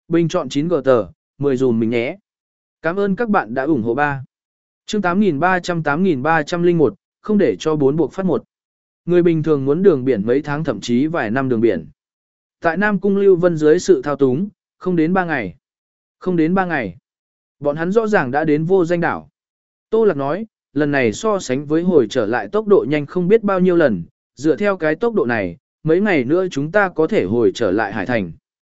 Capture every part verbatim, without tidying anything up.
Bình chọn chín gờ tờ, mười dùm mình nhé. Cảm ơn các bạn đã ủng hộ ba. Chương tám nghìn ba trăm tám nghìn ba trăm lẻ một, không để cho bốn buộc phát một. Người bình thường muốn đường biển mấy tháng thậm chí vài năm đường biển. Tại Nam Cung Lưu Vân dưới sự thao túng, không đến ba ngày. Không đến ba ngày. Bọn hắn rõ ràng đã đến vô danh đảo. Tô Lạc nói, lần này so sánh với hồi trở lại tốc độ nhanh không biết bao nhiêu lần, dựa theo cái tốc độ này, mấy ngày nữa chúng ta có thể hồi trở lại Hải Thành.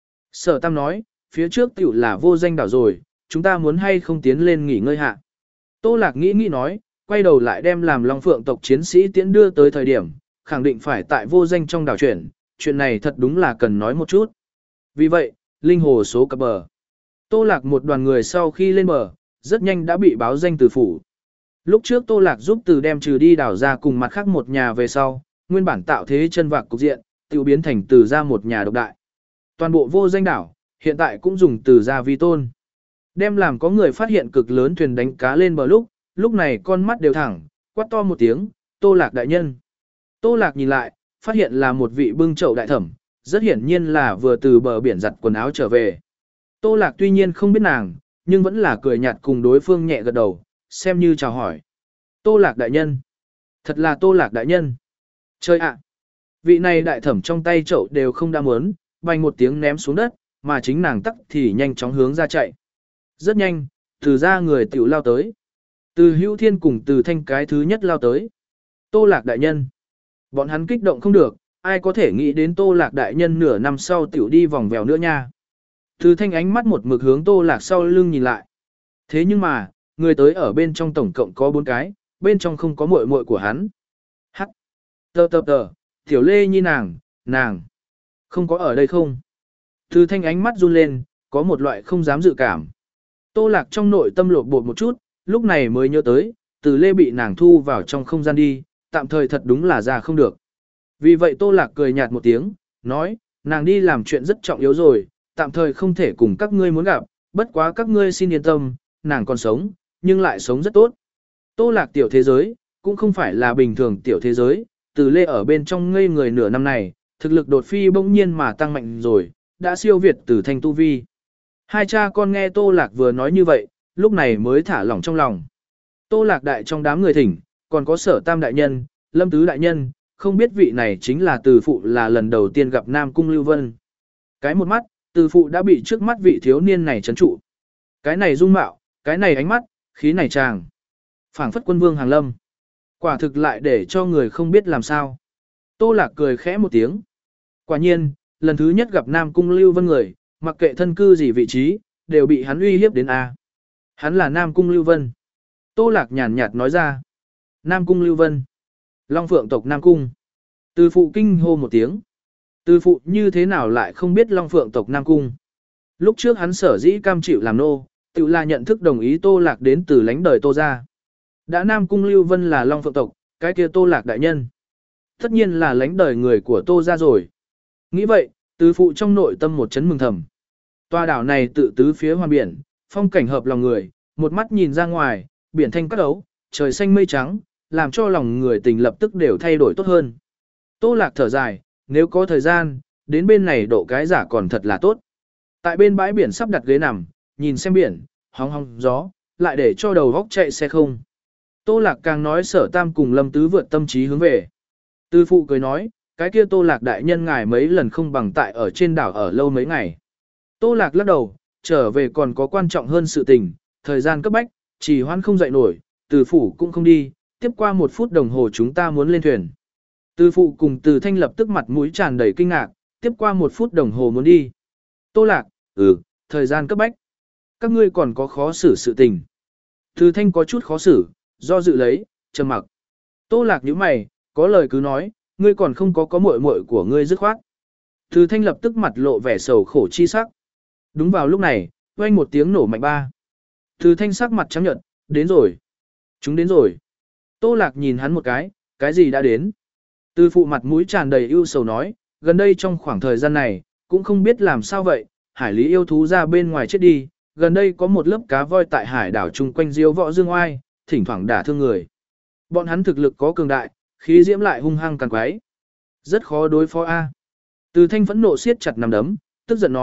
Sở Tam nói, phía trước tiểu là vô danh đảo rồi, chúng ta muốn hay không tiến lên nghỉ ngơi hạ. Tô Lạc nghĩ nghĩ nói, quay đầu lại đem làm Long Phượng tộc chiến sĩ tiễn đưa tới thời điểm, khẳng định phải tại vô danh trong đảo chuyển, chuyện này thật đúng là cần nói một chút. Vì vậy, linh hồ số cập bờ. Tô Lạc một đoàn người sau khi lên bờ, rất nhanh đã bị báo danh từ phủ. Lúc trước Tô Lạc giúp từ đem trừ đi đảo ra cùng mặt khác một nhà về sau, nguyên bản tạo thế chân vạc cục diện, tự biến thành từ ra một nhà độc đại. Toàn bộ vô danh đảo, hiện tại cũng dùng từ ra vi tôn. Đem làm có người phát hiện cực lớn thuyền đánh cá lên bờ lúc, lúc này con mắt đều thẳng, quát to một tiếng, Tô Lạc đại nhân. Tô Lạc nhìn lại, phát hiện là một vị bưng chậu đại thẩm, rất hiển nhiên là vừa từ bờ biển giặt quần áo trở về. Tô Lạc tuy nhiên không biết nàng, nhưng vẫn là cười nhạt cùng đối phương nhẹ gật đầu, xem như chào hỏi. Tô Lạc đại nhân. Thật là Tô Lạc đại nhân. Chơi ạ. Vị này đại thẩm trong tay chậu đều không đã muốn, bành một tiếng ném xuống đất, mà chính nàng tắc thì nhanh chóng hướng ra chạy. Rất nhanh, từ ra người tiểu lao tới. Từ Hữu Thiên cùng từ Thanh cái thứ nhất lao tới. Tô Lạc đại nhân. Bọn hắn kích động không được, ai có thể nghĩ đến Tô Lạc đại nhân nửa năm sau tiểu đi vòng vèo nữa nha. Từ Thanh ánh mắt một mực hướng Tô Lạc sau lưng nhìn lại. Thế nhưng mà, người tới ở bên trong tổng cộng có bốn cái, bên trong không có muội muội của hắn. Hắc. Tờ tờ tờ, tiểu Lê Nhi nàng, nàng. Không có ở đây không? Từ Thanh ánh mắt run lên, có một loại không dám dự cảm. Tô Lạc trong nội tâm lột bột một chút, lúc này mới nhớ tới, từ Lê bị nàng thu vào trong không gian đi, tạm thời thật đúng là ra không được. Vì vậy Tô Lạc cười nhạt một tiếng, nói, nàng đi làm chuyện rất trọng yếu rồi, tạm thời không thể cùng các ngươi muốn gặp, bất quá các ngươi xin yên tâm, nàng còn sống, nhưng lại sống rất tốt. Tô Lạc tiểu thế giới, cũng không phải là bình thường tiểu thế giới, từ Lê ở bên trong ngây người nửa năm này, thực lực đột phi bỗng nhiên mà tăng mạnh rồi, đã siêu việt từ Thanh tu vi. Hai cha con nghe Tô Lạc vừa nói như vậy, lúc này mới thả lỏng trong lòng. Tô Lạc đại trong đám người thỉnh, còn có Sở Tam đại nhân, Lâm Tứ đại nhân, không biết vị này chính là từ phụ là lần đầu tiên gặp Nam Cung Lưu Vân. Cái một mắt, từ phụ đã bị trước mắt vị thiếu niên này chấn trụ. Cái này dung mạo, cái này ánh mắt, khí này chàng. Phảng phất quân vương hàng lâm. Quả thực lại để cho người không biết làm sao. Tô Lạc cười khẽ một tiếng. Quả nhiên, lần thứ nhất gặp Nam Cung Lưu Vân người, mặc kệ thân cư gì vị trí, đều bị hắn uy hiếp đến A. Hắn là Nam Cung Lưu Vân. Tô Lạc nhàn nhạt nói ra. Nam Cung Lưu Vân. Long Phượng tộc Nam Cung. Từ phụ kinh hô một tiếng. Từ phụ như thế nào lại không biết Long Phượng tộc Nam Cung. Lúc trước hắn sở dĩ cam chịu làm nô, tự là nhận thức đồng ý Tô Lạc đến từ lãnh đời Tô gia. Đã Nam Cung Lưu Vân là Long Phượng tộc, cái kia Tô Lạc đại nhân. Tất nhiên là lãnh đời người của Tô gia rồi. Nghĩ vậy, từ phụ trong nội tâm một chấn mừng thầm. Tòa đảo này tự tứ phía hoàn biển, phong cảnh hợp lòng người, một mắt nhìn ra ngoài, biển thanh cát ấu, trời xanh mây trắng, làm cho lòng người tình lập tức đều thay đổi tốt hơn. Tô Lạc thở dài, nếu có thời gian, đến bên này độ cái giả còn thật là tốt. Tại bên bãi biển sắp đặt ghế nằm, nhìn xem biển, hóng hóng gió, lại để cho đầu góc chạy xe không. Tô Lạc càng nói Sở Tam cùng Lâm Tứ vượt tâm trí hướng về. Tư phụ cười nói, cái kia Tô Lạc đại nhân ngài mấy lần không bằng tại ở trên đảo ở lâu mấy ngày. Tô Lạc lắc đầu, trở về còn có quan trọng hơn sự tình, thời gian cấp bách, chỉ hoan không dậy nổi, Từ phụ cũng không đi, tiếp qua một phút đồng hồ chúng ta muốn lên thuyền. Từ phụ cùng Từ Thanh lập tức mặt mũi tràn đầy kinh ngạc, tiếp qua một phút đồng hồ muốn đi. Tô Lạc, ừ, thời gian cấp bách. Các ngươi còn có khó xử sự tình. Từ Thanh có chút khó xử, do dự lấy, trầm mặc. Tô Lạc nhíu mày, có lời cứ nói, ngươi còn không có có muội muội của ngươi dứt khoát. Từ Thanh lập tức mặt lộ vẻ sầu khổ chi sắc. Đúng vào lúc này, vang một tiếng nổ mạnh ba. Từ Thanh sắc mặt trắng nhợt, đến rồi. Chúng đến rồi. Tô Lạc nhìn hắn một cái, cái gì đã đến? Từ phụ mặt mũi tràn đầy ưu sầu nói, gần đây trong khoảng thời gian này, cũng không biết làm sao vậy, hải lý yêu thú ra bên ngoài chết đi, gần đây có một lớp cá voi tại hải đảo chung quanh diếu võ dương oai, thỉnh thoảng đả thương người. Bọn hắn thực lực có cường đại, khí diễm lại hung hăng càng quái. Rất khó đối phó A. Từ Thanh phẫn nộ siết chặt nắm đấm, tức giận nói,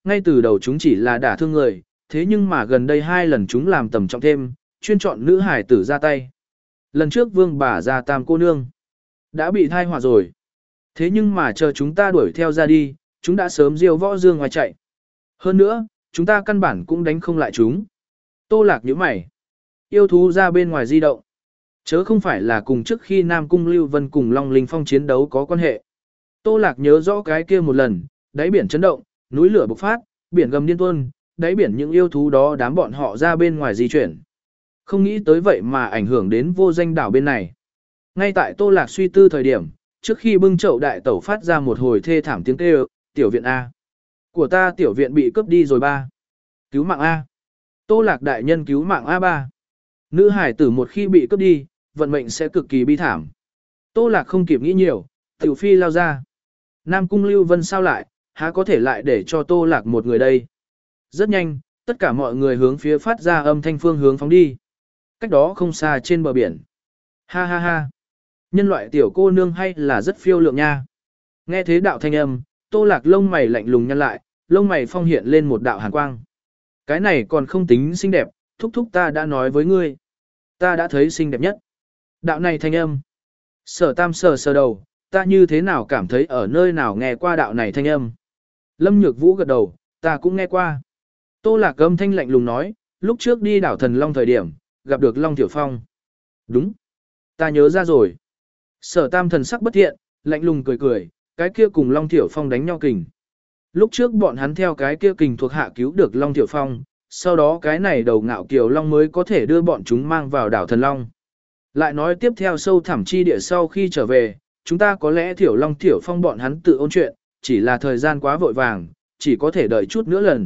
ngay từ đầu chúng chỉ là đả thương người, thế nhưng mà gần đây hai lần chúng làm tầm trọng thêm, chuyên chọn nữ hải tử ra tay. Lần trước vương bà ra tam cô nương, đã bị thai họa rồi. Thế nhưng mà chờ chúng ta đuổi theo ra đi, chúng đã sớm diêu võ dương ngoài chạy. Hơn nữa, chúng ta căn bản cũng đánh không lại chúng. Tô Lạc nhíu mày. Yêu thú ra bên ngoài di động. Chớ không phải là cùng trước khi Nam Cung Lưu Vân cùng Long Linh Phong chiến đấu có quan hệ. Tô Lạc nhớ rõ cái kia một lần, đáy biển chấn động, núi lửa bộc phát, biển gầm điên tuôn, đáy biển những yêu thú đó đám bọn họ ra bên ngoài di chuyển. Không nghĩ tới vậy mà ảnh hưởng đến vô danh đảo bên này. Ngay tại Tô Lạc suy tư thời điểm, trước khi bưng chậu đại tẩu phát ra một hồi thê thảm tiếng kêu, tiểu viện A. Của ta tiểu viện bị cướp đi rồi ba. Cứu mạng A. Tô Lạc đại nhân cứu mạng A ba. Nữ hải tử một khi bị cướp đi, vận mệnh sẽ cực kỳ bi thảm. Tô Lạc không kịp nghĩ nhiều, tiểu phi lao ra. Nam Cung Lưu Vân sao lại, há có thể lại để cho Tô Lạc một người đây. Rất nhanh, tất cả mọi người hướng phía phát ra âm thanh phương hướng phóng đi. Cách đó không xa trên bờ biển. Ha ha ha. Nhân loại tiểu cô nương hay là rất phiêu lượng nha. Nghe thế đạo thanh âm, Tô Lạc lông mày lạnh lùng nhăn lại, lông mày phong hiện lên một đạo hàn quang. Cái này còn không tính xinh đẹp, thúc thúc ta đã nói với ngươi. Ta đã thấy xinh đẹp nhất. Đạo này thanh âm. Sở Tam sờ sờ đầu, ta như thế nào cảm thấy ở nơi nào nghe qua đạo này thanh âm. Lâm Nhược Vũ gật đầu, ta cũng nghe qua. Tô Lạc âm thanh lạnh lùng nói, lúc trước đi đảo Thần Long thời điểm, gặp được Long Tiểu Phong. Đúng. Ta nhớ ra rồi. Sở Tam thần sắc bất thiện, lạnh lùng cười cười, cái kia cùng Long Tiểu Phong đánh nhau kình. Lúc trước bọn hắn theo cái kia kình thuộc hạ cứu được Long Tiểu Phong, sau đó cái này đầu ngạo kiều Long mới có thể đưa bọn chúng mang vào đảo Thần Long. Lại nói tiếp theo sâu thẳm chi địa sau khi trở về, chúng ta có lẽ Tiểu Long Tiểu Phong bọn hắn tự ôn chuyện, chỉ là thời gian quá vội vàng, chỉ có thể đợi chút nữa lần.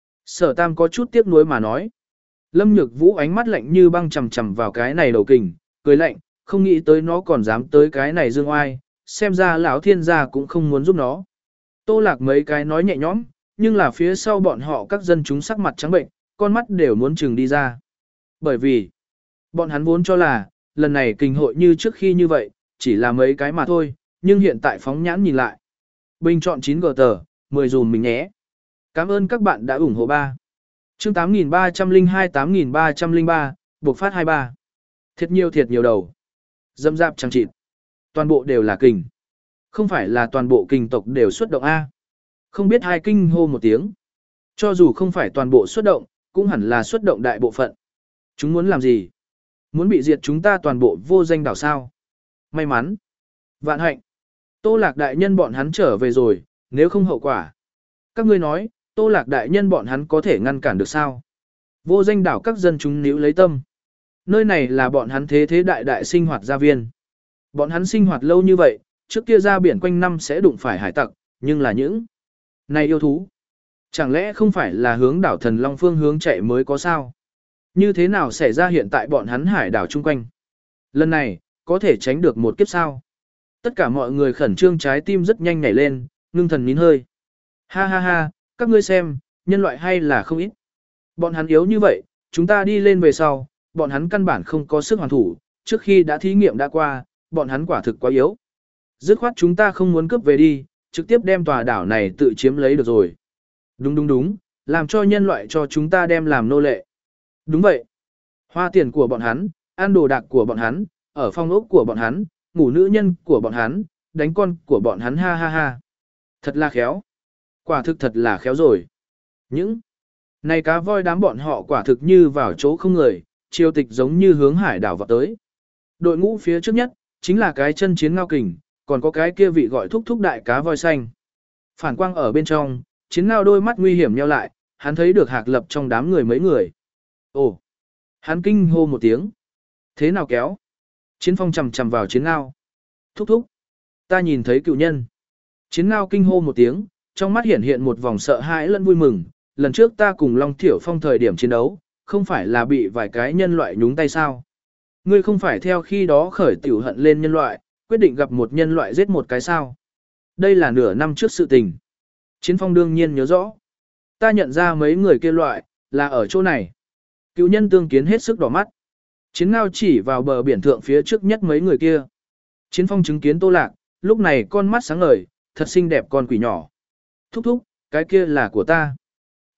Sở Tam có chút tiếc nuối mà nói. Lâm Nhược Vũ ánh mắt lạnh như băng chầm chầm vào cái này đầu kình, cười lạnh, không nghĩ tới nó còn dám tới cái này dương oai, xem ra lão thiên gia cũng không muốn giúp nó. Tô Lạc mấy cái nói nhẹ nhõm, nhưng là phía sau bọn họ các dân chúng sắc mặt trắng bệnh, con mắt đều muốn trừng đi ra. Bởi vì, bọn hắn vốn cho là, lần này kình hội như trước khi như vậy, chỉ là mấy cái mà thôi, nhưng hiện tại phóng nhãn nhìn lại. Bình chọn chín gờ tờ, mười dùm mình nhé. Cảm ơn các bạn đã ủng hộ ba. Chương tám nghìn ba trăm lẻ hai tám nghìn ba trăm lẻ ba, buộc phát hai mươi ba. Thiệt nhiều thiệt nhiều đầu. Dâm dạp chẳng chịt. Toàn bộ đều là kình. Không phải là toàn bộ kình tộc đều xuất động A. Không biết hai kinh hô một tiếng. Cho dù không phải toàn bộ xuất động, cũng hẳn là xuất động đại bộ phận. Chúng muốn làm gì? Muốn bị diệt chúng ta toàn bộ vô danh đảo sao? May mắn. Vạn hạnh. Tô Lạc đại nhân bọn hắn trở về rồi, nếu không hậu quả. Các ngươi nói, Tô Lạc đại nhân bọn hắn có thể ngăn cản được sao? Vô danh đảo các dân chúng níu lấy tâm. Nơi này là bọn hắn thế thế đại đại sinh hoạt gia viên. Bọn hắn sinh hoạt lâu như vậy, trước kia ra biển quanh năm sẽ đụng phải hải tặc, nhưng là những này yêu thú. Chẳng lẽ không phải là hướng đảo Thần Long phương hướng chạy mới có sao? Như thế nào xảy ra hiện tại bọn hắn hải đảo chung quanh? Lần này, có thể tránh được một kiếp sao? Tất cả mọi người khẩn trương trái tim rất nhanh nhảy lên, ngưng thần nín hơi. Ha ha ha, các ngươi xem, nhân loại hay là không ít. Bọn hắn yếu như vậy, chúng ta đi lên về sau, bọn hắn căn bản không có sức hoàn thủ, trước khi đã thí nghiệm đã qua, bọn hắn quả thực quá yếu. Dứt khoát chúng ta không muốn cướp về đi, trực tiếp đem tòa đảo này tự chiếm lấy được rồi. Đúng đúng đúng, làm cho nhân loại cho chúng ta đem làm nô lệ. Đúng vậy. Hoa tiền của bọn hắn, ăn đồ đạc của bọn hắn, ở phong ốc của bọn hắn, ngủ nữ nhân của bọn hắn, đánh con của bọn hắn ha ha ha. Thật là khéo. Quả thực thật là khéo rồi. Những này cá voi đám bọn họ quả thực như vào chỗ không người, triều tịch giống như hướng hải đảo vào tới. Đội ngũ phía trước nhất, chính là cái chân chiến ngao kình, còn có cái kia vị gọi thúc thúc đại cá voi xanh. Phản quang ở bên trong, chiến ngao đôi mắt nguy hiểm nheo lại, hắn thấy được Hạc Lập trong đám người mấy người. Ồ! Hắn kinh hô một tiếng. Thế nào kéo? Chiến phong chầm chầm vào chiến ngao. Thúc thúc! Ta nhìn thấy cựu nhân. Chiến ngao kinh hô một tiếng, trong mắt hiện hiện một vòng sợ hãi lẫn vui mừng. Lần trước ta cùng Long Thiểu Phong thời điểm chiến đấu, không phải là bị vài cái nhân loại nhúng tay sao? Ngươi không phải theo khi đó khởi tiểu hận lên nhân loại, quyết định gặp một nhân loại giết một cái sao? Đây là nửa năm trước sự tình. Chiến phong đương nhiên nhớ rõ. Ta nhận ra mấy người kia loại, là ở chỗ này. Cựu nhân tương kiến hết sức đỏ mắt. Chiến ngao chỉ vào bờ biển thượng phía trước nhất mấy người kia. Chiến phong chứng kiến Tô Lạc, lúc này con mắt sáng ngời, thật xinh đẹp con quỷ nhỏ. Thúc thúc, cái kia là của ta.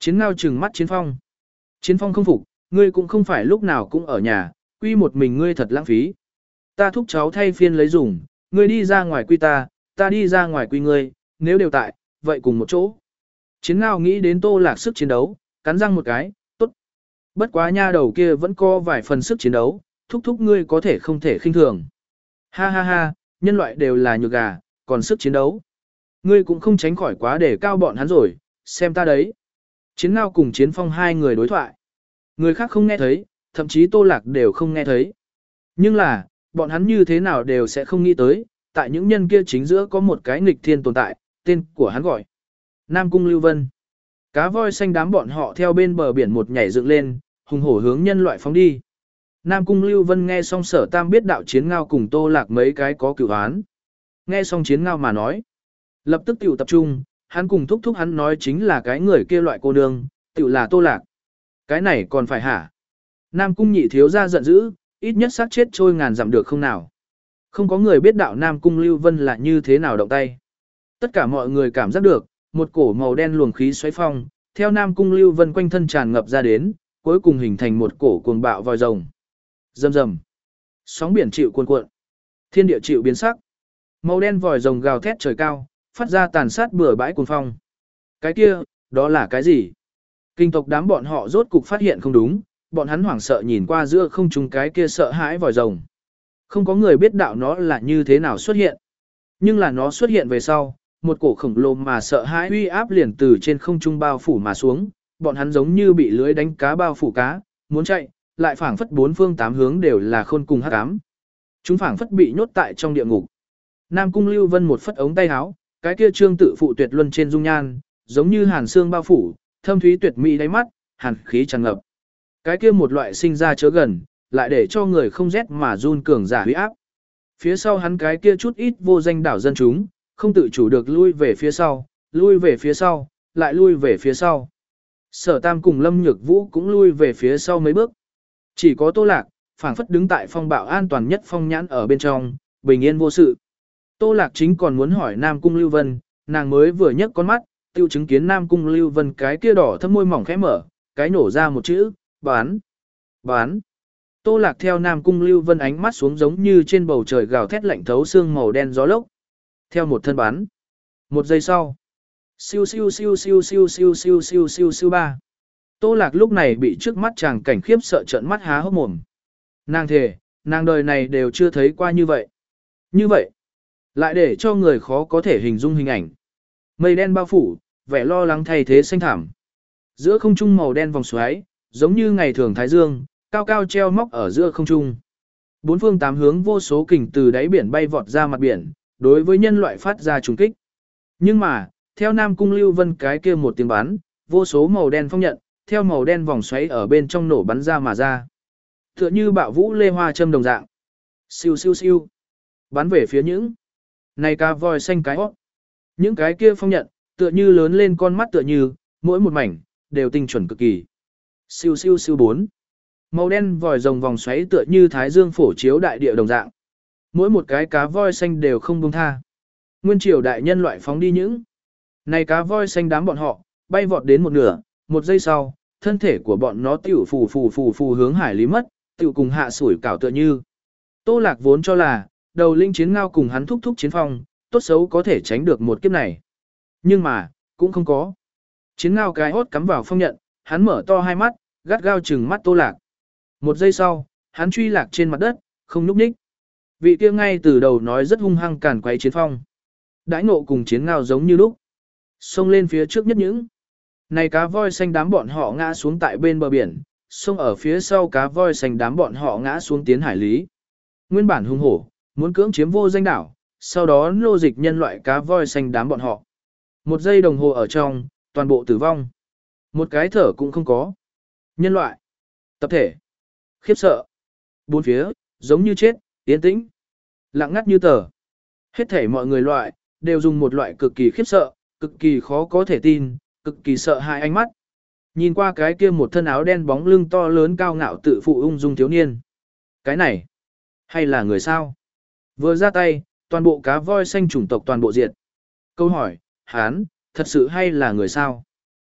Chiến ngao trừng mắt Chiến Phong. Chiến Phong không phục, ngươi cũng không phải lúc nào cũng ở nhà, quy một mình ngươi thật lãng phí. Ta thúc cháu thay phiên lấy dùng, ngươi đi ra ngoài quy ta, ta đi ra ngoài quy ngươi, nếu đều tại, vậy cùng một chỗ. Chiến ngao nghĩ đến Tô Lạc sức chiến đấu, cắn răng một cái, tốt. Bất quá nha đầu kia vẫn có vài phần sức chiến đấu, thúc thúc ngươi có thể không thể khinh thường. Ha ha ha, nhân loại đều là nhược gà, còn sức chiến đấu. Ngươi cũng không tránh khỏi quá để cao bọn hắn rồi, xem ta đấy. Chiến ngao cùng Chiến Phong hai người đối thoại. Người khác không nghe thấy, thậm chí Tô Lạc đều không nghe thấy. Nhưng là, bọn hắn như thế nào đều sẽ không nghĩ tới, tại những nhân kia chính giữa có một cái nghịch thiên tồn tại, tên của hắn gọi Nam Cung Lưu Vân. Cá voi xanh đám bọn họ theo bên bờ biển một nhảy dựng lên, hùng hổ hướng nhân loại phóng đi. Nam Cung Lưu Vân nghe xong Sở Tam biết đạo Chiến ngao cùng Tô Lạc mấy cái có cửu án. Nghe xong Chiến ngao mà nói. Lập tức tiểu tập trung, hắn cùng thúc thúc hắn nói chính là cái người kia loại cô nương, tiểu là Tô Lạc. Cái này còn phải hả? Nam Cung nhị thiếu ra giận dữ, ít nhất xác chết trôi ngàn dặm được không nào. Không có người biết đạo Nam Cung Lưu Vân là như thế nào động tay. Tất cả mọi người cảm giác được, một cổ màu đen luồng khí xoáy phong, theo Nam Cung Lưu Vân quanh thân tràn ngập ra đến, cuối cùng hình thành một cổ cuồng bạo vòi rồng. Rầm rầm. Sóng biển chịu cuồn cuộn. Thiên địa chịu biến sắc. Màu đen vòi rồng gào thét trời cao, phát ra tàn sát bừa bãi cuồng phong. Cái kia, đó là cái gì? Kinh tộc đám bọn họ rốt cục phát hiện không đúng, bọn hắn hoảng sợ nhìn qua giữa không trung cái kia sợ hãi vòi rồng. Không có người biết đạo nó là như thế nào xuất hiện. Nhưng là nó xuất hiện về sau, một cổ khổng lồ mà sợ hãi uy áp liền từ trên không trung bao phủ mà xuống, bọn hắn giống như bị lưới đánh cá bao phủ cá, muốn chạy, lại phảng phất bốn phương tám hướng đều là khôn cùng hắc ám. Chúng phảng phất bị nhốt tại trong địa ngục. Nam Cung Lưu Vân một phất ống tay áo, cái kia trương tự phụ tuyệt luân trên dung nhan, giống như hàn xương bao phủ, thâm thúy tuyệt mỹ đáy mắt, hàn khí tràn ngập. Cái kia một loại sinh ra chớ gần, lại để cho người không rét mà run cường giả huy áp. Phía sau hắn cái kia chút ít vô danh đảo dân chúng, không tự chủ được lui về phía sau, lui về phía sau, lại lui về phía sau. Sở Tam cùng Lâm Nhược Vũ cũng lui về phía sau mấy bước. Chỉ có Tô Lạc, phảng phất đứng tại phong bạo an toàn nhất phong nhãn ở bên trong, bình yên vô sự. Tô Lạc chính còn muốn hỏi Nam Cung Lưu Vân, nàng mới vừa nhấc con mắt, tiêu chứng kiến Nam Cung Lưu Vân cái kia đỏ thâm môi mỏng khẽ mở, cái nổ ra một chữ, bán, bán. Tô Lạc theo Nam Cung Lưu Vân ánh mắt xuống giống như trên bầu trời gào thét lạnh thấu xương màu đen gió lốc. Theo một thân bán. Một giây sau. Siêu siêu siêu siêu siêu siêu siêu siêu siêu siêu ba. Tô Lạc lúc này bị trước mắt chàng cảnh khiếp sợ trợn mắt há hốc mồm. Nàng thề, nàng đời này đều chưa thấy qua như vậy. Như vậy. Lại để cho người khó có thể hình dung hình ảnh. Mây đen bao phủ, vẻ lo lắng thay thế xanh thảm. Giữa không trung màu đen vòng xoáy, giống như ngày thường thái dương, cao cao treo móc ở giữa không trung. Bốn phương tám hướng vô số kình từ đáy biển bay vọt ra mặt biển, đối với nhân loại phát ra trùng kích. Nhưng mà, theo Nam Cung Lưu Vân cái kia một tiếng bắn, vô số màu đen phong nhận, theo màu đen vòng xoáy ở bên trong nổ bắn ra mà ra. Tựa như bạo vũ lê hoa châm đồng dạng. Siêu siêu siêu. Bắn về phía những này cá voi xanh cái hót. Những cái kia phong nhận, tựa như lớn lên con mắt tựa như, mỗi một mảnh, đều tinh chuẩn cực kỳ. Siêu siêu siêu bốn. Màu đen vòi rồng vòng xoáy tựa như thái dương phổ chiếu đại địa đồng dạng. Mỗi một cái cá voi xanh đều không buông tha. Nguyên triều đại nhân loại phóng đi những này cá voi xanh đám bọn họ, bay vọt đến một nửa, một giây sau, thân thể của bọn nó tiểu phù phù phù phù hướng hải lý mất, tiểu cùng hạ sủi cảo tựa như. Tô Lạc vốn cho là, đầu linh chiến ngao cùng hắn thúc thúc chiến phong, tốt xấu có thể tránh được một kiếp này. Nhưng mà, cũng không có. Chiến ngao cái hốt cắm vào phong nhận, hắn mở to hai mắt, gắt gao trừng mắt Tô Lạc. Một giây sau, hắn truy lạc trên mặt đất, không nhúc nhích. Vị kia ngay từ đầu nói rất hung hăng càn quấy chiến phong. Đãi ngộ cùng chiến ngao giống như lúc. Xông lên phía trước nhất những. Này cá voi xanh đám bọn họ ngã xuống tại bên bờ biển, xông ở phía sau cá voi xanh đám bọn họ ngã xuống tiến hải lý. Nguyên bản hung hổ, muốn cưỡng chiếm vô danh đảo, sau đó nô dịch nhân loại cá voi xanh đám bọn họ. Một giây đồng hồ ở trong, toàn bộ tử vong. Một cái thở cũng không có. Nhân loại. Tập thể. Khiếp sợ. Bốn phía, giống như chết, yên tĩnh. Lặng ngắt như tờ. Hết thể mọi người loại, đều dùng một loại cực kỳ khiếp sợ, cực kỳ khó có thể tin, cực kỳ sợ hãi ánh mắt. Nhìn qua cái kia một thân áo đen bóng lưng to lớn cao ngạo tự phụ ung dung thiếu niên. Cái này, hay là người sao? Vừa ra tay, toàn bộ cá voi xanh chủng tộc toàn bộ diệt. Câu hỏi, hán, thật sự hay là người sao?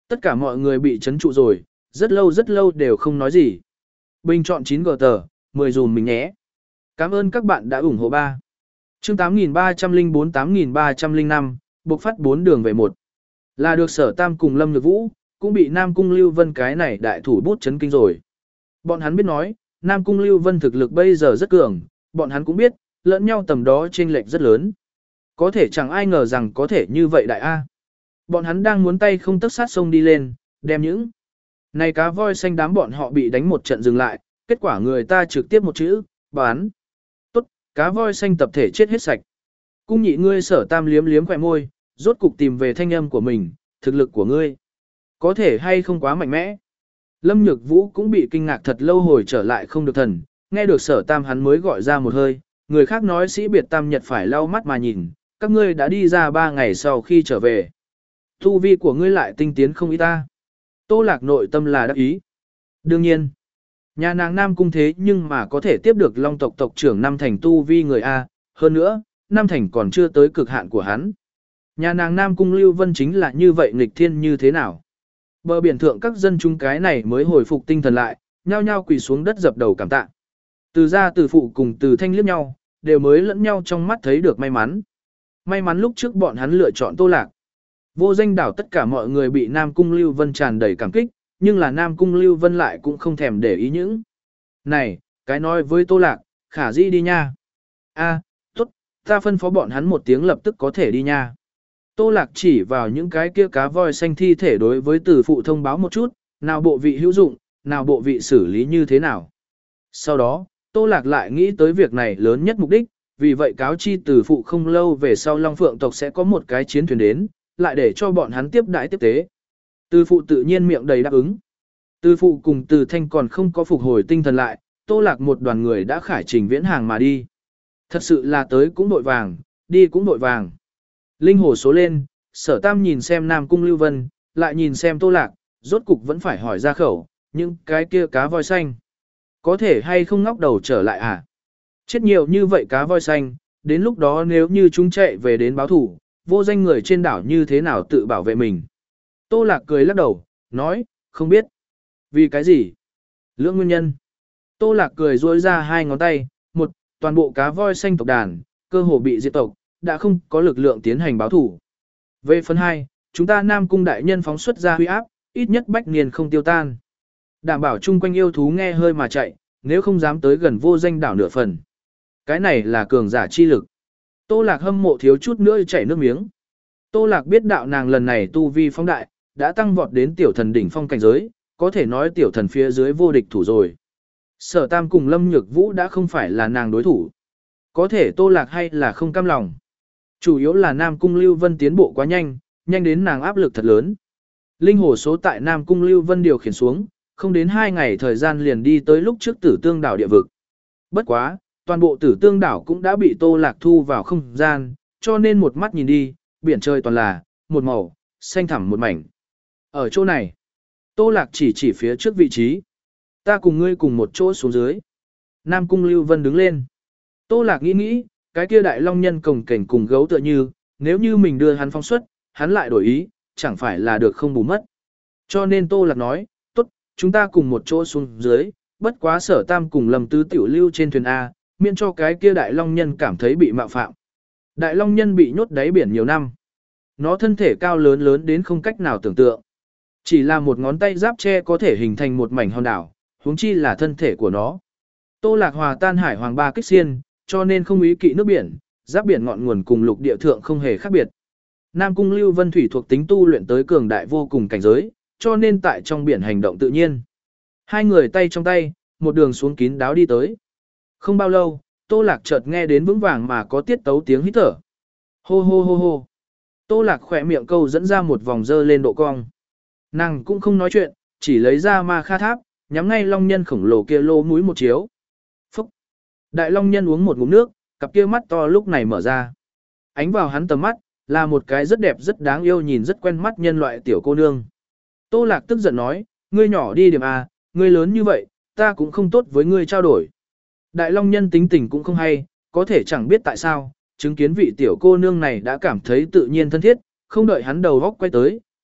Tất cả mọi người bị chấn trụ rồi, rất lâu rất lâu đều không nói gì. Bình chọn chín g tờ, mười dùm mình nhé. Cảm ơn các bạn đã ủng hộ ba. Chương tám nghìn ba trăm lẻ bốn tám nghìn ba trăm lẻ năm, buộc phát bốn đường về một. Là được Sở Tam cùng Lâm Nhược Vũ, cũng bị Nam Cung Lưu Vân cái này đại thủ bút chấn kinh rồi. Bọn hắn biết nói, Nam Cung Lưu Vân thực lực bây giờ rất cường, bọn hắn cũng biết, lẫn nhau tầm đó chênh lệch rất lớn. Có thể chẳng ai ngờ rằng có thể như vậy đại A. Bọn hắn đang muốn tay không tấc sát sông đi lên, đem những này cá voi xanh đám bọn họ bị đánh một trận dừng lại, kết quả người ta trực tiếp một chữ, bán. Tốt, cá voi xanh tập thể chết hết sạch. Cung nhị ngươi Sở Tam liếm liếm khỏe môi, rốt cục tìm về thanh âm của mình, thực lực của ngươi. Có thể hay không quá mạnh mẽ. Lâm Nhược Vũ cũng bị kinh ngạc thật lâu hồi trở lại không được thần, nghe được Sở Tam hắn mới gọi ra một hơi, người khác nói sĩ biệt Tam Nhật phải lau mắt mà nhìn, các ngươi đã đi ra ba ngày sau khi trở về. Tu vi của ngươi lại tinh tiến không ý ta. Tô Lạc nội tâm là đắc ý. Đương nhiên, nhà nàng Nam Cung thế nhưng mà có thể tiếp được Long tộc tộc trưởng Năm Thành tu vi người A, hơn nữa, Năm Thành còn chưa tới cực hạn của hắn. Nhà nàng Nam Cung Lưu Vân chính là như vậy nghịch thiên như thế nào. Bờ biển thượng các dân chúng cái này mới hồi phục tinh thần lại, nhao nhao quỳ xuống đất dập đầu cảm tạ. Từ gia từ phụ cùng từ thanh liếc nhau, đều mới lẫn nhau trong mắt thấy được may mắn. May mắn lúc trước bọn hắn lựa chọn Tô Lạc. Vô danh đảo tất cả mọi người bị Nam Cung Lưu Vân tràn đầy cảm kích, nhưng là Nam Cung Lưu Vân lại cũng không thèm để ý những. Này, cái nói với Tô Lạc, khả di đi nha. A, tốt, ta phân phó bọn hắn một tiếng lập tức có thể đi nha. Tô Lạc chỉ vào những cái kia cá voi xanh thi thể đối với tử phụ thông báo một chút, nào bộ vị hữu dụng, nào bộ vị xử lý như thế nào. Sau đó, Tô Lạc lại nghĩ tới việc này lớn nhất mục đích, vì vậy cáo chi tử phụ không lâu về sau Long Phượng tộc sẽ có một cái chiến thuyền đến, lại để cho bọn hắn tiếp đãi tiếp tế. Tử phụ tự nhiên miệng đầy đáp ứng. Tử phụ cùng Từ Thanh còn không có phục hồi tinh thần lại, Tô Lạc một đoàn người đã khải trình viễn hàng mà đi. Thật sự là tới cũng đội vàng, đi cũng đội vàng. Linh hồ số lên, Sở Tam nhìn xem Nam Cung Lưu Vân, lại nhìn xem Tô Lạc, rốt cục vẫn phải hỏi ra khẩu, những cái kia cá voi xanh. Có thể hay không ngóc đầu trở lại à? Chết nhiều như vậy cá voi xanh, đến lúc đó nếu như chúng chạy về đến báo thủ, vô danh người trên đảo như thế nào tự bảo vệ mình. Tô Lạc cười lắc đầu, nói, không biết. Vì cái gì? Lưỡng nguyên nhân. Tô Lạc cười duỗi ra hai ngón tay, một, toàn bộ cá voi xanh tộc đàn, cơ hồ bị diệt tộc, đã không có lực lượng tiến hành báo thủ. Về phần hai, chúng ta Nam Cung đại nhân phóng xuất ra huy áp, ít nhất bách niên không tiêu tan. Đảm bảo chung quanh yêu thú nghe hơi mà chạy, nếu không dám tới gần vô danh đảo nửa phần. Cái này là cường giả chi lực. Tô Lạc hâm mộ thiếu chút nữa chảy nước miếng. Tô Lạc biết đạo nàng lần này tu vi phong đại, đã tăng vọt đến tiểu thần đỉnh phong cảnh giới, có thể nói tiểu thần phía dưới vô địch thủ rồi. Sở Tam cùng Lâm Nhược Vũ đã không phải là nàng đối thủ. Có thể Tô Lạc hay là không cam lòng. Chủ yếu là Nam Cung Lưu Vân tiến bộ quá nhanh, nhanh đến nàng áp lực thật lớn. Linh hồ số tại Nam Cung Lưu Vân điều khiển xuống, không đến hai ngày thời gian liền đi tới lúc trước Tử Tương đảo địa vực. Bất quá, toàn bộ Tử Tương đảo cũng đã bị Tô Lạc thu vào không gian, cho nên một mắt nhìn đi, biển trời toàn là một màu, xanh thẳm một mảnh. Ở chỗ này, Tô Lạc chỉ chỉ phía trước vị trí. Ta cùng ngươi cùng một chỗ xuống dưới. Nam Cung Lưu Vân đứng lên. Tô Lạc nghĩ nghĩ, cái kia đại long nhân cồng cảnh cùng gấu tựa như, nếu như mình đưa hắn phóng xuất, hắn lại đổi ý, chẳng phải là được không bù mất. Cho nên Tô Lạc nói, tốt, chúng ta cùng một chỗ xuống dưới, bất quá Sở Tam cùng Lâm Tứ tiểu lưu trên thuyền A, miễn cho cái kia đại long nhân cảm thấy bị mạo phạm. Đại long nhân bị nhốt đáy biển nhiều năm. Nó thân thể cao lớn lớn đến không cách nào tưởng tượng. Chỉ là một ngón tay giáp tre có thể hình thành một mảnh hòn đảo, huống chi là thân thể của nó. Tô Lạc hòa tan hải hoàng ba kích xiên, cho nên không ý kỵ nước biển, giáp biển ngọn nguồn cùng lục địa thượng không hề khác biệt. Nam Cung Lưu Vân thủy thuộc tính tu luyện tới cường đại vô cùng cảnh giới, cho nên tại trong biển hành động tự nhiên. Hai người tay trong tay, một đường xuống kín đáo đi tới. Không bao lâu, Tô Lạc chợt nghe đến vững vàng mà có tiết tấu tiếng hít thở. Hô hô hô hô. Tô Lạc khỏe miệng câu dẫn ra một vòng dơ lên độ cong. Nàng cũng không nói chuyện, chỉ lấy ra ma kha tháp, nhắm ngay long nhân khổng lồ kia lô mũi một chiếu. Phúc! Đại long nhân uống một ngụm nước, cặp kia mắt to lúc này mở ra. Ánh vào hắn tầm mắt, là một cái rất đẹp rất đáng yêu nhìn rất quen mắt nhân loại tiểu cô nương. Tô Lạc tức giận nói, ngươi nhỏ đi điểm à, ngươi lớn như vậy, ta cũng không tốt với ngươi trao đổi. Đại long nhân tính tình cũng không hay, có thể chẳng biết tại sao, chứng kiến vị tiểu cô nương này đã cảm thấy tự nhiên thân thiết, không đợi hắn đầu góc quay tới,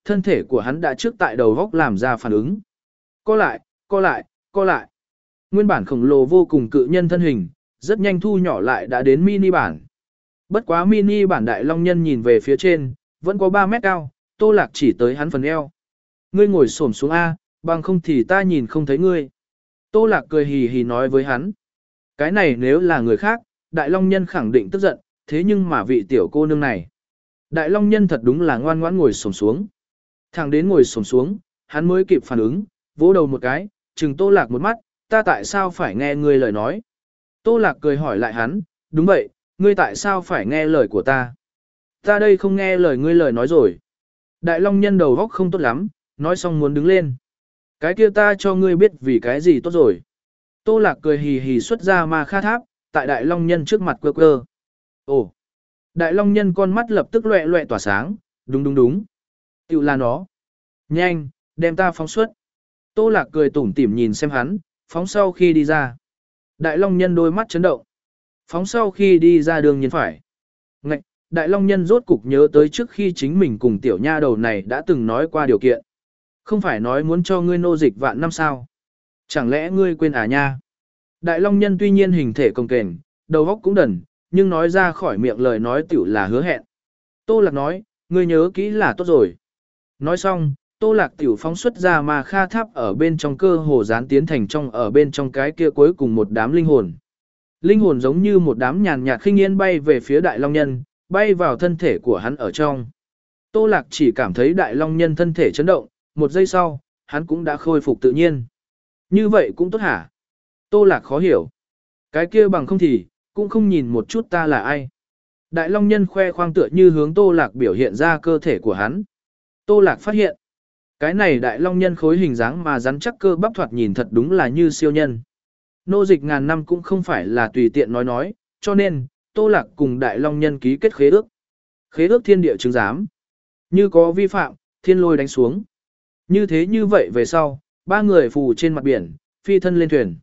thân thể của hắn đã trước tại đầu góc làm ra phản ứng. Co lại, co lại, co lại. Nguyên bản khổng lồ vô cùng cự nhân thân hình, rất nhanh thu nhỏ lại đã đến mini bản. Bất quá mini bản đại long nhân nhìn về phía trên, vẫn có ba mét cao, Tô Lạc chỉ tới hắn phần eo. Ngươi ngồi xổm xuống A, bằng không thì ta nhìn không thấy ngươi. Tô Lạc cười hì hì nói với hắn. Cái này nếu là người khác, đại long nhân khẳng định tức giận, thế nhưng mà vị tiểu cô nương này. Đại long nhân thật đúng là ngoan ngoãn ngồi xổm xuống. Thằng đến ngồi xổm xuống, hắn mới kịp phản ứng, vỗ đầu một cái, chừng Tô Lạc một mắt, ta tại sao phải nghe ngươi lời nói. Tô Lạc cười hỏi lại hắn, đúng vậy, ngươi tại sao phải nghe lời của ta? Ta đây không nghe lời ngươi lời nói rồi. Đại long nhân đầu góc không tốt lắm, nói xong muốn đứng lên. Cái kia ta cho ngươi biết vì cái gì tốt rồi. Tô Lạc cười hì hì xuất ra ma kha tháp, tại đại long nhân trước mặt quơ quơ. Ồ! Đại long nhân con mắt lập tức loẹ loẹ tỏa sáng, đúng đúng đúng. Tiểu là nó. Nhanh, đem ta phóng xuất. Tô Lạc cười tủm tỉm nhìn xem hắn, phóng sau khi đi ra. Đại long nhân đôi mắt chấn động. Phóng sau khi đi ra đường nhiên phải. Ngạch, đại long nhân rốt cục nhớ tới trước khi chính mình cùng tiểu nha đầu này đã từng nói qua điều kiện. Không phải nói muốn cho ngươi nô dịch vạn năm sao. Chẳng lẽ ngươi quên à nha? Đại long nhân tuy nhiên hình thể cồng kềnh, đầu óc cũng đần, nhưng nói ra khỏi miệng lời nói tiểu là hứa hẹn. Tô Lạc nói, ngươi nhớ kỹ là tốt rồi. Nói xong, Tô Lạc tiểu phóng xuất ra ma kha tháp ở bên trong cơ hồ dán tiến thành trong ở bên trong cái kia cuối cùng một đám linh hồn. Linh hồn giống như một đám nhàn nhạt khinh yên bay về phía đại long nhân, bay vào thân thể của hắn ở trong. Tô Lạc chỉ cảm thấy đại long nhân thân thể chấn động, một giây sau, hắn cũng đã khôi phục tự nhiên. Như vậy cũng tốt hả? Tô Lạc khó hiểu. Cái kia bằng không thì, cũng không nhìn một chút ta là ai. Đại long nhân khoe khoang tựa như hướng Tô Lạc biểu hiện ra cơ thể của hắn. Tô Lạc phát hiện. Cái này đại long nhân khối hình dáng mà rắn chắc cơ bắp thoạt nhìn thật đúng là như siêu nhân. Nô dịch ngàn năm cũng không phải là tùy tiện nói nói, cho nên, Tô Lạc cùng đại long nhân ký kết khế ước. Khế ước thiên địa chứng giám. Như có vi phạm, thiên lôi đánh xuống. Như thế như vậy về sau, ba người phù trên mặt biển, phi thân lên thuyền.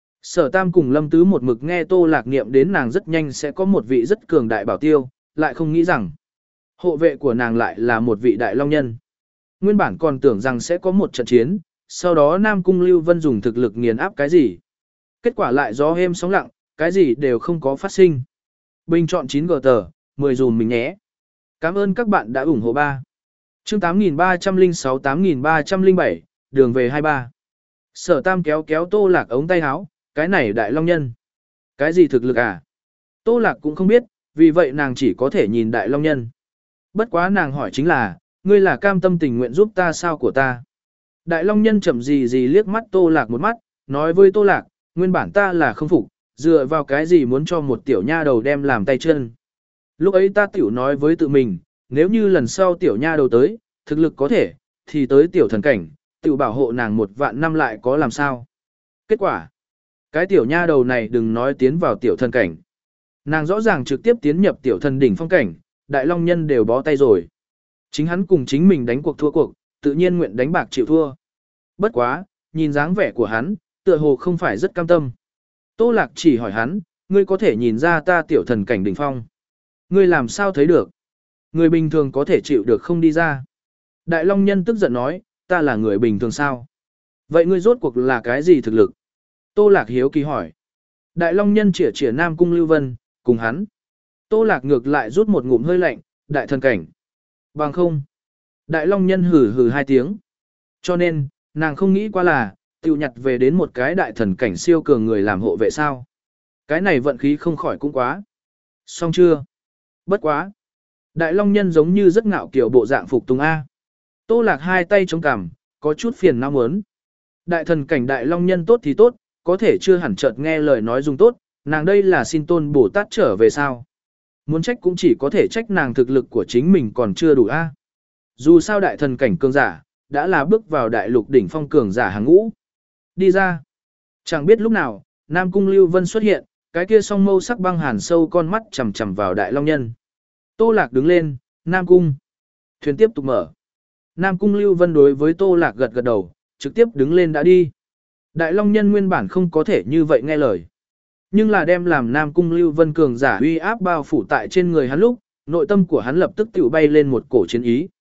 Sở Tam cùng Lâm Tứ một mực nghe Tô Lạc niệm đến nàng rất nhanh sẽ có một vị rất cường đại bảo tiêu, lại không nghĩ rằng hộ vệ của nàng lại là một vị đại long nhân. Nguyên bản còn tưởng rằng sẽ có một trận chiến, sau đó Nam Cung Lưu Vân dùng thực lực nghiền áp cái gì. Kết quả lại gió êm sóng lặng, cái gì đều không có phát sinh. Bình chọn chín gờ tờ, mười dùm mình nhé. Cảm ơn các bạn đã ủng hộ ba. Chương tám nghìn ba trăm lẻ sáu tám nghìn ba trăm lẻ bảy, đường về hai mươi ba. Sở Tam kéo kéo Tô Lạc ống tay áo, cái này đại long nhân. Cái gì thực lực à? Tô Lạc cũng không biết, vì vậy nàng chỉ có thể nhìn đại long nhân. Bất quá nàng hỏi chính là, ngươi là cam tâm tình nguyện giúp ta sao của ta? Đại long nhân chậm gì gì liếc mắt Tô Lạc một mắt, nói với Tô Lạc, nguyên bản ta là không phục, dựa vào cái gì muốn cho một tiểu nha đầu đem làm tay chân. Lúc ấy ta tiểu nói với tự mình, nếu như lần sau tiểu nha đầu tới, thực lực có thể, thì tới tiểu thần cảnh, tiểu bảo hộ nàng một vạn năm lại có làm sao. Kết quả, cái tiểu nha đầu này đừng nói tiến vào tiểu thần cảnh. Nàng rõ ràng trực tiếp tiến nhập tiểu thần đỉnh phong cảnh, đại long nhân đều bó tay rồi. Chính hắn cùng chính mình đánh cuộc thua cuộc, tự nhiên nguyện đánh bạc chịu thua. Bất quá, nhìn dáng vẻ của hắn, tựa hồ không phải rất cam tâm. Tô Lạc chỉ hỏi hắn, ngươi có thể nhìn ra ta tiểu thần cảnh đỉnh phong. Ngươi làm sao thấy được? Người bình thường có thể chịu được không đi ra. Đại long nhân tức giận nói, ta là người bình thường sao? Vậy ngươi rốt cuộc là cái gì thực lực? Tô Lạc hiếu kỳ hỏi. Đại long nhân chỉa chỉa Nam Cung Lưu Vân, cùng hắn. Tô Lạc ngược lại rút một ngụm hơi lạnh, đại thần cảnh. Bằng không. Đại long nhân hừ hừ hai tiếng. Cho nên, nàng không nghĩ qua là, tiêu nhặt về đến một cái đại thần cảnh siêu cường người làm hộ vệ sao. Cái này vận khí không khỏi cũng quá. Xong chưa? Bất quá. Đại long nhân giống như rất ngạo kiểu bộ dạng phục tùng A. Tô Lạc hai tay chống cằm, có chút phiền não muốn. Đại thần cảnh đại long nhân tốt thì tốt, có thể chưa hẳn chợt nghe lời nói dùng tốt, nàng đây là xin tôn Bồ Tát trở về sao. Muốn trách cũng chỉ có thể trách nàng thực lực của chính mình còn chưa đủ A. Dù sao đại thần cảnh cường giả, đã là bước vào đại lục đỉnh phong cường giả hàng ngũ. Đi ra. Chẳng biết lúc nào, Nam Cung Lưu Vân xuất hiện, cái kia song mâu sắc băng hàn sâu con mắt chằm chằm vào đại long nhân. Tô Lạc đứng lên, Nam Cung. Thuyền tiếp tục mở. Nam Cung Lưu Vân đối với Tô Lạc gật gật đầu, trực tiếp đứng lên đã đi. Đại long nhân nguyên bản không có thể như vậy nghe lời. Nhưng là đem làm Nam Cung Lưu Vân cường giả uy áp bao phủ tại trên người hắn lúc, nội tâm của hắn lập tức tự bay lên một cổ chiến ý.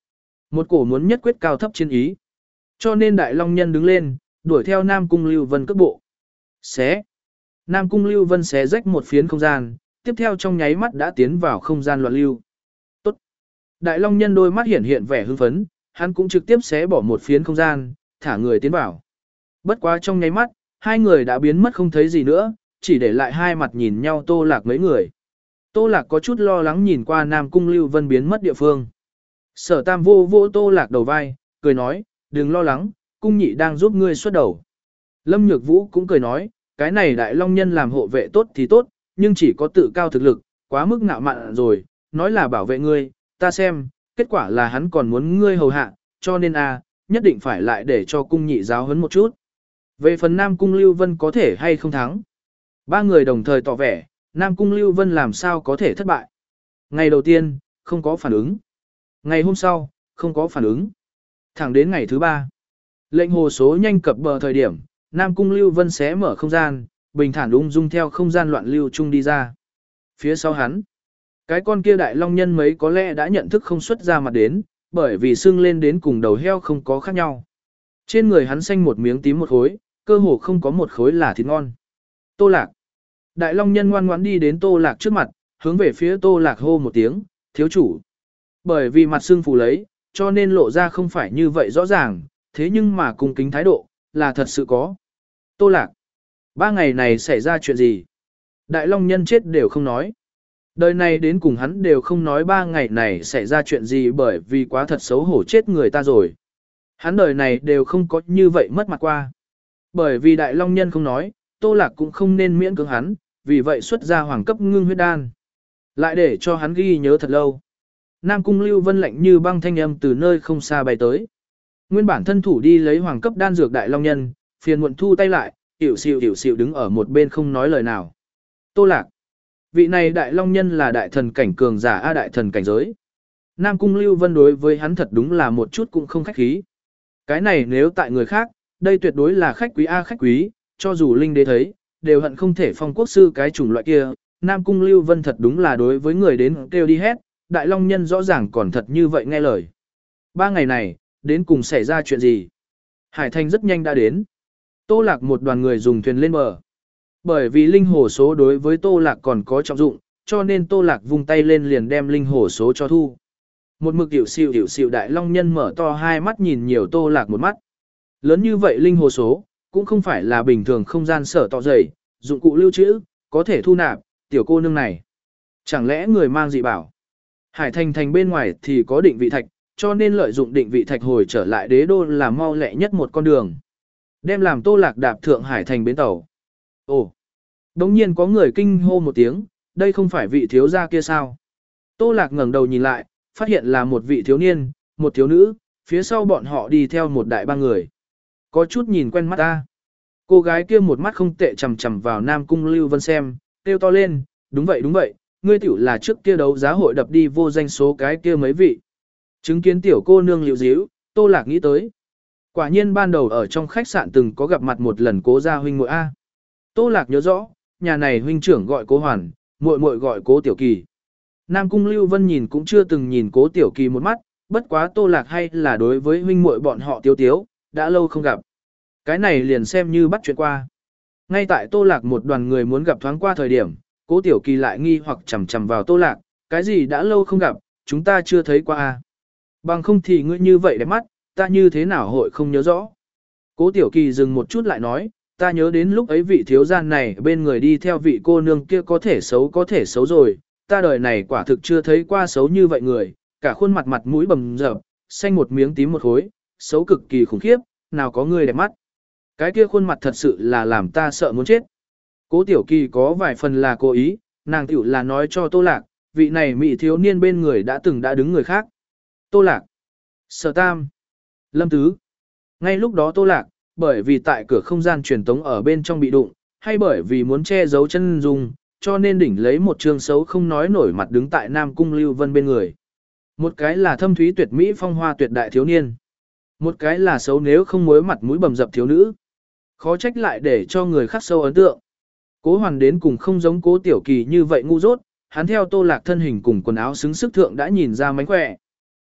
Một cổ muốn nhất quyết cao thấp chiến ý. Cho nên Đại Long Nhân đứng lên, đuổi theo Nam Cung Lưu Vân cước bộ. Xé. Nam Cung Lưu Vân xé rách một phiến không gian, tiếp theo trong nháy mắt đã tiến vào không gian loạn lưu. Tốt. Đại Long Nhân đôi mắt hiện hiện vẻ hưng phấn, hắn cũng trực tiếp xé bỏ một phiến không gian, thả người tiến vào. Bất quá trong nháy mắt, hai người đã biến mất không thấy gì nữa, chỉ để lại hai mặt nhìn nhau Tô Lạc mấy người. Tô Lạc có chút lo lắng nhìn qua Nam Cung Lưu Vân biến mất địa phương. Sở Tam vô vô Tô Lạc đầu vai, cười nói, đừng lo lắng, cung nhị đang giúp ngươi xuất đầu. Lâm Nhược Vũ cũng cười nói, cái này Đại Long Nhân làm hộ vệ tốt thì tốt, nhưng chỉ có tự cao thực lực, quá mức ngạo mạn rồi, nói là bảo vệ ngươi, ta xem, kết quả là hắn còn muốn ngươi hầu hạ, cho nên a, nhất định phải lại để cho cung nhị giáo huấn một chút. Về phần Nam Cung Lưu Vân có thể hay không thắng. Ba người đồng thời tỏ vẻ, Nam Cung Lưu Vân làm sao có thể thất bại. Ngày đầu tiên, không có phản ứng. Ngày hôm sau, không có phản ứng. Thẳng đến ngày thứ ba. Lệnh hồ số nhanh cập bờ thời điểm, Nam Cung Lưu Vân xé mở không gian, bình thản ung dung theo không gian loạn lưu chung đi ra. Phía sau hắn, cái con kia Đại Long Nhân mấy có lẽ đã nhận thức không xuất ra mặt đến, bởi vì xương lên đến cùng đầu heo không có khác nhau. Trên người hắn xanh một miếng tím một khối, cơ hồ không có một khối là thịt ngon. Tô Lạc. Đại Long Nhân ngoan ngoãn đi đến Tô Lạc trước mặt, hướng về phía Tô Lạc hô một tiếng, thiếu chủ. Bởi vì mặt xương phù lấy, cho nên lộ ra không phải như vậy rõ ràng, thế nhưng mà cung kính thái độ, là thật sự có. Tô Lạc. Ba ngày này xảy ra chuyện gì? Đại Long Nhân chết đều không nói. Đời này đến cùng hắn đều không nói ba ngày này xảy ra chuyện gì bởi vì quá thật xấu hổ chết người ta rồi. Hắn đời này đều không có như vậy mất mặt qua. Bởi vì Đại Long Nhân không nói, Tô Lạc cũng không nên miễn cưỡng hắn, vì vậy xuất ra hoàng cấp ngưng huyết đan. Lại để cho hắn ghi nhớ thật lâu. Nam Cung Lưu Vân lạnh như băng thanh âm từ nơi không xa bay tới. Nguyên bản thân thủ đi lấy hoàng cấp đan dược Đại Long Nhân, phiền muộn thu tay lại, hiểu xịu hiểu xịu đứng ở một bên không nói lời nào. Tô Lạc. Vị này Đại Long Nhân là đại thần cảnh cường giả a đại thần cảnh giới. Nam Cung Lưu Vân đối với hắn thật đúng là một chút cũng không khách khí. Cái này nếu tại người khác, đây tuyệt đối là khách quý a khách quý, cho dù Linh Đế thấy, đều hận không thể phong quốc sư cái chủng loại kia. Nam Cung Lưu Vân thật đúng là đối với người đến kêu đi hết, Đại Long Nhân rõ ràng còn thật như vậy nghe lời. Ba ngày này, đến cùng xảy ra chuyện gì? Hải Thành rất nhanh đã đến. Tô Lạc một đoàn người dùng thuyền lên bờ. Bởi vì linh hồ số đối với Tô Lạc còn có trọng dụng, cho nên Tô Lạc vung tay lên liền đem linh hồ số cho thu. Một mực hiểu xịu hiểu xịu Đại Long Nhân mở to hai mắt nhìn nhiều Tô Lạc một mắt. Lớn như vậy linh hồ số, cũng không phải là bình thường không gian sở tọ dày, dụng cụ lưu trữ, có thể thu nạp, tiểu cô nương này. Chẳng lẽ người mang dị bảo? Hải Thành thành bên ngoài thì có định vị thạch, cho nên lợi dụng định vị thạch hồi trở lại đế đô là mau lẹ nhất một con đường. Đem làm Tô Lạc đạp thượng Hải Thành bến tàu. Ồ! Đống nhiên có người kinh hô một tiếng, đây không phải vị thiếu gia kia sao? Tô Lạc ngẩng đầu nhìn lại, phát hiện là một vị thiếu niên, một thiếu nữ, phía sau bọn họ đi theo một đại ba người. Có chút nhìn quen mắt ta. Cô gái kia một mắt không tệ chầm chầm vào Nam Cung Lưu Vân xem, kêu to lên, đúng vậy đúng vậy, ngươi tiểu là trước kia đấu giá hội đập đi vô danh số cái kia mấy vị. Chứng kiến tiểu cô nương liễu díu, Tô Lạc nghĩ tới. Quả nhiên ban đầu ở trong khách sạn từng có gặp mặt một lần Cố gia huynh muội a. Tô Lạc nhớ rõ, nhà này huynh trưởng gọi Cố Hoàn, muội muội gọi Cố Tiểu Kỳ. Nam Cung Lưu Vân nhìn cũng chưa từng nhìn Cố Tiểu Kỳ một mắt, bất quá Tô Lạc hay là đối với huynh muội bọn họ tiếu tiếu, đã lâu không gặp. Cái này liền xem như bắt chuyện qua. Ngay tại Tô Lạc một đoàn người muốn gặp thoáng qua thời điểm, Cố Tiểu Kỳ lại nghi hoặc chằm chằm vào Tô Lạc, cái gì đã lâu không gặp, chúng ta chưa thấy qua a. Bằng không thì ngươi như vậy đẹp mắt, ta như thế nào hội không nhớ rõ. Cố Tiểu Kỳ dừng một chút lại nói, ta nhớ đến lúc ấy vị thiếu gian này bên người đi theo vị cô nương kia có thể xấu có thể xấu rồi, ta đời này quả thực chưa thấy qua xấu như vậy người, cả khuôn mặt mặt mũi bầm dập, xanh một miếng tím một khối, xấu cực kỳ khủng khiếp, nào có người đẹp mắt. Cái kia khuôn mặt thật sự là làm ta sợ muốn chết. Cố Tiểu Kỳ có vài phần là cố ý, nàng tiểu là nói cho Tô Lạc, vị này mỹ thiếu niên bên người đã từng đã đứng người khác. Tô Lạc, Sở Tam, Lâm Tứ. Ngay lúc đó Tô Lạc, bởi vì tại cửa không gian truyền tống ở bên trong bị đụng, hay bởi vì muốn che giấu chân dung, cho nên đỉnh lấy một trương xấu không nói nổi mặt đứng tại Nam Cung Lưu Vân bên người. Một cái là thâm thúy tuyệt mỹ phong hoa tuyệt đại thiếu niên. Một cái là xấu nếu không mối mặt mũi bầm dập thiếu nữ. Khó trách lại để cho người khắc sâu ấn tượng. Cố Hoàn đến cùng không giống Cố Tiểu Kỳ như vậy ngu dốt, hắn theo Tô Lạc thân hình cùng quần áo xứng sức thượng đã nhìn ra mánh khỏe.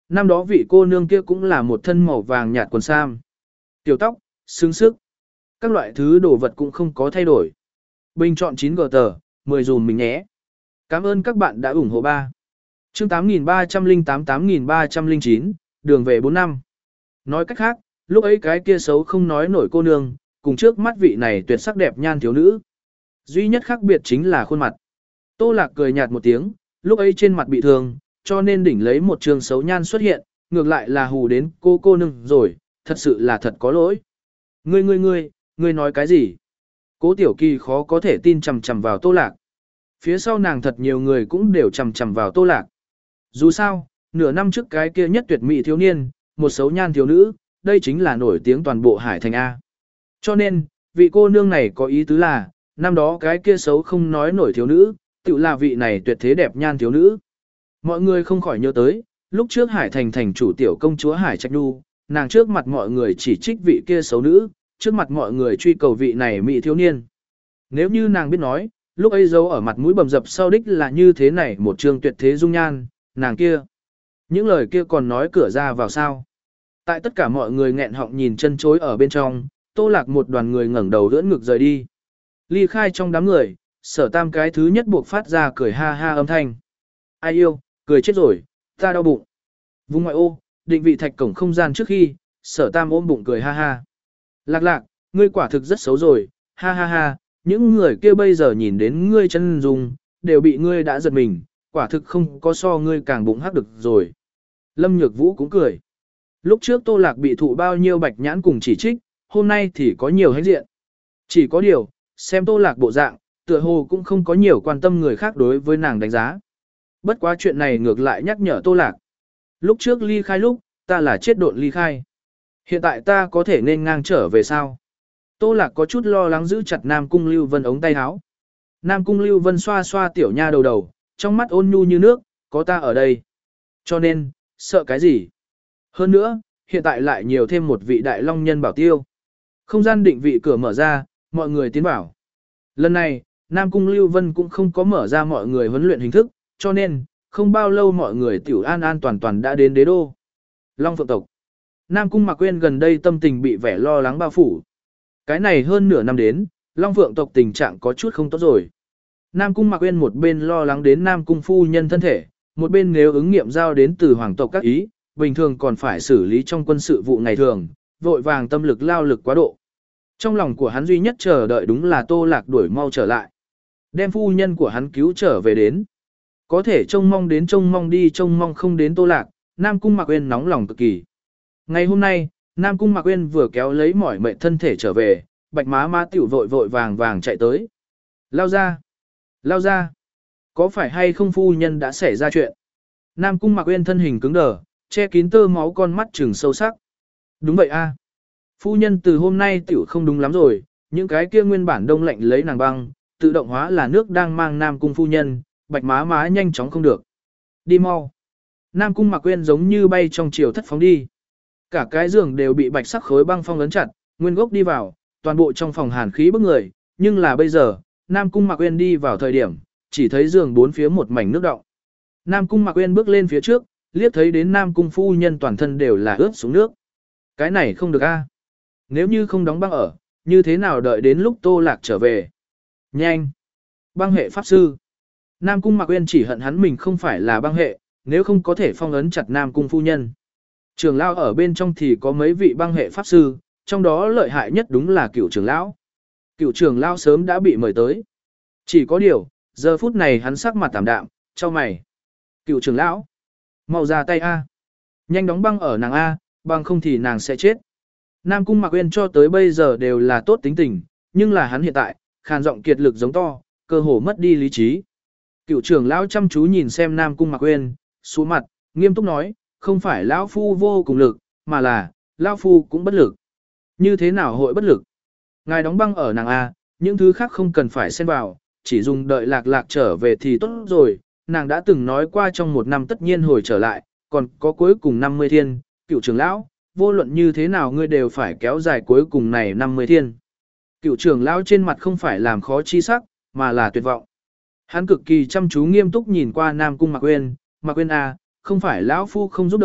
năm đó vị cô nương kia cũng là một thân màu vàng nhạt quần sam. Tiểu tóc, xứng sức. Các loại thứ đồ vật cũng không có thay đổi. Bình chọn chín gờ tờ, mười dùm mình nhé. Cảm ơn các bạn đã ủng hộ ba. Chương tám nghìn ba trăm lẻ tám tám nghìn ba trăm lẻ chín, đường về bốn năm. Nói cách khác, lúc ấy cái kia xấu không nói nổi cô nương, cùng trước mắt vị này tuyệt sắc đẹp nhan thiếu nữ. Duy nhất khác biệt chính là khuôn mặt. Tô Lạc cười nhạt một tiếng, lúc ấy trên mặt bị thương, cho nên đỉnh lấy một trường xấu nhan xuất hiện, ngược lại là hù đến cô cô nương rồi, thật sự là thật có lỗi. Ngươi ngươi ngươi, ngươi nói cái gì? Cố Tiểu Kỳ khó có thể tin chằm chằm vào Tô Lạc. Phía sau nàng thật nhiều người cũng đều chằm chằm vào Tô Lạc. Dù sao, nửa năm trước cái kia nhất tuyệt mỹ thiếu niên, một xấu nhan thiếu nữ, đây chính là nổi tiếng toàn bộ Hải Thành A. Cho nên, vị cô nương này có ý tứ là, năm đó cái kia xấu không nói nổi thiếu nữ, tự là vị này tuyệt thế đẹp nhan thiếu nữ. Mọi người không khỏi nhớ tới, lúc trước Hải Thành thành chủ tiểu công chúa Hải Trạch Nhu, nàng trước mặt mọi người chỉ trích vị kia xấu nữ, trước mặt mọi người truy cầu vị này mỹ thiếu niên. Nếu như nàng biết nói, lúc ấy dấu ở mặt mũi bầm dập sau đích là như thế này một trường tuyệt thế dung nhan, nàng kia. Những lời kia còn nói cửa ra vào sao. Tại tất cả mọi người nghẹn họng nhìn chân chối ở bên trong, Tô Lạc một đoàn người ngẩng đầu đỡ ngực rời đi. Ly khai trong đám người, Sở Tam cái thứ nhất buộc phát ra cười ha ha âm thanh. Ai yêu, cười chết rồi, ta đau bụng. Vùng ngoại ô, định vị thạch cổng không gian trước khi, Sở Tam ôm bụng cười ha ha. Lạc Lạc, ngươi quả thực rất xấu rồi, ha ha ha, những người kia bây giờ nhìn đến ngươi chân dung, đều bị ngươi đã giật mình, quả thực không có so ngươi càng bụng hắc được rồi. Lâm Nhược Vũ cũng cười. Lúc trước Tô Lạc bị thụ bao nhiêu bạch nhãn cùng chỉ trích, hôm nay thì có nhiều hãnh diện. Chỉ có điều, xem Tô Lạc bộ dạng, tựa hồ cũng không có nhiều quan tâm người khác đối với nàng đánh giá. Bất quá chuyện này ngược lại nhắc nhở Tô Lạc. Lúc trước ly khai lúc, ta là chết độn ly khai. Hiện tại ta có thể nên ngang trở về sao? Tô Lạc có chút lo lắng giữ chặt Nam Cung Lưu Vân ống tay áo. Nam Cung Lưu Vân xoa xoa tiểu nha đầu đầu, trong mắt ôn nhu như nước, có ta ở đây. Cho nên, sợ cái gì? Hơn nữa, hiện tại lại nhiều thêm một vị đại long nhân bảo tiêu. Không gian định vị cửa mở ra, mọi người tiến vào. Lần này, Nam Cung Lưu Vân cũng không có mở ra mọi người huấn luyện hình thức, cho nên, không bao lâu mọi người tiểu an an toàn toàn đã đến đế đô. Long Phượng tộc. Nam Cung Mạc Quyên gần đây tâm tình bị vẻ lo lắng bao phủ. Cái này hơn nửa năm đến, Long Phượng tộc tình trạng có chút không tốt rồi. Nam Cung Mạc Quyên một bên lo lắng đến Nam Cung phu nhân thân thể, một bên nếu ứng nghiệm giao đến từ hoàng tộc các ý, bình thường còn phải xử lý trong quân sự vụ ngày thường, vội vàng tâm lực lao lực quá độ. Trong lòng của hắn duy nhất chờ đợi đúng là Tô Lạc đuổi mau trở lại. Đem phu nhân của hắn cứu trở về đến. Có thể trông mong đến trông mong đi trông mong không đến Tô Lạc, Nam Cung Mạc Quyên nóng lòng cực kỳ. Ngày hôm nay, Nam Cung Mạc Quyên vừa kéo lấy mỏi mệt thân thể trở về, bạch má má tiểu vội vội vàng vàng chạy tới. Lao ra! Lao ra! Có phải hay không phu nhân đã xảy ra chuyện? Nam Cung Mạc Quyên thân hình cứng đờ, che kín tơ máu con mắt trừng sâu sắc. Đúng vậy a, phu nhân từ hôm nay tiểu không đúng lắm rồi, những cái kia nguyên bản đông lạnh lấy nàng băng, tự động hóa là nước đang mang Nam Cung phu nhân, bạch má má nhanh chóng không được. Đi mau. Nam Cung Mạc Quyên giống như bay trong chiều thất phóng đi. Cả cái giường đều bị bạch sắc khối băng phong ấn chặt, nguyên gốc đi vào, toàn bộ trong phòng hàn khí bức người, nhưng là bây giờ, Nam Cung Mạc Quyên đi vào thời điểm, chỉ thấy giường bốn phía một mảnh nước đọng. Nam Cung Mạc Quyên bước lên phía trước, liếc thấy đến Nam Cung phu nhân toàn thân đều là ướt xuống nước. Cái này không được a. Nếu như không đóng băng ở, như thế nào đợi đến lúc Tô Lạc trở về? Nhanh! Băng hệ pháp sư. Nam Cung Mạc Quyên chỉ hận hắn mình không phải là băng hệ, nếu không có thể phong ấn chặt Nam Cung phu nhân. Trường lão ở bên trong thì có mấy vị băng hệ pháp sư, trong đó lợi hại nhất đúng là cựu trưởng lão. Cựu trưởng lão sớm đã bị mời tới. Chỉ có điều, giờ phút này hắn sắc mặt tạm đạm, cho mày. Cựu trưởng lão, mau ra tay A. Nhanh đóng băng ở nàng A, bằng không thì nàng sẽ chết. Nam Cung Mạc Quyên cho tới bây giờ đều là tốt tính tình, nhưng là hắn hiện tại, khàn giọng kiệt lực giống to, cơ hồ mất đi lý trí. Cựu trưởng lão chăm chú nhìn xem Nam Cung Mạc Quyên, xuống mặt, nghiêm túc nói, không phải lão phu vô cùng lực, mà là, lão phu cũng bất lực. Như thế nào hội bất lực? Ngài đóng băng ở nàng A, những thứ khác không cần phải xen vào, chỉ dùng đợi lạc lạc trở về thì tốt rồi. Nàng đã từng nói qua trong một năm tất nhiên hồi trở lại, còn có cuối cùng năm mươi thiên, cựu trưởng lão, vô luận như thế nào ngươi đều phải kéo dài cuối cùng này năm mươi thiên. Cựu trưởng lão trên mặt không phải làm khó chi sắc, mà là tuyệt vọng. Hắn cực kỳ chăm chú nghiêm túc nhìn qua Nam Cung Mạc Quyên, Mạc Quyên à, không phải lão phu không giúp đỡ,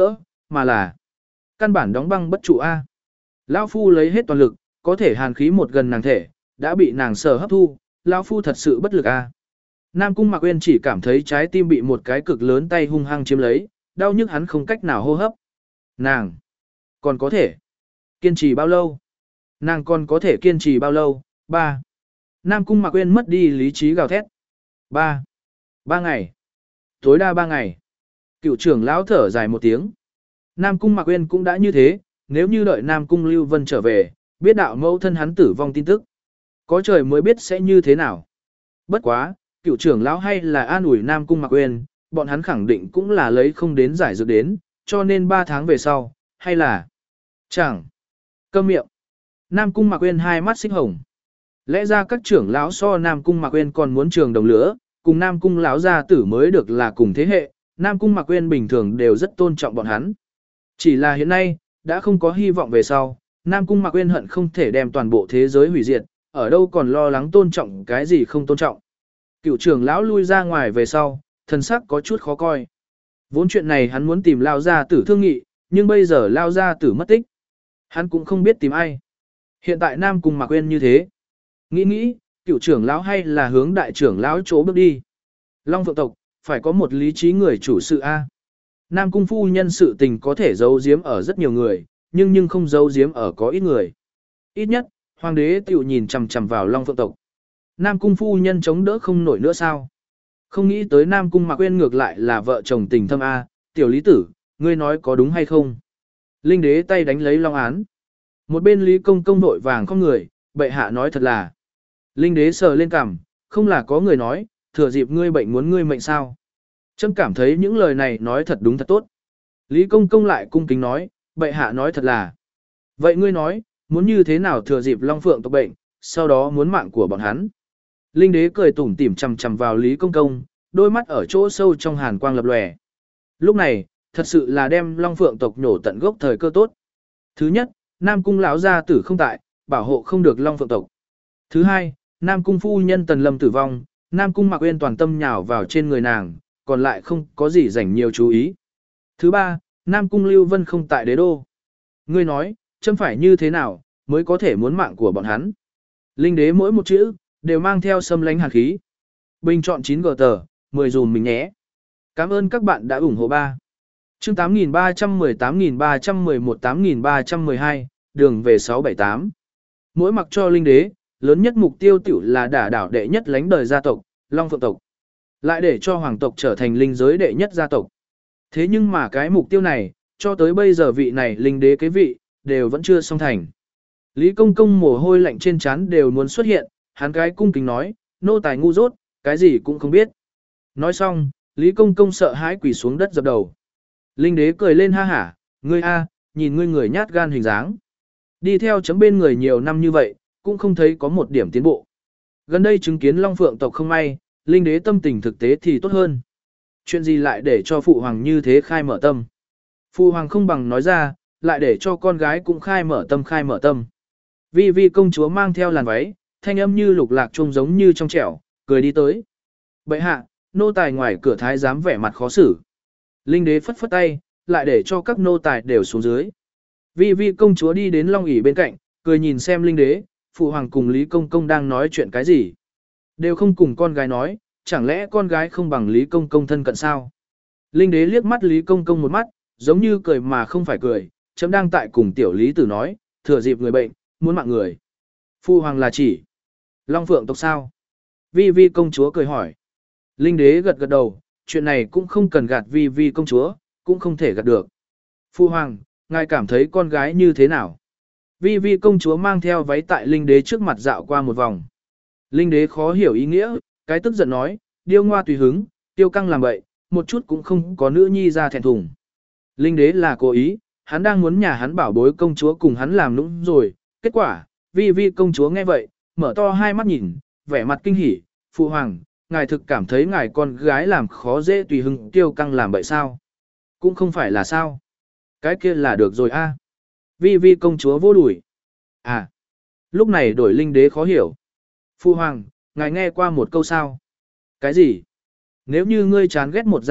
mà là căn bản đóng băng bất trụ a. Lão phu lấy hết toàn lực, có thể hàn khí một gần nàng thể, đã bị nàng sở hấp thu, lão phu thật sự bất lực a. Nam Cung Mạc Uyên chỉ cảm thấy trái tim bị một cái cực lớn tay hung hăng chiếm lấy, đau nhức hắn không cách nào hô hấp. Nàng còn có thể kiên trì bao lâu? Nàng còn có thể kiên trì bao lâu? Ba. Nam Cung Mạc Uyên mất đi lý trí gào thét. Ba. Ba ngày. Tối đa ba ngày. Cựu trưởng lão thở dài một tiếng. Nam Cung Mạc Uyên cũng đã như thế, nếu như đợi Nam Cung Lưu Vân trở về, biết đạo mẫu thân hắn tử vong tin tức. Có trời mới biết sẽ như thế nào. Bất quá, cựu trưởng lão hay là an ủi Nam Cung Mạc Uyên, bọn hắn khẳng định cũng là lấy không đến giải dược đến, cho nên ba tháng về sau, hay là chẳng. Câm miệng. Nam Cung Mạc Uyên hai mắt xích hồng. Lẽ ra các trưởng lão so Nam Cung Mạc Uyên còn muốn trường đồng lửa, cùng Nam Cung lão gia tử mới được là cùng thế hệ, Nam Cung Mạc Uyên bình thường đều rất tôn trọng bọn hắn. Chỉ là hiện nay, đã không có hy vọng về sau, Nam Cung Mạc Uyên hận không thể đem toàn bộ thế giới hủy diệt, ở đâu còn lo lắng tôn trọng cái gì không tôn trọng. Cựu trưởng lão lui ra ngoài về sau, thần sắc có chút khó coi. Vốn chuyện này hắn muốn tìm Lao gia tử thương nghị, nhưng bây giờ Lao gia tử mất tích. Hắn cũng không biết tìm ai. Hiện tại Nam Cung Mạc Uyên như thế. Nghĩ nghĩ, cựu trưởng lão hay là hướng đại trưởng lão chỗ bước đi. Long Phượng tộc, phải có một lý trí người chủ sự A. Nam Cung phu nhân sự tình có thể giấu giếm ở rất nhiều người, nhưng nhưng không giấu giếm ở có ít người. Ít nhất, hoàng đế tiểu nhìn chằm chằm vào Long Phượng tộc. Nam Cung phu nhân chống đỡ không nổi nữa sao? Không nghĩ tới Nam Cung Mạc Uyên ngược lại là vợ chồng tình thâm A, tiểu lý tử, ngươi nói có đúng hay không? Linh đế tay đánh lấy long án. Một bên Lý Công Công vội vàng không người, bệ hạ nói thật là. Linh đế sờ lên cằm, không là có người nói, thừa dịp ngươi bệnh muốn ngươi mệnh sao. Trâm cảm thấy những lời này nói thật đúng thật tốt. Lý Công Công lại cung kính nói, bệ hạ nói thật là. Vậy ngươi nói, muốn như thế nào thừa dịp Long Phượng tộc bệnh, sau đó muốn mạng của bọn hắn. Linh đế cười tủm tỉm chằm chằm vào Lý Công Công, đôi mắt ở chỗ sâu trong hàn quang lập lòe. Lúc này, thật sự là đem Long Phượng tộc nhổ tận gốc thời cơ tốt. Thứ nhất, Nam Cung lão gia tử không tại, bảo hộ không được Long Phượng tộc. Thứ hai, Nam Cung phu nhân Tần Lâm tử vong, Nam Cung Mạc Uyên toàn tâm nhào vào trên người nàng, còn lại không có gì dành nhiều chú ý. Thứ ba, Nam Cung Lưu Vân không tại đế đô. Ngươi nói, châm phải như thế nào, mới có thể muốn mạng của bọn hắn. Linh đế mỗi một chữ, đều mang theo xâm lánh hàn khí. Bình chọn chín gờ tờ, mười dùm mình nhé. Cảm ơn các bạn đã ủng hộ ba. Chương tám nghìn ba trăm mười tám nghìn ba trăm mười một tám nghìn ba trăm mười hai, đường về sáu bảy tám. Mỗi mặc cho linh đế, lớn nhất mục tiêu tiểu là đả đảo đệ nhất lánh đời gia tộc, Long Phượng tộc. Lại để cho hoàng tộc trở thành linh giới đệ nhất gia tộc. Thế nhưng mà cái mục tiêu này, cho tới bây giờ vị này linh đế cái vị, đều vẫn chưa xong thành. Lý Công Công mồ hôi lạnh trên trán đều muốn xuất hiện, hắn cái cung kính nói, nô tài ngu dốt, cái gì cũng không biết. Nói xong, Lý Công Công sợ hãi quỳ xuống đất dập đầu. Linh đế cười lên ha hả, ngươi a, nhìn ngươi người nhát gan hình dáng. Đi theo chấm bên người nhiều năm như vậy, cũng không thấy có một điểm tiến bộ. Gần đây chứng kiến Long Phượng tộc không may, linh đế tâm tình thực tế thì tốt hơn. Chuyện gì lại để cho phụ hoàng như thế khai mở tâm. Phụ hoàng không bằng nói ra, lại để cho con gái cũng khai mở tâm khai mở tâm. Vi Vi công chúa mang theo làn váy, thanh âm như lục lạc trung giống như trong trẻo, cười đi tới. Bệ hạ, nô tài ngoài cửa thái giám vẻ mặt khó xử. Linh đế phất phất tay, lại để cho các nô tài đều xuống dưới. Vi Vi công chúa đi đến long ỷ bên cạnh, cười nhìn xem linh đế, phụ hoàng cùng Lý Công Công đang nói chuyện cái gì. Đều không cùng con gái nói, chẳng lẽ con gái không bằng Lý Công Công thân cận sao? Linh đế liếc mắt Lý Công Công một mắt, giống như cười mà không phải cười, chấm đang tại cùng tiểu lý tử nói, thừa dịp người bệnh, muốn mạng người. Phụ hoàng là chỉ Long Phượng tộc sao? Vi Vi công chúa cười hỏi. Linh đế gật gật đầu, chuyện này cũng không cần gạt Vi Vi công chúa, cũng không thể gạt được. Phụ hoàng, ngài cảm thấy con gái như thế nào? Vi Vi công chúa mang theo váy tại linh đế trước mặt dạo qua một vòng. Linh đế khó hiểu ý nghĩa, cái tức giận nói, điêu ngoa tùy hứng, tiêu căng làm bậy, một chút cũng không có nữ nhi ra thẹn thùng. Linh đế là cố ý, hắn đang muốn nhà hắn bảo bối công chúa cùng hắn làm nũng rồi, kết quả, Vi Vi công chúa nghe vậy, mở to hai mắt nhìn, vẻ mặt kinh hỉ, phụ hoàng, ngài thực cảm thấy ngài con gái làm khó dễ tùy hứng tiêu căng làm bậy sao? Cũng không phải là sao? Cái kia là được rồi a. Vi Vi công chúa vô đuổi. À, lúc này đổi linh đế khó hiểu. Phụ hoàng, ngài nghe qua một câu sao? Cái gì? Nếu như ngươi chán ghét một gia tộc,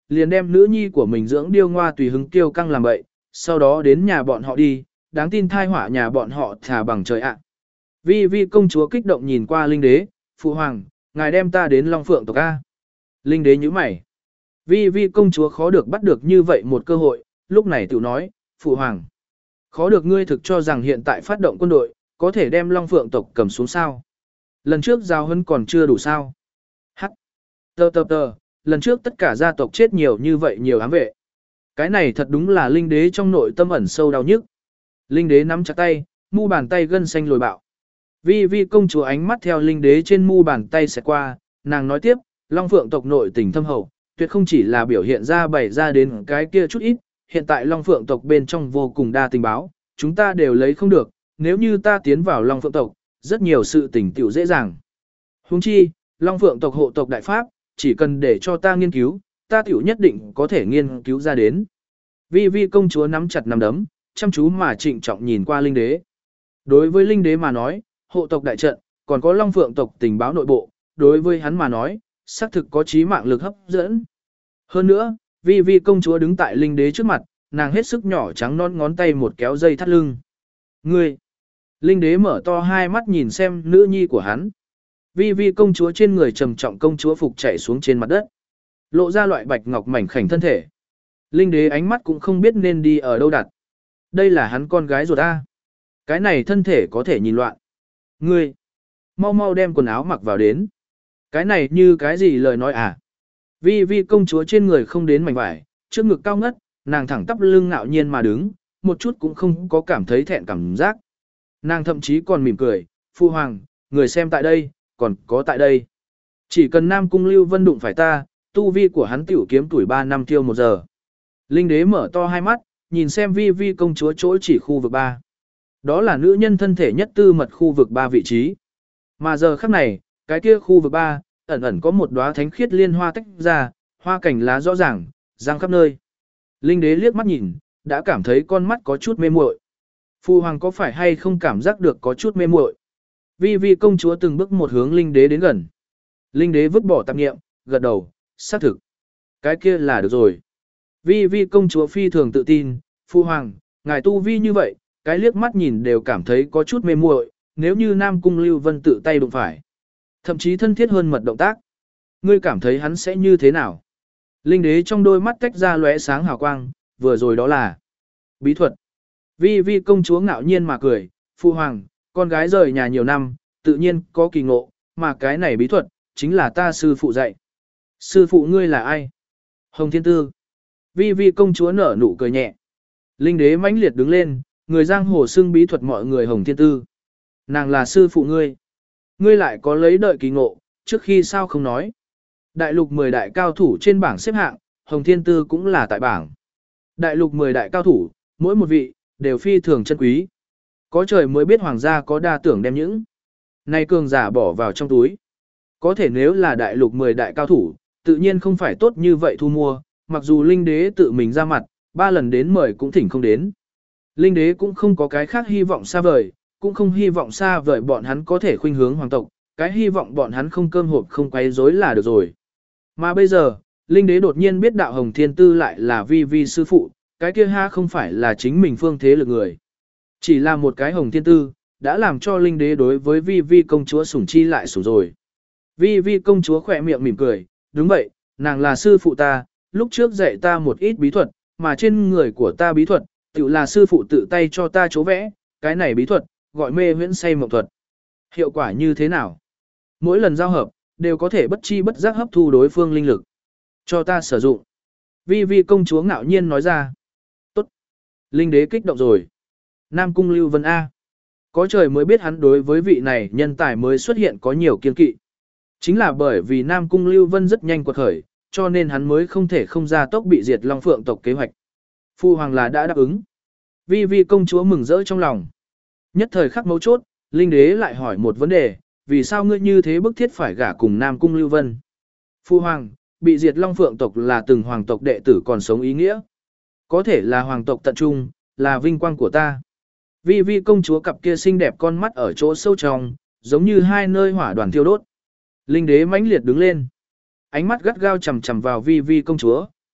liền đem nữ nhi của mình dưỡng điêu ngoa tùy hứng tiêu căng làm bậy, sau đó đến nhà bọn họ đi, đáng tin thai họa nhà bọn họ thả bằng trời ạ. Vi Vi công chúa kích động nhìn qua Linh Đế, phụ hoàng, ngài đem ta đến Long Phượng tộc A. Linh Đế nhíu mày. Vi Vi công chúa khó được bắt được như vậy một cơ hội, lúc này tự nói, phụ hoàng. Khó được ngươi thực cho rằng hiện tại phát động quân đội, có thể đem Long Phượng tộc cầm xuống sao. Lần trước giao hân còn chưa đủ sao. Hắc. Tờ tờ tờ, lần trước tất cả gia tộc chết nhiều như vậy nhiều ám vệ. Cái này thật đúng là Linh Đế trong nội tâm ẩn sâu đau nhức. Linh Đế nắm chặt tay, mu bàn tay gân xanh lồi bạo. Vi Vi công chúa ánh mắt theo Linh Đế trên mu bàn tay sẽ qua, nàng nói tiếp, Long Phượng tộc nội tình thâm hậu, tuyệt không chỉ là biểu hiện ra bày ra đến cái kia chút ít, hiện tại Long Phượng tộc bên trong vô cùng đa tình báo, chúng ta đều lấy không được, nếu như ta tiến vào Long Phượng tộc, rất nhiều sự tình tiểu dễ dàng. Huống chi, Long Phượng tộc hộ tộc đại pháp, chỉ cần để cho ta nghiên cứu, ta tiểu nhất định có thể nghiên cứu ra đến. Vi Vi công chúa nắm chặt nắm đấm, chăm chú mà trịnh trọng nhìn qua Linh Đế. Đối với Linh Đế mà nói, hộ tộc đại trận, còn có Long Phượng tộc tình báo nội bộ, đối với hắn mà nói, xác thực có trí mạng lực hấp dẫn. Hơn nữa, Vi Vi công chúa đứng tại Linh Đế trước mặt, nàng hết sức nhỏ trắng non ngón tay một kéo dây thắt lưng. Ngươi! Linh Đế mở to hai mắt nhìn xem nữ nhi của hắn. Vi Vi công chúa trên người trầm trọng công chúa phục chảy xuống trên mặt đất. Lộ ra loại bạch ngọc mảnh khảnh thân thể. Linh Đế ánh mắt cũng không biết nên đi ở đâu đặt. Đây là hắn con gái ruột a. Cái này thân thể có thể nhìn loạn. Ngươi! Mau mau đem quần áo mặc vào đến. Cái này như cái gì lời nói à? Vi Vi công chúa trên người không đến mảnh vải, trước ngực cao ngất, nàng thẳng tắp lưng ngạo nhiên mà đứng, một chút cũng không có cảm thấy thẹn cảm giác. Nàng thậm chí còn mỉm cười, phu hoàng, người xem tại đây, còn có tại đây. Chỉ cần Nam Cung Lưu Vân đụng phải ta, tu vi của hắn tiểu kiếm tuổi ba năm tiêu một giờ. Linh Đế mở to hai mắt, nhìn xem Vi Vi công chúa chỗ chỉ khu vực ba. Đó là nữ nhân thân thể nhất tư mật khu vực ba vị trí. Mà giờ khắc này, cái kia khu vực ba, ẩn ẩn có một đóa thánh khiết liên hoa tách ra, hoa cảnh lá rõ ràng, giang khắp nơi. Linh Đế liếc mắt nhìn, đã cảm thấy con mắt có chút mê muội. Phu hoàng có phải hay không cảm giác được có chút mê muội? Vi Vi công chúa từng bước một hướng Linh Đế đến gần. Linh Đế vứt bỏ tạp niệm, gật đầu, xác thực. Cái kia là được rồi. Vi Vi công chúa phi thường tự tin, phu hoàng, ngài tu vi như vậy, cái liếc mắt nhìn đều cảm thấy có chút mê muội, nếu như Nam Cung Lưu Vân tự tay đụng phải. Thậm chí thân thiết hơn mật động tác. Ngươi cảm thấy hắn sẽ như thế nào? Linh Đế trong đôi mắt tách ra lóe sáng hào quang, vừa rồi đó là bí thuật. Vi Vi công chúa ngạo nhiên mà cười, phu hoàng, con gái rời nhà nhiều năm, tự nhiên có kỳ ngộ, mà cái này bí thuật, chính là ta sư phụ dạy. Sư phụ ngươi là ai? Hồng Thiên Tư. Vi Vi công chúa nở nụ cười nhẹ. Linh Đế mãnh liệt đứng lên, người giang hồ xưng bí thuật mọi người Hồng Thiên Tư. Nàng là sư phụ ngươi. Ngươi lại có lấy đợi kỳ ngộ, trước khi sao không nói. Đại lục mười đại cao thủ trên bảng xếp hạng, Hồng Thiên Tư cũng là tại bảng. Đại lục mười đại cao thủ, mỗi một vị, đều phi thường chân quý. Có trời mới biết hoàng gia có đa tưởng đem những này cường giả bỏ vào trong túi. Có thể nếu là đại lục mười đại cao thủ, tự nhiên không phải tốt như vậy thu mua, mặc dù Linh Đế tự mình ra mặt, ba lần đến mời cũng thỉnh không đến. Linh Đế cũng không có cái khác hy vọng xa vời, cũng không hy vọng xa vời bọn hắn có thể khuynh hướng hoàng tộc, cái hy vọng bọn hắn không cơm hộp không quấy rối là được rồi. Mà bây giờ, Linh Đế đột nhiên biết đạo Hồng Thiên Tư lại là Vi Vi sư phụ, cái kia ha không phải là chính mình phương thế lực người. Chỉ là một cái Hồng Thiên Tư, đã làm cho Linh Đế đối với Vi Vi công chúa sủng chi lại sủng rồi. Vi Vi công chúa khỏe miệng mỉm cười, đúng vậy, nàng là sư phụ ta, lúc trước dạy ta một ít bí thuật, mà trên người của ta bí thuật, tự là sư phụ tự tay cho ta chỗ vẽ, cái này bí thuật, gọi mê huyễn say mộng thuật. Hiệu quả như thế nào? Mỗi lần giao hợp, đều có thể bất chi bất giác hấp thu đối phương linh lực. Cho ta sử dụng. Vi Vi công chúa ngạo nhiên nói ra. Tốt. Linh Đế kích động rồi. Nam Cung Lưu Vân A. Có trời mới biết hắn đối với vị này nhân tài mới xuất hiện có nhiều kiên kỵ. Chính là bởi vì Nam Cung Lưu Vân rất nhanh quật khởi, cho nên hắn mới không thể không ra tốc bị diệt Long Phượng tộc kế hoạch. Phu hoàng là đã đáp ứng. Vi Vi công chúa mừng rỡ trong lòng. Nhất thời khắc mấu chốt, Linh Đế lại hỏi một vấn đề, vì sao ngươi như thế bức thiết phải gả cùng Nam Cung Lưu Vân? Phu hoàng, bị diệt Long Phượng tộc là từng hoàng tộc đệ tử còn sống ý nghĩa. Có thể là hoàng tộc tận trung, là vinh quang của ta. Vi Vi công chúa cặp kia xinh đẹp con mắt ở chỗ sâu trong, giống như hai nơi hỏa đoàn thiêu đốt. Linh Đế mãnh liệt đứng lên. Ánh mắt gắt gao chằm chằm vào Vi Vi công chúa,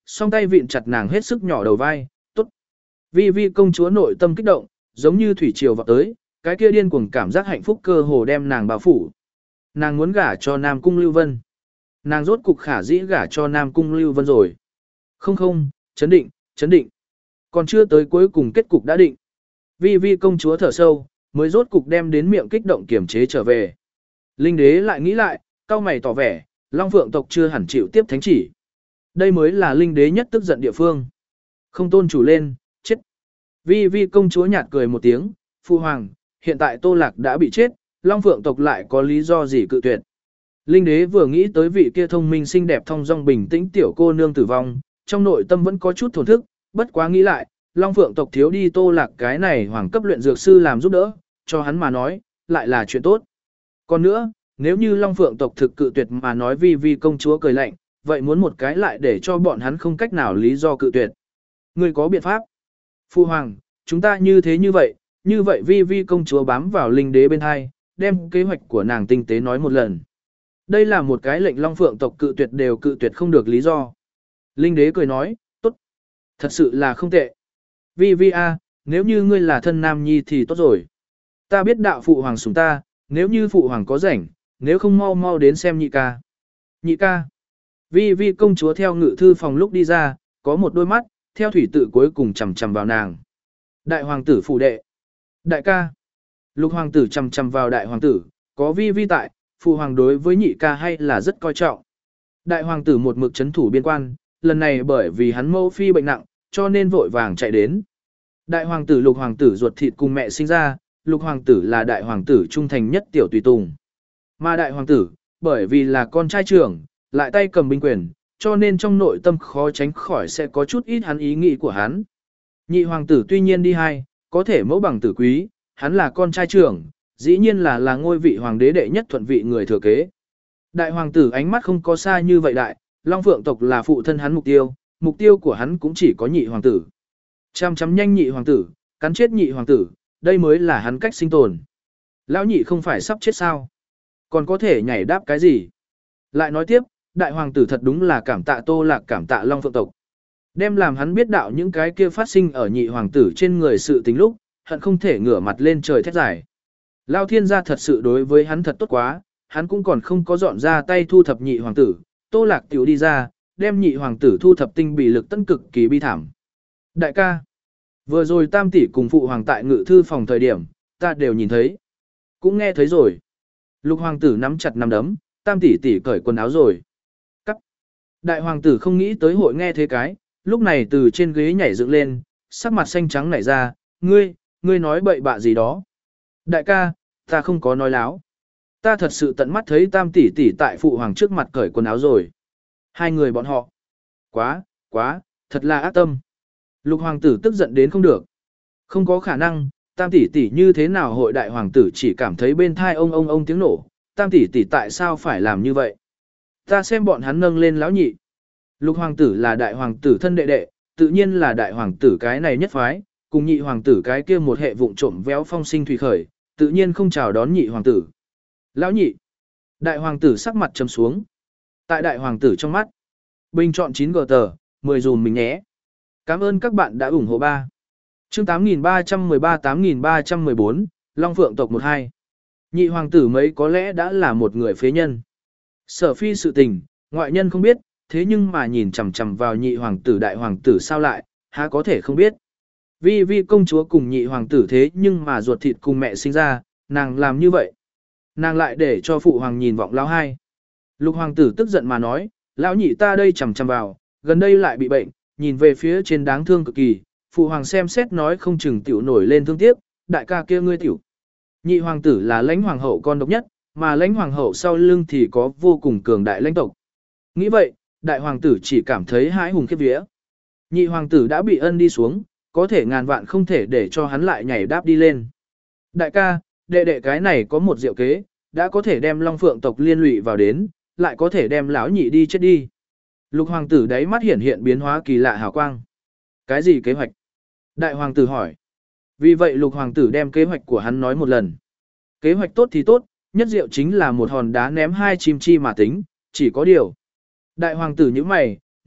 song tay vịn chặt nàng hết sức nhỏ đầu vai, tốt. Vi Vi công chúa nội tâm kích động, giống như thủy triều vào tới, cái kia điên cuồng cảm giác hạnh phúc cơ hồ đem nàng bao phủ. Nàng muốn gả cho Nam Cung Lưu Vân. Nàng rốt cục khả dĩ gả cho Nam Cung Lưu Vân rồi. Không không, chấn định, chấn định. Còn chưa tới cuối cùng kết cục đã định. Vi Vi công chúa thở sâu, mới rốt cục đem đến miệng kích động kiềm chế trở về. Linh đế lại nghĩ lại, cau mày tỏ vẻ, Long Phượng tộc chưa hẳn chịu tiếp thánh chỉ. Đây mới là linh đế nhất tức giận địa phương. Không tôn chủ lên, chết. Vi Vi công chúa nhạt cười một tiếng, Phu Hoàng, hiện tại Tô Lạc đã bị chết, Long Phượng tộc lại có lý do gì cự tuyệt. Linh đế vừa nghĩ tới vị kia thông minh xinh đẹp thong dong bình tĩnh tiểu cô nương tử vong, trong nội tâm vẫn có chút thổn thức, bất quá nghĩ lại, Long Phượng tộc thiếu đi Tô Lạc cái này hoàng cấp luyện dược sư làm giúp đỡ, cho hắn mà nói, lại là chuyện tốt. Còn nữa, nếu như Long Phượng tộc thực cự tuyệt mà nói Vi Vi công chúa cười lạnh, vậy muốn một cái lại để cho bọn hắn không cách nào lý do cự tuyệt. Người có biện pháp. Phu Hoàng, chúng ta như thế như vậy, như vậy Vi Vi công chúa bám vào linh đế bên hai, đem kế hoạch của nàng tinh tế nói một lần. Đây là một cái lệnh Long Phượng tộc cự tuyệt đều cự tuyệt không được lý do. Linh đế cười nói, tốt. Thật sự là không tệ. Vi Vi a, nếu như ngươi là thân nam nhi thì tốt rồi. Ta biết đạo phụ hoàng sủng ta, nếu như phụ hoàng có rảnh, nếu không mau mau đến xem nhị ca. Nhị ca. Vi Vi công chúa theo ngự thư phòng lúc đi ra, có một đôi mắt, theo thủy tự cuối cùng chằm chằm vào nàng. Đại hoàng tử phụ đệ. Đại ca. Lục hoàng tử chằm chằm vào đại hoàng tử, có Vi Vi tại, phụ hoàng đối với nhị ca hay là rất coi trọng. Đại hoàng tử một mực chấn thủ biên quan, lần này bởi vì hắn mẫu phi bệnh nặng, cho nên vội vàng chạy đến. Đại hoàng tử lục hoàng tử ruột thịt cùng mẹ sinh ra, lục hoàng tử là đại hoàng tử trung thành nhất tiểu tùy tùng. Mà đại hoàng tử, bởi vì là con trai trưởng, lại tay cầm binh quyền, cho nên trong nội tâm khó tránh khỏi sẽ có chút ít hắn ý nghĩ của hắn. Nhị hoàng tử tuy nhiên đi hai, có thể mẫu bằng tử quý, hắn là con trai trưởng, dĩ nhiên là là ngôi vị hoàng đế đệ nhất thuận vị người thừa kế. Đại hoàng tử ánh mắt không có xa như vậy đại, Long Phượng tộc là phụ thân hắn mục tiêu, mục tiêu của hắn cũng chỉ có nhị hoàng tử. Chăm chăm nhanh nhị hoàng tử, cắn chết nhị hoàng tử, đây mới là hắn cách sinh tồn. Lão nhị không phải sắp chết sao? Còn có thể nhảy đáp cái gì? Lại nói tiếp, đại hoàng tử thật đúng là cảm tạ Tô Lạc, cảm tạ Long Phượng tộc. Đem làm hắn biết đạo những cái kia phát sinh ở nhị hoàng tử trên người sự tình lúc, hận không thể ngửa mặt lên trời thét giải. Lao thiên gia thật sự đối với hắn thật tốt quá, hắn cũng còn không có dọn ra tay thu thập nhị hoàng tử, Tô Lạc tiểu đi ra, đem nhị hoàng tử thu thập tinh bị lực tân cực kỳ bi thảm. Đại ca, vừa rồi tam tỷ cùng phụ hoàng tại ngự thư phòng thời điểm, ta đều nhìn thấy, cũng nghe thấy rồi. Lục hoàng tử nắm chặt nắm đấm, tam tỷ tỷ cởi quần áo rồi. Cắt. Đại hoàng tử không nghĩ tới hội nghe thế cái, lúc này từ trên ghế nhảy dựng lên, sắc mặt xanh trắng nảy ra, ngươi, ngươi nói bậy bạ gì đó. Đại ca, ta không có nói láo. Ta thật sự tận mắt thấy tam tỷ tỷ tại phụ hoàng trước mặt cởi quần áo rồi. Hai người bọn họ. Quá, quá, thật là ác tâm. Lục hoàng tử tức giận đến không được. Không có khả năng, tam tỷ tỷ như thế nào hội đại hoàng tử chỉ cảm thấy bên thai ông ông ông tiếng nổ. Tam tỷ tỷ tại sao phải làm như vậy? Ta xem bọn hắn nâng lên lão nhị. Lục hoàng tử là đại hoàng tử thân đệ đệ, tự nhiên là đại hoàng tử cái này nhất phái, cùng nhị hoàng tử cái kia một hệ vụng trộm véo phong sinh thủy khởi, tự nhiên không chào đón nhị hoàng tử. Lão nhị. Đại hoàng tử sắc mặt trầm xuống. Tại đại hoàng tử trong mắt, bình chọn chín gờ tờ, mười dùm mình nhé. Cảm ơn các bạn đã ủng hộ ba. Chương tám nghìn ba trăm mười ba tám nghìn ba trăm mười bốn, Long Phượng tộc một hai. Nhị hoàng tử mấy có lẽ đã là một người phế nhân. Sở phi sự tình, ngoại nhân không biết, thế nhưng mà nhìn chằm chằm vào nhị hoàng tử đại hoàng tử sao lại, há có thể không biết. Vi Vi công chúa cùng nhị hoàng tử thế nhưng mà ruột thịt cùng mẹ sinh ra, nàng làm như vậy. Nàng lại để cho phụ hoàng nhìn vọng lão hai. Lục hoàng tử tức giận mà nói, lão nhị ta đây chằm chằm vào, gần đây lại bị bệnh, nhìn về phía trên đáng thương cực kỳ, phụ hoàng xem xét nói không chừng tiểu nổi lên thương tiếc, đại ca kia ngươi tiểu. Nhị hoàng tử là lãnh hoàng hậu con độc nhất, mà lãnh hoàng hậu sau lưng thì có vô cùng cường đại lãnh tộc. Nghĩ vậy, đại hoàng tử chỉ cảm thấy hãi hùng khiếp vía. Nhị hoàng tử đã bị ân đi xuống, có thể ngàn vạn không thể để cho hắn lại nhảy đáp đi lên. Đại ca, đệ đệ cái này có một diệu kế, đã có thể đem Long Phượng tộc liên lụy vào đến, lại có thể đem lão nhị đi chết đi. Lục hoàng tử đáy mắt hiển hiện biến hóa kỳ lạ hào quang. Cái gì kế hoạch? Đại hoàng tử hỏi. Vì vậy lục hoàng tử đem kế hoạch của hắn nói một lần. Kế hoạch tốt thì tốt, nhất diệu chính là một hòn đá ném hai chim chi mà tính, chỉ có điều. Đại hoàng tử như mày,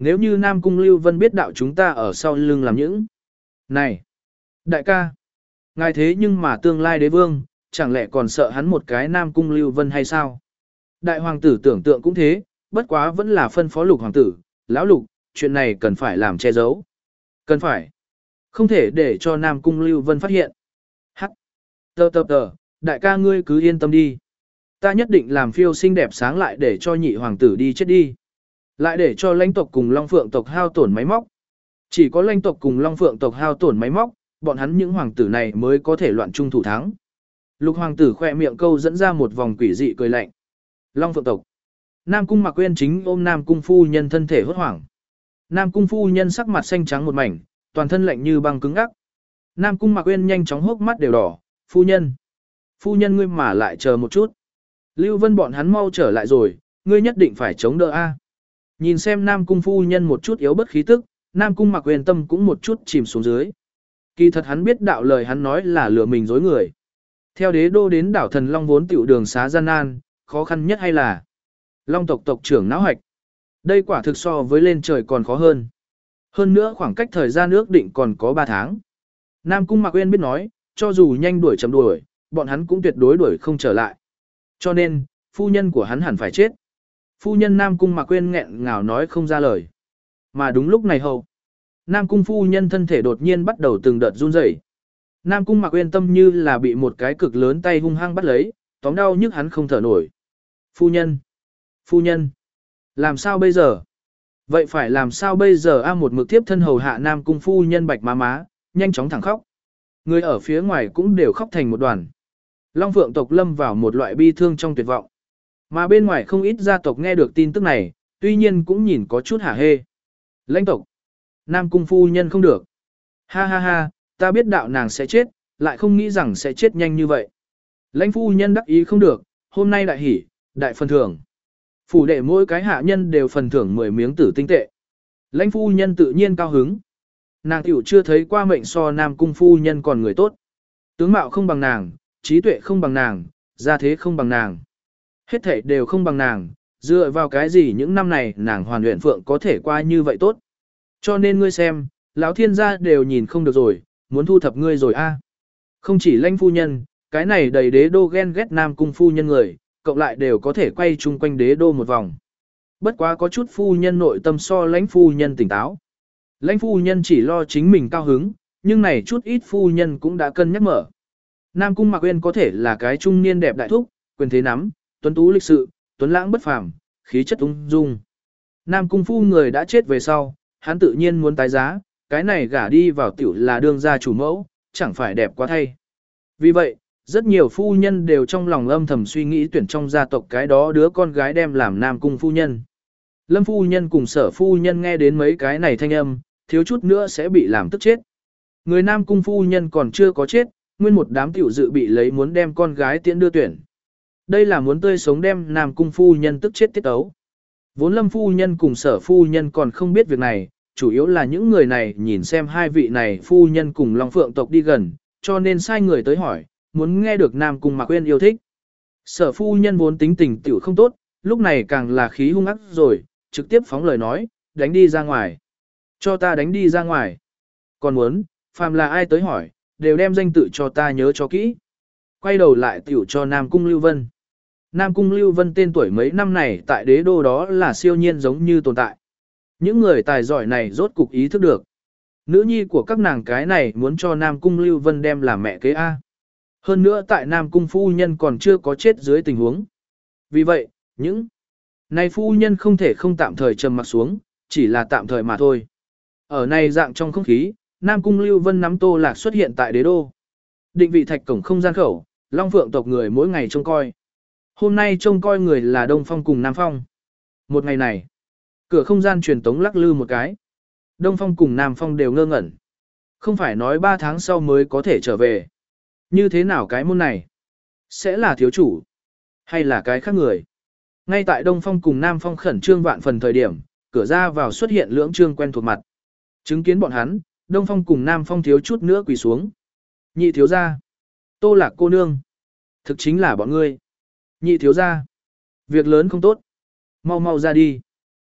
Nếu như Nam Cung Lưu Vân biết đạo chúng ta ở sau lưng làm những. Này! Đại ca! Ngài thế nhưng mà tương lai đế vương, chẳng lẽ còn sợ hắn một cái Nam Cung Lưu Vân hay sao? Đại hoàng tử tưởng tượng cũng thế, bất quá vẫn là phân phó Lục hoàng tử, lão Lục, chuyện này cần phải làm che giấu. Cần phải. Không thể để cho Nam Cung Lưu Vân phát hiện. Hắc. Tờ tờ tờ, đại ca ngươi cứ yên tâm đi. Ta nhất định làm phiêu xinh đẹp sáng lại để cho nhị hoàng tử đi chết đi. Lại để cho lãnh tộc cùng Long Phượng tộc hao tổn máy móc. Chỉ có lãnh tộc cùng Long Phượng tộc hao tổn máy móc, bọn hắn những hoàng tử này mới có thể loạn trung thủ thắng. Lục hoàng tử khoe miệng câu dẫn ra một vòng quỷ dị cười lạnh. Long Phượng tộc. Nam Cung Mạc Quyên chính ôm Nam Cung phu nhân thân thể hốt hoảng. Nam Cung phu nhân sắc mặt xanh trắng một mảnh, toàn thân lạnh như băng cứng ngắc. Nam Cung Mạc Quyên nhanh chóng hốc mắt đều đỏ, "Phu nhân, phu nhân ngươi mà lại chờ một chút. Lưu Vân bọn hắn mau trở lại rồi, ngươi nhất định phải chống đỡ a." Nhìn xem Nam Cung phu nhân một chút yếu bất khí tức, Nam Cung Mạc Quyên tâm cũng một chút chìm xuống dưới. Kỳ thật hắn biết đạo lời hắn nói là lừa mình dối người. Theo đế đô đến đảo Thần Long vốn tiểu đường xá gian nan, khó khăn nhất hay là Long tộc tộc trưởng não hạch. Đây quả thực so với lên trời còn khó hơn. Hơn nữa khoảng cách thời gian ước định còn có ba tháng. Nam Cung Mạc Quyên biết nói, cho dù nhanh đuổi chậm đuổi, bọn hắn cũng tuyệt đối đuổi không trở lại. Cho nên, phu nhân của hắn hẳn phải chết. Phu nhân Nam Cung Mạc Quyên nghẹn ngào nói không ra lời. Mà đúng lúc này hầu, Nam Cung phu nhân thân thể đột nhiên bắt đầu từng đợt run rẩy. Nam Cung Mạc Quyên tâm như là bị một cái cực lớn tay hung hăng bắt lấy, tóm đau nhức hắn không thở nổi. Phu nhân! Phu nhân! Làm sao bây giờ? Vậy phải làm sao bây giờ a một mực tiếp thân hầu hạ Nam Cung phu nhân bạch má má, nhanh chóng thẳng khóc. Người ở phía ngoài cũng đều khóc thành một đoàn. Long Phượng tộc lâm vào một loại bi thương trong tuyệt vọng. Mà bên ngoài không ít gia tộc nghe được tin tức này, tuy nhiên cũng nhìn có chút hả hê. Lãnh tộc! Nam Cung phu nhân không được. Ha ha ha, ta biết đạo nàng sẽ chết, lại không nghĩ rằng sẽ chết nhanh như vậy. Lãnh phu nhân đắc ý không được, hôm nay đại hỉ, đại phần thưởng. Phủ đệ mỗi cái hạ nhân đều phần thưởng mười miếng tử tinh tệ. Lãnh phu nhân tự nhiên cao hứng. Nàng tiểu chưa thấy qua mệnh so Nam Cung phu nhân còn người tốt. Tướng mạo không bằng nàng, trí tuệ không bằng nàng, gia thế không bằng nàng. Hết thảy đều không bằng nàng, dựa vào cái gì những năm này nàng hoàn luyện phượng có thể qua như vậy tốt. Cho nên ngươi xem, lão thiên gia đều nhìn không được rồi, muốn thu thập ngươi rồi a. Không chỉ lãnh phu nhân, cái này đầy đế đô ghen ghét Nam Cung phu nhân người, cộng lại đều có thể quay chung quanh đế đô một vòng. Bất quá có chút phu nhân nội tâm so lãnh phu nhân tỉnh táo. Lãnh phu nhân chỉ lo chính mình cao hứng, nhưng này chút ít phu nhân cũng đã cân nhắc mở. Nam Cung Mạc Quyên có thể là cái trung niên đẹp đại thúc, quyền thế nắm, tuấn tú lịch sự, tuấn lãng bất phàm, khí chất ung dung. Nam Cung phu người đã chết về sau, hắn tự nhiên muốn tái giá, cái này gả đi vào tiểu là đương gia chủ mẫu, chẳng phải đẹp quá thay. Vì vậy, rất nhiều phu nhân đều trong lòng âm thầm suy nghĩ tuyển trong gia tộc cái đó đứa con gái đem làm Nam Cung phu nhân. Lâm phu nhân cùng Sở phu nhân nghe đến mấy cái này thanh âm, thiếu chút nữa sẽ bị làm tức chết. Người Nam Cung phu nhân còn chưa có chết, nguyên một đám tiểu dự bị lấy muốn đem con gái tiễn đưa tuyển. Đây là muốn tươi sống đem Nam Cung phu nhân tức chết tiết ấu. Vốn Lâm phu nhân cùng Sở phu nhân còn không biết việc này, chủ yếu là những người này nhìn xem hai vị này phu nhân cùng Long Phượng tộc đi gần, cho nên sai người tới hỏi, muốn nghe được Nam Cung Mạc Quyên yêu thích. Sở phu nhân vốn tính tình tiểu không tốt, lúc này càng là khí hung ác rồi, trực tiếp phóng lời nói, đánh đi ra ngoài. Cho ta đánh đi ra ngoài. Còn muốn, phàm là ai tới hỏi, đều đem danh tự cho ta nhớ cho kỹ. Quay đầu lại tiểu cho Nam Cung Lưu Vân. Nam Cung Lưu Vân tên tuổi mấy năm này tại đế đô đó là siêu nhiên giống như tồn tại. Những người tài giỏi này rốt cục ý thức được. Nữ nhi của các nàng cái này muốn cho Nam Cung Lưu Vân đem làm mẹ kế A. Hơn nữa tại Nam Cung phu nhân còn chưa có chết dưới tình huống. Vì vậy, những này phu nhân không thể không tạm thời trầm mặc xuống, chỉ là tạm thời mà thôi. Ở này dạng trong không khí, Nam Cung Lưu Vân nắm Tô Lạc xuất hiện tại đế đô. Định vị thạch cổng không gian khẩu, Long Phượng tộc người mỗi ngày trông coi. Hôm nay trông coi người là Đông Phong cùng Nam Phong. Một ngày này, cửa không gian truyền tống lắc lư một cái. Đông Phong cùng Nam Phong đều ngơ ngẩn. Không phải nói ba tháng sau mới có thể trở về. Như thế nào cái môn này? Sẽ là thiếu chủ? Hay là cái khác người? Ngay tại Đông Phong cùng Nam Phong khẩn trương vạn phần thời điểm, cửa ra vào xuất hiện lưỡng trương quen thuộc mặt. Chứng kiến bọn hắn, Đông Phong cùng Nam Phong thiếu chút nữa quỳ xuống. Nhị thiếu gia, Tô Lạc cô nương. Thực chính là bọn ngươi. Nhị thiếu gia, việc lớn không tốt. Mau mau ra đi.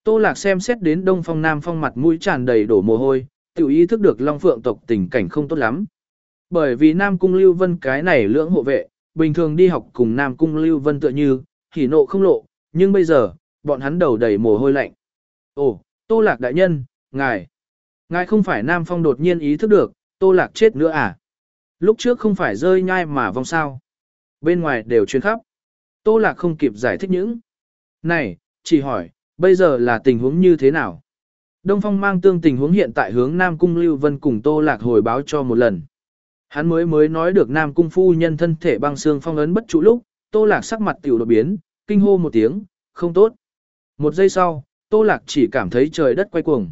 Tô Lạc xem xét đến Đông Phong Nam Phong mặt mũi tràn đầy đổ mồ hôi, tự ý thức được Long Phượng tộc tình cảnh không tốt lắm. Bởi vì Nam Cung Lưu Vân cái này lưỡng hộ vệ, bình thường đi học cùng Nam Cung Lưu Vân tựa như, hỉ nộ không lộ, nhưng bây giờ, bọn hắn đầu đầy mồ hôi lạnh. Ồ, Tô Lạc đại nhân, ngài, ngài không phải Nam Phong đột nhiên ý thức được, Tô Lạc chết nữa à? Lúc trước không phải rơi nhai mà vong sao? Bên ngoài đều truyền khắp. Tô Lạc không kịp giải thích những. Này, chỉ hỏi, bây giờ là tình huống như thế nào? Đông Phong mang tương tình huống hiện tại hướng Nam Cung Lưu Vân cùng Tô Lạc hồi báo cho một lần. Hắn mới mới nói được Nam Cung phu nhân thân thể băng xương phong ấn bất trụ lúc, Tô Lạc sắc mặt tiểu đột biến, kinh hô một tiếng, không tốt. Một giây sau, Tô Lạc chỉ cảm thấy trời đất quay cuồng.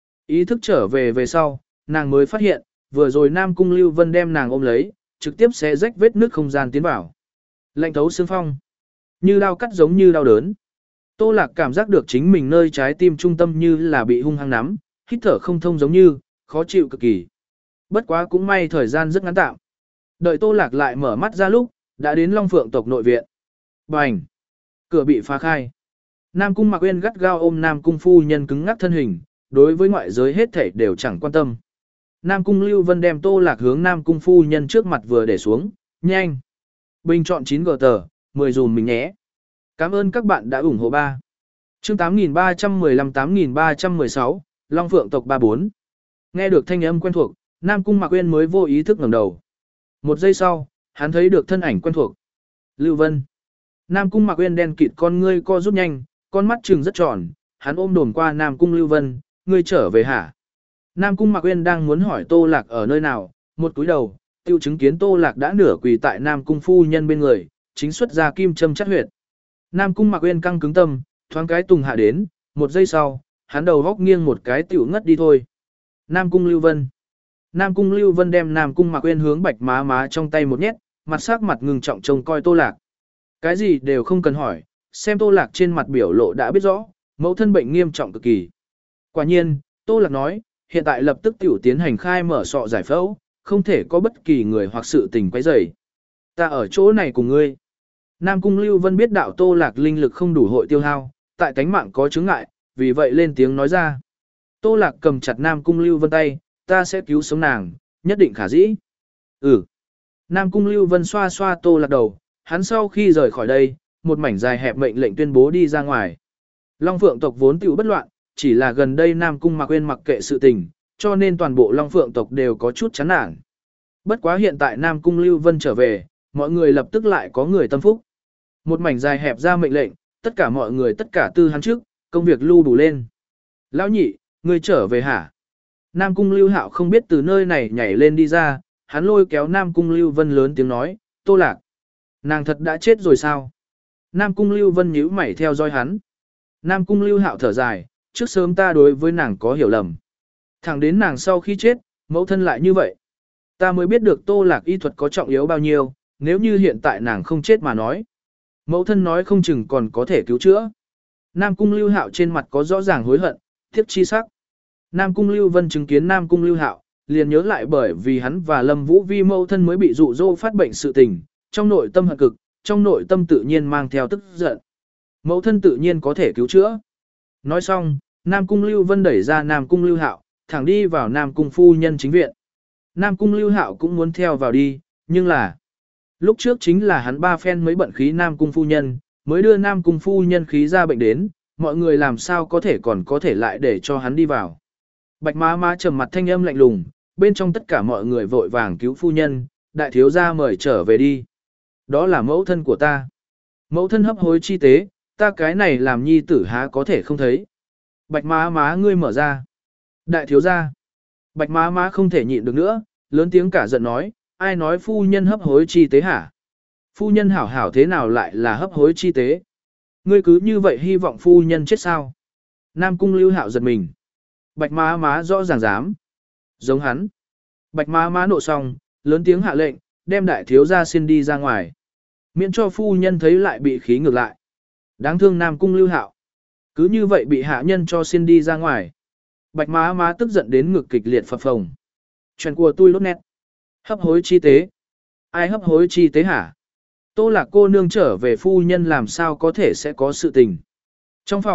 Ý thức trở về về sau, nàng mới phát hiện, vừa rồi Nam Cung Lưu Vân đem nàng ôm lấy, trực tiếp xé rách vết nước không gian tiến vào. Lạnh thấu xương phong, như đau cắt giống như đau đớn. Tô Lạc cảm giác được chính mình nơi trái tim trung tâm như là bị hung hăng nắm, hít thở không thông giống như, khó chịu cực kỳ. Bất quá cũng may thời gian rất ngắn tạm. Đợi Tô Lạc lại mở mắt ra lúc, đã đến Long Phượng tộc nội viện. Bành! Cửa bị phá khai. Nam Cung Mạc Uyên gắt gao ôm Nam Cung phu nhân cứng ngắc thân hình, đối với ngoại giới hết thảy đều chẳng quan tâm. Nam Cung Lưu Vân đem Tô Lạc hướng Nam Cung phu nhân trước mặt vừa để xuống, nhanh. Bình chọn chín gờ tờ, mười dùm mình nhé. Cảm ơn các bạn đã ủng hộ ba. Chương tám nghìn ba trăm mười lăm tám nghìn ba trăm mười sáu, Long Phượng tộc ba bốn. Nghe được thanh âm quen thuộc, Nam Cung Mạc Uyên mới vô ý thức ngẩng đầu. Một giây sau, hắn thấy được thân ảnh quen thuộc. Lưu Vân. Nam Cung Mạc Uyên đen kịt con ngươi co rút nhanh, con mắt trừng rất tròn, hắn ôm đồm qua Nam Cung Lưu Vân, ngươi trở về hả? Nam Cung Mạc Uyên đang muốn hỏi Tô Lạc ở nơi nào, một cúi đầu, tiêu chứng kiến Tô Lạc đã nửa quỳ tại Nam Cung phu nhân bên người, chính xuất ra kim châm chắt huyệt. Nam Cung Mạc Uyên căng cứng tâm, thoáng cái tùng hạ đến, một giây sau, hắn đầu góc nghiêng một cái tiểu ngất đi thôi. Nam Cung Lưu Vân. Nam Cung Lưu Vân đem Nam Cung Mạc Uyên hướng bạch má má trong tay một nhét, mặt sắc mặt ngừng trọng trông coi Tô Lạc. Cái gì đều không cần hỏi, xem Tô Lạc trên mặt biểu lộ đã biết rõ, mẫu thân bệnh nghiêm trọng cực kỳ. Quả nhiên, Tô Lạc nói, hiện tại lập tức tiểu tiến hành khai mở sọ giải phẫu, không thể có bất kỳ người hoặc sự tình quấy rầy. Ta ở chỗ này cùng ngươi. Nam Cung Lưu Vân biết đạo Tô Lạc linh lực không đủ hội tiêu hao, tại tánh mạng có chướng ngại, vì vậy lên tiếng nói ra. Tô Lạc cầm chặt Nam Cung Lưu Vân tay, ta sẽ cứu sống nàng, nhất định khả dĩ. Ừ. Nam Cung Lưu Vân xoa xoa Tô Lạc đầu, hắn sau khi rời khỏi đây, một mảnh dài hẹp mệnh lệnh tuyên bố đi ra ngoài. Long Phượng tộc vốn tiểu bất loạn, chỉ là gần đây Nam Cung Mạc Uyên mặc kệ sự tình, cho nên toàn bộ Long Phượng tộc đều có chút chán nản. Bất quá hiện tại Nam Cung Lưu Vân trở về, mọi người lập tức lại có người tâm phúc. Một mảnh dài hẹp ra mệnh lệnh, tất cả mọi người tất cả tư hắn trước, công việc lưu đủ lên. Lão nhị, ngươi trở về hả? Nam Cung Lưu Hạo không biết từ nơi này nhảy lên đi ra, hắn lôi kéo Nam Cung Lưu Vân lớn tiếng nói, Tô Lạc. Nàng thật đã chết rồi sao? Nam Cung Lưu Vân nhíu mày theo dõi hắn. Nam Cung Lưu Hạo thở dài, trước sớm ta đối với nàng có hiểu lầm. Thẳng đến nàng sau khi chết, mẫu thân lại như vậy. Ta mới biết được Tô Lạc y thuật có trọng yếu bao nhiêu, nếu như hiện tại nàng không chết mà nói. Mẫu thân nói không chừng còn có thể cứu chữa. Nam Cung Lưu Hạo trên mặt có rõ ràng hối hận, tiếc chi sắc. Nam Cung Lưu Vân chứng kiến Nam Cung Lưu Hạo, liền nhớ lại bởi vì hắn và Lâm Vũ Vi mẫu thân mới bị dụ dỗ phát bệnh sự tình, trong nội tâm hận cực, trong nội tâm tự nhiên mang theo tức giận. Mẫu thân tự nhiên có thể cứu chữa. Nói xong, Nam Cung Lưu Vân đẩy ra Nam Cung Lưu Hạo, thẳng đi vào Nam Cung phu nhân chính viện. Nam Cung Lưu Hạo cũng muốn theo vào đi, nhưng là lúc trước chính là hắn ba phen mới bận khí Nam Cung phu nhân, mới đưa Nam Cung phu nhân khí ra bệnh đến, mọi người làm sao có thể còn có thể lại để cho hắn đi vào. Bạch má má trầm mặt thanh âm lạnh lùng, bên trong tất cả mọi người vội vàng cứu phu nhân, đại thiếu gia mời trở về đi. Đó là mẫu thân của ta. Mẫu thân hấp hối chi tế, ta cái này làm nhi tử há có thể không thấy. Bạch má má ngươi mở ra. Đại thiếu gia. Bạch má má không thể nhịn được nữa, lớn tiếng cả giận nói, ai nói phu nhân hấp hối chi tế hả? Phu nhân hảo hảo thế nào lại là hấp hối chi tế? Ngươi cứ như vậy hy vọng phu nhân chết sao? Nam Cung Lưu Hạo giật mình. Bạch má má rõ ràng dám. Giống hắn. Bạch má má nộ xong, lớn tiếng hạ lệnh, đem đại thiếu gia xin đi ra ngoài. Miễn cho phu nhân thấy lại bị khí ngược lại. Đáng thương Nam Cung Lưu Hạo. Cứ như vậy bị hạ nhân cho xin đi ra ngoài. Bạch má má tức giận đến ngực kịch liệt phập phồng. Chuyện của tôi lốt nét. Hấp hối chi tế. Ai hấp hối chi tế hả? Tô Lạc cô nương trở về phu nhân làm sao có thể sẽ có sự tình. Trong phòng,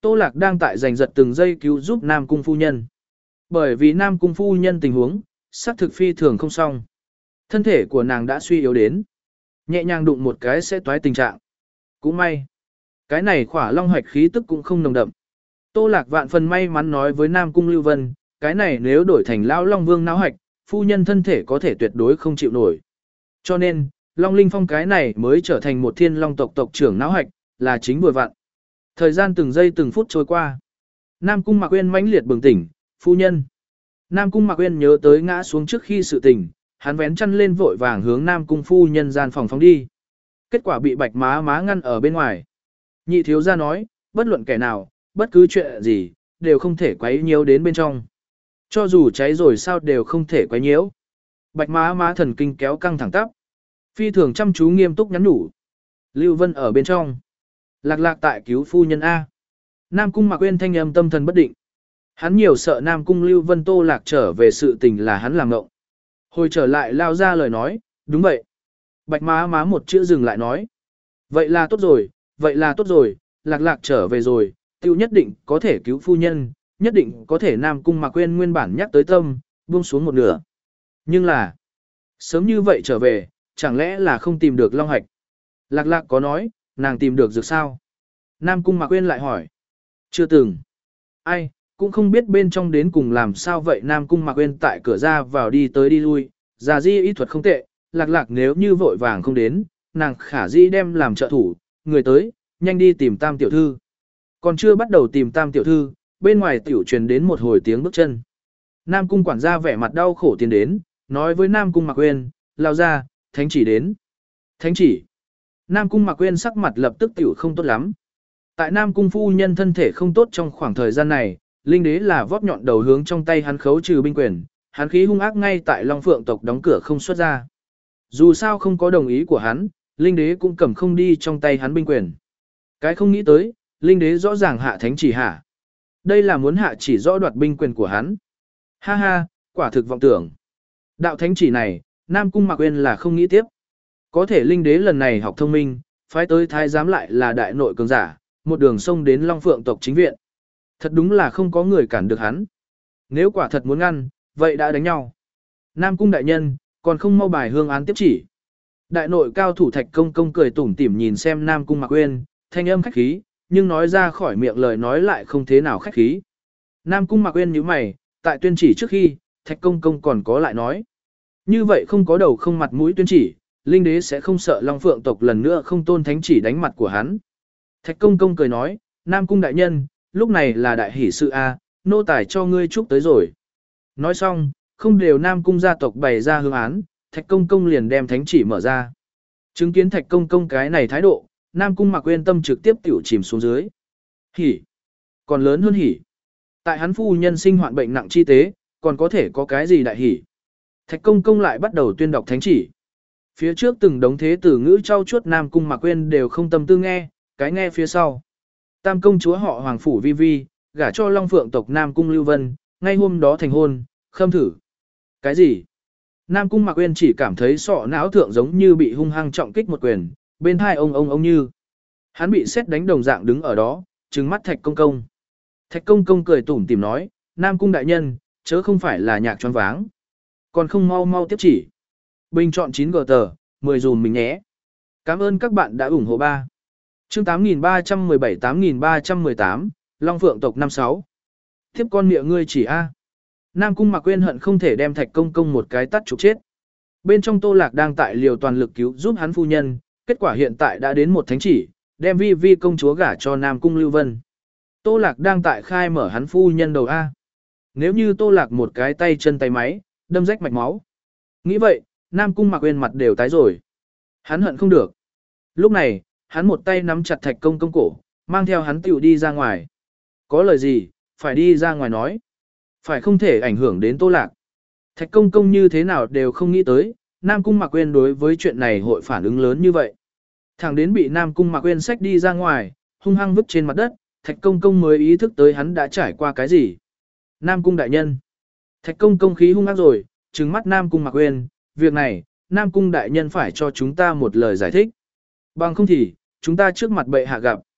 Tô Lạc đang tại giành giật từng giây cứu giúp Nam Cung phu nhân. Bởi vì Nam Cung phu nhân tình huống, sắc thực phi thường không xong. Thân thể của nàng đã suy yếu đến. Nhẹ nhàng đụng một cái sẽ toái tình trạng. Cũng may. Cái này khỏa long hoạch khí tức cũng không nồng đậm. Tô Lạc vạn phần may mắn nói với Nam Cung Lưu Vân, cái này nếu đổi thành lão Long Vương não hoạch, phu nhân thân thể có thể tuyệt đối không chịu nổi. Cho nên, Long Linh Phong cái này mới trở thành một thiên long tộc tộc trưởng não hoạch, là chính vừa vặn. Thời gian từng giây từng phút trôi qua. Nam Cung Mạc Uyên mãnh liệt bừng tỉnh, phu nhân. Nam Cung Mạc Uyên nhớ tới ngã xuống trước khi sự tình, hắn vén chăn lên vội vàng hướng Nam Cung phu nhân gian phòng phóng đi. Kết quả bị Bạch Má Má ngăn ở bên ngoài. Nhị thiếu gia nói, bất luận kẻ nào, bất cứ chuyện gì, đều không thể quấy nhiễu đến bên trong. Cho dù cháy rồi sao đều không thể quấy nhiễu. Bạch Má Má thần kinh kéo căng thẳng tắp. Phi thường chăm chú nghiêm túc nhắn nhủ. Lưu Vân ở bên trong. Lạc Lạc tại cứu phu nhân A. Nam Cung Mạc Uyên thanh âm tâm thần bất định. Hắn nhiều sợ Nam Cung Lưu Vân Tô Lạc trở về sự tình là hắn làm ngộng. Hồi trở lại lao ra lời nói, đúng vậy. Bạch Má Má một chữ dừng lại nói. Vậy là tốt rồi, vậy là tốt rồi, Lạc Lạc trở về rồi, tiêu nhất định có thể cứu phu nhân, nhất định có thể Nam Cung Mạc Uyên nguyên bản nhắc tới tâm, buông xuống một nửa. Nhưng là, sớm như vậy trở về, chẳng lẽ là không tìm được Long Hạch? Lạc Lạc có nói, nàng tìm được dược sao? Nam Cung Mạc Uyên lại hỏi. Chưa từng. Ai, cũng không biết bên trong đến cùng làm sao vậy. Nam Cung Mạc Uyên tại cửa ra vào đi tới đi lui, già di y thuật không tệ, Lạc Lạc nếu như vội vàng không đến, nàng khả di đem làm trợ thủ, người tới, nhanh đi tìm Tam tiểu thư. Còn chưa bắt đầu tìm Tam tiểu thư, bên ngoài tiểu truyền đến một hồi tiếng bước chân. Nam Cung quản gia vẻ mặt đau khổ tiến đến, nói với Nam Cung Mạc Uyên, lao ra, thánh chỉ đến. Thánh chỉ. Nam Cung Mạc Uyên sắc mặt lập tức tiểu không tốt lắm. Tại Nam Cung phu nhân thân thể không tốt trong khoảng thời gian này, linh đế là vót nhọn đầu hướng trong tay hắn khấu trừ binh quyền, hắn khí hung ác ngay tại Long Phượng tộc đóng cửa không xuất ra. Dù sao không có đồng ý của hắn, linh đế cũng cầm không đi trong tay hắn binh quyền. Cái không nghĩ tới, linh đế rõ ràng hạ thánh chỉ hạ. Đây là muốn hạ chỉ rõ đoạt binh quyền của hắn. Ha ha, quả thực vọng tưởng. Đạo thánh chỉ này, Nam Cung Mạc Uyên là không nghĩ tiếp. Có thể linh đế lần này học thông minh, phái tới thái giám lại là đại nội cường giả, một đường sông đến Long Phượng tộc chính viện. Thật đúng là không có người cản được hắn. Nếu quả thật muốn ngăn, vậy đã đánh nhau. Nam Cung đại nhân, còn không mau bài hương án tiếp chỉ. Đại nội cao thủ Thạch Công Công cười tủm tỉm nhìn xem Nam Cung Mạc Uyên, thanh âm khách khí, nhưng nói ra khỏi miệng lời nói lại không thế nào khách khí. Nam Cung Mạc Uyên nhíu mày, tại tuyên chỉ trước khi, Thạch Công Công còn có lại nói. Như vậy không có đầu không mặt mũi tuyên chỉ, linh đế sẽ không sợ Long Phượng tộc lần nữa không tôn thánh chỉ đánh mặt của hắn. Thạch Công Công cười nói, Nam Cung đại nhân, lúc này là đại hỷ sự A, nô tài cho ngươi chúc tới rồi. Nói xong, không đều Nam Cung gia tộc bày ra hương án, Thạch Công Công liền đem thánh chỉ mở ra. Chứng kiến Thạch Công Công cái này thái độ, Nam Cung Mạc Uyên tâm trực tiếp tiểu chìm xuống dưới. Hỉ, còn lớn hơn hỉ. Tại hắn phu nhân sinh hoạn bệnh nặng chi tế, còn có thể có cái gì đại hỉ. Thạch Công Công lại bắt đầu tuyên đọc thánh chỉ. Phía trước từng đống thế tử ngữ trau chuốt Nam Cung Mạc Uyên đều không tâm tư nghe, cái nghe phía sau. Tam công chúa họ Hoàng Phủ Vi Vi, gả cho Long Phượng tộc Nam Cung Lưu Vân, ngay hôm đó thành hôn, khâm thử. Cái gì? Nam Cung Mạc Uyên chỉ cảm thấy sọ não thượng giống như bị hung hăng trọng kích một quyền, bên hai ông ông ông như. Hắn bị sét đánh đồng dạng đứng ở đó, trừng mắt Thạch Công Công. Thạch Công Công cười tủm tỉm nói, Nam Cung đại nhân, chớ không phải là nhạc choáng váng. Còn không mau mau tiếp chỉ. Bình chọn chín gờ tờ, mười dùm mình nhé. Cảm ơn các bạn đã ủng hộ ba. Chương tám nghìn ba trăm mười bảy tám nghìn ba trăm mười tám, Long Phượng tộc năm sáu. Tiếp con miệng ngươi chỉ A. Nam Cung Mạc Uyên hận không thể đem Thạch Công Công một cái tắt trục chết. Bên trong Tô Lạc đang tại liều toàn lực cứu giúp hắn phu nhân, kết quả hiện tại đã đến một thánh chỉ, đem Vi Vi công chúa gả cho Nam Cung Lưu Vân. Tô Lạc đang tại khai mở hắn phu nhân đầu A. Nếu như Tô Lạc một cái tay chân tay máy, đâm rách mạch máu. Nghĩ vậy, Nam Cung Mạc Uyên mặt đều tái rồi. Hắn hận không được. Lúc này, hắn một tay nắm chặt Thạch Công Công cổ, mang theo hắn tiểu đi ra ngoài. Có lời gì, phải đi ra ngoài nói. Phải không thể ảnh hưởng đến Tô Lạc. Thạch Công Công như thế nào đều không nghĩ tới, Nam Cung Mạc Uyên đối với chuyện này hội phản ứng lớn như vậy. Thẳng đến bị Nam Cung Mạc Uyên xách đi ra ngoài, hung hăng vứt trên mặt đất, Thạch Công Công mới ý thức tới hắn đã trải qua cái gì. Nam Cung đại nhân. Thạch Công Công khí hung ác rồi, trừng mắt Nam Cung Mạc Uyên, việc này, Nam Cung đại nhân phải cho chúng ta một lời giải thích. Bằng không thì, chúng ta trước mặt bệ hạ gặp.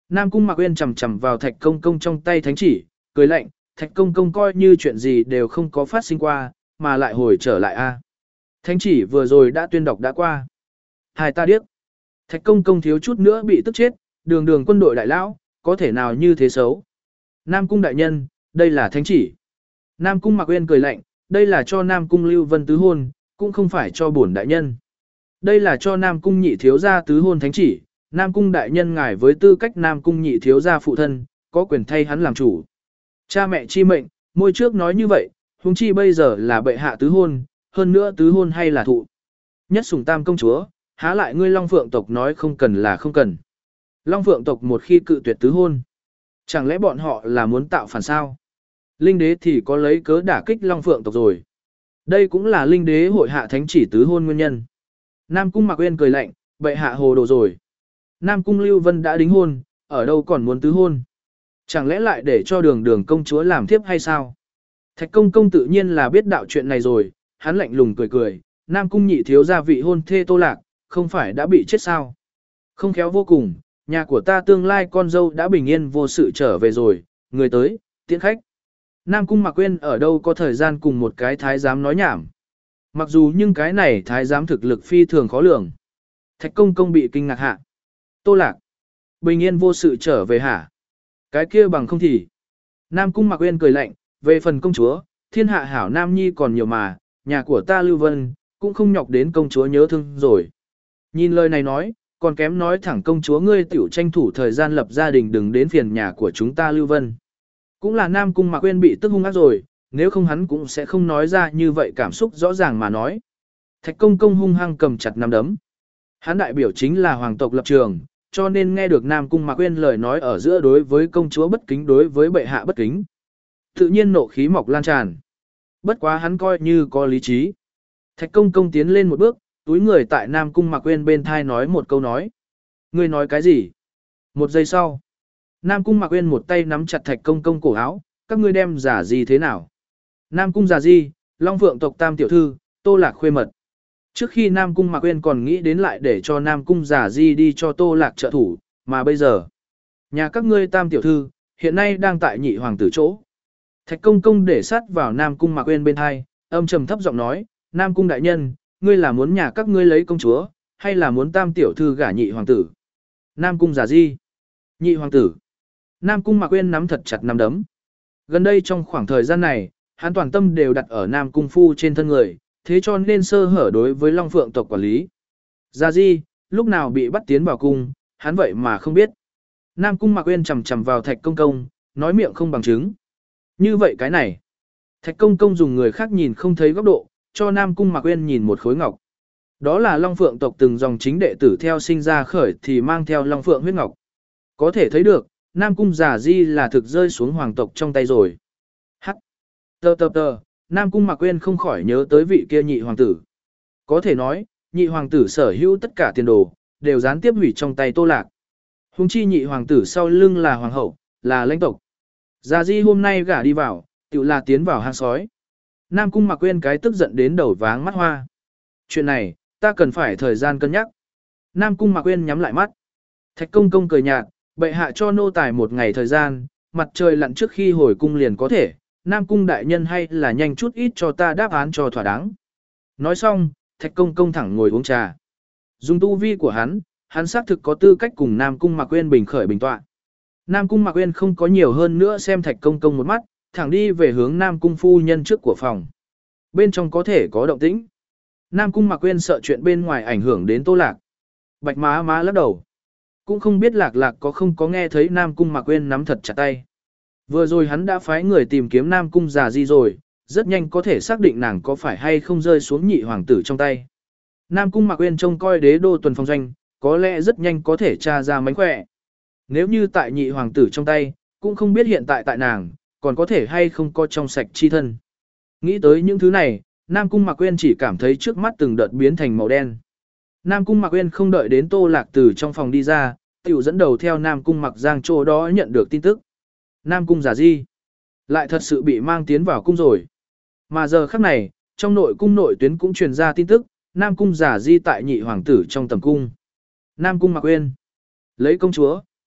Nam Cung Mạc Uyên chầm chầm vào Thạch Công Công trong tay thánh chỉ, cười lạnh, Thạch Công Công coi như chuyện gì đều không có phát sinh qua, mà lại hồi trở lại a. Thánh chỉ vừa rồi đã tuyên đọc đã qua. Hai ta điếc. Thạch Công Công thiếu chút nữa bị tức chết, đường đường quân đội đại lão, có thể nào như thế xấu. Nam Cung đại nhân, đây là thánh chỉ. Nam Cung Mạc Uyên cười lạnh, đây là cho Nam Cung Lưu Vân tứ hôn, cũng không phải cho bổn đại nhân. Đây là cho Nam Cung nhị thiếu gia tứ hôn thánh chỉ, Nam Cung đại nhân ngài với tư cách Nam Cung nhị thiếu gia phụ thân, có quyền thay hắn làm chủ. Cha mẹ chi mệnh, môi trước nói như vậy, huống chi bây giờ là bệ hạ tứ hôn, hơn nữa tứ hôn hay là thụ. Nhất sủng tam công chúa, há lại ngươi Long Phượng tộc nói không cần là không cần. Long Phượng tộc một khi cự tuyệt tứ hôn, chẳng lẽ bọn họ là muốn tạo phản sao? Linh đế thì có lấy cớ đả kích Long Phượng tộc rồi. Đây cũng là linh đế hội hạ thánh chỉ tứ hôn nguyên nhân. Nam Cung Mạc Uyên cười lạnh, bệ hạ hồ đồ rồi. Nam Cung Lưu Vân đã đính hôn, ở đâu còn muốn tứ hôn? Chẳng lẽ lại để cho đường đường công chúa làm thiếp hay sao? Thạch Công Công tự nhiên là biết đạo chuyện này rồi, hắn lạnh lùng cười cười, Nam Cung nhị thiếu gia vị hôn thê Tô Lạc, không phải đã bị chết sao? Không khéo vô cùng, nhà của ta tương lai con dâu đã bình yên vô sự trở về rồi, người tới, tiễn khách. Nam Cung Mạc Uyên ở đâu có thời gian cùng một cái thái giám nói nhảm. Mặc dù nhưng cái này thái giám thực lực phi thường khó lường. Thạch Công Công bị kinh ngạc hạ. Tô Lạc, bình yên vô sự trở về hả? Cái kia bằng không thì. Nam Cung Mạc Uyên cười lạnh, về phần công chúa, thiên hạ hảo nam nhi còn nhiều mà, nhà của ta Lưu Vân, cũng không nhọc đến công chúa nhớ thương rồi. Nhìn lời này nói, còn kém nói thẳng công chúa ngươi tiểu tranh thủ thời gian lập gia đình đừng đến phiền nhà của chúng ta Lưu Vân. Cũng là Nam Cung Mạc Uyên bị tức hung ác rồi, nếu không hắn cũng sẽ không nói ra như vậy cảm xúc rõ ràng mà nói. Thạch Công Công hung hăng cầm chặt nắm đấm. Hắn đại biểu chính là hoàng tộc lập trường, cho nên nghe được Nam Cung Mạc Uyên lời nói ở giữa đối với công chúa bất kính đối với bệ hạ bất kính. Tự nhiên nộ khí mọc lan tràn. Bất quá hắn coi như có lý trí. Thạch Công Công tiến lên một bước, túi người tại Nam Cung Mạc Uyên bên thai nói một câu nói. Ngươi nói cái gì? Một giây sau, Nam Cung Mạc Uyên một tay nắm chặt Thạch Công Công cổ áo, các ngươi đem giả gì thế nào? Nam Cung giả gì, Long Phượng tộc tam tiểu thư, Tô Lạc khuê mật. Trước khi Nam Cung Mạc Uyên còn nghĩ đến lại để cho Nam Cung giả di đi cho Tô Lạc trợ thủ, mà bây giờ, nhà các ngươi tam tiểu thư, hiện nay đang tại nhị hoàng tử chỗ. Thạch Công Công để sát vào Nam Cung Mạc Uyên bên hai, âm trầm thấp giọng nói, Nam Cung đại nhân, ngươi là muốn nhà các ngươi lấy công chúa, hay là muốn tam tiểu thư gả nhị hoàng tử? Nam Cung giả di, nhị hoàng tử. Nam Cung Mạc Uyên nắm thật chặt nắm đấm. Gần đây trong khoảng thời gian này, hắn toàn tâm đều đặt ở Nam Cung phu trên thân người, thế cho nên sơ hở đối với Long Phượng tộc quản lý. Giả di, lúc nào bị bắt tiến vào cung, hắn vậy mà không biết. Nam Cung Mạc Uyên chầm chầm vào Thạch Công Công, nói miệng không bằng chứng. Như vậy cái này, Thạch Công Công dùng người khác nhìn không thấy góc độ, cho Nam Cung Mạc Uyên nhìn một khối ngọc. Đó là Long Phượng tộc từng dòng chính đệ tử theo sinh ra khởi thì mang theo Long Phượng huyết ngọc. Có thể thấy được, Nam Cung giả di là thực rơi xuống hoàng tộc trong tay rồi. Hắc. Tờ tờ tờ, Nam Cung Mạc Uyên không khỏi nhớ tới vị kia nhị hoàng tử. Có thể nói, nhị hoàng tử sở hữu tất cả tiền đồ, đều gián tiếp hủy trong tay Tô Lạc. Hùng chi nhị hoàng tử sau lưng là hoàng hậu, là lãnh tộc. Giả di hôm nay gả đi vào, tự là tiến vào hang sói. Nam Cung Mạc Uyên cái tức giận đến đầu váng mắt hoa. Chuyện này, ta cần phải thời gian cân nhắc. Nam Cung Mạc Uyên nhắm lại mắt. Thạch Công Công cười nhạt, bệ hạ cho nô tài một ngày thời gian, mặt trời lặn trước khi hồi cung liền có thể, Nam Cung đại nhân hay là nhanh chút ít cho ta đáp án cho thỏa đáng. Nói xong, Thạch Công Công thẳng ngồi uống trà. Dùng tu vi của hắn, hắn xác thực có tư cách cùng Nam Cung Mạc Uyên bình khởi bình tọa. Nam Cung Mạc Uyên không có nhiều hơn nữa xem Thạch Công Công một mắt, thẳng đi về hướng Nam Cung phu nhân trước của phòng. Bên trong có thể có động tĩnh. Nam Cung Mạc Uyên sợ chuyện bên ngoài ảnh hưởng đến Tô Lạc. Bạch má má lắc đầu. Cũng không biết Lạc Lạc có không có nghe thấy Nam Cung Mạc Uyên nắm thật chặt tay. Vừa rồi hắn đã phái người tìm kiếm Nam Cung già di rồi, rất nhanh có thể xác định nàng có phải hay không rơi xuống nhị hoàng tử trong tay. Nam Cung Mạc Uyên trông coi đế đô tuần phòng doanh, có lẽ rất nhanh có thể tra ra mánh khỏe. Nếu như tại nhị hoàng tử trong tay, cũng không biết hiện tại tại nàng, còn có thể hay không có trong sạch chi thân. Nghĩ tới những thứ này, Nam Cung Mạc Uyên chỉ cảm thấy trước mắt từng đợt biến thành màu đen. Nam Cung Mạc Uyên không đợi đến Tô Lạc từ trong phòng đi ra, tiểu dẫn đầu theo Nam Cung Mạc Giang chỗ đó nhận được tin tức. Nam Cung giả di lại thật sự bị mang tiến vào cung rồi. Mà giờ khắc này, trong nội cung nội tuyến cũng truyền ra tin tức, Nam Cung giả di tại nhị hoàng tử trong tầm cung. Nam Cung Mạc Uyên lấy công chúa.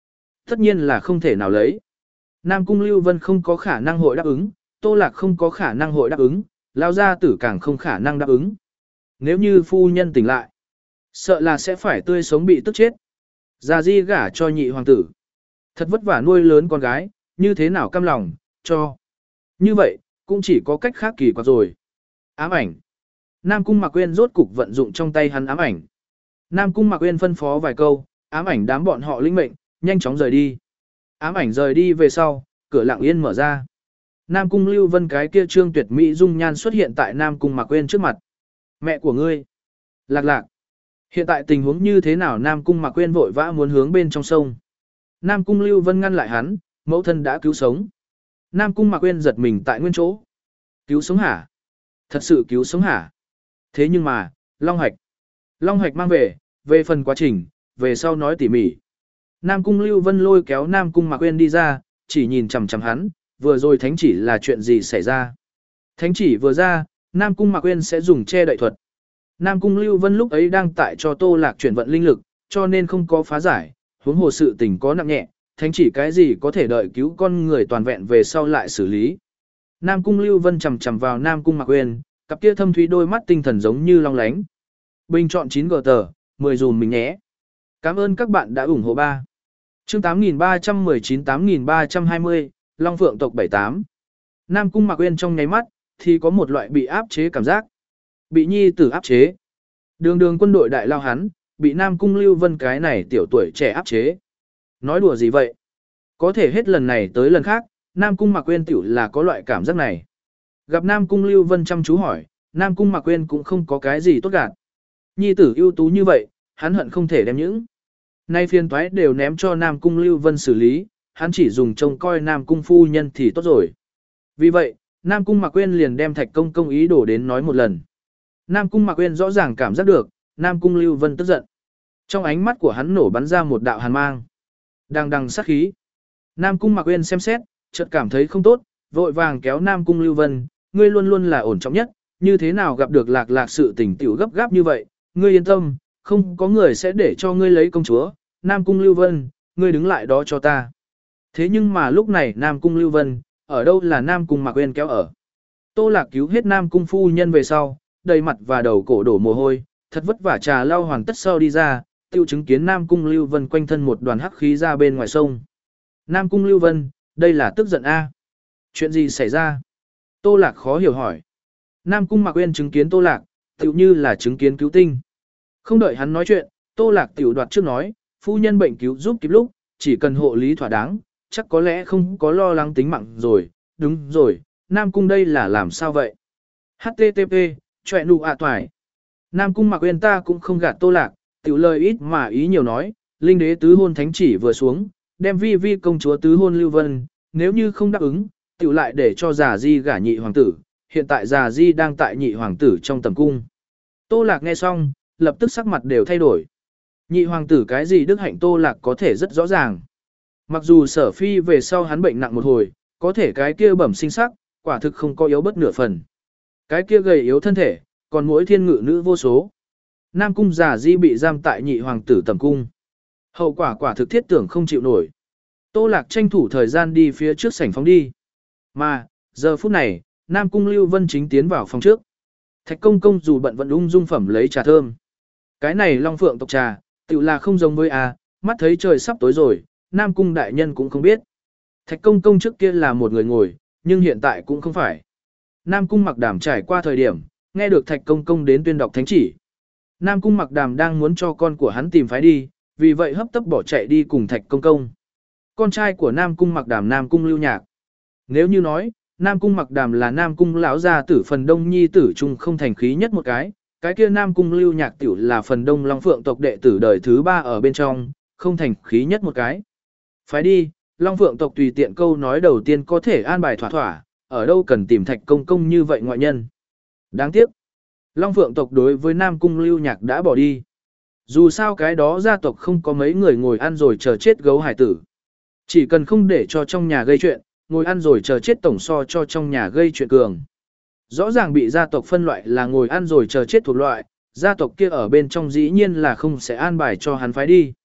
Tất nhiên là không thể nào lấy. Nam Cung Lưu Vân không có khả năng hội đáp ứng, Tô Lạc không có khả năng hội đáp ứng, Lao gia tử càng không khả năng đáp ứng. Nếu như phu nhân tỉnh lại, sợ là sẽ phải tươi sống bị tức chết. Già di gả cho nhị hoàng tử. Thật vất vả nuôi lớn con gái, như thế nào cam lòng, cho. Như vậy, cũng chỉ có cách khác kỳ quặc rồi. Ám ảnh. Nam Cung Mạc Quyên rốt cục vận dụng trong tay hắn ám ảnh. Nam Cung Mạc Quyên phân phó vài câu, ám ảnh đám bọn họ linh mệnh, nhanh chóng rời đi. Ám ảnh rời đi về sau, cửa lặng yên mở ra. Nam Cung Lưu Vân cái kia trương tuyệt mỹ dung nhan xuất hiện tại Nam Cung Mạc Quyên trước mặt. Mẹ của ngươi. Lạc lạc. Hiện tại tình huống như thế nào? Nam Cung Mạc Quyên vội vã muốn hướng bên trong sông. Nam Cung Lưu Vân ngăn lại hắn, mẫu thân đã cứu sống. Nam Cung Mạc Quyên giật mình tại nguyên chỗ. Cứu sống hả? Thật sự cứu sống hả? Thế nhưng mà, Long Hạch. Long Hạch mang về, về phần quá trình, về sau nói tỉ mỉ. Nam Cung Lưu Vân lôi kéo Nam Cung Mạc Quyên đi ra, chỉ nhìn chằm chằm hắn, vừa rồi thánh chỉ là chuyện gì xảy ra. Thánh chỉ vừa ra, Nam Cung Mạc Quyên sẽ dùng che đậy thuật. Nam Cung Lưu Vân lúc ấy đang tại cho Tô Lạc chuyển vận linh lực, cho nên không có phá giải, huống hồ sự tình có nặng nhẹ, thánh chỉ cái gì có thể đợi cứu con người toàn vẹn về sau lại xử lý. Nam Cung Lưu Vân chằm chằm vào Nam Cung Mạc Quyên, cặp kia thâm thúy đôi mắt tinh thần giống như long lánh. Bình chọn chín gờ tờ, mười dùm mình nhé. Cảm ơn các bạn đã ủng hộ ba. Chương tám nghìn ba trăm mười chín tám nghìn ba trăm hai mươi, Long Phượng tộc bảy tám. Nam Cung Mạc Quyên trong nháy mắt, thì có một loại bị áp chế cảm giác. Bị nhi tử áp chế. Đường đường quân đội đại lao hắn, bị Nam Cung Lưu Vân cái này tiểu tuổi trẻ áp chế. Nói đùa gì vậy? Có thể hết lần này tới lần khác, Nam Cung Mạc Quyên tiểu là có loại cảm giác này. Gặp Nam Cung Lưu Vân chăm chú hỏi, Nam Cung Mạc Quyên cũng không có cái gì tốt gạt. Nhi tử ưu tú như vậy, hắn hận không thể đem những nay phiền toái đều ném cho Nam Cung Lưu Vân xử lý, hắn chỉ dùng trông coi Nam Cung phu nhân thì tốt rồi. Vì vậy, Nam Cung Mạc Quyên liền đem Thạch Công Công ý đồ đến nói một lần. Nam Cung Mạc Quyên rõ ràng cảm giác được, Nam Cung Lưu Vân tức giận. Trong ánh mắt của hắn nổ bắn ra một đạo hàn mang. Đằng đằng sát khí. Nam Cung Mạc Quyên xem xét, chợt cảm thấy không tốt, vội vàng kéo Nam Cung Lưu Vân, ngươi luôn luôn là ổn trọng nhất, như thế nào gặp được lạc lạc sự tình tiểu gấp gáp như vậy, ngươi yên tâm, không có người sẽ để cho ngươi lấy công chúa, Nam Cung Lưu Vân, ngươi đứng lại đó cho ta. Thế nhưng mà lúc này Nam Cung Lưu Vân, ở đâu là Nam Cung Mạc Quyên kéo ở. Tô Lạc cứu hết Nam Cung phu nhân về sau, đầy mặt và đầu cổ đổ mồ hôi, thật vất vả trà lau hoàn tất sau đi ra, tiêu chứng kiến Nam Cung Lưu Vân quanh thân một đoàn hắc khí ra bên ngoài sông. Nam Cung Lưu Vân, đây là tức giận A. Chuyện gì xảy ra? Tô Lạc khó hiểu hỏi. Nam Cung Mạc Quyên chứng kiến Tô Lạc, tựu như là chứng kiến cứu tinh. Không đợi hắn nói chuyện, Tô Lạc tiểu đoạt trước nói, phu nhân bệnh cứu giúp kịp lúc, chỉ cần hộ lý thỏa đáng, chắc có lẽ không có lo lắng tính mạng rồi, đúng rồi, Nam Cung đây là làm sao vậy? hát tê tê pê, chọe nụ ạ toài. Nam Cung Mạc Quyên ta cũng không gạt Tô Lạc, tiểu lời ít mà ý nhiều nói, linh đế tứ hôn thánh chỉ vừa xuống, đem vi vi công chúa tứ hôn Lưu Vân, nếu như không đáp ứng, tiểu lại để cho già di gả nhị hoàng tử, hiện tại già di đang tại nhị hoàng tử trong tầm cung. Tô Lạc nghe xong, lập tức sắc mặt đều thay đổi. Nhị hoàng tử cái gì đức hạnh Tô Lạc có thể rất rõ ràng. Mặc dù Sở Phi về sau hắn bệnh nặng một hồi, có thể cái kia bẩm sinh sắc, quả thực không có yếu bất nửa phần. Cái kia gầy yếu thân thể, còn mỗi thiên ngự nữ vô số. Nam cung già di bị giam tại nhị hoàng tử tầm cung. Hậu quả quả thực thiết tưởng không chịu nổi. Tô Lạc tranh thủ thời gian đi phía trước sảnh phóng đi. Mà, giờ phút này, Nam cung Lưu Vân chính tiến vào phòng trước. Thạch công công dù bận vẫn ung dung phẩm lấy trà thơm. Cái này Long Phượng tộc trà, tự là không giống với a, mắt thấy trời sắp tối rồi, Nam cung đại nhân cũng không biết. Thạch công công trước kia là một người ngồi, nhưng hiện tại cũng không phải. Nam cung Mặc Đàm trải qua thời điểm, nghe được Thạch công công đến tuyên đọc thánh chỉ. Nam cung Mặc Đàm đang muốn cho con của hắn tìm phái đi, vì vậy hấp tấp bỏ chạy đi cùng Thạch công công. Con trai của Nam cung Mặc Đàm Nam cung Lưu Nhạc. Nếu như nói, Nam cung Mặc Đàm là Nam cung lão gia tử phần đông nhi tử chung không thành khí nhất một cái, cái kia Nam cung Lưu Nhạc tiểu là phần đông Long Phượng tộc đệ tử đời thứ ba ở bên trong, không thành khí nhất một cái. Phải đi, Long Phượng tộc tùy tiện câu nói đầu tiên có thể an bài thỏa thỏa, ở đâu cần tìm Thạch công công như vậy ngoại nhân. Đáng tiếc, Long Phượng tộc đối với Nam cung Lưu Nhạc đã bỏ đi. Dù sao cái đó gia tộc không có mấy người ngồi ăn rồi chờ chết gấu hải tử. Chỉ cần không để cho trong nhà gây chuyện, ngồi ăn rồi chờ chết tổng so cho trong nhà gây chuyện cường. Rõ ràng bị gia tộc phân loại là ngồi ăn rồi chờ chết thuộc loại, gia tộc kia ở bên trong dĩ nhiên là không sẽ an bài cho hắn phái đi.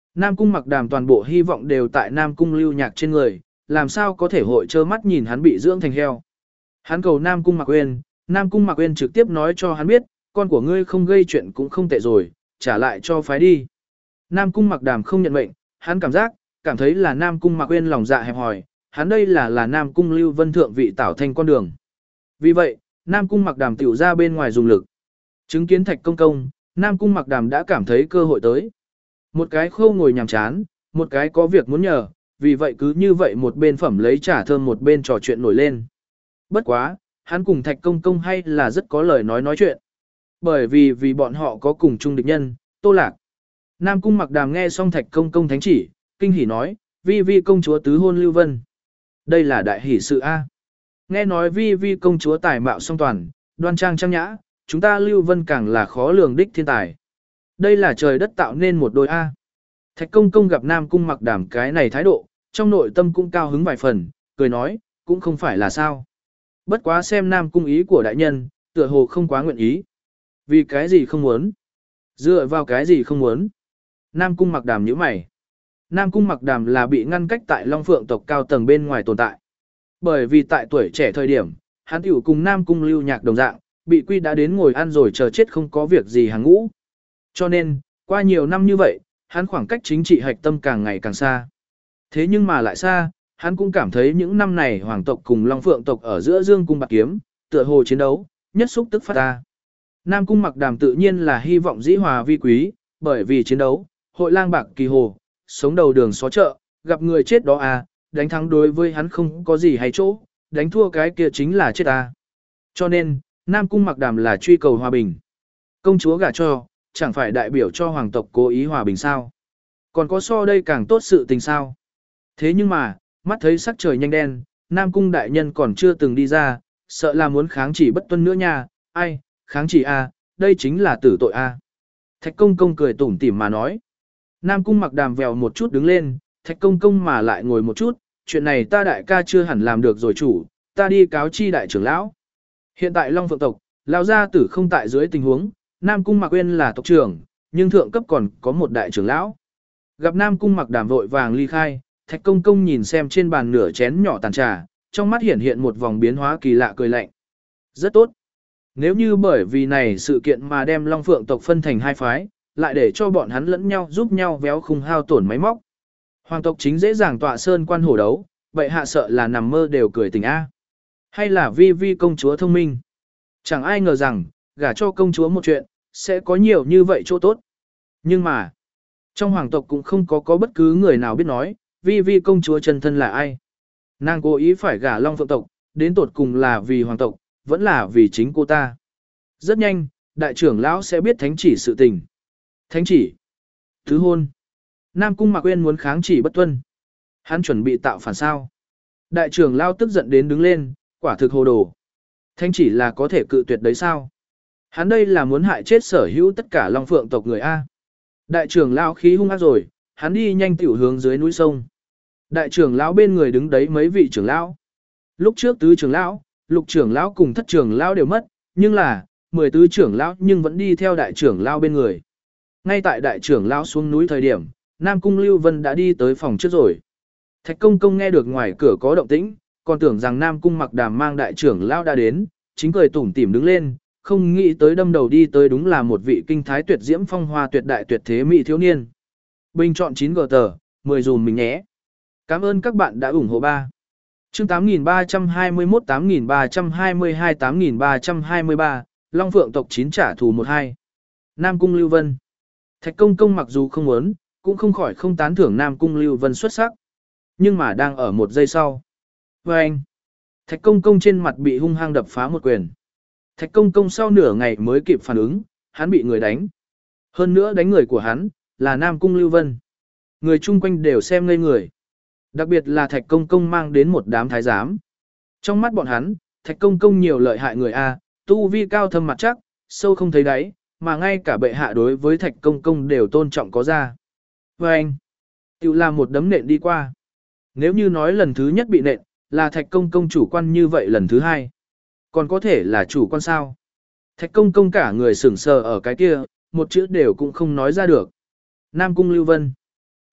Nam Cung Mặc Đàm toàn bộ hy vọng đều tại Nam Cung Lưu Nhạc trên người, làm sao có thể hội trơ mắt nhìn hắn bị dưỡng thành heo. Hắn cầu Nam Cung Mặc Uyên, Nam Cung Mặc Uyên trực tiếp nói cho hắn biết, con của ngươi không gây chuyện cũng không tệ rồi, trả lại cho phái đi. Nam Cung Mặc Đàm không nhận mệnh, hắn cảm giác, cảm thấy là Nam Cung Mặc Uyên lòng dạ hẹp hòi, hắn đây là là Nam Cung Lưu Vân thượng vị tảo thành con đường. Vì vậy, Nam Cung Mặc Đàm tiểu ra bên ngoài dùng lực. Chứng kiến Thạch Công Công, Nam Cung Mặc Đàm đã cảm thấy cơ hội tới. Một cái khô ngồi nhàm chán, một cái có việc muốn nhờ, vì vậy cứ như vậy một bên phẩm lấy trà thơm một bên trò chuyện nổi lên. Bất quá, hắn cùng Thạch Công Công hay là rất có lời nói nói chuyện. Bởi vì vì bọn họ có cùng chung địch nhân, Tô Lạc. Nam Cung Mặc Đàm nghe xong Thạch Công Công thánh chỉ, kinh hỉ nói, vi vi công chúa tứ hôn Lưu Vân. Đây là đại hỷ sự A. Nghe nói vi vi công chúa tài mạo song toàn, đoan trang trang nhã, chúng ta Lưu Vân càng là khó lường đích thiên tài. Đây là trời đất tạo nên một đôi A. Thạch Công Công gặp Nam Cung Mặc Đàm cái này thái độ, trong nội tâm cũng cao hứng vài phần, cười nói, cũng không phải là sao. Bất quá xem Nam Cung ý của đại nhân, tựa hồ không quá nguyện ý. Vì cái gì không muốn? Dựa vào cái gì không muốn? Nam Cung Mặc Đàm nhíu mày. Nam Cung Mặc Đàm là bị ngăn cách tại Long Phượng tộc cao tầng bên ngoài tồn tại. Bởi vì tại tuổi trẻ thời điểm, hắn tiểu cùng Nam Cung Lưu Nhạc đồng dạng, bị quy đã đến ngồi ăn rồi chờ chết không có việc gì hàng ngũ. Cho nên, qua nhiều năm như vậy, hắn khoảng cách chính trị hạch tâm càng ngày càng xa. Thế nhưng mà lại xa, hắn cũng cảm thấy những năm này hoàng tộc cùng Long Phượng tộc ở giữa Dương cung bạc kiếm, tựa hồ chiến đấu, nhất xúc tức phát ta. Nam Cung Mặc Đàm tự nhiên là hy vọng dĩ hòa vi quý, bởi vì chiến đấu, hội lang bạc kỳ hồ, sống đầu đường xó chợ, gặp người chết đó à, đánh thắng đối với hắn không có gì hay chỗ, đánh thua cái kia chính là chết à. Cho nên, Nam Cung Mặc Đàm là truy cầu hòa bình. Công chúa gả cho, chẳng phải đại biểu cho hoàng tộc cố ý hòa bình sao. Còn có so đây càng tốt sự tình sao. Thế nhưng mà, mắt thấy sắc trời nhanh đen, Nam Cung đại nhân còn chưa từng đi ra, sợ là muốn kháng chỉ bất tuân nữa nha, ai, kháng chỉ a, đây chính là tử tội a. Thạch Công Công cười tủm tỉm mà nói. Nam Cung Mặc Đàm vèo một chút đứng lên, Thạch Công Công mà lại ngồi một chút, chuyện này ta đại ca chưa hẳn làm được rồi chủ, ta đi cáo chi đại trưởng lão. Hiện tại Long Phượng tộc, lão gia tử không tại dưới tình huống, Nam Cung Mặc Uyên là tộc trưởng, nhưng thượng cấp còn có một đại trưởng lão. Gặp Nam Cung Mặc Đàm vội vàng ly khai, Thạch Công Công nhìn xem trên bàn nửa chén nhỏ tàn trà, trong mắt hiện hiện một vòng biến hóa kỳ lạ cười lạnh. Rất tốt. Nếu như bởi vì này sự kiện mà đem Long Phượng tộc phân thành hai phái, lại để cho bọn hắn lẫn nhau giúp nhau véo khung hao tổn máy móc. Hoàng tộc chính dễ dàng tọa sơn quan hổ đấu, vậy hạ sợ là nằm mơ đều cười tình A. Hay là vi vi công chúa thông minh. Chẳng ai ngờ rằng, gả cho công chúa một chuyện, sẽ có nhiều như vậy chỗ tốt. Nhưng mà, trong hoàng tộc cũng không có có bất cứ người nào biết nói, vi vi công chúa chân thân là ai. Nàng cố ý phải gả Long Phượng tộc, đến tột cùng là vì hoàng tộc, vẫn là vì chính cô ta. Rất nhanh, đại trưởng lão sẽ biết thánh chỉ sự tình. Thánh chỉ. Thứ hôn. Nam Cung Mặc Uyên muốn kháng chỉ bất tuân. Hắn chuẩn bị tạo phản sao. Đại trưởng lão tức giận đến đứng lên, quả thực hồ đồ. Thánh chỉ là có thể cự tuyệt đấy sao. Hắn đây là muốn hại chết sở hữu tất cả Long Phượng tộc người A. Đại trưởng lão khí hung ác rồi, hắn đi nhanh tiểu hướng dưới núi sông. Đại trưởng lão bên người đứng đấy mấy vị trưởng lão. Lúc trước tứ trưởng lão, lục trưởng lão cùng thất trưởng lão đều mất, nhưng là, mười tứ trưởng lão nhưng vẫn đi theo đại trưởng lão bên người. Ngay tại đại trưởng lão xuống núi thời điểm, Nam Cung Lưu Vân đã đi tới phòng trước rồi. Thạch Công Công nghe được ngoài cửa có động tĩnh, còn tưởng rằng Nam Cung Mặc Đàm mang đại trưởng lão đã đến, chính cười tủm tỉm đứng lên, không nghĩ tới đâm đầu đi tới đúng là một vị kinh thái tuyệt diễm phong hoa tuyệt đại tuyệt thế mỹ thiếu niên. Bình chọn chín gờ tờ, mười dùm mình nhé. Cảm ơn các bạn đã ủng hộ ba. Chương tám nghìn ba trăm hai mươi mốt, tám nghìn ba trăm hai mươi hai, tám nghìn ba trăm hai mươi ba, Long Phượng tộc chín trả thù một hai. Nam Cung Lưu Vân. Thạch Công Công mặc dù không muốn, cũng không khỏi không tán thưởng Nam Cung Lưu Vân xuất sắc. Nhưng mà đang ở một giây sau. Và anh. Thạch Công Công trên mặt bị hung hăng đập phá một quyền. Thạch Công Công sau nửa ngày mới kịp phản ứng, hắn bị người đánh. Hơn nữa đánh người của hắn, là Nam Cung Lưu Vân. Người chung quanh đều xem ngây người. Đặc biệt là Thạch Công Công mang đến một đám thái giám. Trong mắt bọn hắn, Thạch Công Công nhiều lợi hại người A, tu vi cao thâm mặt chắc, sâu không thấy đáy, mà ngay cả bệ hạ đối với Thạch Công Công đều tôn trọng có ra. Và anh, tự làm một đấm nện đi qua. Nếu như nói lần thứ nhất bị nện, là Thạch Công Công chủ quan như vậy lần thứ hai. Còn có thể là chủ quan sao? Thạch Công Công cả người sững sờ ở cái kia, một chữ đều cũng không nói ra được. Nam Cung Lưu Vân.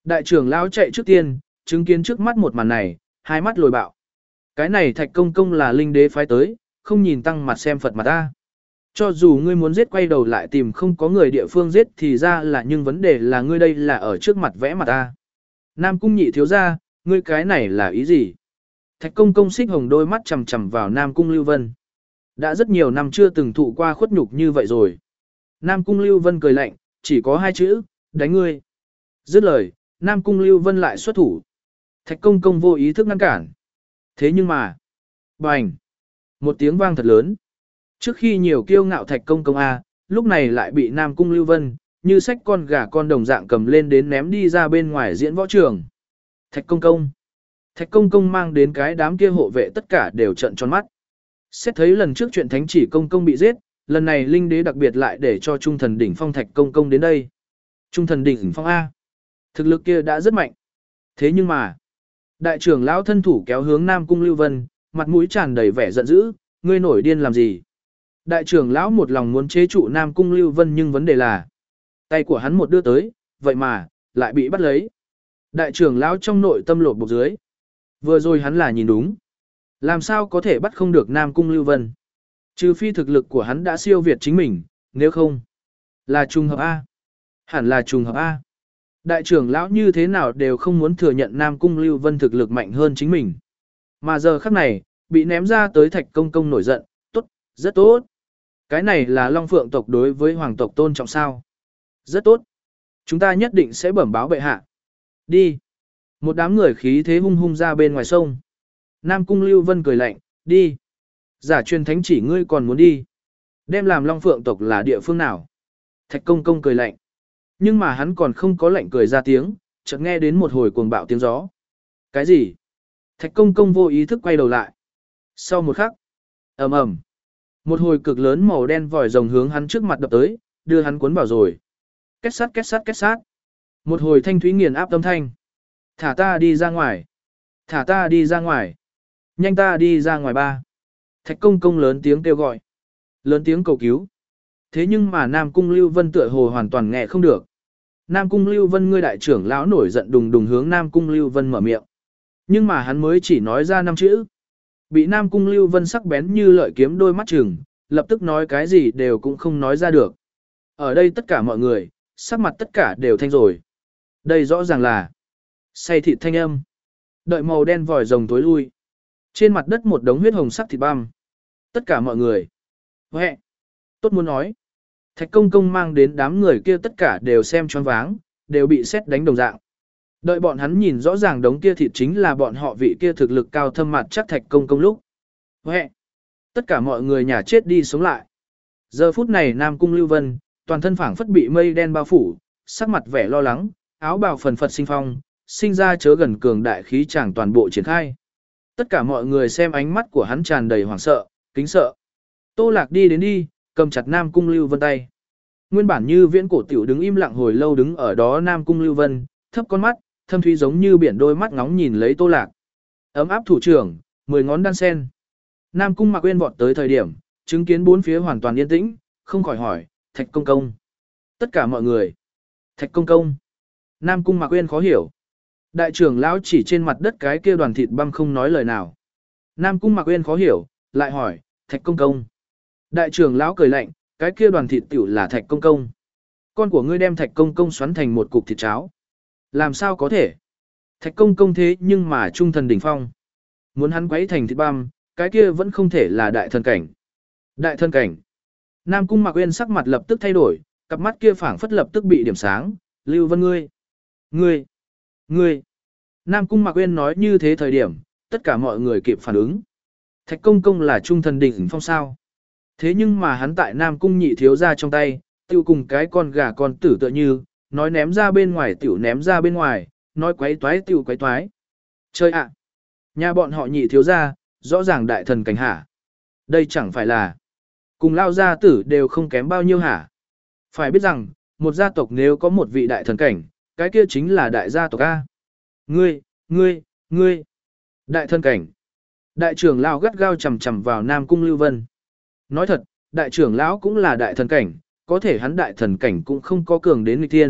Đại trưởng lão chạy trước tiên, chứng kiến trước mắt một màn này, hai mắt lồi bạo. Cái này Thạch Công Công là linh đế phái tới, không nhìn tăng mặt xem Phật mặt ta. Cho dù ngươi muốn giết quay đầu lại tìm không có người địa phương giết thì ra là, nhưng vấn đề là ngươi đây là ở trước mặt vẽ mặt ta. Nam Cung Nhị thiếu gia, ngươi cái này là ý gì? Thạch Công Công xích hồng đôi mắt chằm chằm vào Nam Cung Lưu Vân. Đã rất nhiều năm chưa từng thụ qua khuất nhục như vậy rồi. Nam Cung Lưu Vân cười lạnh, chỉ có hai chữ, đánh ngươi. Dứt lời, Nam Cung Lưu Vân lại xuất thủ. Thạch Công Công vô ý thức ngăn cản. Thế nhưng mà, bành, một tiếng vang thật lớn. Trước khi nhiều kiêu ngạo Thạch Công Công A, lúc này lại bị Nam Cung Lưu Vân, như sách con gà con đồng dạng cầm lên đến ném đi ra bên ngoài diễn võ trường. Thạch Công Công. Thạch Công Công mang đến cái đám kia hộ vệ tất cả đều trợn tròn mắt. Xét thấy lần trước chuyện Thánh Chỉ Công Công bị giết, lần này Linh Đế đặc biệt lại để cho Trung Thần Đỉnh Phong Thạch Công Công đến đây. Trung Thần Đỉnh Phong A. Thực lực kia đã rất mạnh. Thế nhưng mà, đại trưởng lão thân thủ kéo hướng Nam Cung Lưu Vân, mặt mũi tràn đầy vẻ giận dữ, ngươi nổi điên làm gì? Đại trưởng lão một lòng muốn chế trụ Nam Cung Lưu Vân, nhưng vấn đề là tay của hắn một đưa tới, vậy mà lại bị bắt lấy. Đại trưởng lão trong nội tâm lột bột dưới. Vừa rồi hắn là nhìn đúng. Làm sao có thể bắt không được Nam Cung Lưu Vân? Trừ phi thực lực của hắn đã siêu việt chính mình, nếu không, là trùng hợp A. Hẳn là trùng hợp A. Đại trưởng lão như thế nào đều không muốn thừa nhận Nam Cung Lưu Vân thực lực mạnh hơn chính mình. Mà giờ khắc này, bị ném ra tới Thạch Công Công nổi giận, tốt, rất tốt. Cái này là Long Phượng tộc đối với hoàng tộc tôn trọng sao? Rất tốt. Chúng ta nhất định sẽ bẩm báo bệ hạ. Đi. Một đám người khí thế hung hung ra bên ngoài sông. Nam Cung Lưu Vân cười lạnh, đi. Giả truyền thánh chỉ ngươi còn muốn đi. Đem làm Long Phượng tộc là địa phương nào? Thạch Công Công cười lạnh. Nhưng mà hắn còn không có lệnh cười ra tiếng, chợt nghe đến một hồi cuồng bạo tiếng gió. Cái gì? Thạch Công Công vô ý thức quay đầu lại. Sau một khắc, ầm ầm, một hồi cực lớn màu đen vòi rồng hướng hắn trước mặt đập tới, đưa hắn cuốn vào rồi. Két sát két sát két sát. Một hồi thanh thúy nghiền áp âm thanh. Thả ta đi ra ngoài. Thả ta đi ra ngoài. Nhanh ta đi ra ngoài ba. Thạch Công Công lớn tiếng kêu gọi. Lớn tiếng cầu cứu. Thế nhưng mà Nam Cung Lưu Vân tựa hồ hoàn toàn nghe không được. Nam Cung Lưu Vân ngươi đại trưởng lão nổi giận đùng đùng hướng Nam Cung Lưu Vân mở miệng. Nhưng mà hắn mới chỉ nói ra năm chữ. Bị Nam Cung Lưu Vân sắc bén như lợi kiếm đôi mắt chừng, lập tức nói cái gì đều cũng không nói ra được. Ở đây tất cả mọi người, sắc mặt tất cả đều thanh rồi. Đây rõ ràng là say thịt thanh âm. Đợi màu đen vòi rồng tối lui. Trên mặt đất một đống huyết hồng sắc thịt băm. Tất cả mọi người. Huệ! Tốt muốn nói. Thạch Công Công mang đến đám người kia tất cả đều xem choáng váng, đều bị xét đánh đồng dạng. Đợi bọn hắn nhìn rõ ràng đống kia thịt chính là bọn họ vị kia thực lực cao thâm mặt chắc Thạch Công Công lúc. Huệ! Tất cả mọi người nhà chết đi sống lại. Giờ phút này Nam Cung Lưu Vân, toàn thân phảng phất bị mây đen bao phủ, sắc mặt vẻ lo lắng, áo bào phần phật sinh phong, sinh ra chớ gần cường đại khí chàng toàn bộ triển khai. Tất cả mọi người xem ánh mắt của hắn tràn đầy hoảng sợ, kính sợ. Tô Lạc đi đến đi, cầm chặt Nam Cung Lưu Vân tay. Nguyên bản như viễn cổ tiểu đứng im lặng hồi lâu đứng ở đó Nam Cung Lưu Vân, thấp con mắt, thâm thúy giống như biển đôi mắt ngóng nhìn lấy Tô Lạc. Ấm áp thủ trưởng, mười ngón đan sen. Nam Cung Mạc Uyên vọt tới thời điểm, chứng kiến bốn phía hoàn toàn yên tĩnh, không khỏi hỏi, Thạch Công Công. Tất cả mọi người. Thạch Công Công. Nam Cung Mạc Uyên khó hiểu. Đại trưởng lão chỉ trên mặt đất cái kia đoàn thịt băm không nói lời nào. Nam Cung Mạc Uyên khó hiểu, lại hỏi, Thạch Công Công. Đại trưởng lão cười lạnh, cái kia đoàn thịt tiểu là Thạch Công Công. Con của ngươi đem Thạch Công Công xoắn thành một cục thịt cháo. Làm sao có thể? Thạch Công Công thế nhưng mà trung thần đỉnh phong. Muốn hắn quấy thành thịt băm, cái kia vẫn không thể là đại thần cảnh. Đại thần cảnh. Nam Cung Mạc Uyên sắc mặt lập tức thay đổi, cặp mắt kia phảng phất lập tức bị điểm sáng, Lưu Vân ngươi. Ngươi. Ngươi. Nam Cung Mạc Uyên nói như thế thời điểm, tất cả mọi người kịp phản ứng. Thạch Công Công là trung thần đỉnh phong sao. Thế nhưng mà hắn tại Nam Cung nhị thiếu ra trong tay, tiêu cùng cái con gà con tử tựa như, nói ném ra bên ngoài tiểu ném ra bên ngoài, nói quấy toái tiểu quấy toái. Chơi ạ! Nhà bọn họ nhị thiếu ra, rõ ràng đại thần cảnh hả? Đây chẳng phải là cùng lao gia tử đều không kém bao nhiêu hả? Phải biết rằng, một gia tộc nếu có một vị đại thần cảnh, cái kia chính là đại gia tộc A. Ngươi, ngươi, ngươi! Đại thần cảnh! Đại trưởng lão gắt gao chầm chầm vào Nam Cung Lưu Vân. Nói thật, đại trưởng lão cũng là đại thần cảnh, có thể hắn đại thần cảnh cũng không có cường đến nghịch thiên,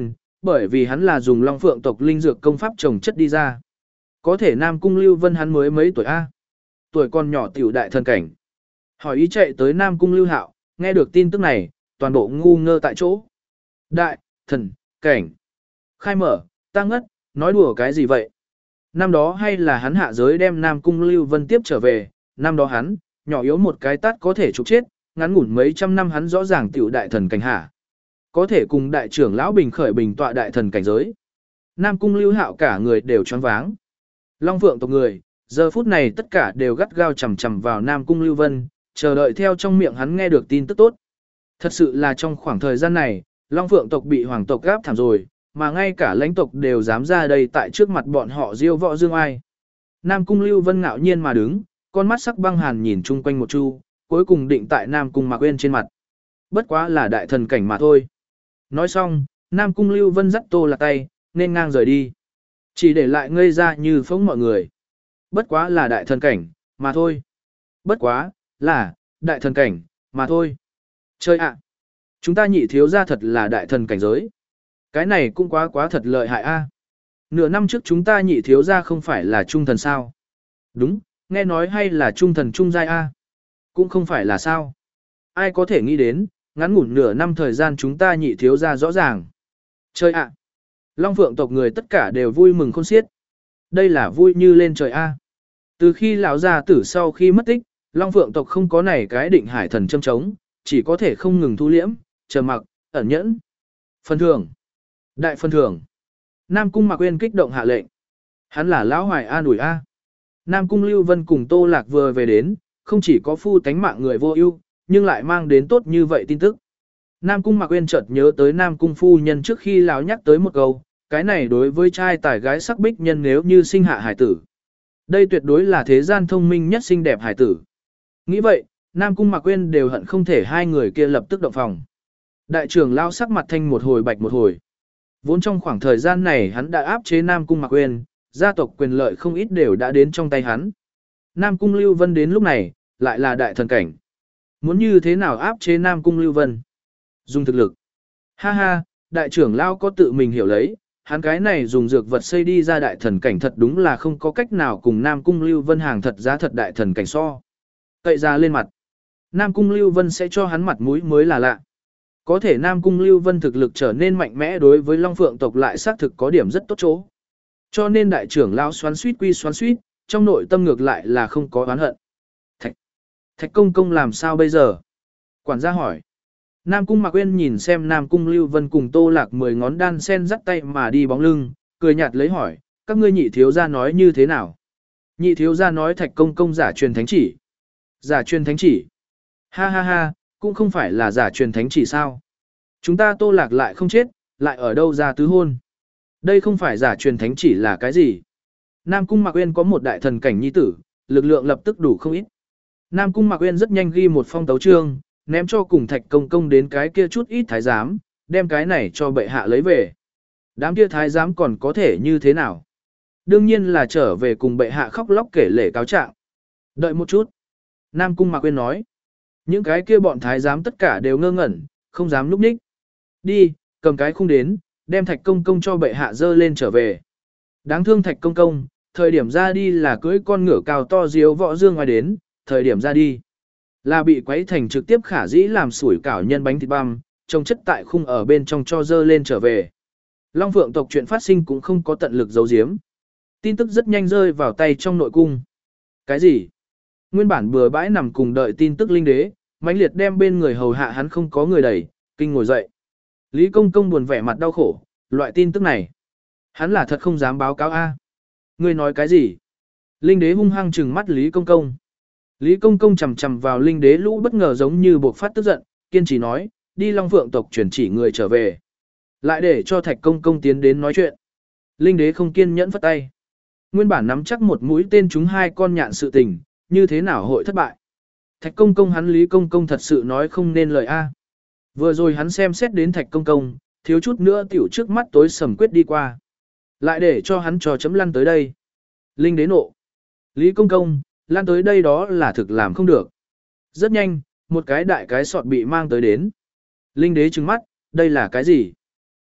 bởi vì hắn là dùng Long Phượng tộc linh dược công pháp trồng chất đi ra. Có thể Nam Cung Lưu Vân hắn mới mấy tuổi A. Tuổi còn nhỏ tiểu đại thần cảnh. Hỏi ý chạy tới Nam Cung Lưu Hạo, nghe được tin tức này, toàn bộ ngu ngơ tại chỗ. Đại, thần, cảnh. Khai mở, tăng ngất, nói đùa cái gì vậy? Năm đó hay là hắn hạ giới đem Nam Cung Lưu Vân tiếp trở về, năm đó hắn, nhỏ yếu một cái tát có thể trục chết, ngắn ngủn mấy trăm năm hắn rõ ràng tiểu đại thần cảnh hạ. Có thể cùng đại trưởng lão bình khởi bình tọa đại thần cảnh giới. Nam Cung Lưu Hạo cả người đều choáng váng. Long Phượng tộc người, giờ phút này tất cả đều gắt gao chầm chầm vào Nam Cung Lưu Vân, chờ đợi theo trong miệng hắn nghe được tin tức tốt. Thật sự là trong khoảng thời gian này, Long Phượng tộc bị hoàng tộc gáp thảm rồi, mà ngay cả lãnh tộc đều dám ra đây tại trước mặt bọn họ diêu võ dương ai. Nam Cung Lưu Vân ngạo nhiên mà đứng, con mắt sắc băng hàn nhìn chung quanh một chu, cuối cùng định tại Nam Cung Mạc Uyên trên mặt. Bất quá là đại thần cảnh mà thôi. Nói xong, Nam Cung Lưu Vân dắt Tô Lạc tay, nên ngang rời đi. Chỉ để lại ngây ra như phóng mọi người. Bất quá là đại thần cảnh, mà thôi. Bất quá, là, đại thần cảnh, mà thôi. Chơi ạ! Chúng ta nhị thiếu ra thật là đại thần cảnh giới. Cái này cũng quá quá thật lợi hại a. Nửa năm trước chúng ta nhị thiếu ra không phải là trung thần sao? Đúng, nghe nói hay là trung thần trung giai a. Cũng không phải là sao. Ai có thể nghĩ đến, ngắn ngủn nửa năm thời gian chúng ta nhị thiếu ra rõ ràng. Chơi ạ! Long Phượng tộc người tất cả đều vui mừng khôn xiết. Đây là vui như lên trời a. Từ khi lão gia tử sau khi mất tích, Long Phượng tộc không có này cái định hải thần châm trống, chỉ có thể không ngừng thu liễm, chờ mặc, ẩn nhẫn. Phần thưởng. Đại phần thưởng. Nam Cung Mạc Uyên kích động hạ lệnh. Hắn là lão hoài an ủi a. Nam Cung Lưu Vân cùng Tô Lạc vừa về đến, không chỉ có phu tánh mạng người vô ưu, nhưng lại mang đến tốt như vậy tin tức. Nam Cung Mạc Uyên chợt nhớ tới Nam Cung phu nhân trước khi lão nhắc tới một câu, cái này đối với trai tài gái sắc bích nhân nếu như sinh hạ hải tử. Đây tuyệt đối là thế gian thông minh nhất xinh đẹp hải tử. Nghĩ vậy, Nam Cung Mạc Uyên đều hận không thể hai người kia lập tức động phòng. Đại trưởng lão sắc mặt thanh một hồi bạch một hồi. Vốn trong khoảng thời gian này hắn đã áp chế Nam Cung Mạc Uyên, gia tộc quyền lợi không ít đều đã đến trong tay hắn. Nam Cung Lưu Vân đến lúc này, lại là đại thần cảnh. Muốn như thế nào áp chế Nam Cung Lưu Vân? Dùng thực lực. Ha ha, đại trưởng lão có tự mình hiểu lấy, hắn cái này dùng dược vật xây đi ra đại thần cảnh thật đúng là không có cách nào cùng Nam Cung Lưu Vân hàng thật giá thật đại thần cảnh so. Cậy ra lên mặt. Nam Cung Lưu Vân sẽ cho hắn mặt mũi mới là lạ. Có thể Nam Cung Lưu Vân thực lực trở nên mạnh mẽ đối với Long Phượng tộc lại xác thực có điểm rất tốt chỗ. Cho nên đại trưởng lão xoắn suýt quy xoắn suýt, trong nội tâm ngược lại là không có oán hận. Thạch, Thạch công công làm sao bây giờ? Quản gia hỏi. Nam Cung Mạc Uyên nhìn xem Nam Cung Lưu Vân cùng Tô Lạc mười ngón đan sen dắt tay mà đi bóng lưng, cười nhạt lấy hỏi, các ngươi nhị thiếu gia nói như thế nào? Nhị thiếu gia nói Thạch công công giả truyền thánh chỉ. Giả truyền thánh chỉ. Ha ha ha, cũng không phải là giả truyền thánh chỉ sao. Chúng ta Tô Lạc lại không chết, lại ở đâu ra tứ hôn. Đây không phải giả truyền thánh chỉ là cái gì. Nam Cung Mạc Uyên có một đại thần cảnh nhi tử, lực lượng lập tức đủ không ít. Nam Cung Mạc Uyên rất nhanh ghi một phong tấu chương, ném cho cùng Thạch công công đến cái kia chút ít thái giám, đem cái này cho bệ hạ lấy về. Đám kia thái giám còn có thể như thế nào? Đương nhiên là trở về cùng bệ hạ khóc lóc kể lể cáo trạng. Đợi một chút. Nam Cung Mạc Uyên nói. Những cái kia bọn thái giám tất cả đều ngơ ngẩn, không dám núp ních. Đi, cầm cái khung đến, đem Thạch công công cho bệ hạ dơ lên trở về. Đáng thương Thạch công công, thời điểm ra đi là cưỡi con ngựa cao to diếu võ dương ngoài đến, thời điểm ra đi là bị quấy thành trực tiếp khả dĩ làm sủi cảo nhân bánh thịt băm, trông chất tại khung ở bên trong cho dơ lên trở về. Long Phượng tộc chuyện phát sinh cũng không có tận lực giấu giếm. Tin tức rất nhanh rơi vào tay trong nội cung. Cái gì? Nguyên bản bừa bãi nằm cùng đợi tin tức linh đế, mãnh liệt đem bên người hầu hạ hắn không có người đẩy, kinh ngồi dậy. Lý Công Công buồn vẻ mặt đau khổ, loại tin tức này. Hắn là thật không dám báo cáo a. Ngươi nói cái gì? Linh đế hung hăng trừng mắt Lý Công Công. Lý Công Công chầm chầm vào linh đế lũ bất ngờ giống như buộc phát tức giận, kiên trì nói, đi Long Phượng tộc chuyển chỉ người trở về. Lại để cho Thạch Công Công tiến đến nói chuyện. Linh đế không kiên nhẫn phất tay. Nguyên bản nắm chắc một mũi tên chúng hai con nhạn sự tình, như thế nào hội thất bại. Thạch Công Công hắn Lý Công Công thật sự nói không nên lời a. Vừa rồi hắn xem xét đến Thạch Công Công, thiếu chút nữa tiểu trước mắt tối sầm quyết đi qua. Lại để cho hắn trò chấm lăn tới đây. Linh đế nộ. Lý Công Công, lan tới đây đó là thực làm không được. Rất nhanh, một cái đại cái sọt bị mang tới đến. Linh đế trừng mắt, đây là cái gì?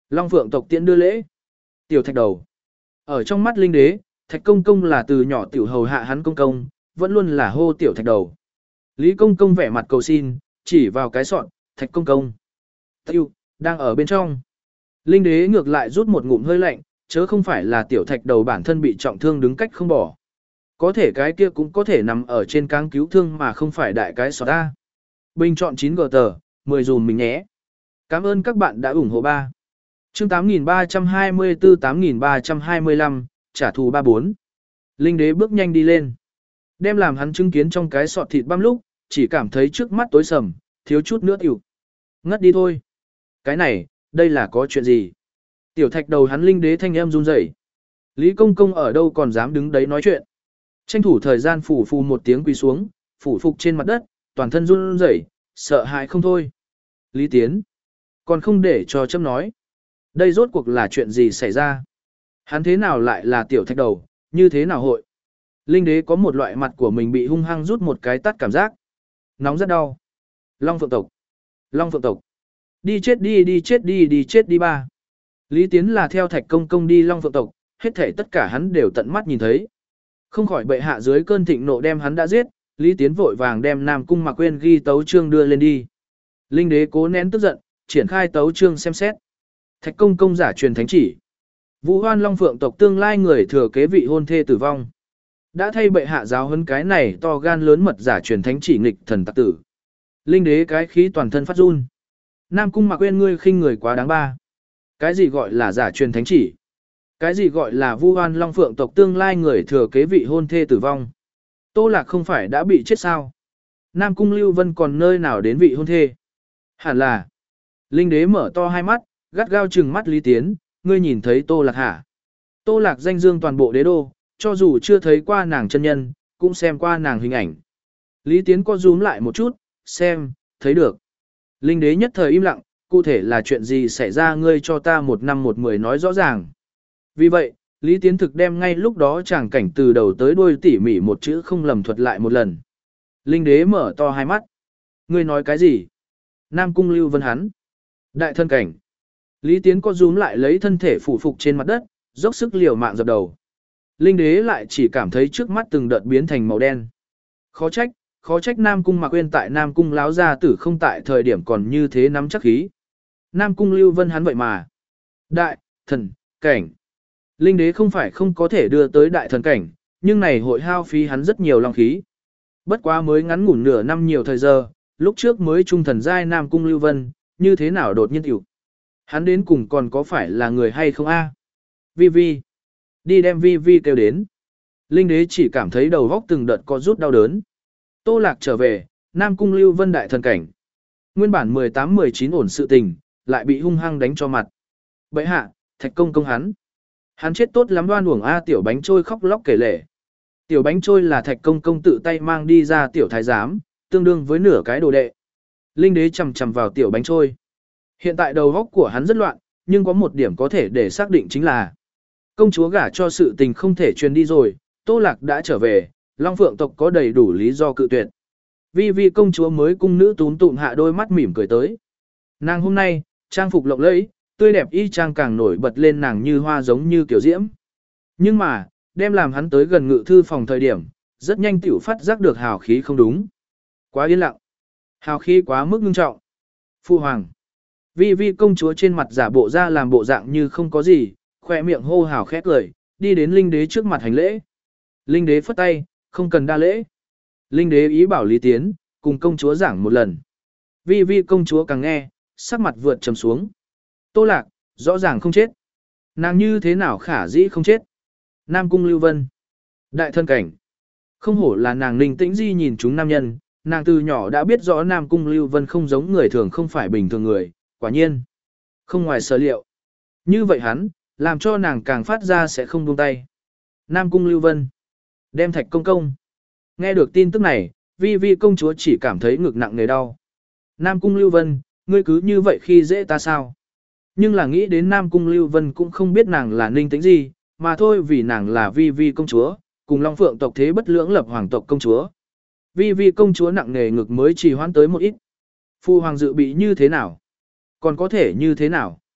Long Phượng tộc tiễn đưa lễ. Tiểu Thạch Đầu. Ở trong mắt Linh Đế, Thạch Công Công là từ nhỏ tiểu hầu hạ hắn công công, vẫn luôn là hô Tiểu Thạch Đầu. Lý Công Công vẻ mặt cầu xin, chỉ vào cái sọn, Thạch Công Công. Tiêu, đang ở bên trong. Linh Đế ngược lại rút một ngụm hơi lạnh, chớ không phải là Tiểu Thạch Đầu bản thân bị trọng thương đứng cách không bỏ. Có thể cái kia cũng có thể nằm ở trên cáng cứu thương mà không phải đại cái sọt ta. Bình chọn chín gờ tờ, mười dùm mình nhé. Cảm ơn các bạn đã ủng hộ ba. Chương tám nghìn ba trăm hai mươi tư tám nghìn ba trăm hai mươi lăm, trả thù ba bốn. Linh Đế bước nhanh đi lên. Đem làm hắn chứng kiến trong cái sọt thịt băm lúc, chỉ cảm thấy trước mắt tối sầm, thiếu chút nữa tiểu. Ngất đi thôi. Cái này, đây là có chuyện gì? Tiểu Thạch Đầu hắn Linh Đế thanh âm run rẩy. Lý Công Công ở đâu còn dám đứng đấy nói chuyện. Tranh thủ thời gian phủ phù một tiếng quỳ xuống, phủ phục trên mặt đất, toàn thân run rẩy, sợ hãi không thôi. Lý Tiến. Còn không để cho châm nói. Đây rốt cuộc là chuyện gì xảy ra? Hắn thế nào lại là Tiểu Thạch Đầu, như thế nào hội? Linh Đế có một loại mặt của mình bị hung hăng rút một cái tắt cảm giác. Nóng rất đau. Long Phượng tộc. Long Phượng tộc. Đi chết đi đi chết đi đi chết đi ba. Lý Tiến là theo Thạch Công Công đi Long Phượng tộc, hết thảy tất cả hắn đều tận mắt nhìn thấy. Không khỏi bệ hạ dưới cơn thịnh nộ đem hắn đã giết, Lý Tiến vội vàng đem Nam Cung Mạc Quyên ghi tấu chương đưa lên đi. Linh Đế cố nén tức giận, triển khai tấu chương xem xét. Thạch Công Công giả truyền thánh chỉ. Vũ Hoan Long Phượng tộc tương lai người thừa kế vị hôn thê tử vong. Đã thay bệ hạ giáo huấn cái này to gan lớn mật giả truyền thánh chỉ nghịch thần tặc tử. Linh Đế cái khí toàn thân phát run. Nam Cung Mạc Quyên ngươi khinh người quá đáng ba. Cái gì gọi là giả truyền thánh chỉ? Cái gì gọi là Vu Hoan Long Phượng tộc tương lai người thừa kế vị hôn thê tử vong? Tô Lạc không phải đã bị chết sao? Nam Cung Lưu Vân còn nơi nào đến vị hôn thê? Hẳn là. Linh Đế mở to hai mắt, gắt gao trừng mắt Lý Tiến, ngươi nhìn thấy Tô Lạc hả? Tô Lạc danh dương toàn bộ đế đô, cho dù chưa thấy qua nàng chân nhân, cũng xem qua nàng hình ảnh. Lý Tiến co rúm lại một chút, xem, thấy được. Linh Đế nhất thời im lặng, cụ thể là chuyện gì xảy ra ngươi cho ta một năm một mười nói rõ ràng. Vì vậy, Lý Tiến thực đem ngay lúc đó chàng cảnh từ đầu tới đuôi tỉ mỉ một chữ không lầm thuật lại một lần. Linh Đế mở to hai mắt. Ngươi nói cái gì? Nam Cung Lưu Vân hắn. Đại thân cảnh. Lý Tiến co rúm lại lấy thân thể phủ phục trên mặt đất, dốc sức liều mạng dập đầu. Linh Đế lại chỉ cảm thấy trước mắt từng đợt biến thành màu đen. Khó trách, khó trách Nam Cung Mạc Quyên tại Nam Cung láo gia tử không tại thời điểm còn như thế nắm chắc khí. Nam Cung Lưu Vân hắn vậy mà. Đại, thần, cảnh. Linh Đế không phải không có thể đưa tới đại thần cảnh, nhưng này hội hao phí hắn rất nhiều long khí. Bất quá mới ngắn ngủn nửa năm nhiều thời giờ, lúc trước mới trung thần giai Nam Cung Lưu Vân, như thế nào đột nhiên tiểu. Hắn đến cùng còn có phải là người hay không a? Vi Vi. Đi đem Vi Vi kêu đến. Linh Đế chỉ cảm thấy đầu góc từng đợt có rút đau đớn. Tô Lạc trở về, Nam Cung Lưu Vân đại thần cảnh. Nguyên bản mười tám mười chín ổn sự tình, lại bị hung hăng đánh cho mặt. Bệ hạ, Thạch Công Công hắn. Hắn chết tốt lắm đoan uổng a tiểu bánh trôi khóc lóc kể lể. Tiểu bánh trôi là Thạch Công Công tự tay mang đi ra tiểu thái giám, tương đương với nửa cái đồ đệ. Linh Đế chầm chầm vào tiểu bánh trôi. Hiện tại đầu óc của hắn rất loạn, nhưng có một điểm có thể để xác định chính là công chúa gả cho sự tình không thể truyền đi rồi, Tô Lạc đã trở về, Long Phượng tộc có đầy đủ lý do cự tuyệt. Vi Vi công chúa mới cung nữ túm tụm hạ đôi mắt mỉm cười tới. Nàng hôm nay, trang phục lộng lẫy, tươi đẹp y trang càng nổi bật lên nàng như hoa giống như kiểu diễm. Nhưng mà, đem làm hắn tới gần ngự thư phòng thời điểm, rất nhanh tiểu phát giác được hào khí không đúng. Quá yên lặng. Hào khí quá mức ngưng trọng. Phu hoàng. Vi Vi công chúa trên mặt giả bộ ra làm bộ dạng như không có gì, khỏe miệng hô hào khét cười, đi đến Linh Đế trước mặt hành lễ. Linh Đế phất tay, không cần đa lễ. Linh Đế ý bảo Lý Tiến, cùng công chúa giảng một lần. Vi Vi công chúa càng nghe, sắc mặt vượt trầm xuống. Tô Lạc, rõ ràng không chết. Nàng như thế nào khả dĩ không chết? Nam Cung Lưu Vân. Đại thân cảnh. Không hổ là nàng Ninh Tĩnh Di nhìn chúng nam nhân, nàng từ nhỏ đã biết rõ Nam Cung Lưu Vân không giống người thường không phải bình thường người, quả nhiên. Không ngoài sở liệu. Như vậy hắn, làm cho nàng càng phát ra sẽ không buông tay. Nam Cung Lưu Vân. Đem Thạch Công Công. Nghe được tin tức này, Vi Vi công chúa chỉ cảm thấy ngực nặng nề đau. Nam Cung Lưu Vân, ngươi cứ như vậy khi dễ ta sao? Nhưng là nghĩ đến Nam Cung Lưu Vân cũng không biết nàng là Ninh Tĩnh Di, mà thôi vì nàng là Vi Vi công chúa, cùng Long Phượng tộc thế bất lưỡng lập hoàng tộc công chúa. Vi Vi công chúa nặng nề ngực mới trì hoãn tới một ít. Phu hoàng dự bị như thế nào? Còn có thể như thế nào?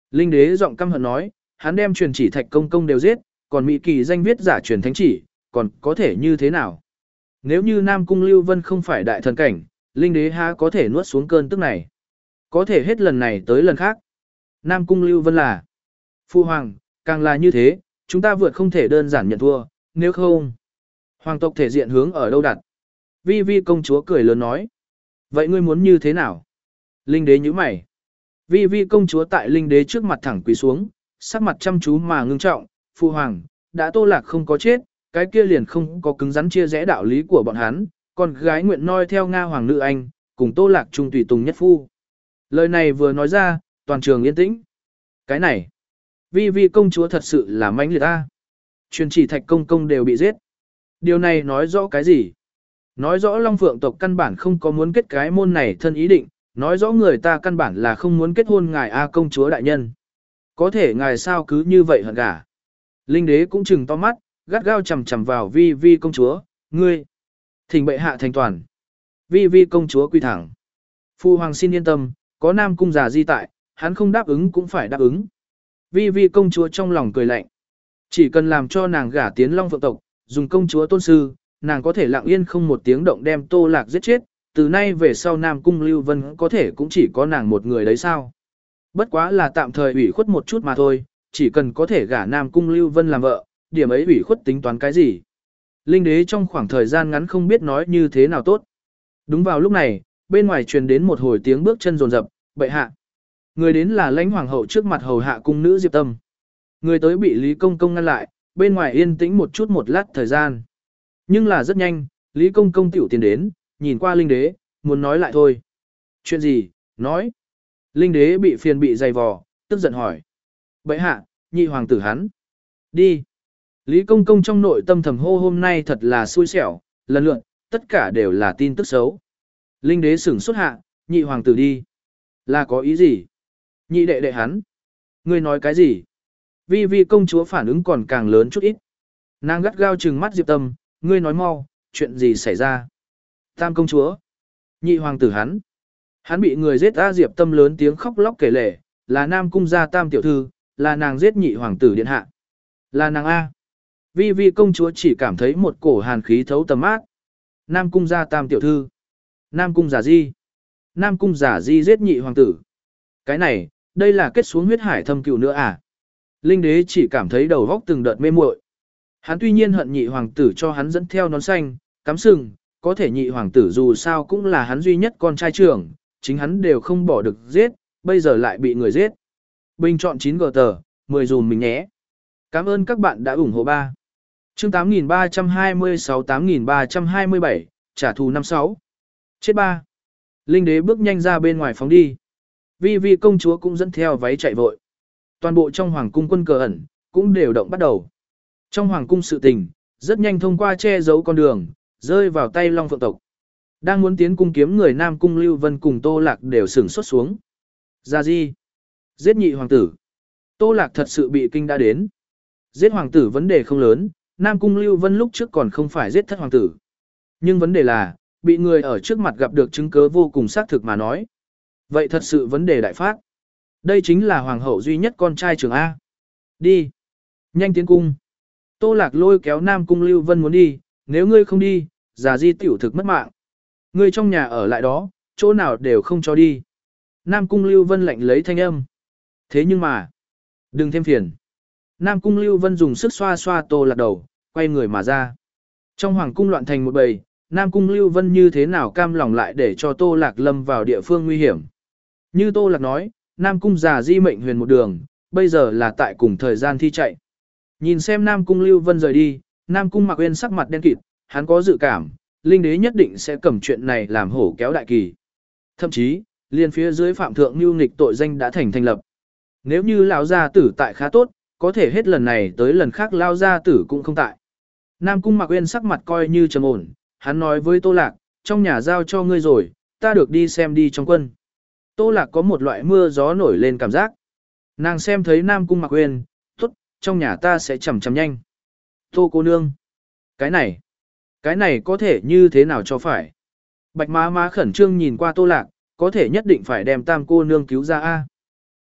Linh đế giọng căm hận nói, hắn đem truyền chỉ thạch công công đều giết, còn Mỹ kỳ danh viết giả truyền thánh chỉ, còn có thể như thế nào? Nếu như Nam Cung Lưu Vân không phải đại thần cảnh, Linh đế há có thể nuốt xuống cơn tức này. Có thể hết lần này tới lần khác. Nam Cung Lưu Vân là Phu Hoàng, càng là như thế, chúng ta vượt không thể đơn giản nhận thua, nếu không. Hoàng tộc thể diện hướng ở đâu đặt? Vi Vi công chúa cười lớn nói. Vậy ngươi muốn như thế nào? Linh đế nhíu mày. Vi Vi công chúa tại Linh đế trước mặt thẳng quỳ xuống, sắc mặt chăm chú mà ngưng trọng. Phu Hoàng, đã Tô Lạc không có chết, cái kia liền không có cứng rắn chia rẽ đạo lý của bọn hắn, còn gái nguyện noi theo Nga Hoàng nữ anh, cùng Tô Lạc trung tùy tùng nhất phu. Lời này vừa nói ra, toàn trường yên tĩnh. Cái này, Vi Vi công chúa thật sự là mãnh liệt ta. Truyền chỉ thạch công công đều bị giết. Điều này nói rõ cái gì? Nói rõ Long Phượng tộc căn bản không có muốn kết cái môn này thân ý định, nói rõ người ta căn bản là không muốn kết hôn ngài A công chúa đại nhân. Có thể ngài sao cứ như vậy hận gả. Linh đế cũng chừng to mắt, gắt gao chầm chầm vào Vi Vi công chúa, ngươi. Thỉnh bệ hạ thành toàn. Vi Vi công chúa quy thẳng. Phu hoàng xin yên tâm, có Nam Cung già di tại, hắn không đáp ứng cũng phải đáp ứng. Vi Vi công chúa trong lòng cười lạnh. Chỉ cần làm cho nàng gả tiến Long Phượng tộc, dùng công chúa tôn sư, nàng có thể lặng yên không một tiếng động đem Tô Lạc giết chết, từ nay về sau Nam Cung Lưu Vân có thể cũng chỉ có nàng một người đấy sao. Bất quá là tạm thời ủy khuất một chút mà thôi, chỉ cần có thể gả Nam Cung Lưu Vân làm vợ, điểm ấy ủy khuất tính toán cái gì. Linh đế trong khoảng thời gian ngắn không biết nói như thế nào tốt. Đúng vào lúc này, bên ngoài truyền đến một hồi tiếng bước chân rồn rập, bệ hạ. Người đến là lãnh hoàng hậu trước mặt hầu hạ cung nữ Diệp Tâm. Người tới bị Lý Công Công ngăn lại, bên ngoài yên tĩnh một chút một lát thời gian. Nhưng là rất nhanh, Lý Công Công tiểu tiến đến, nhìn qua Linh đế, muốn nói lại thôi. Chuyện gì, nói. Linh đế bị phiền bị dày vò, tức giận hỏi. Bệ hạ, nhị hoàng tử hắn. Đi. Lý Công Công trong nội tâm thầm hô hôm nay thật là xui xẻo, lần lượt, tất cả đều là tin tức xấu. Linh đế sửng xuất hạ, nhị hoàng tử đi. Là có ý gì? Nhị đệ đệ hắn. Ngươi nói cái gì? Vi Vi công chúa phản ứng còn càng lớn chút ít. Nàng gắt gao trừng mắt Diệp Tâm, ngươi nói mau, chuyện gì xảy ra? Tam công chúa. Nhị hoàng tử hắn. Hắn bị người giết ra. Diệp Tâm lớn tiếng khóc lóc kể lể, là Nam Cung gia tam tiểu thư, là nàng giết nhị hoàng tử điện hạ. Là nàng A. Vi Vi công chúa chỉ cảm thấy một cổ hàn khí thấu tầm mát. Nam Cung gia tam tiểu thư. Nam Cung giả di. Nam Cung giả di giết nhị hoàng tử. Cái này, đây là kết xuống huyết hải thâm cừu nữa à? Linh đế chỉ cảm thấy đầu góc từng đợt mê muội. Hắn tuy nhiên hận nhị hoàng tử cho hắn dẫn theo nón xanh, cắm sừng, có thể nhị hoàng tử dù sao cũng là hắn duy nhất con trai trưởng, chính hắn đều không bỏ được giết, bây giờ lại bị người giết. Bình chọn chín g tờ, mười dùm mình nhé. Cảm ơn các bạn đã ủng hộ ba. Chương tám nghìn ba trăm hai mươi sáu tám nghìn ba trăm hai mươi bảy, trả thù năm sáu. Chết ba. Linh đế bước nhanh ra bên ngoài phóng đi. Vi Vi công chúa cũng dẫn theo váy chạy vội. Toàn bộ trong hoàng cung quân cờ ẩn, cũng đều động bắt đầu. Trong hoàng cung sự tình, rất nhanh thông qua che giấu con đường, rơi vào tay Long Phượng tộc. Đang muốn tiến cung kiếm người Nam Cung Lưu Vân cùng Tô Lạc đều sửng sốt xuống. Ra gì? Giết nhị hoàng tử. Tô Lạc thật sự bị kinh đã đến. Giết hoàng tử vấn đề không lớn, Nam Cung Lưu Vân lúc trước còn không phải giết thất hoàng tử. Nhưng vấn đề là, bị người ở trước mặt gặp được chứng cứ vô cùng xác thực mà nói. Vậy thật sự vấn đề đại phát. Đây chính là hoàng hậu duy nhất con trai trưởng A. Đi. Nhanh tiến cung. Tô Lạc lôi kéo Nam Cung Lưu Vân muốn đi, nếu ngươi không đi, già di tiểu thực mất mạng. Ngươi trong nhà ở lại đó, chỗ nào đều không cho đi. Nam Cung Lưu Vân lạnh lấy thanh âm. Thế nhưng mà, đừng thêm phiền. Nam Cung Lưu Vân dùng sức xoa xoa Tô Lạc đầu, quay người mà ra. Trong hoàng cung loạn thành một bầy, Nam Cung Lưu Vân như thế nào cam lòng lại để cho Tô Lạc lâm vào địa phương nguy hiểm. Như Tô Lạc nói, Nam Cung già di mệnh huyền một đường, bây giờ là tại cùng thời gian thi chạy. Nhìn xem Nam Cung Lưu Vân rời đi, Nam Cung Mạc Uyên sắc mặt đen kịt, hắn có dự cảm, Linh đế nhất định sẽ cầm chuyện này làm hổ kéo đại kỳ. Thậm chí, liên phía dưới phạm thượng nhu nghịch tội danh đã thành thành lập. Nếu như lão gia tử tại khá tốt, có thể hết lần này tới lần khác lão gia tử cũng không tại. Nam Cung Mạc Uyên sắc mặt coi như trầm ổn, hắn nói với Tô Lạc, trong nhà giao cho ngươi rồi, ta được đi xem đi trong quân. Tô Lạc có một loại mưa gió nổi lên cảm giác. Nàng xem thấy Nam Cung Mạc Uyên, tốt, trong nhà ta sẽ chầm chầm nhanh. Tô cô nương. Cái này, cái này có thể như thế nào cho phải. Bạch má má khẩn trương nhìn qua Tô Lạc, có thể nhất định phải đem Tam cô nương cứu ra a.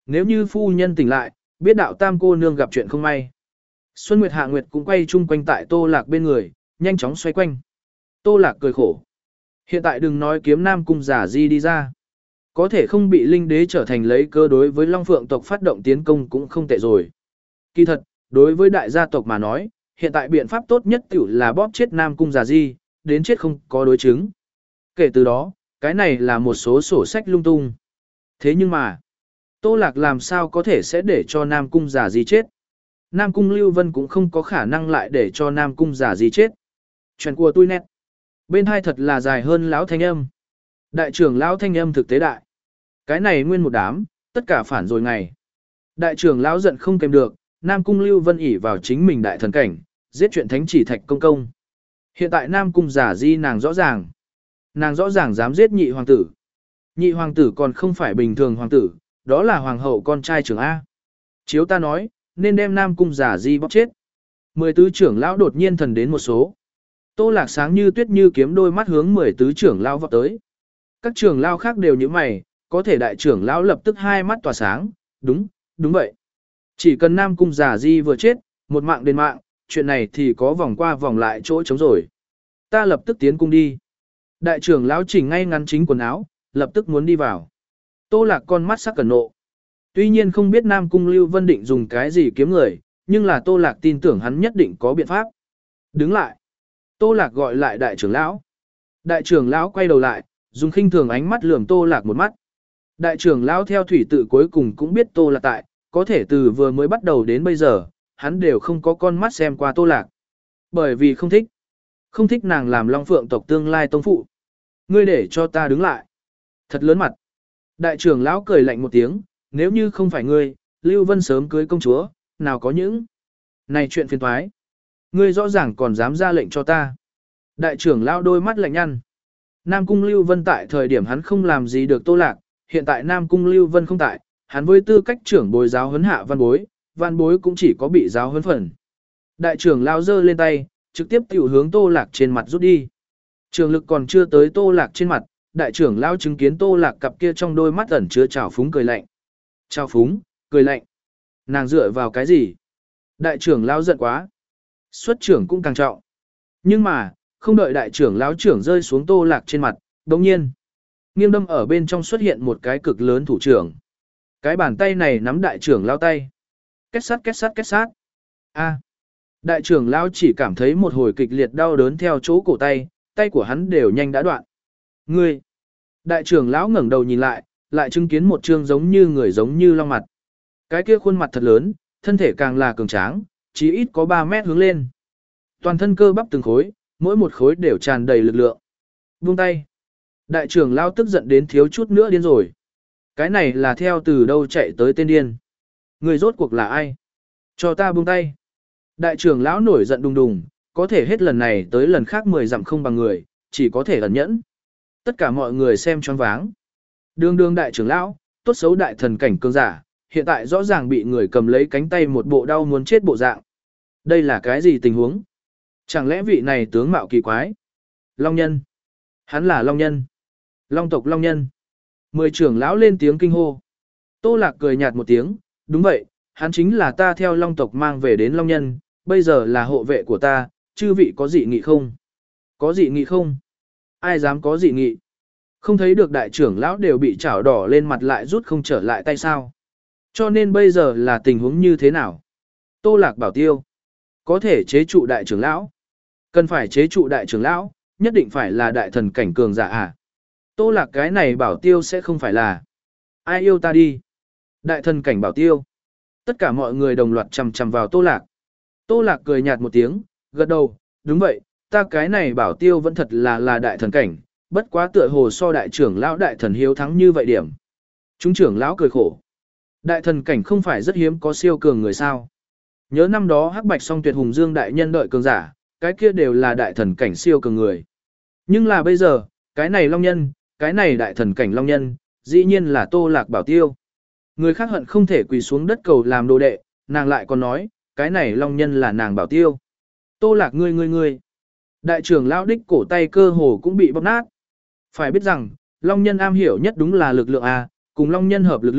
Nếu như phu nhân tỉnh lại, biết đạo tam cô nương gặp chuyện không may. Xuân Nguyệt Hạ Nguyệt cũng quay chung quanh tại Tô Lạc bên người, nhanh chóng xoay quanh. Tô Lạc cười khổ. Hiện tại đừng nói kiếm nam cung giả di đi ra. Có thể không bị linh đế trở thành lấy cơ đối với Long Phượng tộc phát động tiến công cũng không tệ rồi. Kỳ thật, đối với đại gia tộc mà nói, hiện tại biện pháp tốt nhất tiểu là bóp chết nam cung giả di, đến chết không có đối chứng. Kể từ đó, cái này là một số sổ sách lung tung. Thế nhưng mà, Tô Lạc làm sao có thể sẽ để cho nam cung giả di chết. Nam cung Lưu Vân cũng không có khả năng lại để cho nam cung giả di chết. Chuyện của tôi nét. Bên hai thật là dài hơn lão thanh âm. Đại trưởng lão thanh âm thực tế đại. Cái này nguyên một đám, tất cả phản rồi ngày. Đại trưởng lão giận không kèm được, Nam cung Lưu Vân ỷ vào chính mình đại thần cảnh, giết chuyện thánh chỉ thạch công công. Hiện tại Nam cung giả di nàng rõ ràng. Nàng rõ ràng dám giết nhị hoàng tử. Nhị hoàng tử còn không phải bình thường hoàng tử, đó là hoàng hậu con trai trưởng A. Chiếu ta nói, nên đem Nam cung giả di bóp chết. Mười tứ trưởng lão đột nhiên thần đến một số. Tô Lạc sáng như tuyết như kiếm đôi mắt hướng mười tứ trưởng lão vọt tới. Các trưởng lão khác đều như mày, có thể đại trưởng lão lập tức hai mắt tỏa sáng, đúng, đúng vậy. Chỉ cần Nam cung giả di vừa chết, một mạng đến mạng, chuyện này thì có vòng qua vòng lại chỗ trống rồi. Ta lập tức tiến cung đi. Đại trưởng lão chỉnh ngay ngắn chính quần áo, lập tức muốn đi vào. Tô Lạc con mắt sắc cẩn nộ. Tuy nhiên không biết Nam cung Lưu Vân định dùng cái gì kiếm người, nhưng là Tô Lạc tin tưởng hắn nhất định có biện pháp. Đứng lại. Tô Lạc gọi lại đại trưởng lão. Đại trưởng lão quay đầu lại, dùng khinh thường ánh mắt lườm Tô Lạc một mắt. Đại trưởng lão theo thủy tự cuối cùng cũng biết Tô Lạc tại, có thể từ vừa mới bắt đầu đến bây giờ, hắn đều không có con mắt xem qua Tô Lạc. Bởi vì không thích. Không thích nàng làm Long Phượng tộc tương lai tông phụ. Ngươi để cho ta đứng lại. Thật lớn mặt. Đại trưởng lão cười lạnh một tiếng, nếu như không phải ngươi, Lưu Vân sớm cưới công chúa, nào có những. Này chuyện phiền toái. Ngươi rõ ràng còn dám ra lệnh cho ta. Đại trưởng lão đôi mắt lạnh nhăn. Nam cung Lưu Vân tại thời điểm hắn không làm gì được Tô Lạc, hiện tại Nam cung Lưu Vân không tại, hắn với tư cách trưởng bồi giáo huấn hạ văn bối, văn bối cũng chỉ có bị giáo huấn phần. Đại trưởng lão giơ lên tay, trực tiếp tiểu hướng Tô Lạc trên mặt rút đi. Trường lực còn chưa tới Tô Lạc trên mặt, đại trưởng lão chứng kiến Tô Lạc cặp kia trong đôi mắt ẩn chứa trào phúng cười lạnh. Trào phúng, cười lạnh. Nàng dựa vào cái gì? Đại trưởng lão giận quá. Xuất trưởng cũng càng trọng. Nhưng mà, không đợi đại trưởng lão trưởng rơi xuống Tô Lạc trên mặt, đồng nhiên. Nghiêng đâm ở bên trong xuất hiện một cái cực lớn thủ trưởng. Cái bàn tay này nắm đại trưởng lão tay. Kết sát kết sát kết sát. A. Đại trưởng lão chỉ cảm thấy một hồi kịch liệt đau đớn theo chỗ cổ tay, tay của hắn đều nhanh đã đoạn. Ngươi. Đại trưởng lão ngẩng đầu nhìn lại, lại chứng kiến một trương giống như người giống như long mặt. Cái kia khuôn mặt thật lớn, thân thể càng là cường tráng, chí ít có ba mét hướng lên. Toàn thân cơ bắp từng khối, mỗi một khối đều tràn đầy lực lượng. Buông tay. Đại trưởng lão tức giận đến thiếu chút nữa điên rồi. Cái này là theo từ đâu chạy tới tên điên. Người rốt cuộc là ai? Cho ta buông tay. Đại trưởng lão nổi giận đùng đùng, có thể hết lần này tới lần khác mười dặm không bằng người, chỉ có thể ẩn nhẫn. Tất cả mọi người xem choáng váng. Đường đường đại trưởng lão, tốt xấu đại thần cảnh cường giả, hiện tại rõ ràng bị người cầm lấy cánh tay một bộ đau muốn chết bộ dạng. Đây là cái gì tình huống? Chẳng lẽ vị này tướng mạo kỳ quái? Long nhân. Hắn là Long nhân. Long tộc Long nhân. Mười trưởng lão lên tiếng kinh hô. Tô Lạc cười nhạt một tiếng, đúng vậy, hắn chính là ta theo Long tộc mang về đến Long nhân, bây giờ là hộ vệ của ta, chư vị có dị nghị không? Có dị nghị không? Ai dám có dị nghị? Không thấy được đại trưởng lão đều bị chảo đỏ lên mặt lại rút không trở lại tay sao? Cho nên bây giờ là tình huống như thế nào? Tô Lạc bảo tiêu. Có thể chế trụ đại trưởng lão. Cần phải chế trụ đại trưởng lão, nhất định phải là đại thần cảnh cường giả à? Tô Lạc cái này bảo tiêu sẽ không phải là. Ai yêu ta đi? Đại thần cảnh bảo tiêu. Tất cả mọi người đồng loạt chằm chằm vào Tô Lạc. Tô Lạc cười nhạt một tiếng, gật đầu, đúng vậy, ta cái này bảo tiêu vẫn thật là là đại thần cảnh, bất quá tựa hồ so đại trưởng lão đại thần hiếu thắng như vậy điểm. Chúng trưởng lão cười khổ. Đại thần cảnh không phải rất hiếm có siêu cường người sao? Nhớ năm đó Hắc Bạch Song Tuyệt Hùng Dương đại nhân đợi cường giả, cái kia đều là đại thần cảnh siêu cường người. Nhưng là bây giờ, cái này Long nhân, cái này đại thần cảnh Long nhân, dĩ nhiên là Tô Lạc bảo tiêu. Người khác hận không thể quỳ xuống đất cầu làm đồ đệ, nàng lại còn nói, cái này Long nhân là nàng bảo tiêu. Tô Lạc ngươi ngươi ngươi. Đại trưởng lão đích cổ tay cơ hồ cũng bị bóp nát. Phải biết rằng, Long nhân am hiểu nhất đúng là lực lượng A, cùng Long nhân hợp lực lượng,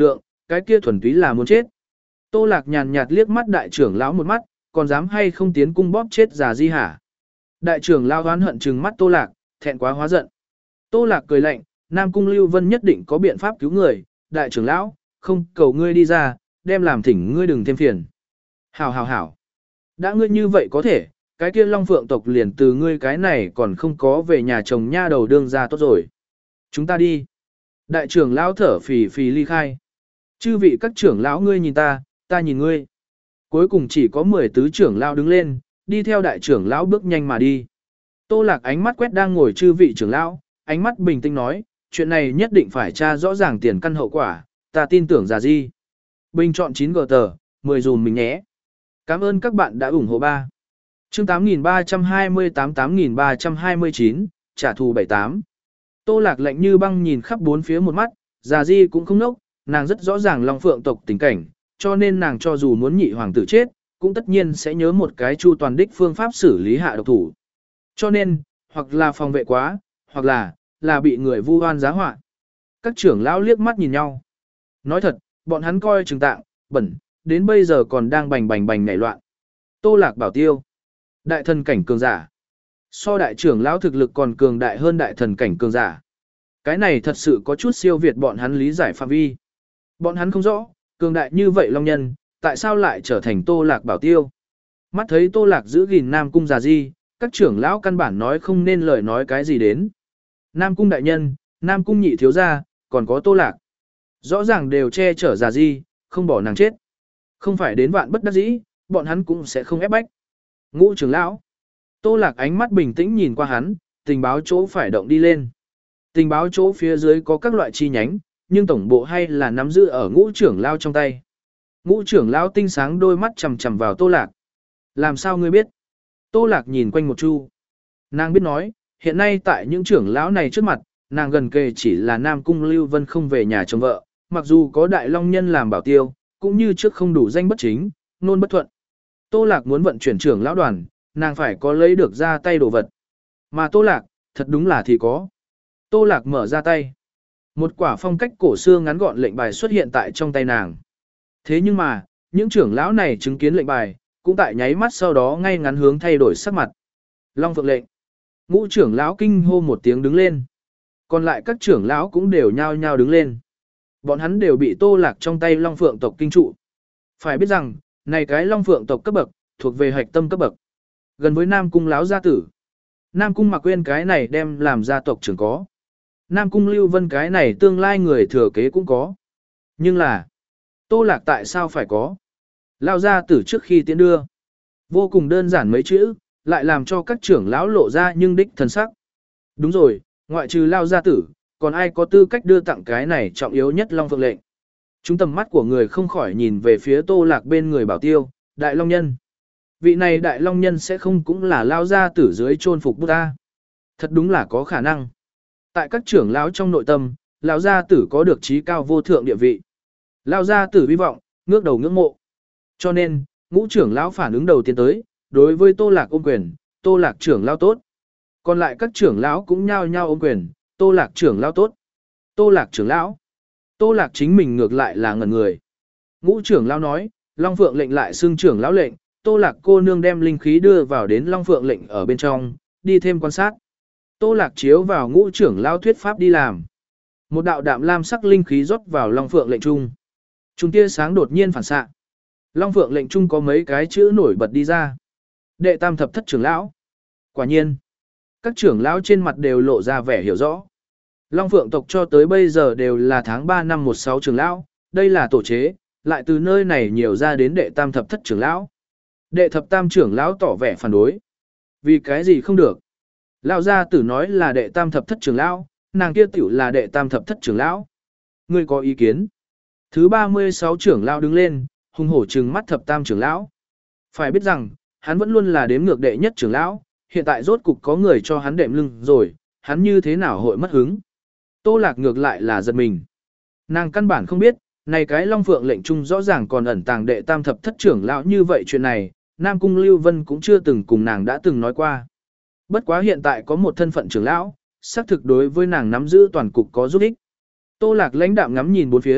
cái kia thuần túy là muốn chết. Tô Lạc nhàn nhạt liếc mắt đại trưởng lão một mắt, còn dám hay không tiến cung bóp chết già di hả? Đại trưởng lão oán hận trừng mắt Tô Lạc, thẹn quá hóa giận. Tô Lạc cười lạnh, Nam Cung Lưu Vân nhất định có biện pháp cứu người, đại trưởng lão, không cầu ngươi đi ra, đem làm thỉnh ngươi đừng thêm phiền. Hảo hảo hảo. Đã ngươi như vậy có thể, cái kia Long Phượng tộc liền từ ngươi cái này còn không có về nhà chồng nha đầu đương ra tốt rồi. Chúng ta đi. Đại trưởng lão thở phì phì ly khai. Chư vị các trưởng lão ngươi nhìn ta, ta nhìn ngươi. Cuối cùng chỉ có mười tứ trưởng lão đứng lên, đi theo đại trưởng lão bước nhanh mà đi. Tô Lạc ánh mắt quét đang ngồi chư vị trưởng lão, ánh mắt bình tĩnh nói, chuyện này nhất định phải tra rõ ràng tiền căn hậu quả, ta tin tưởng già di. Bình chọn chín gờ tờ, mười dùm mình nhé. Cảm ơn các bạn đã ủng hộ ba. Chương tám nghìn ba trăm hai mươi tám tám nghìn ba trăm hai mươi chín, trả thù bảy tám. Tô Lạc lạnh như băng nhìn khắp bốn phía một mắt, già di cũng không nốc, nàng rất rõ ràng Long Phượng tộc tình cảnh, cho nên nàng cho dù muốn nhị hoàng tử chết, cũng tất nhiên sẽ nhớ một cái chu toàn đích phương pháp xử lý hạ độc thủ. Cho nên, hoặc là phòng vệ quá, hoặc là, là bị người vu oan giá họa. Các trưởng lão liếc mắt nhìn nhau. Nói thật, bọn hắn coi trừng tạng, bẩn, đến bây giờ còn đang bành bành bành nảy loạn. Tô Lạc bảo tiêu. Đại thần cảnh cường giả. So đại trưởng lão thực lực còn cường đại hơn đại thần cảnh cường giả. Cái này thật sự có chút siêu việt bọn hắn lý giải phạm vi. Bọn hắn không rõ, cường đại như vậy long nhân, tại sao lại trở thành Tô Lạc bảo tiêu. Mắt thấy Tô Lạc giữ gìn Nam Cung già di, các trưởng lão căn bản nói không nên lời nói cái gì đến. Nam Cung đại nhân, Nam Cung nhị thiếu gia, còn có Tô Lạc. Rõ ràng đều che chở già di, không bỏ nàng chết. Không phải đến vạn bất đắc dĩ, bọn hắn cũng sẽ không ép bách. Ngũ trưởng lão. Tô Lạc ánh mắt bình tĩnh nhìn qua hắn, tình báo chỗ phải động đi lên. Tình báo chỗ phía dưới có các loại chi nhánh, nhưng tổng bộ hay là nắm giữ ở ngũ trưởng lão trong tay. Ngũ trưởng lão tinh sáng đôi mắt chằm chằm vào Tô Lạc. Làm sao ngươi biết? Tô Lạc nhìn quanh một chu. Nàng biết nói, hiện nay tại những trưởng lão này trước mặt, nàng gần kề chỉ là Nam Cung Lưu Vân không về nhà chồng vợ, mặc dù có đại long nhân làm bảo tiêu, cũng như trước không đủ danh bất chính, nôn bất thuận. Tô Lạc muốn vận chuyển trưởng lão đoàn, nàng phải có lấy được ra tay đồ vật. Mà Tô Lạc, thật đúng là thì có. Tô Lạc mở ra tay. Một quả phong cách cổ xưa ngắn gọn lệnh bài xuất hiện tại trong tay nàng. Thế nhưng mà, những trưởng lão này chứng kiến lệnh bài, cũng tại nháy mắt sau đó ngay ngắn hướng thay đổi sắc mặt. Long Phượng lệnh. Ngũ trưởng lão kinh hô một tiếng đứng lên. Còn lại các trưởng lão cũng đều nhao nhao đứng lên. Bọn hắn đều bị Tô Lạc trong tay Long Phượng tộc kinh trụ. Phải biết rằng, này cái Long Phượng tộc cấp bậc, thuộc về hạch tâm cấp bậc. Gần với Nam Cung lão gia tử. Nam Cung Mạc Quyên cái này đem làm gia tộc trưởng có. Nam Cung Lưu Vân cái này tương lai người thừa kế cũng có. Nhưng là, Tô Lạc tại sao phải có? Lao gia tử trước khi tiến đưa. Vô cùng đơn giản mấy chữ, lại làm cho các trưởng lão lộ ra nhưng đích thần sắc. Đúng rồi, ngoại trừ Lao gia tử, còn ai có tư cách đưa tặng cái này trọng yếu nhất Long Phượng lệnh. Chúng tầm mắt của người không khỏi nhìn về phía Tô Lạc bên người bảo tiêu, Đại Long Nhân. Vị này Đại Long Nhân sẽ không cũng là Lao gia tử dưới chôn phục bút ta. Thật đúng là có khả năng. Tại các trưởng lão trong nội tâm, Lao gia tử có được trí cao vô thượng địa vị. Lao gia tử hy vọng, ngước đầu ngưỡng mộ. Cho nên, ngũ trưởng lão phản ứng đầu tiên tới, đối với Tô Lạc ôm quyền, Tô Lạc trưởng lão tốt. Còn lại các trưởng lão cũng nhao nhao ôm quyền, Tô Lạc trưởng lão tốt. Tô Lạc trưởng lão. Tô Lạc chính mình ngược lại là ngẩn người. Ngũ trưởng lão nói, Long Phượng lệnh lại xưng trưởng lão lệnh, Tô Lạc cô nương đem linh khí đưa vào đến Long Phượng lệnh ở bên trong, đi thêm quan sát. Tô Lạc chiếu vào ngũ trưởng lão thuyết pháp đi làm. Một đạo đạm lam sắc linh khí rót vào Long Phượng lệnh trung. Trung tia sáng đột nhiên phản xạ. Long Phượng lệnh trung có mấy cái chữ nổi bật đi ra. Đệ tam thập thất trưởng lão. Quả nhiên, các trưởng lão trên mặt đều lộ ra vẻ hiểu rõ. Long Phượng tộc cho tới bây giờ đều là tháng ba năm một sáu trưởng lão, đây là tổ chế, lại từ nơi này nhiều ra đến đệ tam thập thất trưởng lão. Đệ thập tam trưởng lão tỏ vẻ phản đối. Vì cái gì không được? Lão gia tử nói là đệ tam thập thất trưởng lão, nàng kia tiểu là đệ tam thập thất trưởng lão. Ngươi có ý kiến? Thứ ba mươi sáu trưởng lão đứng lên, hung hổ trừng mắt thập tam trưởng lão. Phải biết rằng, hắn vẫn luôn là đếm ngược đệ nhất trưởng lão, hiện tại rốt cục có người cho hắn đệm lưng rồi, hắn như thế nào hội mất hứng. Tô Lạc ngược lại là giật mình. Nàng căn bản không biết, này cái Long Phượng lệnh trung rõ ràng còn ẩn tàng đệ tam thập thất trưởng lão như vậy chuyện này, Nam Cung Lưu Vân cũng chưa từng cùng nàng đã từng nói qua. Bất quá hiện tại có một thân phận trưởng lão, xác thực đối với nàng nắm giữ toàn cục có giúp ích. Tô Lạc lãnh đạm ngắm nhìn bốn phía,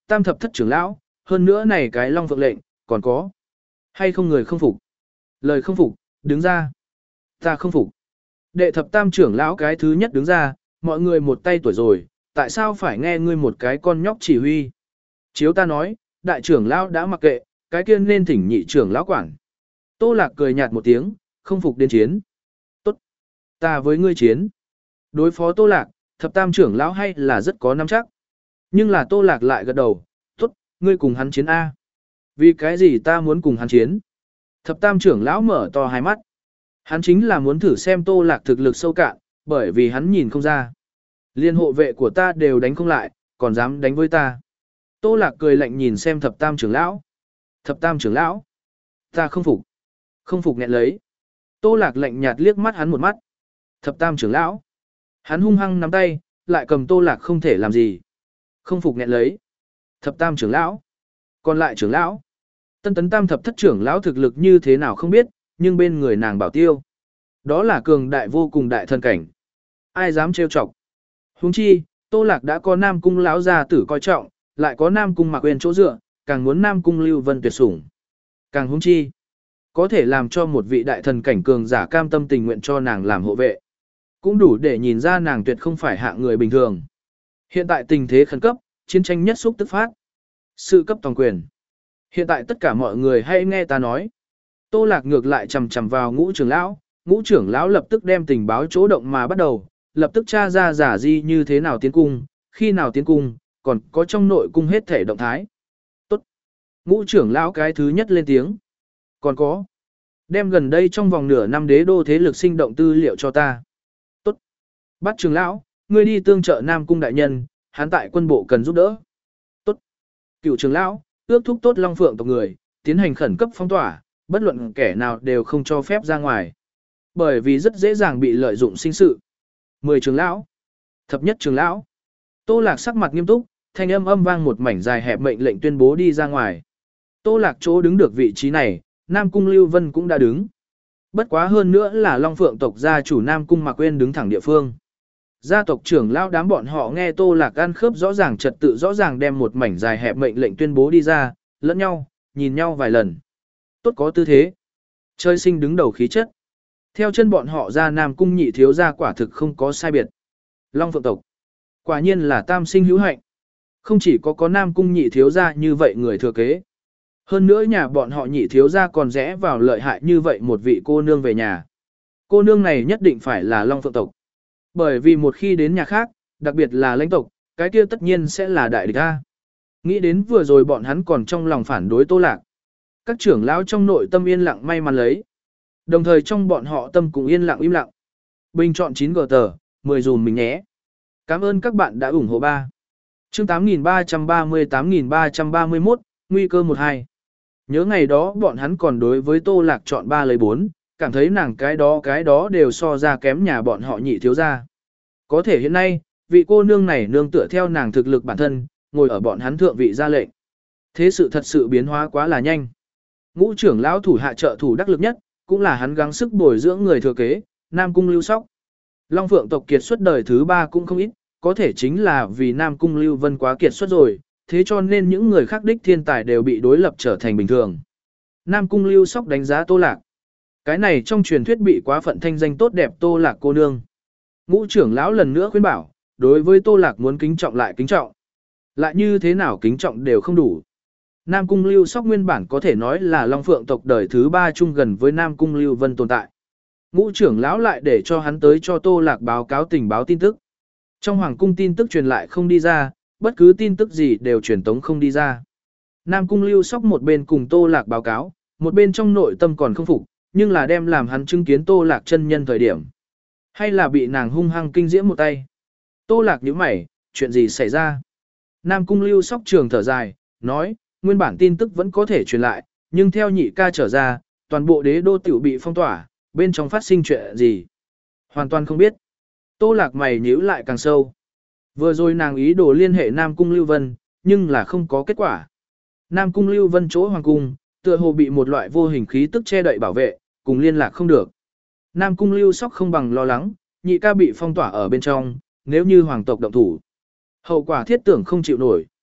tam thập thất trưởng lão, hơn nữa này cái long phượng lệnh, còn có. Hay không người không phục? Lời không phục, đứng ra. Ta không phục. Đệ thập tam trưởng lão cái thứ nhất đứng ra, mọi người một tay tuổi rồi, tại sao phải nghe ngươi một cái con nhóc chỉ huy? Chiếu ta nói, đại trưởng lão đã mặc kệ, cái kia nên thỉnh nhị trưởng lão quản. Tô Lạc cười nhạt một tiếng, không phục đến chiến. Tốt, ta với ngươi chiến. Đối phó Tô Lạc, thập tam trưởng lão hay là rất có nắm chắc. Nhưng là Tô Lạc lại gật đầu, tốt, ngươi cùng hắn chiến A. Vì cái gì ta muốn cùng hắn chiến? Thập tam trưởng lão mở to hai mắt. Hắn chính là muốn thử xem Tô Lạc thực lực sâu cạn, bởi vì hắn nhìn không ra. Liên hộ vệ của ta đều đánh không lại, còn dám đánh với ta. Tô Lạc cười lạnh nhìn xem thập tam trưởng lão. Thập tam trưởng lão, ta không phục. Không phục nghẹn lấy. Tô Lạc lạnh nhạt liếc mắt hắn một mắt. Thập tam trưởng lão. Hắn hung hăng nắm tay, lại cầm Tô Lạc không thể làm gì. Không phục nghẹn lấy. Thập tam trưởng lão. Còn lại trưởng lão. Tân tấn tam thập thất trưởng lão thực lực như thế nào không biết, nhưng bên người nàng bảo tiêu. Đó là cường đại vô cùng đại thân cảnh. Ai dám trêu chọc. Huống chi, Tô Lạc đã có Nam Cung lão gia tử coi trọng, lại có Nam Cung Mạc Uyên chỗ dựa, càng muốn Nam Cung Lưu Vân tuyệt sủng. Càng huống chi, có thể làm cho một vị đại thần cảnh cường giả cam tâm tình nguyện cho nàng làm hộ vệ. Cũng đủ để nhìn ra nàng tuyệt không phải hạng người bình thường. Hiện tại tình thế khẩn cấp, chiến tranh nhất xúc tức phát. Sự cấp toàn quyền. Hiện tại tất cả mọi người hãy nghe ta nói. Tô Lạc ngược lại chầm chầm vào ngũ trưởng lão, ngũ trưởng lão lập tức đem tình báo chỗ động mà bắt đầu, lập tức tra ra giả di như thế nào tiến cung, khi nào tiến cung, còn có trong nội cung hết thể động thái. Tốt. Ngũ trưởng lão cái thứ nhất lên tiếng. Còn có. Đem gần đây trong vòng nửa năm đế đô thế lực sinh động tư liệu cho ta. Tốt. Bắt trưởng lão, ngươi đi tương trợ Nam Cung đại nhân, hắn tại quân bộ cần giúp đỡ. Tốt. Cựu trưởng lão, ước thúc tốt Long Phượng tộc người, tiến hành khẩn cấp phong tỏa, bất luận kẻ nào đều không cho phép ra ngoài. Bởi vì rất dễ dàng bị lợi dụng sinh sự. Mười trưởng lão. Thập nhất trưởng lão. Tô Lạc sắc mặt nghiêm túc, thanh âm âm vang một mảnh dài hẹp mệnh lệnh tuyên bố đi ra ngoài. Tô Lạc chỗ đứng được vị trí này, Nam Cung Lưu Vân cũng đã đứng. Bất quá hơn nữa là Long Phượng tộc gia chủ Nam Cung Mạc Uyên đứng thẳng địa phương. Gia tộc trưởng lão đám bọn họ nghe Tô Lạc ăn khớp rõ ràng trật tự rõ ràng đem một mảnh dài hẹp mệnh lệnh tuyên bố đi ra, lẫn nhau, nhìn nhau vài lần. Tốt có tư thế. Chơi sinh đứng đầu khí chất. Theo chân bọn họ ra Nam Cung nhị thiếu gia quả thực không có sai biệt. Long Phượng tộc. Quả nhiên là tam sinh hữu hạnh. Không chỉ có có Nam Cung nhị thiếu gia như vậy người thừa kế. Hơn nữa nhà bọn họ nhị thiếu gia còn rẽ vào lợi hại như vậy một vị cô nương về nhà. Cô nương này nhất định phải là Long Phượng tộc. Bởi vì một khi đến nhà khác, đặc biệt là lãnh tộc, cái kia tất nhiên sẽ là đại địch a. Nghĩ đến vừa rồi bọn hắn còn trong lòng phản đối Tô Lạc. Các trưởng lão trong nội tâm yên lặng may mắn lấy. Đồng thời trong bọn họ tâm cũng yên lặng im lặng. Bình chọn chín gờ tờ, mười dùm mình nhé. Cảm ơn các bạn đã ủng hộ ba. Chương tám nghìn ba trăm ba mươi tám nghìn ba trăm ba mươi mốt, nguy cơ một hai. Nhớ ngày đó bọn hắn còn đối với Tô Lạc chọn ba lấy bốn, cảm thấy nàng cái đó cái đó đều so ra kém nhà bọn họ nhị thiếu gia. Có thể hiện nay, vị cô nương này nương tựa theo nàng thực lực bản thân, ngồi ở bọn hắn thượng vị ra lệnh. Thế sự thật sự biến hóa quá là nhanh. Ngũ trưởng lão thủ hạ trợ thủ đắc lực nhất, cũng là hắn gắng sức bồi dưỡng người thừa kế, Nam Cung Lưu Sóc. Long Phượng tộc kiệt xuất đời thứ ba cũng không ít, có thể chính là vì Nam Cung Lưu Vân quá kiệt xuất rồi, thế cho nên những người khác đích thiên tài đều bị đối lập trở thành bình thường. Nam Cung Lưu Sóc đánh giá Tô Lạc. Cái này trong truyền thuyết bị quá phận thanh danh tốt đẹp Tô Lạc cô nương. Ngũ trưởng lão lần nữa khuyên bảo, đối với Tô Lạc muốn kính trọng lại kính trọng. Lại như thế nào kính trọng đều không đủ. Nam Cung Lưu Sóc nguyên bản có thể nói là Long Phượng tộc đời thứ ba chung gần với Nam Cung Lưu Vân tồn tại. Ngũ trưởng lão lại để cho hắn tới cho Tô Lạc báo cáo tình báo tin tức. Trong hoàng cung tin tức truyền lại không đi ra, bất cứ tin tức gì đều truyền tống không đi ra. Nam Cung Lưu Sóc một bên cùng Tô Lạc báo cáo, một bên trong nội tâm còn không phục, nhưng là đem làm hắn chứng kiến Tô Lạc chân nhân thời điểm. Hay là bị nàng hung hăng kinh diễm một tay. Tô Lạc nhíu mày, chuyện gì xảy ra? Nam Cung Lưu Sóc trường thở dài, nói, nguyên bản tin tức vẫn có thể truyền lại, nhưng theo nhị ca trở ra, toàn bộ đế đô tiểu bị phong tỏa, bên trong phát sinh chuyện gì? Hoàn toàn không biết. Tô Lạc mày nhíu lại càng sâu. Vừa rồi nàng ý đồ liên hệ Nam Cung Lưu Vân, nhưng là không có kết quả. Nam Cung Lưu Vân chỗ hoàng cung, tựa hồ bị một loại vô hình khí tức che đậy bảo vệ, cùng liên lạc không được. Nam Cung Lưu Sóc không bằng lo lắng, nhị ca bị phong tỏa ở bên trong, nếu như hoàng tộc động thủ. Hậu quả thiết tưởng không chịu nổi.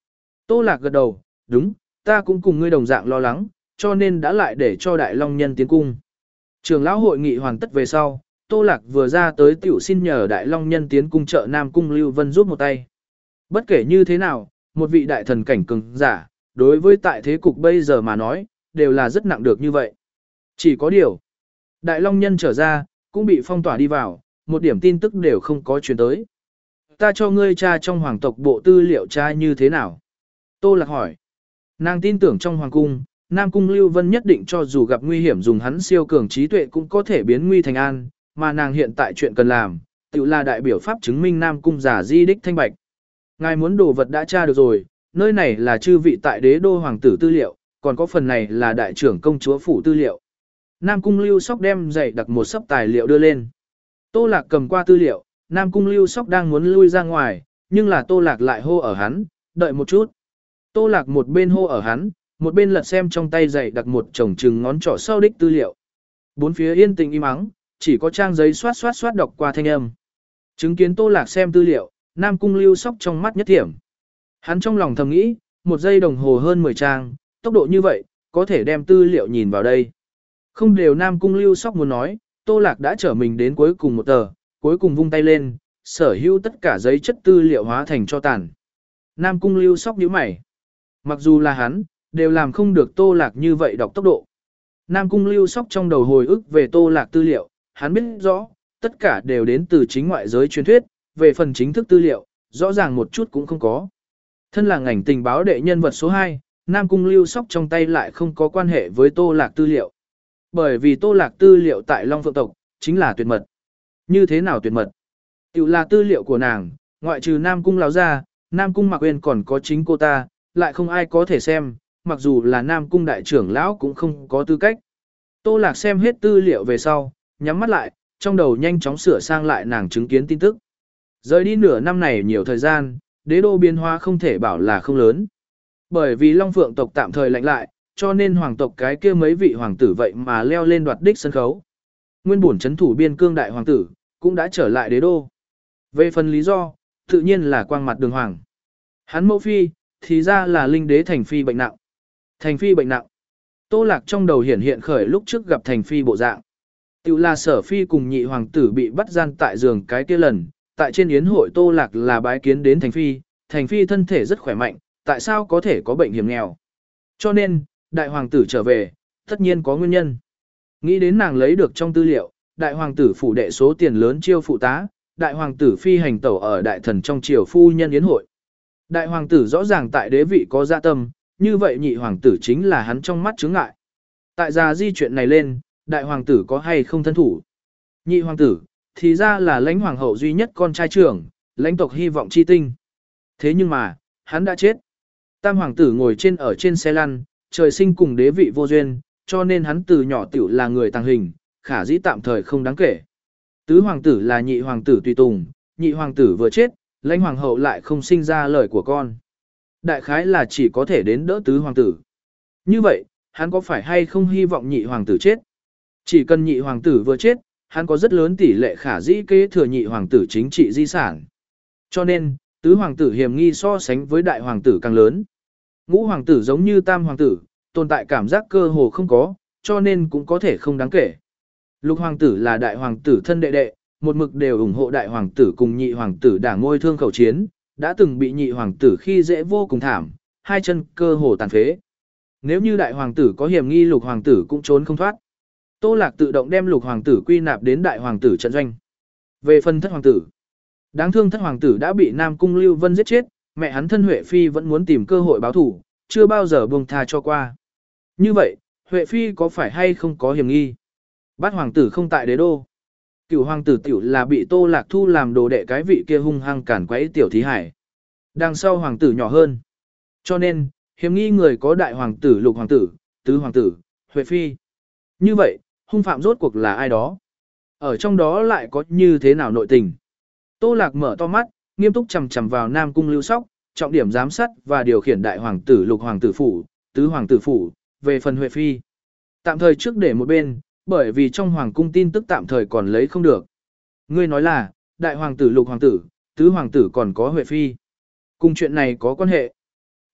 Tô Lạc gật đầu, đúng, ta cũng cùng ngươi đồng dạng lo lắng, cho nên đã lại để cho Đại Long Nhân tiến cung. Trường lão hội nghị hoàn tất về sau, Tô Lạc vừa ra tới tiểu xin nhờ Đại Long Nhân tiến cung trợ Nam Cung Lưu Vân giúp một tay. Bất kể như thế nào, một vị đại thần cảnh cường giả, đối với tại thế cục bây giờ mà nói, đều là rất nặng được như vậy. Chỉ có điều, Đại Long Nhân trở ra, cũng bị phong tỏa đi vào, một điểm tin tức đều không có truyền tới. Ta cho ngươi tra trong hoàng tộc bộ tư liệu tra như thế nào? Tô Lạc hỏi. Nàng tin tưởng trong hoàng cung, Nam Cung Lưu Vân nhất định cho dù gặp nguy hiểm dùng hắn siêu cường trí tuệ cũng có thể biến nguy thành an, mà nàng hiện tại chuyện cần làm, tự là đại biểu pháp chứng minh Nam Cung giả di đích thanh bạch. Ngài muốn đồ vật đã tra được rồi, nơi này là chư vị tại đế đô hoàng tử tư liệu, còn có phần này là đại trưởng công chúa phủ tư liệu. Nam Cung Lưu Sóc đem dạy đặt một sấp tài liệu đưa lên. Tô Lạc cầm qua tư liệu, Nam Cung Lưu Sóc đang muốn lui ra ngoài, nhưng là Tô Lạc lại hô ở hắn, đợi một chút. Tô Lạc một bên hô ở hắn, một bên lật xem trong tay dạy đặt một chồng chừng ngón trỏ sau đích tư liệu. Bốn phía yên tĩnh im ắng, chỉ có trang giấy xoát xoát xoát đọc qua thanh âm. Chứng kiến Tô Lạc xem tư liệu, Nam Cung Lưu Sóc trong mắt nhất thiểm. Hắn trong lòng thầm nghĩ, một giây đồng hồ hơn mười trang, tốc độ như vậy, có thể đem tư liệu nhìn vào đây. Không đều Nam Cung Lưu Sóc muốn nói, Tô Lạc đã trở mình đến cuối cùng một tờ, cuối cùng vung tay lên, sở hữu tất cả giấy chất tư liệu hóa thành cho tàn. Nam Cung Lưu Sóc nhíu mày. Mặc dù là hắn, đều làm không được Tô Lạc như vậy đọc tốc độ. Nam Cung Lưu Sóc trong đầu hồi ức về Tô Lạc tư liệu, hắn biết rõ, tất cả đều đến từ chính ngoại giới truyền thuyết, về phần chính thức tư liệu, rõ ràng một chút cũng không có. Thân là ngành tình báo đệ nhân vật số hai, Nam Cung Lưu Sóc trong tay lại không có quan hệ với Tô Lạc tư liệu. Bởi vì Tô Lạc tư liệu tại Long Phượng tộc, chính là tuyệt mật. Như thế nào tuyệt mật? Tiểu là tư liệu của nàng, ngoại trừ Nam Cung lão gia, Nam Cung Mạc Uyên còn có chính cô ta, lại không ai có thể xem, mặc dù là Nam Cung đại trưởng lão cũng không có tư cách. Tô Lạc xem hết tư liệu về sau, nhắm mắt lại, trong đầu nhanh chóng sửa sang lại nàng chứng kiến tin tức. Rời đi nửa năm này nhiều thời gian, đế đô biến hóa không thể bảo là không lớn. Bởi vì Long Phượng tộc tạm thời lạnh lại, cho nên hoàng tộc cái kia mấy vị hoàng tử vậy mà leo lên đoạt đích sân khấu. Nguyên bổn chấn thủ biên cương đại hoàng tử, cũng đã trở lại đế đô. Về phần lý do, tự nhiên là quang mặt đường hoàng. Hắn mẫu phi, thì ra là linh đế Thành Phi bệnh nặng. Thành Phi bệnh nặng. Tô Lạc trong đầu hiển hiện khởi lúc trước gặp Thành Phi bộ dạng. Tiểu là Sở Phi cùng nhị hoàng tử bị bắt gian tại giường cái kia lần, tại trên yến hội Tô Lạc là bái kiến đến Thành Phi, Thành Phi thân thể rất khỏe mạnh, tại sao có thể có bệnh hiểm nghèo. Cho nên, đại hoàng tử trở về, tất nhiên có nguyên nhân. Nghĩ đến nàng lấy được trong tư liệu, đại hoàng tử phủ đệ số tiền lớn chiêu phụ tá, đại hoàng tử phi hành tẩu ở đại thần trong triều phu nhân yến hội. Đại hoàng tử rõ ràng tại đế vị có dạ tâm, như vậy nhị hoàng tử chính là hắn trong mắt chướng ngại. Tại gia di chuyện này lên, đại hoàng tử có hay không thân thủ? Nhị hoàng tử, thì ra là lãnh hoàng hậu duy nhất con trai trưởng, lãnh tộc hy vọng chi tinh. Thế nhưng mà, hắn đã chết. Tam hoàng tử ngồi trên ở trên xe lăn, trời sinh cùng đế vị vô duyên, cho nên hắn từ nhỏ tiểu là người tàng hình, khả dĩ tạm thời không đáng kể. Tứ hoàng tử là nhị hoàng tử tùy tùng, nhị hoàng tử vừa chết, lãnh hoàng hậu lại không sinh ra lời của con. Đại khái là chỉ có thể đến đỡ tứ hoàng tử. Như vậy, hắn có phải hay không hy vọng nhị hoàng tử chết? Chỉ cần nhị hoàng tử vừa chết, hắn có rất lớn tỷ lệ khả dĩ kế thừa nhị hoàng tử chính trị di sản. Cho nên, tứ hoàng tử hiểm nghi so sánh với đại hoàng tử càng lớn. Ngũ hoàng tử giống như tam hoàng tử, tồn tại cảm giác cơ hồ không có, cho nên cũng có thể không đáng kể. Lục hoàng tử là đại hoàng tử thân đệ đệ, một mực đều ủng hộ đại hoàng tử cùng nhị hoàng tử đảng ngôi thương khẩu chiến, đã từng bị nhị hoàng tử khi dễ vô cùng thảm, hai chân cơ hồ tàn phế. Nếu như đại hoàng tử có hiểm nghi lục hoàng tử cũng trốn không thoát. Tô Lạc tự động đem lục hoàng tử quy nạp đến đại hoàng tử trận doanh. Về phần thất hoàng tử, đáng thương thất hoàng tử đã bị Nam Cung Lưu Vân giết chết, mẹ hắn thân Huệ Phi vẫn muốn tìm cơ hội báo thủ, chưa bao giờ buông tha cho qua. Như vậy, Huệ Phi có phải hay không có hiểm nghi? Bát hoàng tử không tại đế đô. Cửu hoàng tử tiểu là bị Tô Lạc thu làm đồ đệ cái vị kia hung hăng cản quấy tiểu thí hải. Đằng sau hoàng tử nhỏ hơn. Cho nên, hiểm nghi người có đại hoàng tử, lục hoàng tử, tứ hoàng tử, Huệ Phi. Như vậy, hung phạm rốt cuộc là ai đó? Ở trong đó lại có như thế nào nội tình? Tô Lạc mở to mắt, nghiêm túc chằm chằm vào Nam Cung Lưu Sóc, trọng điểm giám sát và điều khiển đại hoàng tử, lục hoàng tử phủ, tứ hoàng tử phủ, về phần Huệ Phi. Tạm thời trước để một bên, bởi vì trong hoàng cung tin tức tạm thời còn lấy không được. Ngươi nói là, đại hoàng tử, lục hoàng tử, tứ hoàng tử còn có Huệ Phi. Cùng chuyện này có quan hệ.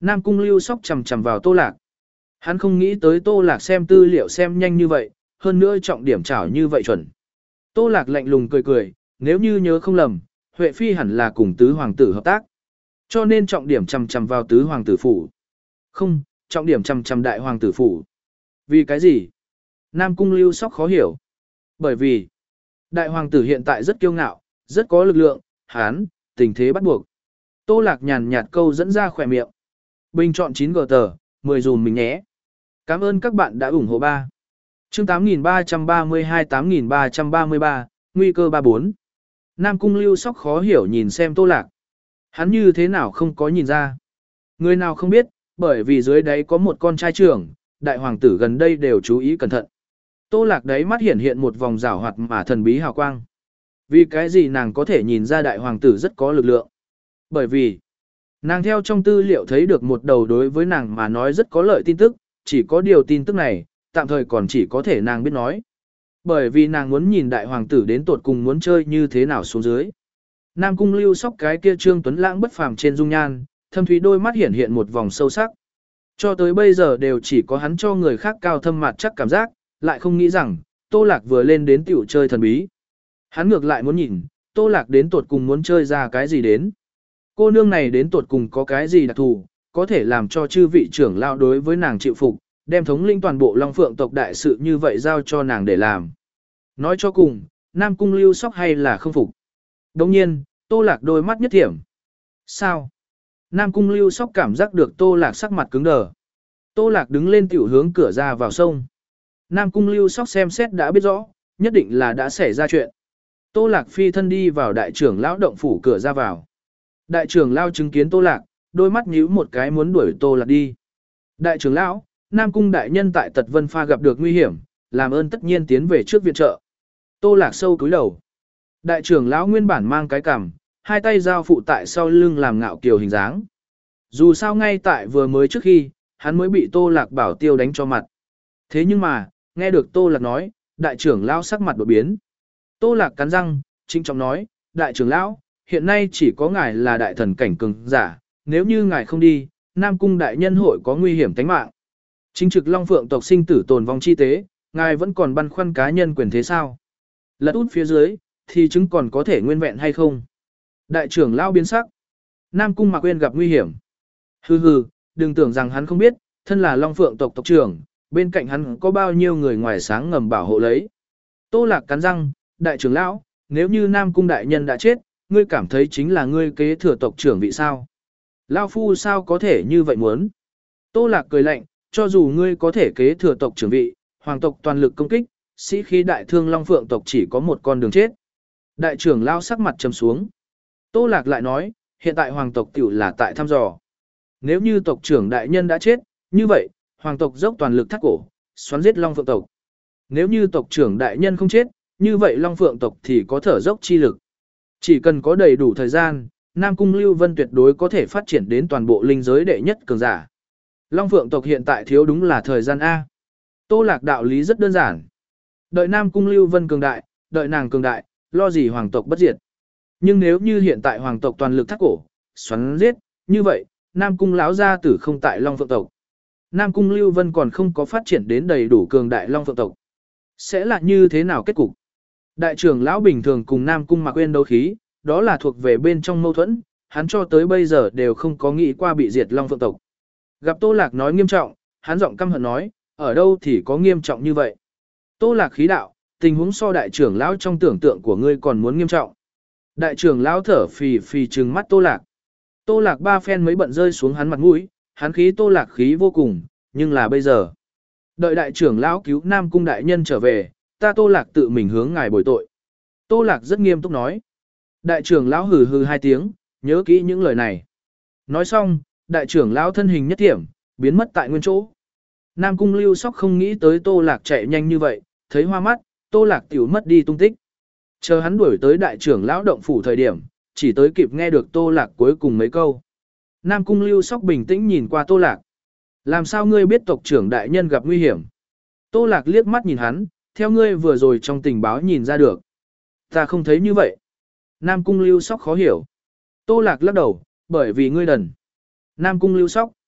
Nam Cung Lưu Sóc chầm chầm vào Tô Lạc. Hắn không nghĩ tới Tô Lạc xem tư liệu xem nhanh như vậy, hơn nữa trọng điểm trảo như vậy chuẩn. Tô Lạc lạnh lùng cười cười, nếu như nhớ không lầm, Huệ Phi hẳn là cùng tứ hoàng tử hợp tác. Cho nên trọng điểm chầm chầm vào tứ hoàng tử phủ. Không, trọng điểm chầm chầm đại hoàng tử phủ. Vì cái gì? Nam Cung Lưu Sóc khó hiểu. Bởi vì, đại hoàng tử hiện tại rất kiêu ngạo, rất có lực lượng, hán, tình thế bắt buộc. Tô Lạc nhàn nhạt câu dẫn ra khỏe miệng. Bình chọn chín gờ tờ, mười dùm mình nhé. Cảm ơn các bạn đã ủng hộ ba. Chương tám nghìn ba trăm ba mươi hai tám nghìn ba trăm ba mươi ba, nguy cơ ba bốn. Nam Cung Lưu Sóc khó hiểu nhìn xem Tô Lạc. Hắn như thế nào không có nhìn ra. Người nào không biết, bởi vì dưới đấy có một con trai trưởng, đại hoàng tử gần đây đều chú ý cẩn thận. Tô Lạc đấy mắt hiện hiện một vòng rảo hoạt mà thần bí hào quang. Vì cái gì nàng có thể nhìn ra đại hoàng tử rất có lực lượng? Bởi vì, nàng theo trong tư liệu thấy được một đầu đối với nàng mà nói rất có lợi tin tức, chỉ có điều tin tức này, tạm thời còn chỉ có thể nàng biết nói. Bởi vì nàng muốn nhìn đại hoàng tử đến tột cùng muốn chơi như thế nào xuống dưới. Nam Cung Lưu Sóc cái kia trương tuấn lãng bất phàm trên dung nhan, thâm thúy đôi mắt hiện hiện một vòng sâu sắc. Cho tới bây giờ đều chỉ có hắn cho người khác cao thâm mặt chắc cảm giác, lại không nghĩ rằng, Tô Lạc vừa lên đến tiểu chơi thần bí. Hắn ngược lại muốn nhìn, Tô Lạc đến tột cùng muốn chơi ra cái gì đến. Cô nương này đến tột cùng có cái gì đặc thù, có thể làm cho chư vị trưởng lao đối với nàng chịu phục, đem thống lĩnh toàn bộ Long Phượng tộc đại sự như vậy giao cho nàng để làm. Nói cho cùng, Nam Cung Lưu Sóc hay là không phục. Đồng nhiên, Tô Lạc đôi mắt nhất thiểm. Sao? Nam Cung Lưu Sóc cảm giác được Tô Lạc sắc mặt cứng đờ. Tô Lạc đứng lên tiểu hướng cửa ra vào sông. Nam Cung Lưu Sóc xem xét đã biết rõ, nhất định là đã xảy ra chuyện. Tô Lạc phi thân đi vào đại trưởng lão động phủ cửa ra vào. Đại trưởng lão chứng kiến Tô Lạc, đôi mắt nhíu một cái muốn đuổi Tô Lạc đi. Đại trưởng lão, Nam Cung đại nhân tại Tật Vân Pha gặp được nguy hiểm, làm ơn tất nhiên tiến về trước viện trợ. Tô Lạc sâu cúi đầu. Đại trưởng lão nguyên bản mang cái cằm, hai tay giao phụ tại sau lưng làm ngạo kiều hình dáng. Dù sao ngay tại vừa mới trước khi, hắn mới bị Tô Lạc bảo tiêu đánh cho mặt. Thế nhưng mà, nghe được Tô Lạc nói, đại trưởng lão sắc mặt đột biến. Tô Lạc cắn răng, trinh trọng nói, đại trưởng lão, hiện nay chỉ có ngài là đại thần cảnh cường giả, nếu như ngài không đi, Nam Cung đại nhân hội có nguy hiểm tính mạng. Chính trực Long Phượng tộc sinh tử tồn vong chi tế, ngài vẫn còn băn khoăn cá nhân quyền thế sao? Lật út phía dưới, thì chứng còn có thể nguyên vẹn hay không? Đại trưởng lão biến sắc. Nam Cung Mạc Quyên gặp nguy hiểm. Hừ hừ, đừng tưởng rằng hắn không biết, thân là Long Phượng tộc tộc trưởng, bên cạnh hắn có bao nhiêu người ngoài sáng ngầm bảo hộ lấy. Tô Lạc cắn răng, đại trưởng lão, nếu như Nam Cung đại nhân đã chết, ngươi cảm thấy chính là ngươi kế thừa tộc trưởng vị sao? Lão phu sao có thể như vậy muốn? Tô Lạc cười lạnh, cho dù ngươi có thể kế thừa tộc trưởng vị, hoàng tộc toàn lực công kích, sĩ khí đại thương Long Phượng tộc chỉ có một con đường chết. Đại trưởng lão sắc mặt trầm xuống. Tô Lạc lại nói, hiện tại hoàng tộc tiểu là tại thăm dò. Nếu như tộc trưởng đại nhân đã chết, như vậy, hoàng tộc dốc toàn lực thắt cổ, xoắn giết Long Phượng tộc. Nếu như tộc trưởng đại nhân không chết, như vậy Long Phượng tộc thì có thở dốc chi lực. Chỉ cần có đầy đủ thời gian, Nam Cung Lưu Vân tuyệt đối có thể phát triển đến toàn bộ linh giới đệ nhất cường giả. Long Phượng tộc hiện tại thiếu đúng là thời gian A. Tô Lạc đạo lý rất đơn giản. Đợi Nam Cung Lưu Vân cường đại, đợi nàng cường đại, lo gì hoàng tộc bất diệt. Nhưng nếu như hiện tại hoàng tộc toàn lực thắt cổ, xoắn giết, như vậy, Nam Cung lão gia tử không tại Long Phượng tộc. Nam Cung Lưu Vân còn không có phát triển đến đầy đủ cường đại Long Phượng tộc. Sẽ là như thế nào kết cục? Đại trưởng lão bình thường cùng Nam Cung Mạc Quyên đấu khí, đó là thuộc về bên trong mâu thuẫn, hắn cho tới bây giờ đều không có nghĩ qua bị diệt Long Phượng tộc. Gặp Tô Lạc nói nghiêm trọng, hắn giọng căm hận nói, ở đâu thì có nghiêm trọng như vậy? Tô Lạc khí đạo, tình huống so đại trưởng lão trong tưởng tượng của ngươi còn muốn nghiêm trọng. Đại trưởng lão thở phì phì trừng mắt Tô Lạc. Tô Lạc ba phen mới bận rơi xuống hắn mặt mũi, hắn khí Tô Lạc khí vô cùng, nhưng là bây giờ. Đợi đại trưởng lão cứu Nam Cung đại nhân trở về, ta Tô Lạc tự mình hướng ngài bồi tội. Tô Lạc rất nghiêm túc nói. Đại trưởng lão hừ hừ hai tiếng, nhớ kỹ những lời này. Nói xong, đại trưởng lão thân hình nhất thiểm, biến mất tại nguyên chỗ. Nam Cung Lưu Sóc không nghĩ tới Tô Lạc chạy nhanh như vậy, thấy hoa mắt, Tô Lạc tiểu mất đi tung tích. Chờ hắn đuổi tới đại trưởng lão động phủ thời điểm, chỉ tới kịp nghe được Tô Lạc cuối cùng mấy câu. Nam Cung Lưu Sóc bình tĩnh nhìn qua Tô Lạc. Làm sao ngươi biết tộc trưởng đại nhân gặp nguy hiểm? Tô Lạc liếc mắt nhìn hắn, theo ngươi vừa rồi trong tình báo nhìn ra được. Ta không thấy như vậy. Nam Cung Lưu Sóc khó hiểu. Tô Lạc lắc đầu, bởi vì ngươi đần. Nam Cung Lưu Sóc.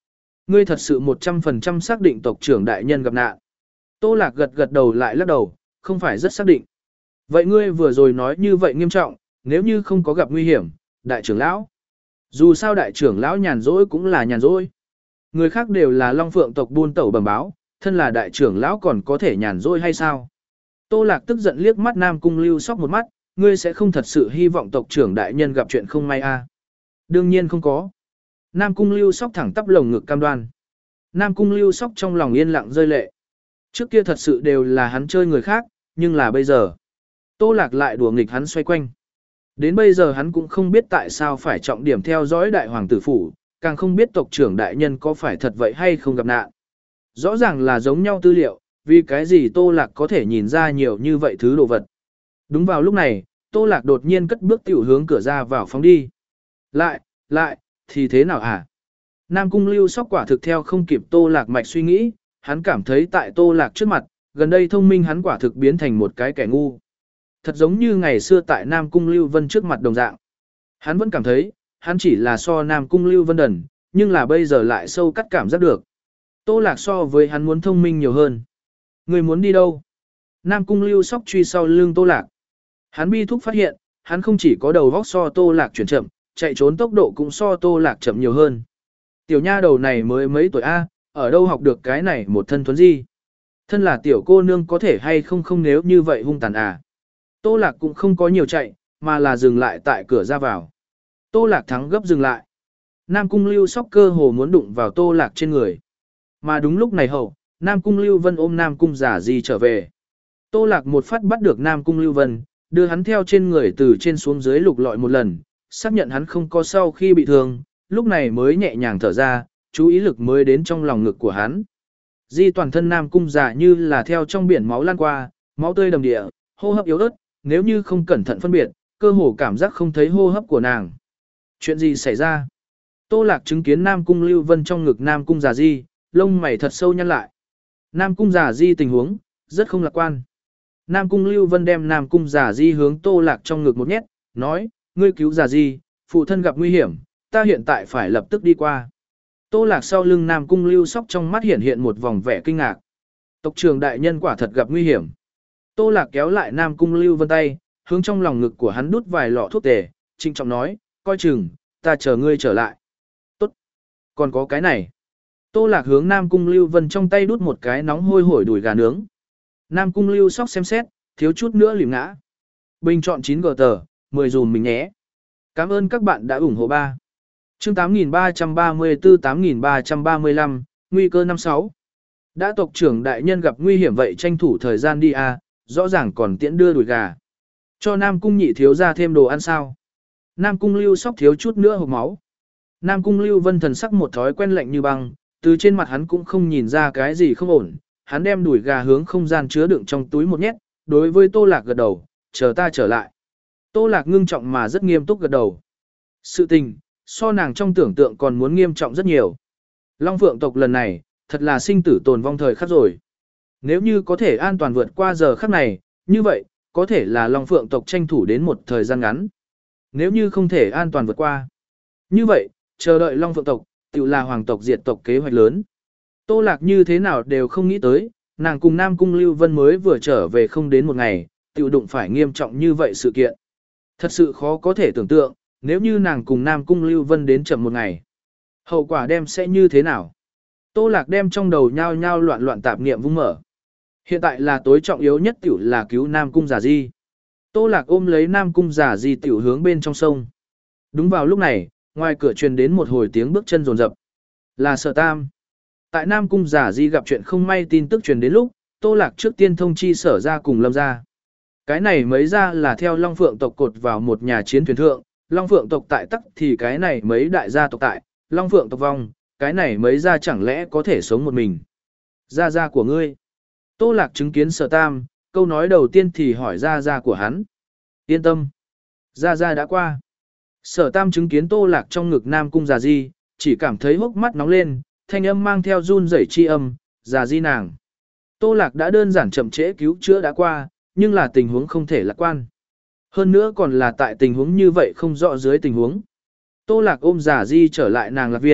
Ngươi thật sự một trăm phần trăm xác định tộc trưởng đại nhân gặp nạn. Tô Lạc gật gật đầu lại lắc đầu, không phải rất xác định. Vậy ngươi vừa rồi nói như vậy nghiêm trọng, nếu như không có gặp nguy hiểm, đại trưởng lão. Dù sao đại trưởng lão nhàn rỗi cũng là nhàn rỗi. Người khác đều là Long Phượng tộc buôn tẩu bẩm báo, thân là đại trưởng lão còn có thể nhàn rỗi hay sao? Tô Lạc tức giận liếc mắt Nam Cung Lưu Sóc một mắt, ngươi sẽ không thật sự hy vọng tộc trưởng đại nhân gặp chuyện không may à? Đương nhiên không có. Nam Cung Lưu Sóc thẳng tắp lồng ngực cam đoan. Nam Cung Lưu Sóc trong lòng yên lặng rơi lệ. Trước kia thật sự đều là hắn chơi người khác, nhưng là bây giờ. Tô Lạc lại đùa nghịch hắn xoay quanh. Đến bây giờ hắn cũng không biết tại sao phải trọng điểm theo dõi đại hoàng tử phủ, càng không biết tộc trưởng đại nhân có phải thật vậy hay không gặp nạn. Rõ ràng là giống nhau tư liệu, vì cái gì Tô Lạc có thể nhìn ra nhiều như vậy thứ đồ vật. Đúng vào lúc này, Tô Lạc đột nhiên cất bước tiểu hướng cửa ra vào phóng đi. Lại, lại, thì thế nào hả? Nam Cung Lưu Sóc quả thực theo không kịp Tô Lạc mạch suy nghĩ, hắn cảm thấy tại Tô Lạc trước mặt, gần đây thông minh hắn quả thực biến thành một cái kẻ ngu. Thật giống như ngày xưa tại Nam Cung Lưu Vân trước mặt đồng dạng. Hắn vẫn cảm thấy, hắn chỉ là so Nam Cung Lưu Vân đần, nhưng là bây giờ lại sâu cắt cảm giác được. Tô Lạc so với hắn muốn thông minh nhiều hơn. Người muốn đi đâu? Nam Cung Lưu Sóc truy sau lưng Tô Lạc. Hắn bi thúc phát hiện, hắn không chỉ có đầu vóc so Tô Lạc chuyển chậm, chạy trốn tốc độ cũng so Tô Lạc chậm nhiều hơn. Tiểu nha đầu này mới mấy tuổi A, ở đâu học được cái này một thân thuấn di. Thân là tiểu cô nương có thể hay không không nếu như vậy hung tàn à. Tô Lạc cũng không có nhiều chạy, mà là dừng lại tại cửa ra vào. Tô Lạc thắng gấp dừng lại. Nam Cung Lưu Sóc cơ hồ muốn đụng vào Tô Lạc trên người. Mà đúng lúc này hậu, Nam Cung Lưu Vân ôm Nam Cung Giả Di trở về. Tô Lạc một phát bắt được Nam Cung Lưu Vân, đưa hắn theo trên người từ trên xuống dưới lục lọi một lần, xác nhận hắn không có sau khi bị thương, lúc này mới nhẹ nhàng thở ra, chú ý lực mới đến trong lòng ngực của hắn. Di toàn thân Nam Cung Giả như là theo trong biển máu lan qua, máu tươi đầm địa, hô hấp yếu ớt, nếu như không cẩn thận phân biệt, cơ hồ cảm giác không thấy hô hấp của nàng. Chuyện gì xảy ra? Tô Lạc chứng kiến Nam Cung Lưu Vân trong ngực Nam Cung Giả Di, lông mày thật sâu nhăn lại. Nam Cung Giả Di tình huống, rất không lạc quan. Nam Cung Lưu Vân đem Nam Cung Giả Di hướng Tô Lạc trong ngực một nhét, nói, ngươi cứu Giả Di, phụ thân gặp nguy hiểm, ta hiện tại phải lập tức đi qua. Tô Lạc sau lưng Nam Cung Lưu Sóc trong mắt hiện hiện một vòng vẻ kinh ngạc. Tộc trưởng đại nhân quả thật gặp nguy hiểm. Tô Lạc kéo lại Nam Cung Lưu Vân tay, hướng trong lòng ngực của hắn đút vài lọ thuốc tề, trinh trọng nói, coi chừng, ta chờ ngươi trở lại. Tốt. Còn có cái này. Tô Lạc hướng Nam Cung Lưu Vân trong tay đút một cái nóng hôi hổi đùi gà nướng. Nam Cung Lưu Sóc xem xét, thiếu chút nữa lìm ngã. Bình chọn chín gờ tờ, mười dùm mình nhé. Cảm ơn các bạn đã ủng hộ ba. Chương tám nghìn ba trăm ba mươi tư tám nghìn ba trăm ba mươi lăm, nguy cơ năm sáu. Đã tộc trưởng đại nhân gặp nguy hiểm vậy tranh thủ thời gian đi à, rõ ràng còn tiễn đưa đùi gà. Cho Nam Cung nhị thiếu ra thêm đồ ăn sao. Nam Cung Lưu Sóc thiếu chút nữa hộc máu. Nam Cung Lưu Vân thần sắc một thói quen lạnh như băng, từ trên mặt hắn cũng không nhìn ra cái gì không ổn. Hắn đem đùi gà hướng không gian chứa đựng trong túi một nhét, đối với Tô Lạc gật đầu, chờ ta trở lại. Tô Lạc ngưng trọng mà rất nghiêm túc gật đầu. Sự tình, so nàng trong tưởng tượng còn muốn nghiêm trọng rất nhiều. Long Phượng tộc lần này, thật là sinh tử tồn vong thời khắc rồi. Nếu như có thể an toàn vượt qua giờ khắc này, như vậy, có thể là Long Phượng tộc tranh thủ đến một thời gian ngắn. Nếu như không thể an toàn vượt qua, như vậy, chờ đợi Long Phượng tộc, tự là hoàng tộc diệt tộc kế hoạch lớn. Tô Lạc như thế nào đều không nghĩ tới, nàng cùng Nam Cung Lưu Vân mới vừa trở về không đến một ngày, tự đụng phải nghiêm trọng như vậy sự kiện. Thật sự khó có thể tưởng tượng, nếu như nàng cùng Nam Cung Lưu Vân đến chậm một ngày, hậu quả đem sẽ như thế nào? Tô Lạc đem trong đầu nhao nhao loạn loạn tạp niệm vung mở. Hiện tại là tối trọng yếu nhất tiểu là cứu Nam Cung Giả Di. Tô Lạc ôm lấy Nam Cung Giả Di tiểu hướng bên trong sông. Đúng vào lúc này, ngoài cửa truyền đến một hồi tiếng bước chân rồn rập. Là Sở Tam. Tại Nam Cung Giả Di gặp chuyện không may tin tức truyền đến lúc, Tô Lạc trước tiên thông chi Sở ra cùng Lâm ra. Cái này mấy ra là theo Long Phượng tộc cột vào một nhà chiến thuyền thượng, Long Phượng tộc tại tắc thì cái này mấy đại gia tộc tại, Long Phượng tộc vong, cái này mấy ra chẳng lẽ có thể sống một mình. Gia gia của ngươi. Tô Lạc chứng kiến Sở Tam, câu nói đầu tiên thì hỏi gia gia của hắn. Yên tâm. Gia gia đã qua. Sở Tam chứng kiến Tô Lạc trong ngực Nam Cung Giả Di, chỉ cảm thấy hốc mắt nóng lên, thanh âm mang theo run rẩy chi âm, Giả Di nàng. Tô Lạc đã đơn giản chậm trễ cứu chữa đã qua, nhưng là tình huống không thể lạc quan. Hơn nữa còn là tại tình huống như vậy không rõ dưới tình huống. Tô Lạc ôm Giả Di trở lại nàng lạc viên,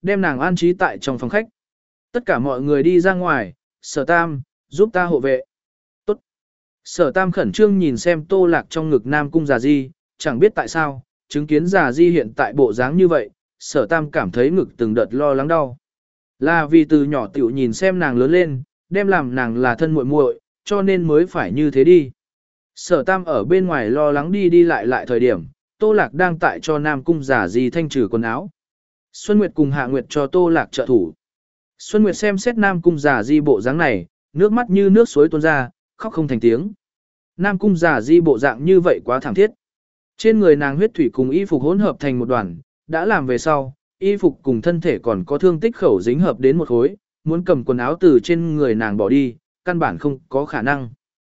đem nàng an trí tại trong phòng khách. Tất cả mọi người đi ra ngoài, Sở Tam, giúp ta hộ vệ. Tốt. Sở Tam khẩn trương nhìn xem Tô Lạc trong ngực Nam Cung Già Di, chẳng biết tại sao, chứng kiến Già Di hiện tại bộ dáng như vậy, Sở Tam cảm thấy ngực từng đợt lo lắng đau. Là vì từ nhỏ tiểu nhìn xem nàng lớn lên, đem làm nàng là thân muội muội, cho nên mới phải như thế đi. Sở Tam ở bên ngoài lo lắng đi đi lại lại thời điểm, Tô Lạc đang tại cho Nam Cung Già Di thanh trừ quần áo. Xuân Nguyệt cùng Hạ Nguyệt cho Tô Lạc trợ thủ. Xuân Nguyệt xem xét Nam Cung Già Di bộ dáng này, nước mắt như nước suối tuôn ra, khóc không thành tiếng. Nam Cung Già Di bộ dạng như vậy quá thảm thiết. Trên người nàng huyết thủy cùng y phục hỗn hợp thành một đoàn, đã làm về sau, y phục cùng thân thể còn có thương tích khẩu dính hợp đến một khối, muốn cầm quần áo từ trên người nàng bỏ đi, căn bản không có khả năng.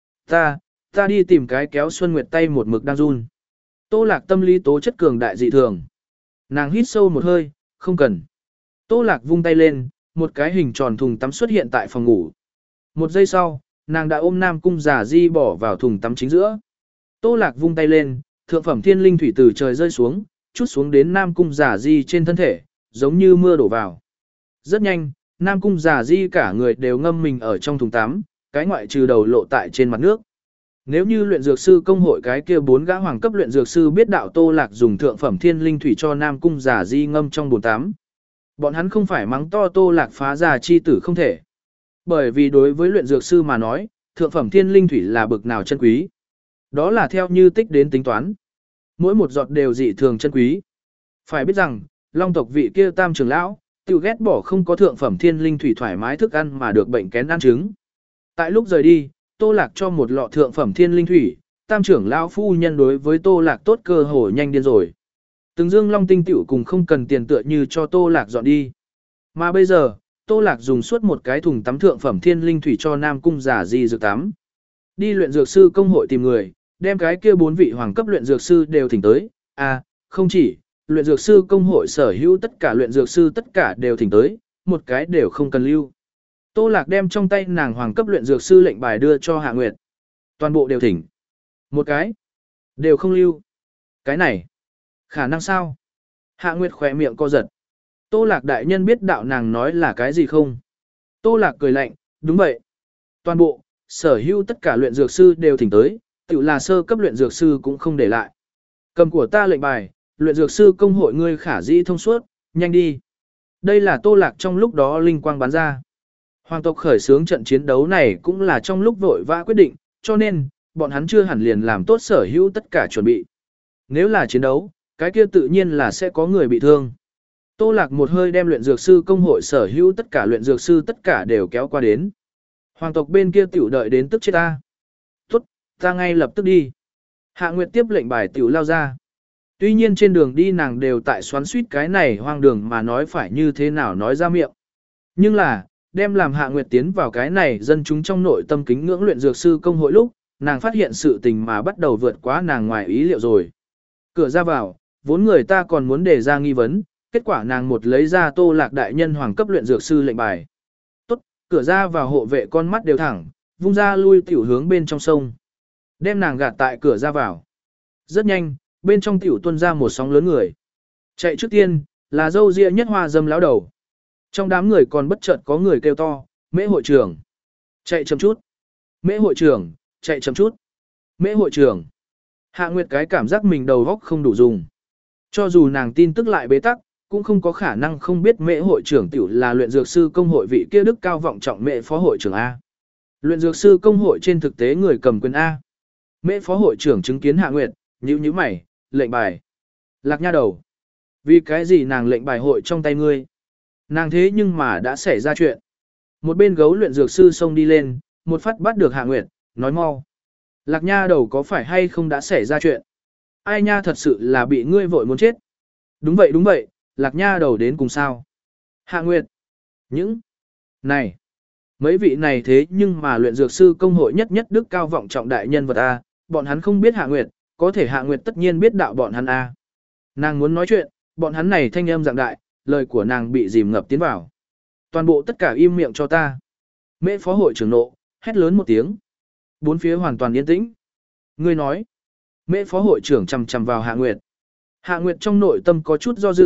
Ta, ta đi tìm cái kéo Xuân Nguyệt tay một mực đang run. Tô Lạc tâm lý tố chất cường đại dị thường. Nàng hít sâu một hơi, không cần. Tô Lạc vung tay lên, một cái hình tròn thùng tắm xuất hiện tại phòng ngủ. Một giây sau, nàng đã ôm Nam Cung Già Di bỏ vào thùng tắm chính giữa. Tô Lạc vung tay lên, thượng phẩm thiên linh thủy từ trời rơi xuống, chút xuống đến Nam Cung Già Di trên thân thể, giống như mưa đổ vào. Rất nhanh, Nam Cung Già Di cả người đều ngâm mình ở trong thùng tắm, cái ngoại trừ đầu lộ tại trên mặt nước. Nếu như luyện dược sư công hội cái kia bốn gã hoàng cấp luyện dược sư biết đạo Tô Lạc dùng thượng phẩm thiên linh thủy cho Nam Cung Già Di ngâm trong bồn tắm, bọn hắn không phải mắng to Tô Lạc phá già chi tử không thể. Bởi vì đối với luyện dược sư mà nói, thượng phẩm thiên linh thủy là bực nào chân quý. Đó là theo như tích đến tính toán. Mỗi một giọt đều dị thường chân quý. Phải biết rằng, Long tộc vị kia tam trưởng lão, tự ghét bỏ không có thượng phẩm thiên linh thủy thoải mái thức ăn mà được bệnh kén ăn trứng. Tại lúc rời đi, Tô Lạc cho một lọ thượng phẩm thiên linh thủy, tam trưởng lão phu nhân đối với Tô Lạc tốt cơ hồ nhanh điên rồi. Từng dương long tinh tiểu cùng không cần tiền tựa như cho Tô Lạc dọn đi. Mà bây giờ, Tô Lạc dùng suốt một cái thùng tắm thượng phẩm thiên linh thủy cho Nam Cung Già Di dược tắm. Đi luyện dược sư công hội tìm người, đem cái kia bốn vị hoàng cấp luyện dược sư đều thỉnh tới. À, không chỉ, luyện dược sư công hội sở hữu tất cả luyện dược sư tất cả đều thỉnh tới, một cái đều không cần lưu. Tô Lạc đem trong tay nàng hoàng cấp luyện dược sư lệnh bài đưa cho Hạ Nguyệt. Toàn bộ đều thỉnh. Một cái. Đều không lưu. Cái này. Khả năng sao? Hạ Nguyệt khỏe miệng co giật. Tô Lạc đại nhân biết đạo nàng nói là cái gì không? Tô Lạc cười lạnh, đúng vậy. Toàn bộ, sở hữu tất cả luyện dược sư đều thỉnh tới, tự là sơ cấp luyện dược sư cũng không để lại. Cầm của ta lệnh bài, luyện dược sư công hội ngươi khả dĩ thông suốt, nhanh đi. Đây là Tô Lạc trong lúc đó linh quang bắn ra. Hoàng tộc khởi xướng trận chiến đấu này cũng là trong lúc vội vã quyết định, cho nên, bọn hắn chưa hẳn liền làm tốt sở hữu tất cả chuẩn bị. Nếu là chiến đấu, cái kia tự nhiên là sẽ có người bị thương. Tô Lạc một hơi đem luyện dược sư công hội sở hữu tất cả luyện dược sư tất cả đều kéo qua đến. Hoàng tộc bên kia tiểu đợi đến tức chết ta. Tốt, ta ngay lập tức đi. Hạ Nguyệt tiếp lệnh bài tiểu lao ra. Tuy nhiên trên đường đi nàng đều tại xoắn suýt cái này hoang đường mà nói phải như thế nào nói ra miệng. Nhưng là, đem làm Hạ Nguyệt tiến vào cái này dân chúng trong nội tâm kính ngưỡng luyện dược sư công hội lúc, nàng phát hiện sự tình mà bắt đầu vượt quá nàng ngoài ý liệu rồi. Cửa ra vào, vốn người ta còn muốn đề ra nghi vấn, kết quả nàng một lấy ra Tô Lạc đại nhân hoàng cấp luyện dược sư lệnh bài. Tốt, cửa ra vào hộ vệ con mắt đều thẳng, vung ra lui tiểu hướng bên trong sông. Đem nàng gạt tại cửa ra vào. Rất nhanh, bên trong tiểu tuôn ra một sóng lớn người. Chạy trước tiên, là dâu ria nhất hoa dâm lão đầu. Trong đám người còn bất chợt có người kêu to, Mễ hội trưởng. Chạy chậm chút. Mễ hội trưởng, chạy chậm chút. Mễ hội trưởng. Hạ Nguyệt cái cảm giác mình đầu óc không đủ dùng. Cho dù nàng tin tức lại bế tắc, cũng không có khả năng không biết Mễ hội trưởng tiểu là luyện dược sư công hội vị kia đức cao vọng trọng Mễ phó hội trưởng A. Luyện dược sư công hội trên thực tế người cầm quyền A. Mễ phó hội trưởng chứng kiến Hạ Nguyệt, nhíu nhíu mày, lệnh bài. Lạc nha đầu. Vì cái gì nàng lệnh bài hội trong tay ngươi? Nàng thế nhưng mà đã xảy ra chuyện. Một bên gấu luyện dược sư xông đi lên, một phát bắt được Hạ Nguyệt, nói mau. Lạc nha đầu có phải hay không đã xảy ra chuyện? Ai nha thật sự là bị ngươi vội muốn chết. Đúng vậy đúng vậy, Lạc nha đầu đến cùng sao? Hạ Nguyệt. Những. Này. Mấy vị này thế nhưng mà luyện dược sư công hội nhất nhất đức cao vọng trọng đại nhân vật A, bọn hắn không biết Hạ Nguyệt, có thể Hạ Nguyệt tất nhiên biết đạo bọn hắn A. Nàng muốn nói chuyện, bọn hắn này thanh âm dạng đại, lời của nàng bị dìm ngập tiến vào. Toàn bộ tất cả im miệng cho ta. Mễ phó hội trưởng nộ, hét lớn một tiếng. Bốn phía hoàn toàn yên tĩnh. Ngươi nói. Mễ phó hội trưởng chằm chằm vào Hạ Nguyệt. Hạ Nguyệt trong nội tâm có chút do dự,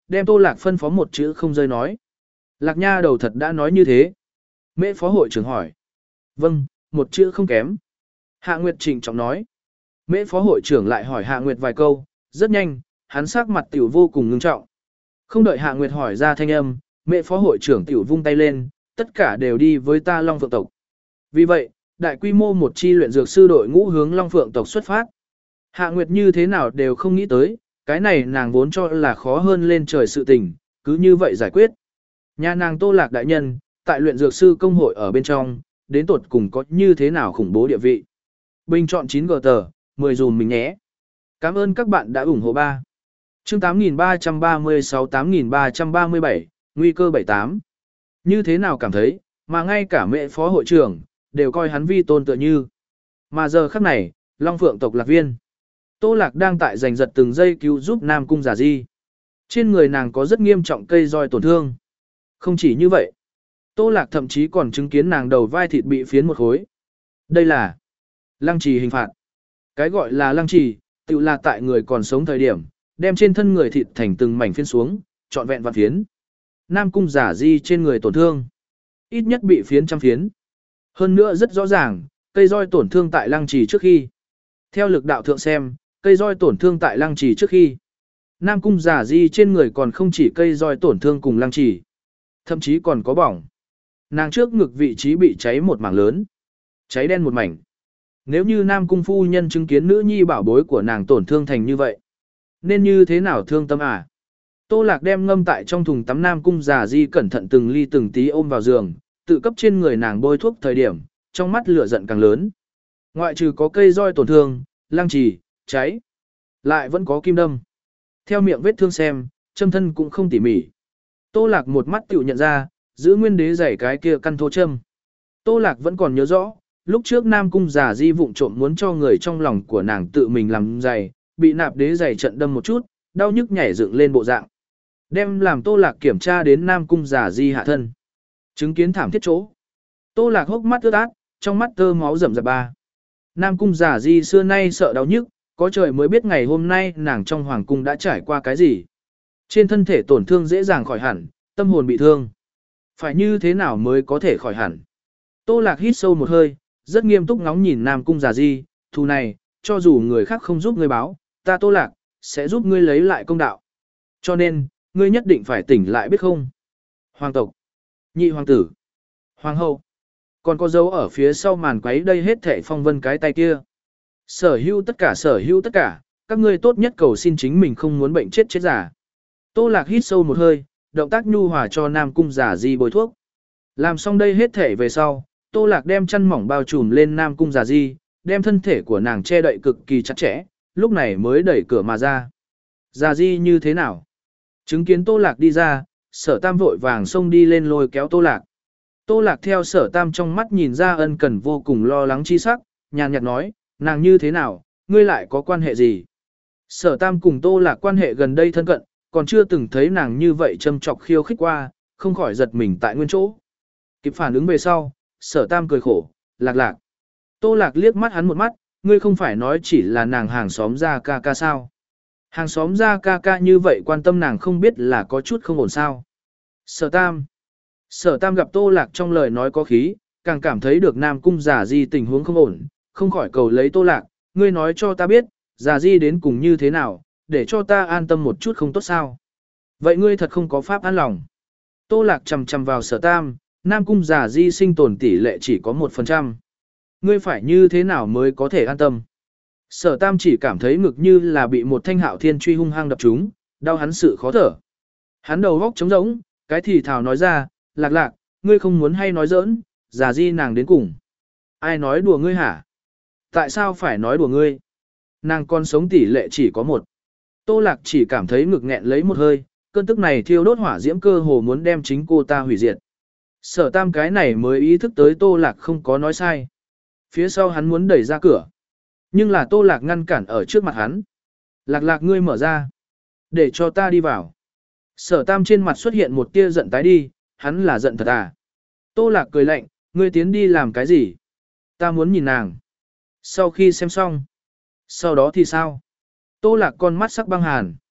đem Tô Lạc phân phó một chữ không rơi nói. Lạc nha đầu thật đã nói như thế. Mễ phó hội trưởng hỏi. Vâng, một chữ không kém. Hạ Nguyệt trịnh trọng nói. Mễ phó hội trưởng lại hỏi Hạ Nguyệt vài câu, rất nhanh, hắn sắc mặt tiểu vô cùng ngưng trọng. Không đợi Hạ Nguyệt hỏi ra thanh âm, Mễ phó hội trưởng tiểu vung tay lên, tất cả đều đi với ta Long Phượng tộc. Vì vậy, đại quy mô một chi luyện dược sư đội ngũ hướng Long Phượng tộc xuất phát. Hạ Nguyệt như thế nào đều không nghĩ tới, cái này nàng vốn cho là khó hơn lên trời sự tình, cứ như vậy giải quyết. Nhà nàng Tô Lạc đại nhân, tại luyện dược sư công hội ở bên trong, đến tột cùng có như thế nào khủng bố địa vị. Bình chọn chín G tờ, mười dùm mình nhé. Cảm ơn các bạn đã ủng hộ ba. Chương tám nghìn ba trăm ba mươi sáu tám nghìn ba trăm ba mươi bảy, nguy cơ bảy tám. Như thế nào cảm thấy, mà ngay cả mẹ phó hội trưởng, đều coi hắn vi tôn tựa như. Mà giờ khắc này, Long Phượng tộc Lạc Viên. Tô Lạc đang tại giành giật từng giây cứu giúp Nam Cung Giả Di. Trên người nàng có rất nghiêm trọng cây roi tổn thương. Không chỉ như vậy, Tô Lạc thậm chí còn chứng kiến nàng đầu vai thịt bị phiến một khối. Đây là lăng trì hình phạt. Cái gọi là lăng trì, tự là tại người còn sống thời điểm, đem trên thân người thịt thành từng mảnh phiến xuống, trọn vẹn vạn phiến. Nam Cung Giả Di trên người tổn thương, ít nhất bị phiến trăm phiến. Hơn nữa rất rõ ràng, cây roi tổn thương tại lăng trì trước khi. Theo lực đạo thượng xem, cây roi tổn thương tại lăng trì trước khi. Nam Cung Giả Di trên người còn không chỉ cây roi tổn thương cùng lăng trì, thậm chí còn có bỏng. Nàng trước ngực vị trí bị cháy một mảng lớn, cháy đen một mảnh. Nếu như Nam Cung phu nhân chứng kiến nữ nhi bảo bối của nàng tổn thương thành như vậy, nên như thế nào thương tâm à? Tô Lạc đem ngâm tại trong thùng tắm Nam Cung Giả Di cẩn thận từng ly từng tí ôm vào giường, tự cấp trên người nàng bôi thuốc thời điểm, trong mắt lửa giận càng lớn. Ngoại trừ có cây roi tổn thương, lăng trì, cháy, lại vẫn có kim đâm. Theo miệng vết thương xem, châm thân cũng không tỉ mỉ. Tô Lạc một mắt tiểu nhận ra, giữ nguyên đế giày cái kia căn thô châm. Tô Lạc vẫn còn nhớ rõ, lúc trước Nam Cung Giả Di vụng trộm muốn cho người trong lòng của nàng tự mình làm giày, bị nạp đế giày trận đâm một chút, đau nhức nhảy dựng lên bộ dạng. Đem làm Tô Lạc kiểm tra đến Nam Cung Giả Di hạ thân. Chứng kiến thảm thiết chỗ. Tô Lạc hốc mắt ướt át, trong mắt tơ máu rầm rập ba. Nam Cung Giả Di xưa nay sợ đau nhức, có trời mới biết ngày hôm nay nàng trong hoàng cung đã trải qua cái gì. Trên thân thể tổn thương dễ dàng khỏi hẳn, tâm hồn bị thương. Phải như thế nào mới có thể khỏi hẳn? Tô Lạc hít sâu một hơi, rất nghiêm túc ngóng nhìn Nam Cung Giả Di, thù này, cho dù người khác không giúp ngươi báo, ta Tô Lạc, sẽ giúp ngươi lấy lại công đạo. Cho nên, ngươi nhất định phải tỉnh lại biết không? Hoàng tộc, nhị hoàng tử, hoàng hậu, còn có dấu ở phía sau màn quấy đây hết thảy phong vân cái tay kia. Sở hữu tất cả sở hữu tất cả, các ngươi tốt nhất cầu xin chính mình không muốn bệnh chết chết giả. Tô Lạc hít sâu một hơi, động tác nhu hòa cho Nam Cung Giả Di bôi thuốc. Làm xong đây hết thể về sau, Tô Lạc đem chăn mỏng bao trùm lên Nam Cung Giả Di, đem thân thể của nàng che đậy cực kỳ chặt chẽ, lúc này mới đẩy cửa mà ra. Giả Di như thế nào? Chứng kiến Tô Lạc đi ra, Sở Tam vội vàng xông đi lên lôi kéo Tô Lạc. Tô Lạc theo Sở Tam trong mắt nhìn ra ân cần vô cùng lo lắng chi sắc, nhàn nhạt nói, nàng như thế nào, ngươi lại có quan hệ gì? Sở Tam cùng Tô Lạc quan hệ gần đây thân cận, còn chưa từng thấy nàng như vậy châm chọc khiêu khích qua, không khỏi giật mình tại nguyên chỗ. Kịp phản ứng về sau, Sở Tam cười khổ, Lạc Lạc. Tô Lạc liếc mắt hắn một mắt, ngươi không phải nói chỉ là nàng hàng xóm ra ca ca sao? Hàng xóm ra ca ca như vậy quan tâm nàng không biết là có chút không ổn sao? Sở Tam. Sở Tam gặp Tô Lạc trong lời nói có khí, càng cảm thấy được Nam Cung Giả Di tình huống không ổn, không khỏi cầu lấy Tô Lạc, ngươi nói cho ta biết, Giả Di đến cùng như thế nào, để cho ta an tâm một chút không tốt sao. Vậy ngươi thật không có pháp an lòng. Tô Lạc chầm chầm vào Sở Tam, Nam Cung Giả Di sinh tồn tỷ lệ chỉ có một phần trăm. Ngươi phải như thế nào mới có thể an tâm. Sở Tam chỉ cảm thấy ngực như là bị một thanh hạo thiên truy hung hăng đập trúng, đau hắn sự khó thở. Hắn đầu góc trống rỗng, cái thì thào nói ra, Lạc Lạc, ngươi không muốn hay nói giỡn, Giả Di nàng đến cùng. Ai nói đùa ngươi hả? Tại sao phải nói đùa ngươi? Nàng con sống tỷ lệ chỉ có một. Tô Lạc chỉ cảm thấy ngực nghẹn lấy một hơi, cơn tức này thiêu đốt hỏa diễm cơ hồ muốn đem chính cô ta hủy diệt. Sở Tam cái này mới ý thức tới Tô Lạc không có nói sai. Phía sau hắn muốn đẩy ra cửa. Nhưng là Tô Lạc ngăn cản ở trước mặt hắn. Lạc Lạc ngươi mở ra. Để cho ta đi vào. Sở Tam trên mặt xuất hiện một tia giận tái đi, hắn là giận thật à. Tô Lạc cười lạnh, ngươi tiến đi làm cái gì? Ta muốn nhìn nàng. Sau khi xem xong. Sau đó thì sao? Tô Lạc con mắt sắc băng hàn.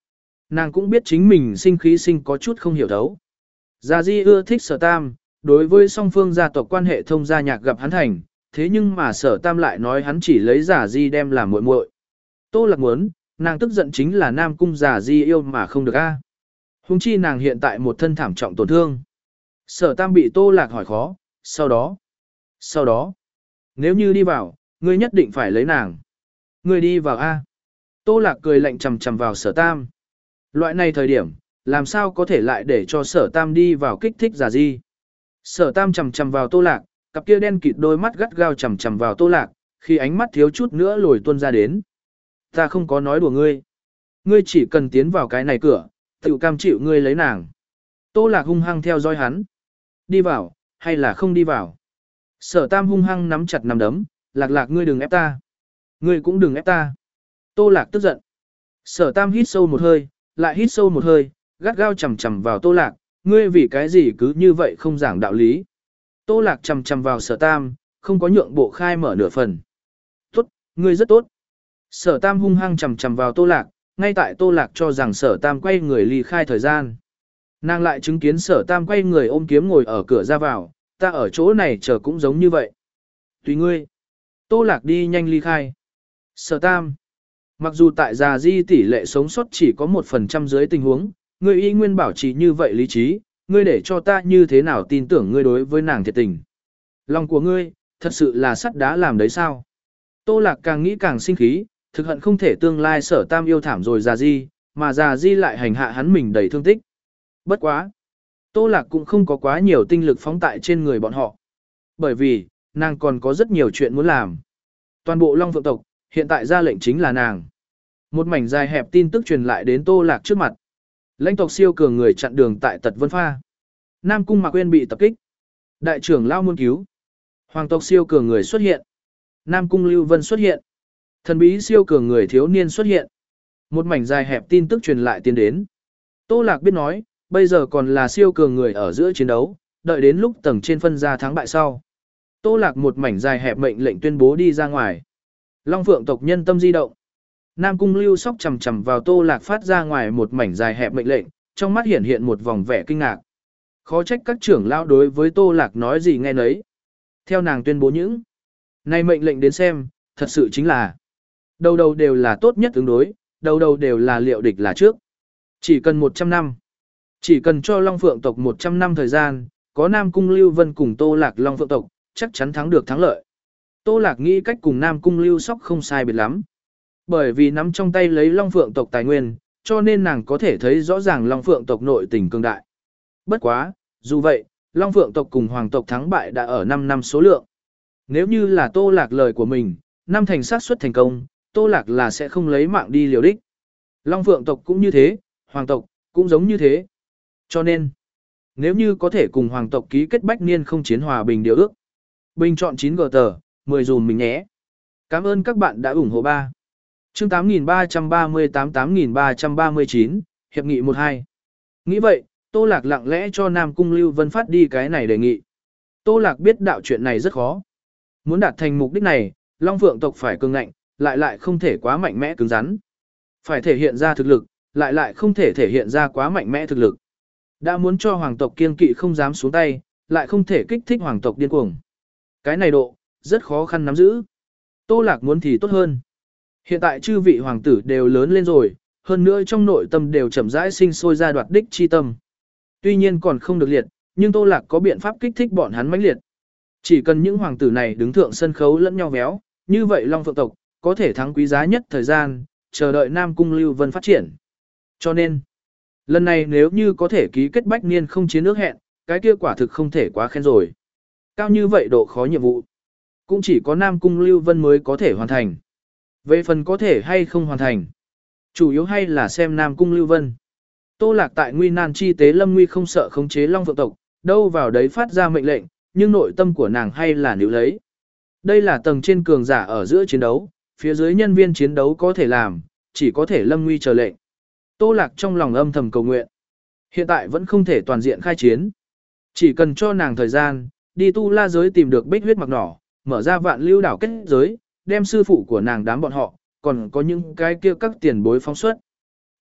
Nàng cũng biết chính mình sinh khí sinh có chút không hiểu thấu. Gia Di ưa thích Sở Tam, đối với song phương gia tộc quan hệ thông gia nhạc gặp hắn thành, thế nhưng mà Sở Tam lại nói hắn chỉ lấy Giả Di đem làm muội muội. Tô Lạc muốn, nàng tức giận chính là Nam Cung Giả Di yêu mà không được a. Huống chi nàng hiện tại một thân thảm trọng tổn thương. Sở Tam bị Tô Lạc hỏi khó, sau đó, sau đó, nếu như đi vào, ngươi nhất định phải lấy nàng. Ngươi đi vào a. Tô Lạc cười lạnh chằm chằm vào Sở Tam. Loại này thời điểm, làm sao có thể lại để cho Sở Tam đi vào kích thích Giả Di. Sở Tam chằm chằm vào Tô Lạc, cặp kia đen kịt đôi mắt gắt gao chằm chằm vào Tô Lạc, khi ánh mắt thiếu chút nữa lồi tuôn ra đến. Ta không có nói đùa ngươi. Ngươi chỉ cần tiến vào cái này cửa, tự cam chịu ngươi lấy nàng. Tô Lạc hung hăng theo dõi hắn. Đi vào, hay là không đi vào? Sở Tam hung hăng nắm chặt nắm đấm, Lạc Lạc ngươi đừng ép ta. Ngươi cũng đừng ép ta. Tô Lạc tức giận. Sở Tam hít sâu một hơi, lại hít sâu một hơi, gắt gao chằm chằm vào Tô Lạc, ngươi vì cái gì cứ như vậy không giảng đạo lý. Tô Lạc chằm chằm vào Sở Tam, không có nhượng bộ khai mở nửa phần. Tốt, ngươi rất tốt. Sở Tam hung hăng chằm chằm vào Tô Lạc, ngay tại Tô Lạc cho rằng Sở Tam quay người ly khai thời gian. Nàng lại chứng kiến Sở Tam quay người ôm kiếm ngồi ở cửa ra vào, ta ở chỗ này chờ cũng giống như vậy. Tùy ngươi. Tô Lạc đi nhanh ly khai. Sở Tam. Mặc dù tại Già Di tỷ lệ sống sót chỉ có một phần trăm dưới tình huống, ngươi y nguyên bảo trì như vậy lý trí, ngươi để cho ta như thế nào tin tưởng ngươi đối với nàng thiệt tình. Lòng của ngươi, thật sự là sắt đá làm đấy sao? Tô Lạc càng nghĩ càng sinh khí, thực hận không thể tương lai Sở Tam yêu thảm rồi Già Di, mà Già Di lại hành hạ hắn mình đầy thương tích. Bất quá. Tô Lạc cũng không có quá nhiều tinh lực phóng tại trên người bọn họ. Bởi vì, nàng còn có rất nhiều chuyện muốn làm. Toàn bộ Long Phượng tộc, hiện tại ra lệnh chính là nàng. Một mảnh dài hẹp tin tức truyền lại đến Tô Lạc trước mặt. Lãnh tộc siêu cường người chặn đường tại Tật Vân Pha. Nam Cung Mạc Uyên bị tập kích. Đại trưởng lao muôn cứu. Hoàng tộc siêu cường người xuất hiện. Nam Cung Lưu Vân xuất hiện. Thần bí siêu cường người thiếu niên xuất hiện. Một mảnh dài hẹp tin tức truyền lại tiến đến. Tô Lạc biết nói, bây giờ còn là siêu cường người ở giữa chiến đấu, đợi đến lúc tầng trên phân ra thắng bại sau. Tô Lạc một mảnh dài hẹp mệnh lệnh tuyên bố đi ra ngoài. Long Phượng tộc nhân tâm di động. Nam Cung Lưu sóc chầm chầm vào Tô Lạc phát ra ngoài một mảnh dài hẹp mệnh lệnh, trong mắt hiện hiện một vòng vẻ kinh ngạc. Khó trách các trưởng lão đối với Tô Lạc nói gì nghe nấy. Theo nàng tuyên bố những này mệnh lệnh đến xem, thật sự chính là đầu đầu đều là tốt nhất ứng đối, đầu đầu đều là liệu địch là trước. Chỉ cần một trăm năm. Chỉ cần cho Long Phượng tộc một trăm năm thời gian, có Nam Cung Lưu Vân cùng Tô Lạc Long Phượng tộc, chắc chắn thắng được thắng lợi. Tô Lạc nghĩ cách cùng Nam Cung Lưu Sóc không sai biệt lắm. Bởi vì nắm trong tay lấy Long Phượng tộc tài nguyên, cho nên nàng có thể thấy rõ ràng Long Phượng tộc nội tình cường đại. Bất quá, dù vậy, Long Phượng tộc cùng Hoàng tộc thắng bại đã ở năm năm số lượng. Nếu như là Tô Lạc lời của mình, năm thành xác suất thành công, Tô Lạc là sẽ không lấy mạng đi liều đích. Long Phượng tộc cũng như thế, Hoàng tộc cũng giống như thế. Cho nên, nếu như có thể cùng Hoàng tộc ký kết bách niên không chiến hòa bình điều ước. Bình chọn chín G tờ, mười dùm mình nhé. Cảm ơn các bạn đã ủng hộ ba. Chương tám nghìn ba trăm ba mươi tám tám nghìn ba trăm ba mươi chín, Hiệp nghị một hai. Nghĩ vậy, Tô Lạc lặng lẽ cho Nam Cung Lưu Vân phát đi cái này đề nghị. Tô Lạc biết đạo chuyện này rất khó. Muốn đạt thành mục đích này, Long Phượng tộc phải cường ngạnh, lại lại không thể quá mạnh mẽ cứng rắn. Phải thể hiện ra thực lực, lại lại không thể thể hiện ra quá mạnh mẽ thực lực. Đã muốn cho hoàng tộc kiên kỵ không dám xuống tay, lại không thể kích thích hoàng tộc điên cuồng. Cái này độ, rất khó khăn nắm giữ. Tô Lạc muốn thì tốt hơn. Hiện tại chư vị hoàng tử đều lớn lên rồi, hơn nữa trong nội tâm đều chậm rãi sinh sôi ra đoạt đích chi tâm. Tuy nhiên còn không được liệt, nhưng Tô Lạc có biện pháp kích thích bọn hắn mãnh liệt. Chỉ cần những hoàng tử này đứng thượng sân khấu lẫn nhau véo, như vậy Long Phượng tộc có thể thắng quý giá nhất thời gian, chờ đợi Nam Cung Lưu Vân phát triển. Cho nên, lần này nếu như có thể ký kết bách niên không chiến ước hẹn, cái kia quả thực không thể quá khen rồi. Cao như vậy độ khó nhiệm vụ, cũng chỉ có Nam Cung Lưu Vân mới có thể hoàn thành. Về phần có thể hay không hoàn thành, chủ yếu hay là xem Nam Cung Lưu Vân. Tô Lạc tại nguy nan chi tế lâm nguy không sợ khống chế Long Phượng tộc, đâu vào đấy phát ra mệnh lệnh, nhưng nội tâm của nàng hay là níu lấy. Đây là tầng trên cường giả ở giữa chiến đấu, phía dưới nhân viên chiến đấu có thể làm, chỉ có thể lâm nguy chờ lệnh. Tô Lạc trong lòng âm thầm cầu nguyện. Hiện tại vẫn không thể toàn diện khai chiến. Chỉ cần cho nàng thời gian, đi tu la giới tìm được bích huyết mặc nỏ, mở ra vạn lưu đảo kết giới, đem sư phụ của nàng đám bọn họ, còn có những cái kia các tiền bối phóng xuất.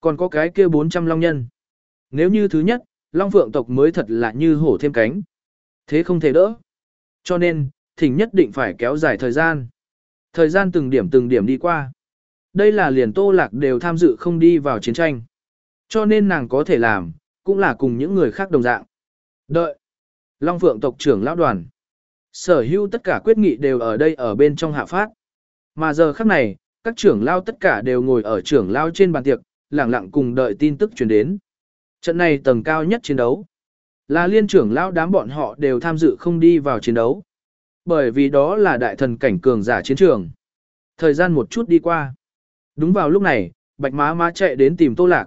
Còn có cái kia bốn trăm long nhân. Nếu như thứ nhất, long phượng tộc mới thật là như hổ thêm cánh. Thế không thể đỡ. Cho nên, thỉnh nhất định phải kéo dài thời gian. Thời gian từng điểm từng điểm đi qua. Đây là liền Tô Lạc đều tham dự không đi vào chiến tranh. Cho nên nàng có thể làm, cũng là cùng những người khác đồng dạng. Đợi. Long Phượng tộc trưởng lão đoàn. Sở hữu tất cả quyết nghị đều ở đây ở bên trong hạ phát. Mà giờ khắc này, các trưởng lão tất cả đều ngồi ở trưởng lão trên bàn tiệc, lặng lặng cùng đợi tin tức truyền đến. Trận này tầng cao nhất chiến đấu. Là liên trưởng lão đám bọn họ đều tham dự không đi vào chiến đấu. Bởi vì đó là đại thần cảnh cường giả chiến trường. Thời gian một chút đi qua. Đúng vào lúc này, Bạch Má Má chạy đến tìm Tô Lạc.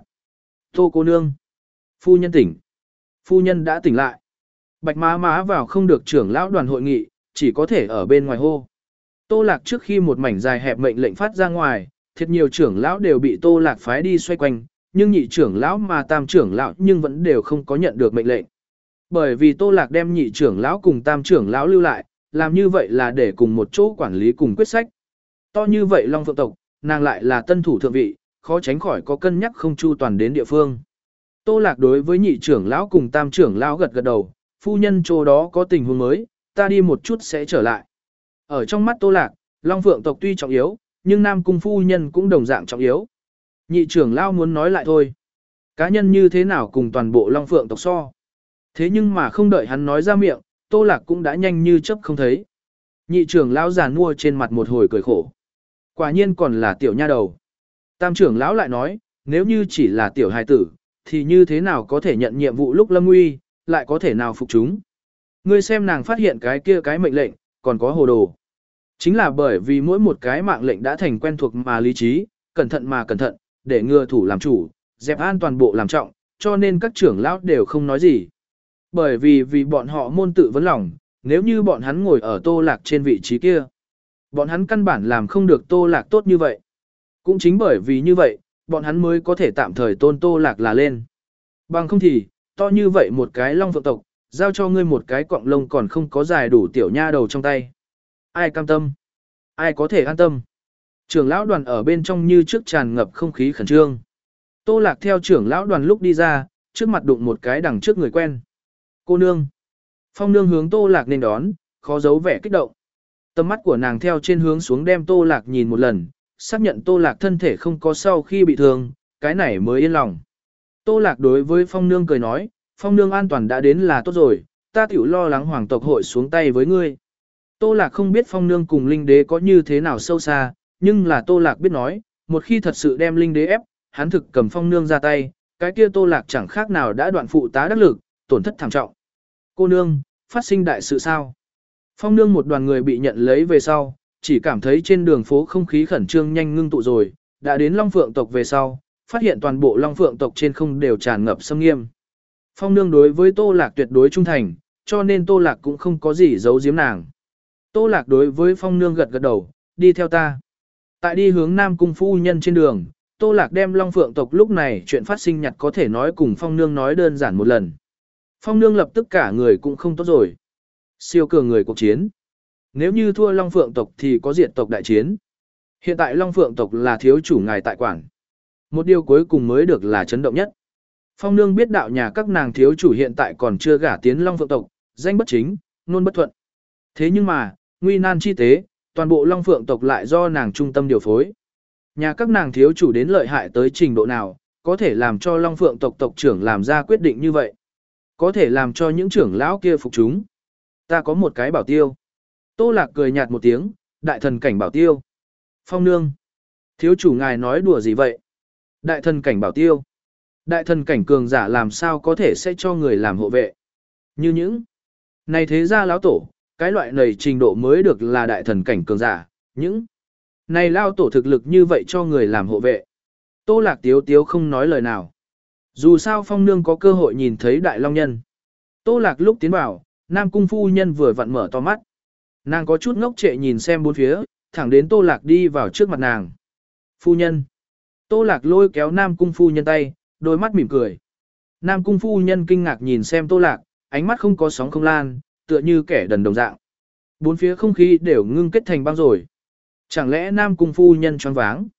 Tô cô nương. Phu nhân tỉnh. Phu nhân đã tỉnh lại. Bạch Má Má vào không được trưởng lão đoàn hội nghị, chỉ có thể ở bên ngoài hô. Tô Lạc trước khi một mảnh dài hẹp mệnh lệnh phát ra ngoài, thiệt nhiều trưởng lão đều bị Tô Lạc phái đi xoay quanh, nhưng nhị trưởng lão mà tam trưởng lão nhưng vẫn đều không có nhận được mệnh lệnh. Bởi vì Tô Lạc đem nhị trưởng lão cùng tam trưởng lão lưu lại, làm như vậy là để cùng một chỗ quản lý cùng quyết sách. To như vậy Long Phượng tộc, nàng lại là tân thủ thượng vị, khó tránh khỏi có cân nhắc không chu toàn đến địa phương. Tô Lạc đối với nhị trưởng lão cùng tam trưởng lão gật gật đầu, phu nhân chỗ đó có tình huống mới, ta đi một chút sẽ trở lại. Ở trong mắt Tô Lạc, Long Phượng tộc tuy trọng yếu, nhưng Nam Cung phu nhân cũng đồng dạng trọng yếu. Nhị trưởng lão muốn nói lại thôi. Cá nhân như thế nào cùng toàn bộ Long Phượng tộc so. Thế nhưng mà không đợi hắn nói ra miệng, Tô Lạc cũng đã nhanh như chớp không thấy. Nhị trưởng lão giàn mua trên mặt một hồi cười khổ. Quả nhiên còn là tiểu nha đầu. Tam trưởng lão lại nói, nếu như chỉ là tiểu hài tử, thì như thế nào có thể nhận nhiệm vụ lúc lâm nguy, lại có thể nào phục chúng. Ngươi xem nàng phát hiện cái kia cái mệnh lệnh, còn có hồ đồ. Chính là bởi vì mỗi một cái mạng lệnh đã thành quen thuộc mà lý trí, cẩn thận mà cẩn thận, để ngừa thủ làm chủ, dẹp an toàn bộ làm trọng, cho nên các trưởng lão đều không nói gì. Bởi vì vì bọn họ môn tự vấn lòng, nếu như bọn hắn ngồi ở Tô Lạc trên vị trí kia, bọn hắn căn bản làm không được Tô Lạc tốt như vậy. Cũng chính bởi vì như vậy, bọn hắn mới có thể tạm thời tôn Tô Lạc là lên. Bằng không thì, to như vậy một cái Long Phượng tộc, giao cho ngươi một cái cọng lông còn không có dài đủ tiểu nha đầu trong tay. Ai cam tâm? Ai có thể an tâm? Trưởng lão đoàn ở bên trong như trước tràn ngập không khí khẩn trương. Tô Lạc theo trưởng lão đoàn lúc đi ra, trước mặt đụng một cái đằng trước người quen. Cô nương. Phong nương hướng Tô Lạc nên đón, khó giấu vẻ kích động. Tầm mắt của nàng theo trên hướng xuống đem Tô Lạc nhìn một lần, xác nhận Tô Lạc thân thể không có sau khi bị thương, cái này mới yên lòng. Tô Lạc đối với Phong nương cười nói, Phong nương an toàn đã đến là tốt rồi, ta tiểu lo lắng hoàng tộc hội xuống tay với ngươi. Tô Lạc không biết Phong nương cùng Linh Đế có như thế nào sâu xa, nhưng là Tô Lạc biết nói, một khi thật sự đem Linh Đế ép, hắn thực cầm Phong nương ra tay, cái kia Tô Lạc chẳng khác nào đã đoạn phụ tá đắc lực, tổn thất thảm trọng. Cô nương, phát sinh đại sự sao? Phong nương một đoàn người bị nhận lấy về sau, chỉ cảm thấy trên đường phố không khí khẩn trương nhanh ngưng tụ rồi, đã đến Long Phượng tộc về sau, phát hiện toàn bộ Long Phượng tộc trên không đều tràn ngập xâm nghiêm. Phong nương đối với Tô Lạc tuyệt đối trung thành, cho nên Tô Lạc cũng không có gì giấu giếm nàng. Tô Lạc đối với Phong nương gật gật đầu, đi theo ta. Tại đi hướng Nam Cung phu nhân trên đường, Tô Lạc đem Long Phượng tộc lúc này chuyện phát sinh nhặt có thể nói cùng Phong nương nói đơn giản một lần. Phong nương lập tức cả người cũng không tốt rồi. Siêu cường người cuộc chiến. Nếu như thua Long Phượng tộc thì có diệt tộc đại chiến. Hiện tại Long Phượng tộc là thiếu chủ ngài tại quản. Một điều cuối cùng mới được là chấn động nhất. Phong nương biết đạo nhà các nàng thiếu chủ hiện tại còn chưa gả tiến Long Phượng tộc, danh bất chính, nôn bất thuận. Thế nhưng mà, nguy nan chi tế, toàn bộ Long Phượng tộc lại do nàng trung tâm điều phối. Nhà các nàng thiếu chủ đến lợi hại tới trình độ nào, có thể làm cho Long Phượng tộc tộc trưởng làm ra quyết định như vậy. Có thể làm cho những trưởng lão kia phục chúng. Ta có một cái bảo tiêu. Tô Lạc cười nhạt một tiếng, đại thần cảnh bảo tiêu. Phong nương. Thiếu chủ ngài nói đùa gì vậy? Đại thần cảnh bảo tiêu. Đại thần cảnh cường giả làm sao có thể sẽ cho người làm hộ vệ? Như những. Này thế ra lão tổ, cái loại này trình độ mới được là đại thần cảnh cường giả. Những. Này lao tổ thực lực như vậy cho người làm hộ vệ. Tô Lạc tiếu tiếu không nói lời nào. Dù sao Phong nương có cơ hội nhìn thấy đại long nhân. Tô Lạc lúc tiến vào, Nam Cung phu nhân vừa vặn mở to mắt. Nàng có chút ngốc trệ nhìn xem bốn phía, thẳng đến Tô Lạc đi vào trước mặt nàng. Phu nhân. Tô Lạc lôi kéo Nam Cung phu nhân tay, đôi mắt mỉm cười. Nam Cung phu nhân kinh ngạc nhìn xem Tô Lạc, ánh mắt không có sóng không lan, tựa như kẻ đần đồng dạng. Bốn phía không khí đều ngưng kết thành băng rồi. Chẳng lẽ Nam Cung phu nhân choáng váng?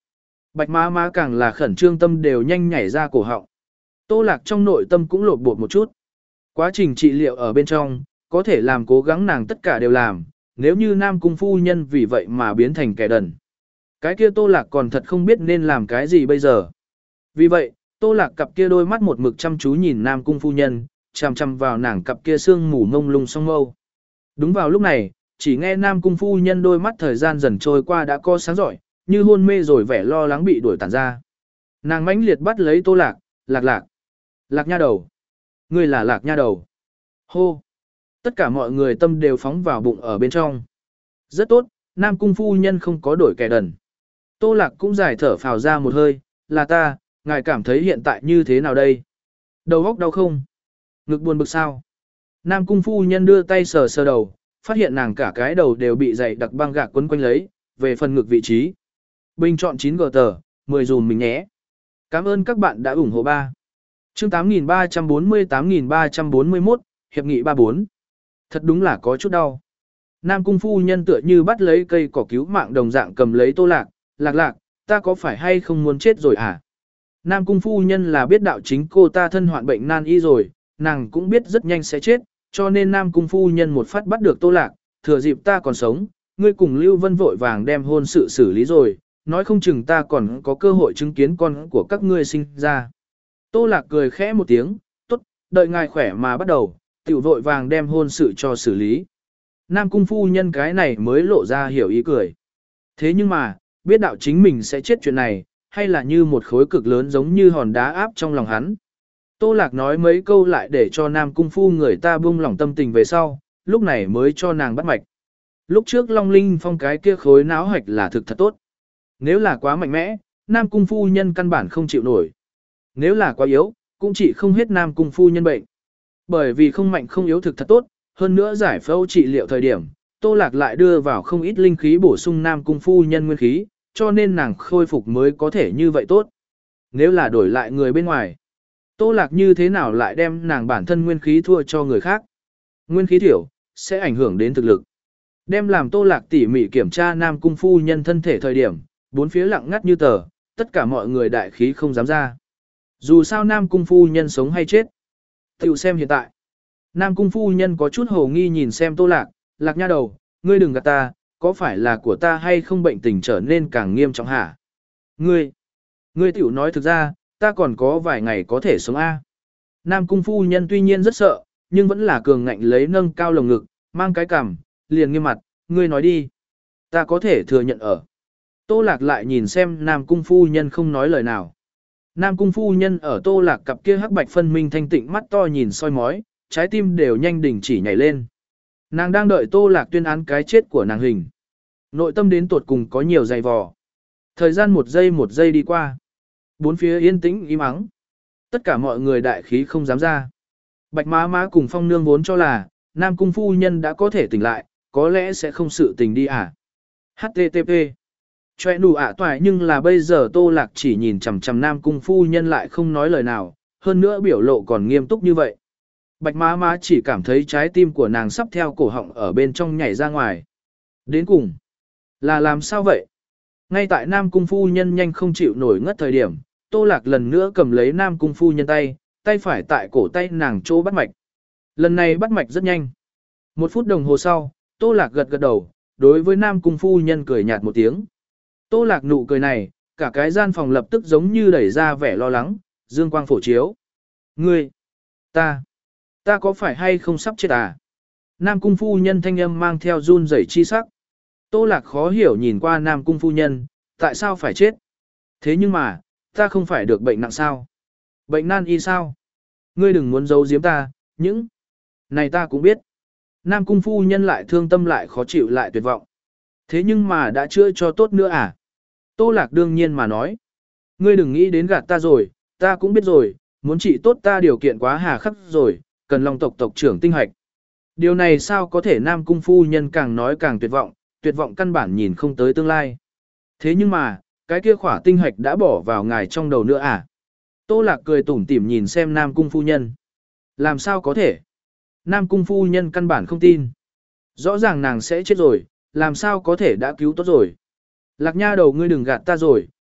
Bạch má má càng là khẩn trương tâm đều nhanh nhảy ra cổ họng. Tô Lạc trong nội tâm cũng lột bột một chút. Quá trình trị liệu ở bên trong, có thể làm cố gắng nàng tất cả đều làm, nếu như Nam Cung phu nhân vì vậy mà biến thành kẻ đần. Cái kia Tô Lạc còn thật không biết nên làm cái gì bây giờ. Vì vậy, Tô Lạc cặp kia đôi mắt một mực chăm chú nhìn Nam Cung phu nhân, chằm chằm vào nàng cặp kia sương mù mông lung song mâu. Đúng vào lúc này, chỉ nghe Nam Cung phu nhân đôi mắt thời gian dần trôi qua đã có sáng giỏi, như hôn mê rồi vẻ lo lắng bị đuổi tản ra. Nàng mãnh liệt bắt lấy Tô Lạc, Lạc Lạc. Lạc nha đầu. Ngươi là Lạc nha đầu. Hô. Tất cả mọi người tâm đều phóng vào bụng ở bên trong. Rất tốt, Nam Cung phu nhân không có đổi kẻ đần. Tô Lạc cũng giải thở phào ra một hơi, là ta, ngài cảm thấy hiện tại như thế nào đây? Đầu óc đau không? Ngực buồn bực sao? Nam Cung phu nhân đưa tay sờ sờ đầu, phát hiện nàng cả cái đầu đều bị dày đặc băng gạc quấn quanh lấy, về phần ngực vị trí. Bình chọn chín gờ tờ, mười dùm mình nhé. Cảm ơn các bạn đã ủng hộ ba. Chương tám nghìn ba trăm bốn mươi tám nghìn ba trăm bốn mươi mốt, Hiệp nghị ba bốn. Thật đúng là có chút đau. Nam Cung phu nhân tựa như bắt lấy cây cỏ cứu mạng đồng dạng cầm lấy Tô Lạc, Lạc Lạc, ta có phải hay không muốn chết rồi à? Nam Cung phu nhân là biết đạo chính cô ta thân hoạn bệnh nan y rồi, nàng cũng biết rất nhanh sẽ chết, cho nên Nam Cung phu nhân một phát bắt được Tô Lạc, thừa dịp ta còn sống, ngươi cùng Lưu Vân vội vàng đem hôn sự xử lý rồi, nói không chừng ta còn có cơ hội chứng kiến con của các ngươi sinh ra. Tô Lạc cười khẽ một tiếng, tốt, đợi ngài khỏe mà bắt đầu, tiểu vội vàng đem hôn sự cho xử lý. Nam Cung phu nhân cái này mới lộ ra hiểu ý cười. Thế nhưng mà, biết đạo chính mình sẽ chết chuyện này, hay là như một khối cực lớn giống như hòn đá áp trong lòng hắn. Tô Lạc nói mấy câu lại để cho Nam Cung phu người ta buông lỏng tâm tình về sau, lúc này mới cho nàng bắt mạch. Lúc trước Long Linh Phong cái kia khối náo hạch là thực thật tốt. Nếu là quá mạnh mẽ, Nam Cung phu nhân căn bản không chịu nổi. Nếu là quá yếu, cũng chỉ không hết Nam Cung phu nhân bệnh. Bởi vì không mạnh không yếu thực thật tốt, hơn nữa giải phẫu trị liệu thời điểm, Tô Lạc lại đưa vào không ít linh khí bổ sung Nam Cung phu nhân nguyên khí, cho nên nàng khôi phục mới có thể như vậy tốt. Nếu là đổi lại người bên ngoài, Tô Lạc như thế nào lại đem nàng bản thân nguyên khí thua cho người khác? Nguyên khí thiểu, sẽ ảnh hưởng đến thực lực. Đem làm Tô Lạc tỉ mỉ kiểm tra Nam Cung phu nhân thân thể thời điểm, bốn phía lặng ngắt như tờ, tất cả mọi người đại khí không dám ra. Dù sao Nam Cung phu nhân sống hay chết. Tiểu xem hiện tại. Nam Cung phu nhân có chút hồ nghi nhìn xem Tô Lạc, Lạc nha đầu, ngươi đừng gạt ta, có phải là của ta hay không bệnh tình trở nên càng nghiêm trọng hả? Ngươi, ngươi tiểu nói thực ra, ta còn có vài ngày có thể sống A. Nam Cung phu nhân tuy nhiên rất sợ, nhưng vẫn là cường ngạnh lấy nâng cao lồng ngực, mang cái cằm, liền nghiêm mặt, ngươi nói đi. Ta có thể thừa nhận ở. Tô Lạc lại nhìn xem Nam Cung phu nhân không nói lời nào. Nam Cung phu nhân ở Tô Lạc cặp kia hắc bạch phân minh thanh tịnh mắt to nhìn soi mói, trái tim đều nhanh đình chỉ nhảy lên. Nàng đang đợi Tô Lạc tuyên án cái chết của nàng hình. Nội tâm đến tột cùng có nhiều dày vò. Thời gian một giây một giây đi qua. Bốn phía yên tĩnh im ắng. Tất cả mọi người đại khí không dám ra. Bạch má má cùng Phong Nương vốn cho là Nam Cung phu nhân đã có thể tỉnh lại, có lẽ sẽ không sự tình đi à. hát tê tê pê Choe nụ ạ toại nhưng là bây giờ Tô Lạc chỉ nhìn chằm chằm Nam Cung phu nhân lại không nói lời nào, hơn nữa biểu lộ còn nghiêm túc như vậy. Bạch má má chỉ cảm thấy trái tim của nàng sắp theo cổ họng ở bên trong nhảy ra ngoài. Đến cùng, là làm sao vậy? Ngay tại Nam Cung phu nhân nhanh không chịu nổi ngất thời điểm, Tô Lạc lần nữa cầm lấy Nam Cung phu nhân tay, tay phải tại cổ tay nàng chỗ bắt mạch. Lần này bắt mạch rất nhanh. Một phút đồng hồ sau, Tô Lạc gật gật đầu, đối với Nam Cung phu nhân cười nhạt một tiếng. Tô Lạc nụ cười này, cả cái gian phòng lập tức giống như đẩy ra vẻ lo lắng, dương quang phổ chiếu. Ngươi, ta, ta có phải hay không sắp chết à? Nam Cung phu nhân thanh âm mang theo run rẩy chi sắc. Tô Lạc khó hiểu nhìn qua Nam Cung phu nhân, tại sao phải chết? Thế nhưng mà, ta không phải được bệnh nặng sao? Bệnh nan y sao? Ngươi đừng muốn giấu giếm ta, những này ta cũng biết. Nam Cung phu nhân lại thương tâm lại khó chịu lại tuyệt vọng. Thế nhưng mà đã chữa cho tốt nữa à? Tô Lạc đương nhiên mà nói. Ngươi đừng nghĩ đến gạt ta rồi, ta cũng biết rồi, muốn trị tốt ta điều kiện quá hà khắc rồi, cần Long tộc tộc trưởng tinh hoạch. Điều này sao có thể Nam Cung phu nhân càng nói càng tuyệt vọng, tuyệt vọng căn bản nhìn không tới tương lai. Thế nhưng mà, cái kia khỏa tinh hoạch đã bỏ vào ngài trong đầu nữa à? Tô Lạc cười tủm tỉm nhìn xem Nam Cung phu nhân. Làm sao có thể? Nam Cung phu nhân căn bản không tin. Rõ ràng nàng sẽ chết rồi, làm sao có thể đã cứu tốt rồi. Lạc nha đầu ngươi đừng gạt ta rồi,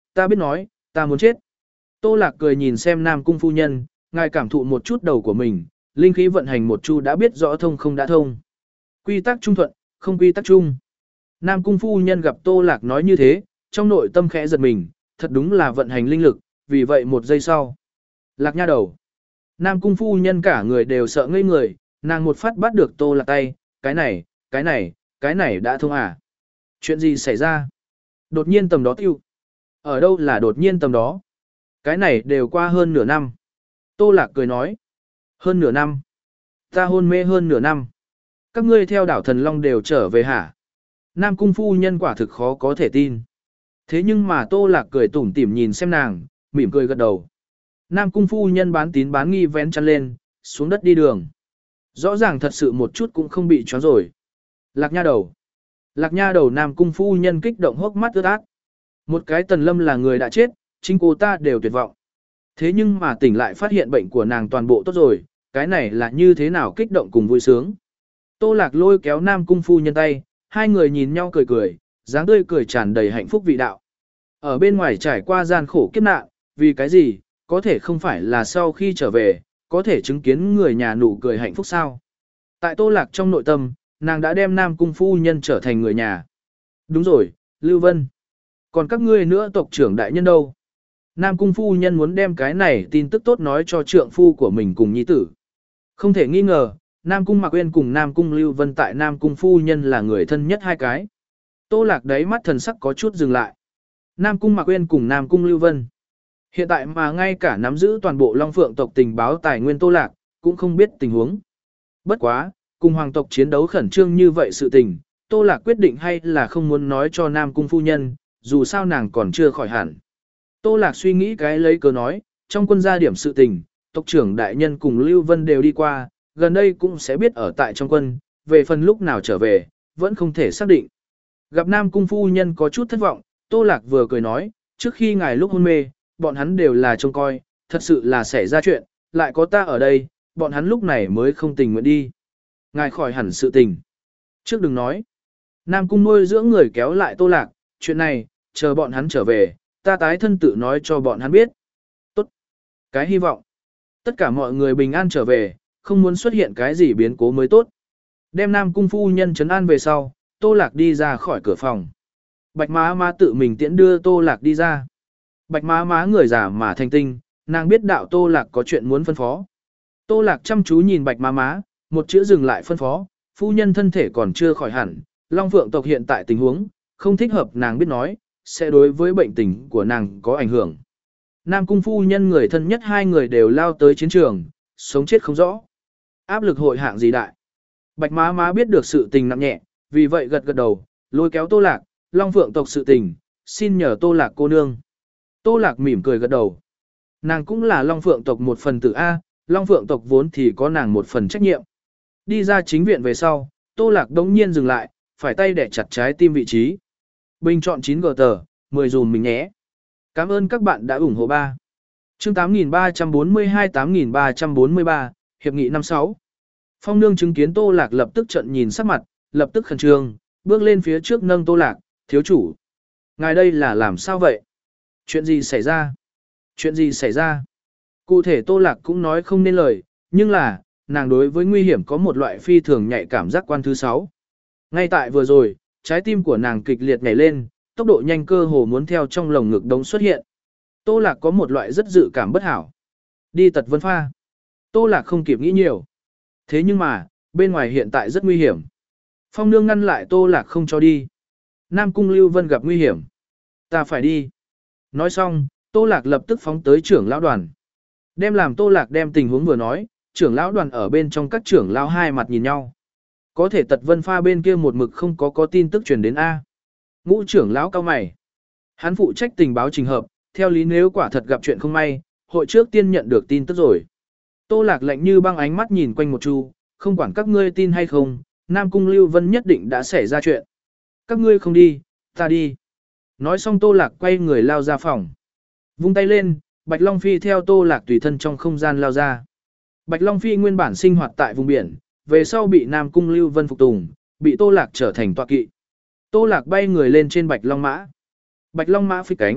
ta biết nói, ta muốn chết. Tô Lạc cười nhìn xem Nam Cung phu nhân, ngài cảm thụ một chút đầu của mình, linh khí vận hành một chu đã biết rõ thông không đã thông. Quy tắc trung thuận, không quy tắc chung. Nam Cung phu nhân gặp Tô Lạc nói như thế, trong nội tâm khẽ giật mình, thật đúng là vận hành linh lực, vì vậy một giây sau. Lạc nha đầu. Nam Cung phu nhân cả người đều sợ ngây người, nàng một phát bắt được Tô Lạc tay, cái này, cái này, cái này đã thông à? Chuyện gì xảy ra? Đột nhiên tầm đó tiêu. Ở đâu là đột nhiên tầm đó? Cái này đều qua hơn nửa năm. Tô Lạc cười nói. Hơn nửa năm. Ta hôn mê hơn nửa năm. Các ngươi theo đảo Thần Long đều trở về hả? Nam Cung phu nhân quả thực khó có thể tin. Thế nhưng mà Tô Lạc cười tủm tỉm nhìn xem nàng, mỉm cười gật đầu. Nam Cung phu nhân bán tín bán nghi vén chăn lên, xuống đất đi đường. Rõ ràng thật sự một chút cũng không bị choáng rồi. Lạc nha đầu. Lạc nha đầu Nam Cung phu nhân kích động hốc mắt ướt át. Một cái Tần Lâm là người đã chết, chính cô ta đều tuyệt vọng. Thế nhưng mà tỉnh lại phát hiện bệnh của nàng toàn bộ tốt rồi, cái này là như thế nào kích động cùng vui sướng. Tô Lạc lôi kéo Nam Cung phu nhân tay, hai người nhìn nhau cười cười, dáng tươi cười tràn đầy hạnh phúc vị đạo. Ở bên ngoài trải qua gian khổ kiếp nạn, vì cái gì, có thể không phải là sau khi trở về, có thể chứng kiến người nhà nụ cười hạnh phúc sao. Tại Tô Lạc trong nội tâm, nàng đã đem Nam Cung phu nhân trở thành người nhà. Đúng rồi, Lưu Vân. Còn các ngươi nữa tộc trưởng đại nhân đâu? Nam Cung phu nhân muốn đem cái này tin tức tốt nói cho trượng phu của mình cùng nhi tử. Không thể nghi ngờ, Nam Cung Mạc Uyên cùng Nam Cung Lưu Vân tại Nam Cung phu nhân là người thân nhất hai cái. Tô Lạc đáy mắt thần sắc có chút dừng lại. Nam Cung Mạc Uyên cùng Nam Cung Lưu Vân. Hiện tại mà ngay cả nắm giữ toàn bộ Long Phượng tộc tình báo tài nguyên Tô Lạc, cũng không biết tình huống. Bất quá, cùng hoàng tộc chiến đấu khẩn trương như vậy sự tình, Tô Lạc quyết định hay là không muốn nói cho Nam Cung phu nhân, dù sao nàng còn chưa khỏi hẳn. Tô Lạc suy nghĩ cái lấy cớ nói, trong quân gia điểm sự tình, tộc trưởng đại nhân cùng Lưu Vân đều đi qua, gần đây cũng sẽ biết ở tại trong quân, về phần lúc nào trở về, vẫn không thể xác định. Gặp Nam Cung phu nhân có chút thất vọng, Tô Lạc vừa cười nói, trước khi ngài lúc hôn mê, bọn hắn đều là trông coi, thật sự là xảy ra chuyện, lại có ta ở đây, bọn hắn lúc này mới không tình nguyện đi. Ngài khỏi hẳn sự tình. Trước đừng nói. Nam Cung nuôi dưỡng người kéo lại Tô Lạc, chuyện này, chờ bọn hắn trở về, ta tái thân tự nói cho bọn hắn biết. Tốt. Cái hy vọng. Tất cả mọi người bình an trở về, không muốn xuất hiện cái gì biến cố mới tốt. Đem Nam Cung phu nhân trấn an về sau, Tô Lạc đi ra khỏi cửa phòng. Bạch má má tự mình tiễn đưa Tô Lạc đi ra. Bạch má má người già mà thanh tinh, nàng biết đạo Tô Lạc có chuyện muốn phân phó. Tô Lạc chăm chú nhìn bạch má má, một chữ dừng lại phân phó, phu nhân thân thể còn chưa khỏi hẳn, Long Phượng tộc hiện tại tình huống, không thích hợp nàng biết nói, sẽ đối với bệnh tình của nàng có ảnh hưởng. Nam Cung phu nhân người thân nhất hai người đều lao tới chiến trường, sống chết không rõ. Áp lực hội hạng gì đại. Bạch má má biết được sự tình nặng nhẹ, vì vậy gật gật đầu, lôi kéo Tô Lạc, Long Phượng tộc sự tình, xin nhờ Tô Lạc cô nương. Tô Lạc mỉm cười gật đầu. Nàng cũng là Long Phượng tộc một phần tử A, Long Phượng tộc vốn thì có nàng một phần trách nhiệm. Đi ra chính viện về sau, Tô Lạc đống nhiên dừng lại, phải tay để chặt trái tim vị trí. Bình chọn chín gờ tờ, mười dùm mình nhé. Cảm ơn các bạn đã ủng hộ ba. Chương tám nghìn ba trăm bốn mươi hai tám nghìn ba trăm bốn mươi ba, Hiệp nghị năm sáu. Phong nương chứng kiến Tô Lạc lập tức trận nhìn sắc mặt, lập tức khẩn trương, bước lên phía trước nâng Tô Lạc, thiếu chủ. Ngài đây là làm sao vậy? Chuyện gì xảy ra? Chuyện gì xảy ra? Cụ thể Tô Lạc cũng nói không nên lời, nhưng là, nàng đối với nguy hiểm có một loại phi thường nhạy cảm giác quan thứ sáu. Ngay tại vừa rồi, trái tim của nàng kịch liệt nhảy lên, tốc độ nhanh cơ hồ muốn theo trong lồng ngực đống xuất hiện. Tô Lạc có một loại rất dự cảm bất hảo. Đi tật vân pha. Tô Lạc không kịp nghĩ nhiều. Thế nhưng mà, bên ngoài hiện tại rất nguy hiểm. Phong nương ngăn lại Tô Lạc không cho đi. Nam Cung Lưu Vân gặp nguy hiểm. Ta phải đi. Nói xong, Tô Lạc lập tức phóng tới trưởng lão đoàn. Đem làm Tô Lạc đem tình huống vừa nói, trưởng lão đoàn ở bên trong các trưởng lão hai mặt nhìn nhau. Có thể tật vân pha bên kia một mực không có có tin tức truyền đến A. Ngũ trưởng lão cao mày. Hắn phụ trách tình báo trình hợp, theo lý nếu quả thật gặp chuyện không may, hội trước tiên nhận được tin tức rồi. Tô Lạc lạnh như băng ánh mắt nhìn quanh một chu, không quản các ngươi tin hay không, Nam Cung Lưu Vân nhất định đã xảy ra chuyện. Các ngươi không đi, ta đi. Nói xong Tô Lạc quay người lao ra phòng. Vung tay lên, Bạch Long Phi theo Tô Lạc tùy thân trong không gian lao ra. Bạch Long Phi nguyên bản sinh hoạt tại vùng biển, về sau bị Nam Cung Lưu Vân phục tùng, bị Tô Lạc trở thành tọa kỵ. Tô Lạc bay người lên trên Bạch Long Mã. Bạch Long Mã phi cánh,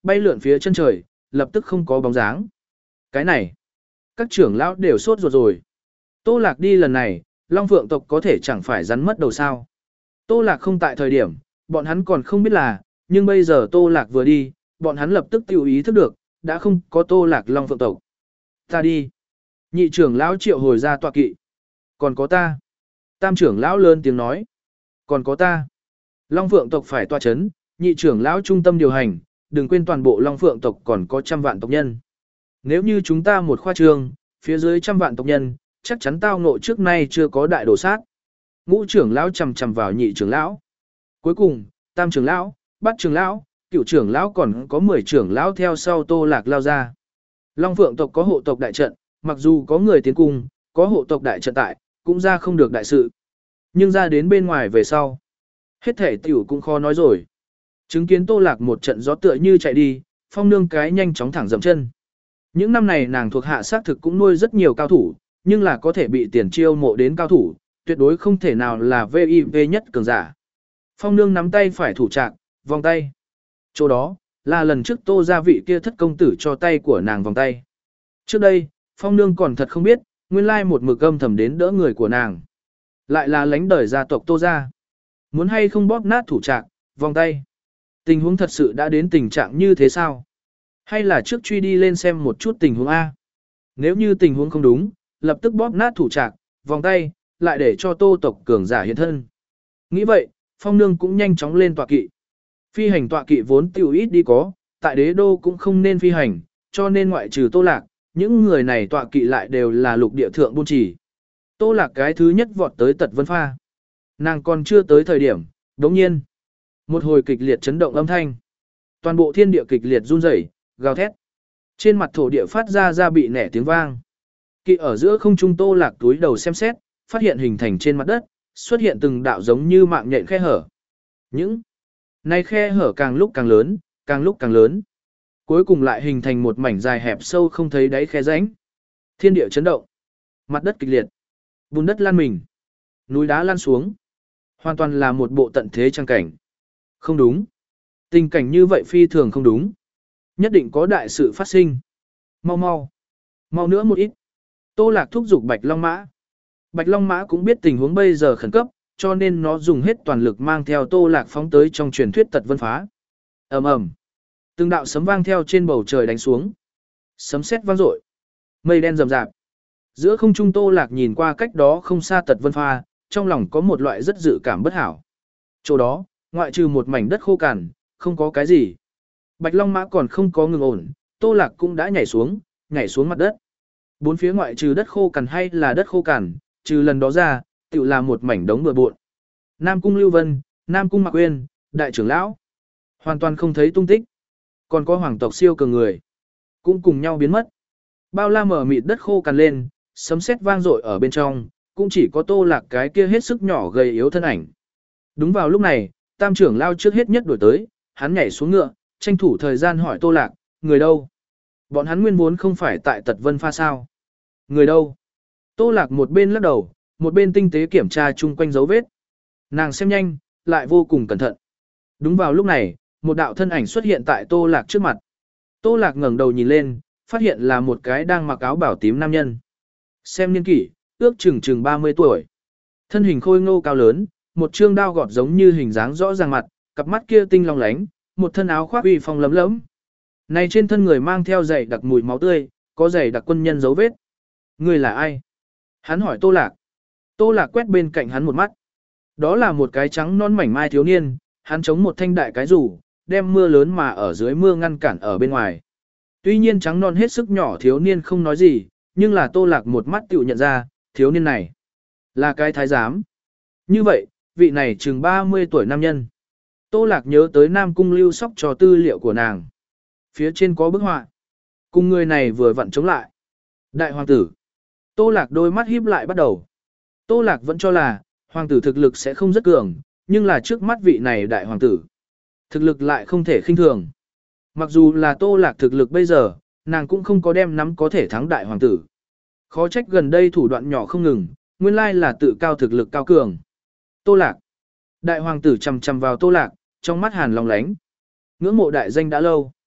bay lượn phía chân trời, lập tức không có bóng dáng. Cái này, các trưởng lão đều sốt ruột rồi. Tô Lạc đi lần này, Long Phượng tộc có thể chẳng phải rắn mất đầu sao. Tô Lạc không tại thời điểm, bọn hắn còn không biết là, nhưng bây giờ Tô Lạc vừa đi, bọn hắn lập tức tiêu ý thức được, đã không có Tô Lạc Long Phượng tộc. Ta đi. Nhị trưởng lão triệu hồi ra tọa kỵ. Còn có ta. Tam trưởng lão lớn tiếng nói. Còn có ta. Long Phượng tộc phải tọa chấn, nhị trưởng lão trung tâm điều hành, đừng quên toàn bộ Long Phượng tộc còn có trăm vạn tộc nhân. Nếu như chúng ta một khoa trường, phía dưới trăm vạn tộc nhân, chắc chắn tao ngộ trước nay chưa có đại đổ sát. Ngũ trưởng lão chầm chầm vào nhị trưởng lão. Cuối cùng, tam trưởng lão, bát trưởng lão, cửu trưởng lão còn có mười trưởng lão theo sau Tô Lạc lao ra. Long Phượng tộc có hộ tộc đại trận, mặc dù có người tiến cung, có hộ tộc đại trận tại, cũng ra không được đại sự. Nhưng ra đến bên ngoài về sau, hết thể tiểu cũng khó nói rồi. Chứng kiến Tô Lạc một trận gió tựa như chạy đi, Phong Nương cái nhanh chóng thẳng dậm chân. Những năm này nàng thuộc hạ xác thực cũng nuôi rất nhiều cao thủ, nhưng là có thể bị tiền chiêu mộ đến cao thủ, tuyệt đối không thể nào là vê i vê nhất cường giả. Phong Nương nắm tay phải thủ trạng, vòng tay. Chỗ đó, là lần trước Tô gia vị kia thất công tử cho tay của nàng vòng tay. Trước đây, Phong Nương còn thật không biết, nguyên lai một mực âm thầm đến đỡ người của nàng. Lại là lánh đời gia tộc Tô gia. Muốn hay không bóp nát thủ trạng, vòng tay. Tình huống thật sự đã đến tình trạng như thế sao? Hay là trước truy đi lên xem một chút tình huống A? Nếu như tình huống không đúng, lập tức bóp nát thủ trạng, vòng tay, lại để cho Tô tộc cường giả hiện thân. Nghĩ vậy, Phong Nương cũng nhanh chóng lên tọa kỵ. Phi hành tọa kỵ vốn tiêu ít đi có, tại đế đô cũng không nên phi hành, cho nên ngoại trừ Tô Lạc, những người này tọa kỵ lại đều là lục địa thượng buôn chỉ. Tô Lạc cái thứ nhất vọt tới Tật Vân Pha. Nàng còn chưa tới thời điểm, đống nhiên. Một hồi kịch liệt chấn động âm thanh. Toàn bộ thiên địa kịch liệt run rẩy, gào thét. Trên mặt thổ địa phát ra ra bị nẻ tiếng vang. Kỵ ở giữa không trung Tô Lạc túi đầu xem xét, phát hiện hình thành trên mặt đất, xuất hiện từng đạo giống như mạng nhện khe hở. Những này khe hở càng lúc càng lớn, càng lúc càng lớn. Cuối cùng lại hình thành một mảnh dài hẹp sâu không thấy đáy khe rãnh. Thiên địa chấn động. Mặt đất kịch liệt. Bùn đất lan mình. Núi đá lan xuống. Hoàn toàn là một bộ tận thế trang cảnh. Không đúng. Tình cảnh như vậy phi thường không đúng. Nhất định có đại sự phát sinh. Mau mau. Mau nữa một ít. Tô Lạc thúc giục Bạch Long Mã. Bạch Long Mã cũng biết tình huống bây giờ khẩn cấp, cho nên nó dùng hết toàn lực mang theo Tô Lạc phóng tới trong truyền thuyết Tật Vân Phá. Ầm ầm. Từng đạo sấm vang theo trên bầu trời đánh xuống. Sấm sét vang dội. Mây đen rậm rạp. Giữa không trung Tô Lạc nhìn qua cách đó không xa Tật Vân Phá, trong lòng có một loại rất dự cảm bất hảo. Chỗ đó, ngoại trừ một mảnh đất khô cằn, không có cái gì. Bạch Long Mã còn không có ngừng ổn, Tô Lạc cũng đã nhảy xuống, nhảy xuống mặt đất. Bốn phía ngoại trừ đất khô cằn hay là đất khô cằn, trừ lần đó ra, tự là một mảnh đống bừa bộn. Nam Cung Lưu Vân, Nam Cung Mạc Uyên, đại trưởng lão, hoàn toàn không thấy tung tích. Còn có hoàng tộc siêu cường người, cũng cùng nhau biến mất. Bao la mở mịt đất khô cằn lên, sấm sét vang dội ở bên trong, cũng chỉ có Tô Lạc cái kia hết sức nhỏ gầy yếu thân ảnh. Đúng vào lúc này, Tam trưởng lão trước hết nhất đuổi tới, hắn nhảy xuống ngựa, tranh thủ thời gian hỏi Tô Lạc, người đâu? Bọn hắn nguyên vốn không phải tại Tật Vân Pha sao? Người đâu? Tô Lạc một bên lắc đầu, một bên tinh tế kiểm tra chung quanh dấu vết. Nàng xem nhanh, lại vô cùng cẩn thận. Đúng vào lúc này, một đạo thân ảnh xuất hiện tại Tô Lạc trước mặt. Tô Lạc ngẩng đầu nhìn lên, phát hiện là một cái đang mặc áo bảo tím nam nhân. Xem niên kỷ, ước chừng chừng ba mươi tuổi. Thân hình khôi ngô cao lớn, một trương đao gọt giống như hình dáng rõ ràng mặt, cặp mắt kia tinh long lánh, một thân áo khoác uy phong lấm lẫm. Này trên thân người mang theo giày đặc mùi máu tươi, có giày đặc quân nhân dấu vết. Người là ai? Hắn hỏi Tô Lạc. Tô Lạc quét bên cạnh hắn một mắt. Đó là một cái trắng non mảnh mai thiếu niên, hắn chống một thanh đại cái rủ, đem mưa lớn mà ở dưới mưa ngăn cản ở bên ngoài. Tuy nhiên trắng non hết sức nhỏ thiếu niên không nói gì, nhưng là Tô Lạc một mắt tự nhận ra, thiếu niên này là cái thái giám. Như vậy, vị này chừng ba mươi tuổi nam nhân. Tô Lạc nhớ tới Nam Cung Lưu Sóc cho tư liệu của nàng. Phía trên có bức họa. Cùng người này vừa vặn chống lại. Đại hoàng tử. Tô Lạc đôi mắt híp lại bắt đầu. Tô Lạc vẫn cho là, hoàng tử thực lực sẽ không rất cường, nhưng là trước mắt vị này đại hoàng tử. Thực lực lại không thể khinh thường. Mặc dù là Tô Lạc thực lực bây giờ, nàng cũng không có đem nắm có thể thắng đại hoàng tử. Khó trách gần đây thủ đoạn nhỏ không ngừng, nguyên lai là tự cao thực lực cao cường. Tô Lạc. Đại hoàng tử chằm chằm vào Tô Lạc, trong mắt hàn long lánh. Ngưỡng mộ đại danh đã lâu.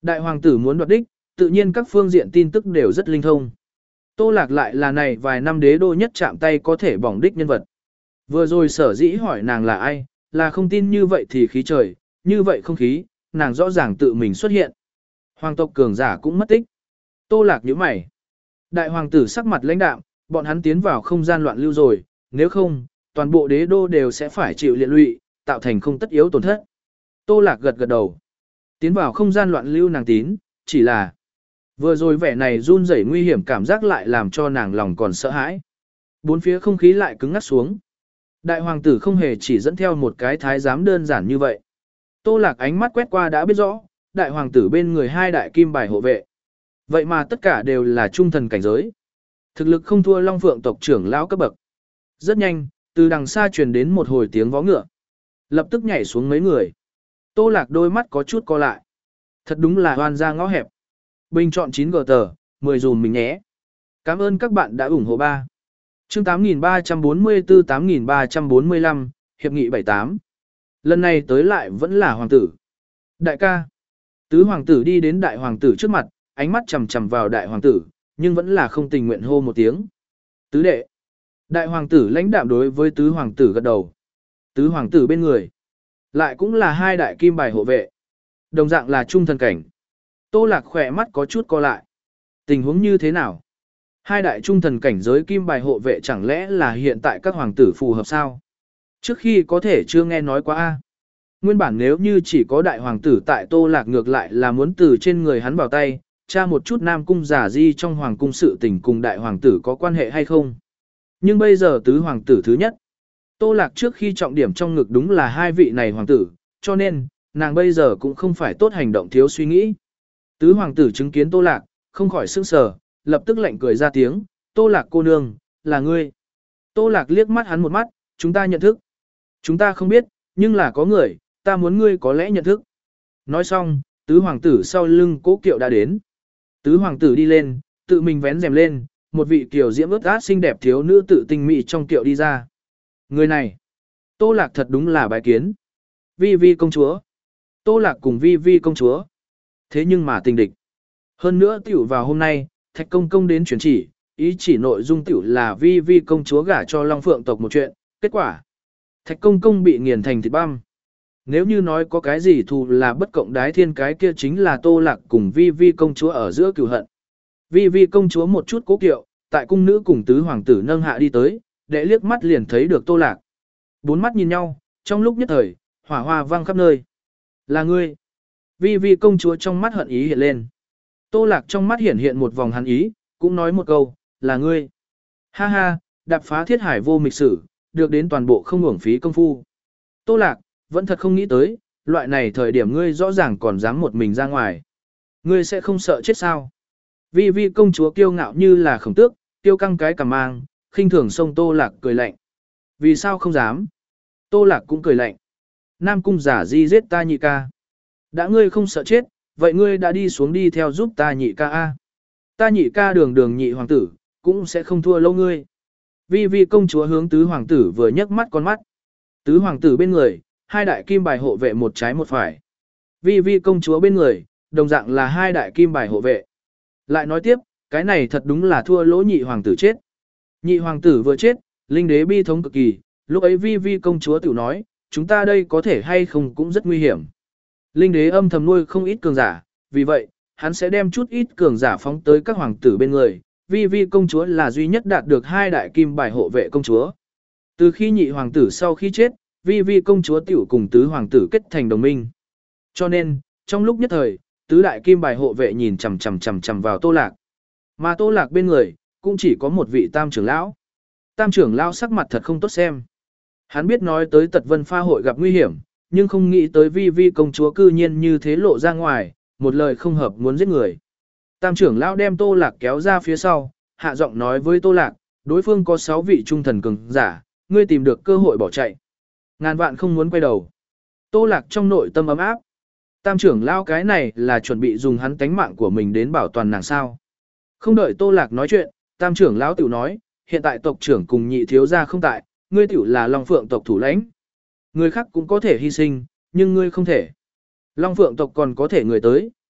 Đại hoàng tử muốn đoạt đích, tự nhiên các phương diện tin tức đều rất linh thông. Tô Lạc lại là này vài năm đế đô nhất chạm tay có thể bỏng đích nhân vật. Vừa rồi sở dĩ hỏi nàng là ai, là không tin như vậy thì khí trời, như vậy không khí, nàng rõ ràng tự mình xuất hiện. Hoàng tộc cường giả cũng mất tích. Tô Lạc nhíu mày. Đại hoàng tử sắc mặt lãnh đạm, bọn hắn tiến vào không gian loạn lưu rồi, nếu không, toàn bộ đế đô đều sẽ phải chịu liên lụy, tạo thành không tất yếu tổn thất. Tô Lạc gật gật đầu. Tiến vào không gian loạn lưu nàng tín, chỉ là vừa rồi vẻ này run rẩy nguy hiểm cảm giác lại làm cho nàng lòng còn sợ hãi. Bốn phía không khí lại cứng ngắt xuống. Đại hoàng tử không hề chỉ dẫn theo một cái thái giám đơn giản như vậy. Tô Lạc ánh mắt quét qua đã biết rõ, đại hoàng tử bên người hai đại kim bài hộ vệ. Vậy mà tất cả đều là trung thần cảnh giới. Thực lực không thua Long Phượng tộc trưởng lão cấp bậc. Rất nhanh, từ đằng xa truyền đến một hồi tiếng vó ngựa. Lập tức nhảy xuống mấy người. Tô Lạc đôi mắt có chút co lại. Thật đúng là hoan ra ngõ hẹp. Bình chọn chín gờ tờ, mười dùm mình nhé. Cảm ơn các bạn đã ủng hộ ba. Chương tám nghìn ba trăm bốn mươi tư tám nghìn ba trăm bốn mươi lăm, Hiệp nghị bảy tám. Lần này tới lại vẫn là hoàng tử. Đại ca. Tứ hoàng tử đi đến đại hoàng tử trước mặt, ánh mắt chằm chằm vào đại hoàng tử, nhưng vẫn là không tình nguyện hô một tiếng. Tứ đệ. Đại hoàng tử lãnh đạm đối với tứ hoàng tử gật đầu. Tứ hoàng tử bên người. Lại cũng là hai đại kim bài hộ vệ. Đồng dạng là trung thần cảnh. Tô Lạc khỏe mắt có chút co lại. Tình huống như thế nào? Hai đại trung thần cảnh giới kim bài hộ vệ chẳng lẽ là hiện tại các hoàng tử phù hợp sao? Trước khi có thể chưa nghe nói qua a. Nguyên bản nếu như chỉ có đại hoàng tử tại Tô Lạc ngược lại là muốn từ trên người hắn vào tay, tra một chút nam cung giả di trong hoàng cung sự tình cùng đại hoàng tử có quan hệ hay không. Nhưng bây giờ tứ hoàng tử thứ nhất. Tô Lạc trước khi trọng điểm trong ngực đúng là hai vị này hoàng tử, cho nên, nàng bây giờ cũng không phải tốt hành động thiếu suy nghĩ. Tứ hoàng tử chứng kiến Tô Lạc, không khỏi sững sờ, lập tức lạnh cười ra tiếng, Tô Lạc cô nương, là ngươi. Tô Lạc liếc mắt hắn một mắt, chúng ta nhận thức. Chúng ta không biết, nhưng là có người, ta muốn ngươi có lẽ nhận thức. Nói xong, tứ hoàng tử sau lưng cố kiệu đã đến. Tứ hoàng tử đi lên, tự mình vén rèm lên, một vị kiều diễm ướt át xinh đẹp thiếu nữ tự tinh mỹ trong kiệu đi ra. Người này, Tô Lạc thật đúng là bài kiến. Vi Vi công chúa. Tô Lạc cùng Vi Vi công chúa. Thế nhưng mà tình địch. Hơn nữa tiểu vào hôm nay, Thạch Công Công đến chuyển chỉ, ý chỉ nội dung tiểu là Vi Vi công chúa gả cho Long Phượng tộc một chuyện, kết quả. Thạch Công Công bị nghiền thành thịt băm. Nếu như nói có cái gì thù là bất cộng đái thiên cái kia chính là Tô Lạc cùng Vi Vi công chúa ở giữa cửu hận. Vi Vi công chúa một chút cố kiệu, tại cung nữ cùng tứ hoàng tử nâng hạ đi tới, để liếc mắt liền thấy được Tô Lạc. Bốn mắt nhìn nhau, trong lúc nhất thời, hỏa hoa vang khắp nơi. Là ngươi. Vi Vi công chúa trong mắt hận ý hiện lên. Tô Lạc trong mắt hiện hiện một vòng hắn ý, cũng nói một câu, là ngươi. Ha ha, đạp phá thiết hải vô mịch sử, được đến toàn bộ không uổng phí công phu. Tô Lạc, vẫn thật không nghĩ tới, loại này thời điểm ngươi rõ ràng còn dám một mình ra ngoài. Ngươi sẽ không sợ chết sao? Vi Vi công chúa kiêu ngạo như là khổng tước, tiêu căng cái cằm mang, khinh thường xông Tô Lạc cười lạnh. Vì sao không dám? Tô Lạc cũng cười lạnh. Nam cung giả di giết ta nhị ca. Đã ngươi không sợ chết, vậy ngươi đã đi xuống đi theo giúp ta nhị ca a. Ta nhị ca đường đường nhị hoàng tử, cũng sẽ không thua lâu ngươi. Vi Vi công chúa hướng tứ hoàng tử vừa nhấc mắt con mắt. Tứ hoàng tử bên người, hai đại kim bài hộ vệ một trái một phải. Vi Vi công chúa bên người, đồng dạng là hai đại kim bài hộ vệ. Lại nói tiếp, cái này thật đúng là thua lỗ nhị hoàng tử chết. Nhị hoàng tử vừa chết, linh đế bi thống cực kỳ, lúc ấy Vi Vi công chúa tiểu nói, chúng ta đây có thể hay không cũng rất nguy hiểm. Linh đế âm thầm nuôi không ít cường giả, vì vậy, hắn sẽ đem chút ít cường giả phóng tới các hoàng tử bên người. Vi Vi công chúa là duy nhất đạt được hai đại kim bài hộ vệ công chúa. Từ khi nhị hoàng tử sau khi chết, Vi Vi công chúa tiểu cùng tứ hoàng tử kết thành đồng minh. Cho nên, trong lúc nhất thời, tứ đại kim bài hộ vệ nhìn chằm chằm chằm chằm vào Tô Lạc. Mà Tô Lạc bên người, cũng chỉ có một vị tam trưởng lão. Tam trưởng lão sắc mặt thật không tốt xem. Hắn biết nói tới Tật Vân Pha hội gặp nguy hiểm, nhưng không nghĩ tới Vi Vi công chúa cư nhiên như thế lộ ra ngoài, một lời không hợp muốn giết người. Tam trưởng lão đem Tô Lạc kéo ra phía sau, hạ giọng nói với Tô Lạc, đối phương có sáu vị trung thần cường giả, ngươi tìm được cơ hội bỏ chạy. Ngàn vạn không muốn quay đầu. Tô Lạc trong nội tâm ấm áp. Tam trưởng lão cái này là chuẩn bị dùng hắn tánh mạng của mình đến bảo toàn nàng sao. Không đợi Tô Lạc nói chuyện, tam trưởng lão tiểu nói, hiện tại tộc trưởng cùng nhị thiếu gia không tại, ngươi tiểu là Long Phượng tộc thủ lãnh. Người khác cũng có thể hy sinh, nhưng ngươi không thể. Long Phượng tộc còn có thể người tới,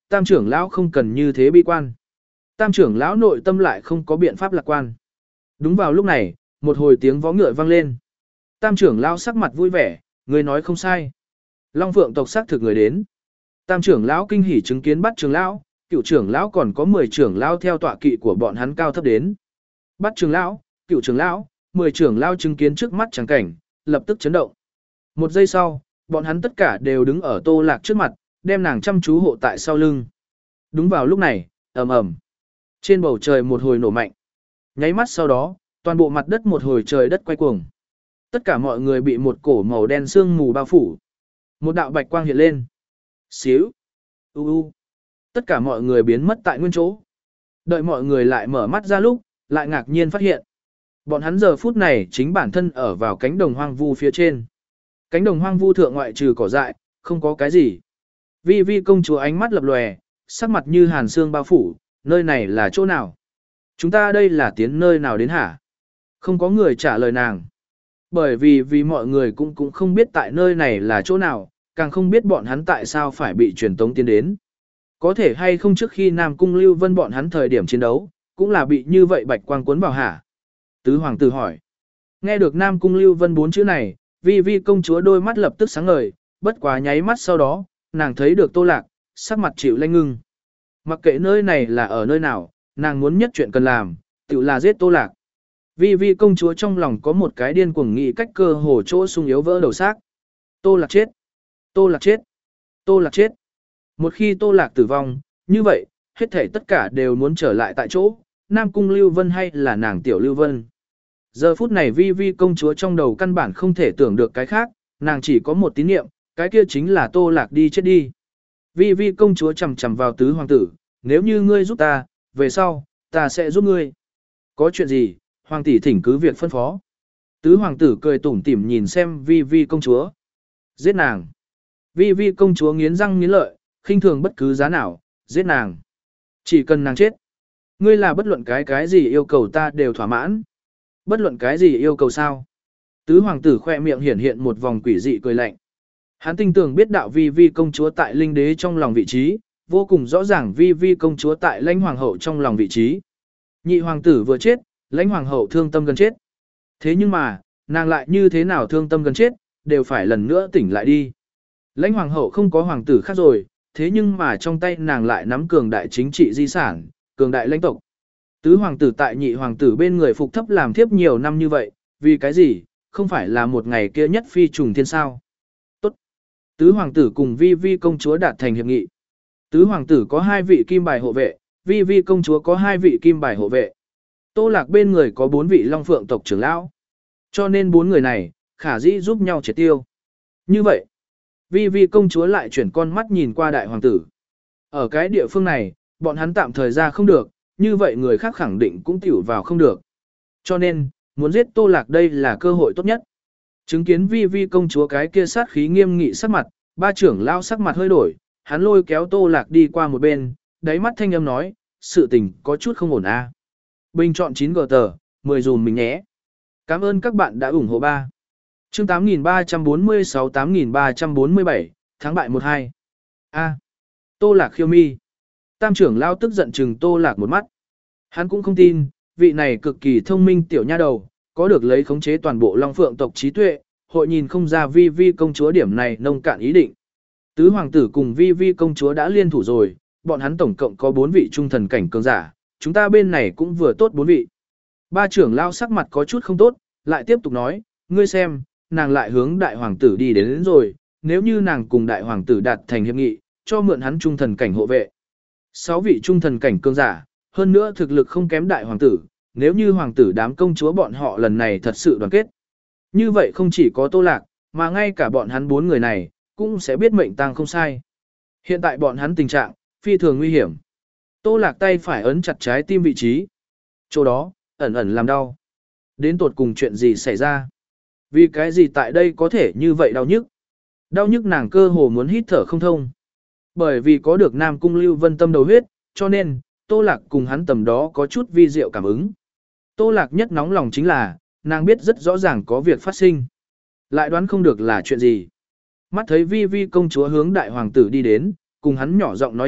tam trưởng lão không cần như thế bi quan. Tam trưởng lão nội tâm lại không có biện pháp lạc quan. Đúng vào lúc này, một hồi tiếng vó ngựa vang lên. Tam trưởng lão sắc mặt vui vẻ, người nói không sai. Long Phượng tộc xác thực người đến. Tam trưởng lão kinh hỉ chứng kiến bắt trưởng lão, cựu trưởng lão còn có mười trưởng lão theo tọa kỵ của bọn hắn cao thấp đến. Bắt trưởng lão, cựu trưởng lão, mười trưởng lão chứng kiến trước mắt trắng cảnh, lập tức chấn động. Một giây sau, bọn hắn tất cả đều đứng ở Tô Lạc trước mặt, đem nàng chăm chú hộ tại sau lưng. Đúng vào lúc này, ầm ầm, trên bầu trời một hồi nổ mạnh. Nháy mắt sau đó, toàn bộ mặt đất một hồi trời đất quay cuồng. Tất cả mọi người bị một cổ màu đen sương mù bao phủ. Một đạo bạch quang hiện lên. Xíu. U u. Tất cả mọi người biến mất tại nguyên chỗ. Đợi mọi người lại mở mắt ra lúc, lại ngạc nhiên phát hiện. Bọn hắn giờ phút này chính bản thân ở vào cánh đồng hoang vu phía trên. Cánh đồng hoang vu thượng ngoại trừ cỏ dại, không có cái gì. Vi Vi công chúa ánh mắt lập lòe, sắc mặt như hàn xương bao phủ, nơi này là chỗ nào? Chúng ta đây là tiến nơi nào đến hả? Không có người trả lời nàng. Bởi vì vì mọi người cũng cũng không biết tại nơi này là chỗ nào, càng không biết bọn hắn tại sao phải bị truyền tống tiến đến. Có thể hay không trước khi Nam Cung Lưu Vân bọn hắn thời điểm chiến đấu, cũng là bị như vậy bạch quang cuốn vào hả? Tứ hoàng tử hỏi. Nghe được Nam Cung Lưu Vân bốn chữ này, Vi Vi công chúa đôi mắt lập tức sáng ngời, bất quá nháy mắt sau đó, nàng thấy được Tô Lạc, sắc mặt chịu lanh ngưng. Mặc kệ nơi này là ở nơi nào, nàng muốn nhất chuyện cần làm, tự là giết Tô Lạc. Vi Vi công chúa trong lòng có một cái điên cuồng nghĩ cách cơ hồ chỗ sung yếu vỡ đầu xác. Tô Lạc chết. Tô Lạc chết. Tô Lạc chết. Một khi Tô Lạc tử vong, như vậy, hết thảy tất cả đều muốn trở lại tại chỗ, Nam Cung Lưu Vân hay là nàng tiểu Lưu Vân. Giờ phút này Vi Vi công chúa trong đầu căn bản không thể tưởng được cái khác, nàng chỉ có một tín niệm, cái kia chính là Tô Lạc đi chết đi. Vi Vi công chúa chầm chầm vào tứ hoàng tử, nếu như ngươi giúp ta, về sau, ta sẽ giúp ngươi. Có chuyện gì, hoàng tỷ thỉnh cứ việc phân phó. Tứ hoàng tử cười tủm tỉm nhìn xem Vi Vi công chúa. Giết nàng. Vi Vi công chúa nghiến răng nghiến lợi, khinh thường bất cứ giá nào, giết nàng. Chỉ cần nàng chết. Ngươi là bất luận cái cái gì yêu cầu ta đều thỏa mãn. Bất luận cái gì yêu cầu sao? Tứ hoàng tử khoe miệng hiển hiện một vòng quỷ dị cười lạnh. Hắn tinh tường biết đạo Vi Vi công chúa tại linh đế trong lòng vị trí, vô cùng rõ ràng Vi Vi công chúa tại lãnh hoàng hậu trong lòng vị trí. Nhị hoàng tử vừa chết, lãnh hoàng hậu thương tâm gần chết. Thế nhưng mà, nàng lại như thế nào thương tâm gần chết, đều phải lần nữa tỉnh lại đi. Lãnh hoàng hậu không có hoàng tử khác rồi, thế nhưng mà trong tay nàng lại nắm cường đại chính trị di sản, cường đại lãnh tộc. Tứ hoàng tử tại nhị hoàng tử bên người phục thấp làm thiếp nhiều năm như vậy, vì cái gì, không phải là một ngày kia nhất phi trùng thiên sao. Tốt. Tứ hoàng tử cùng Vi Vi công chúa đạt thành hiệp nghị. Tứ hoàng tử có hai vị kim bài hộ vệ, Vi Vi công chúa có hai vị kim bài hộ vệ. Tô Lạc bên người có bốn vị Long Phượng tộc trưởng lão. Cho nên bốn người này, khả dĩ giúp nhau triệt tiêu. Như vậy, Vi Vi công chúa lại chuyển con mắt nhìn qua đại hoàng tử. Ở cái địa phương này, bọn hắn tạm thời ra không được, như vậy người khác khẳng định cũng tiểu vào không được. Cho nên, muốn giết Tô Lạc đây là cơ hội tốt nhất. Chứng kiến Vi Vi công chúa cái kia sát khí nghiêm nghị sắc mặt, ba trưởng lao sắc mặt hơi đổi, hắn lôi kéo Tô Lạc đi qua một bên, đáy mắt thanh âm nói, sự tình có chút không ổn a. À. Bình chọn chín gờ tờ, mười dùm mình nhé. Cảm ơn các bạn đã ủng hộ ba. Chương tám nghìn ba trăm bốn mươi sáu tám nghìn ba trăm bốn mươi bảy, tháng bại một hai. A. Tô Lạc khiêu mi. Tam trưởng lao tức giận chừng Tô Lạc một mắt. Hắn cũng không tin, vị này cực kỳ thông minh tiểu nha đầu, có được lấy khống chế toàn bộ Long Phượng tộc trí tuệ, hội nhìn không ra Vi Vi công chúa điểm này nông cạn ý định. Tứ hoàng tử cùng Vi Vi công chúa đã liên thủ rồi, bọn hắn tổng cộng có bốn vị trung thần cảnh cường giả, chúng ta bên này cũng vừa tốt bốn vị. Ba trưởng lao sắc mặt có chút không tốt, lại tiếp tục nói, ngươi xem, nàng lại hướng đại hoàng tử đi đến, đến rồi, nếu như nàng cùng đại hoàng tử đạt thành hiệp nghị, cho mượn hắn trung thần cảnh hộ vệ. Sáu vị trung thần cảnh cường giả, hơn nữa thực lực không kém đại hoàng tử, nếu như hoàng tử đám công chúa bọn họ lần này thật sự đoàn kết. Như vậy không chỉ có Tô Lạc, mà ngay cả bọn hắn bốn người này, cũng sẽ biết mệnh tang không sai. Hiện tại bọn hắn tình trạng, phi thường nguy hiểm. Tô Lạc tay phải ấn chặt trái tim vị trí. Chỗ đó, ẩn ẩn làm đau. Đến tột cùng chuyện gì xảy ra? Vì cái gì tại đây có thể như vậy đau nhức? Đau nhức nàng cơ hồ muốn hít thở không thông. Bởi vì có được Nam Cung Lưu Vân tâm đầu huyết, cho nên, Tô Lạc cùng hắn tầm đó có chút vi diệu cảm ứng. Tô Lạc nhất nóng lòng chính là, nàng biết rất rõ ràng có việc phát sinh. Lại đoán không được là chuyện gì. Mắt thấy Vi Vi công chúa hướng đại hoàng tử đi đến, cùng hắn nhỏ giọng nói chuyện,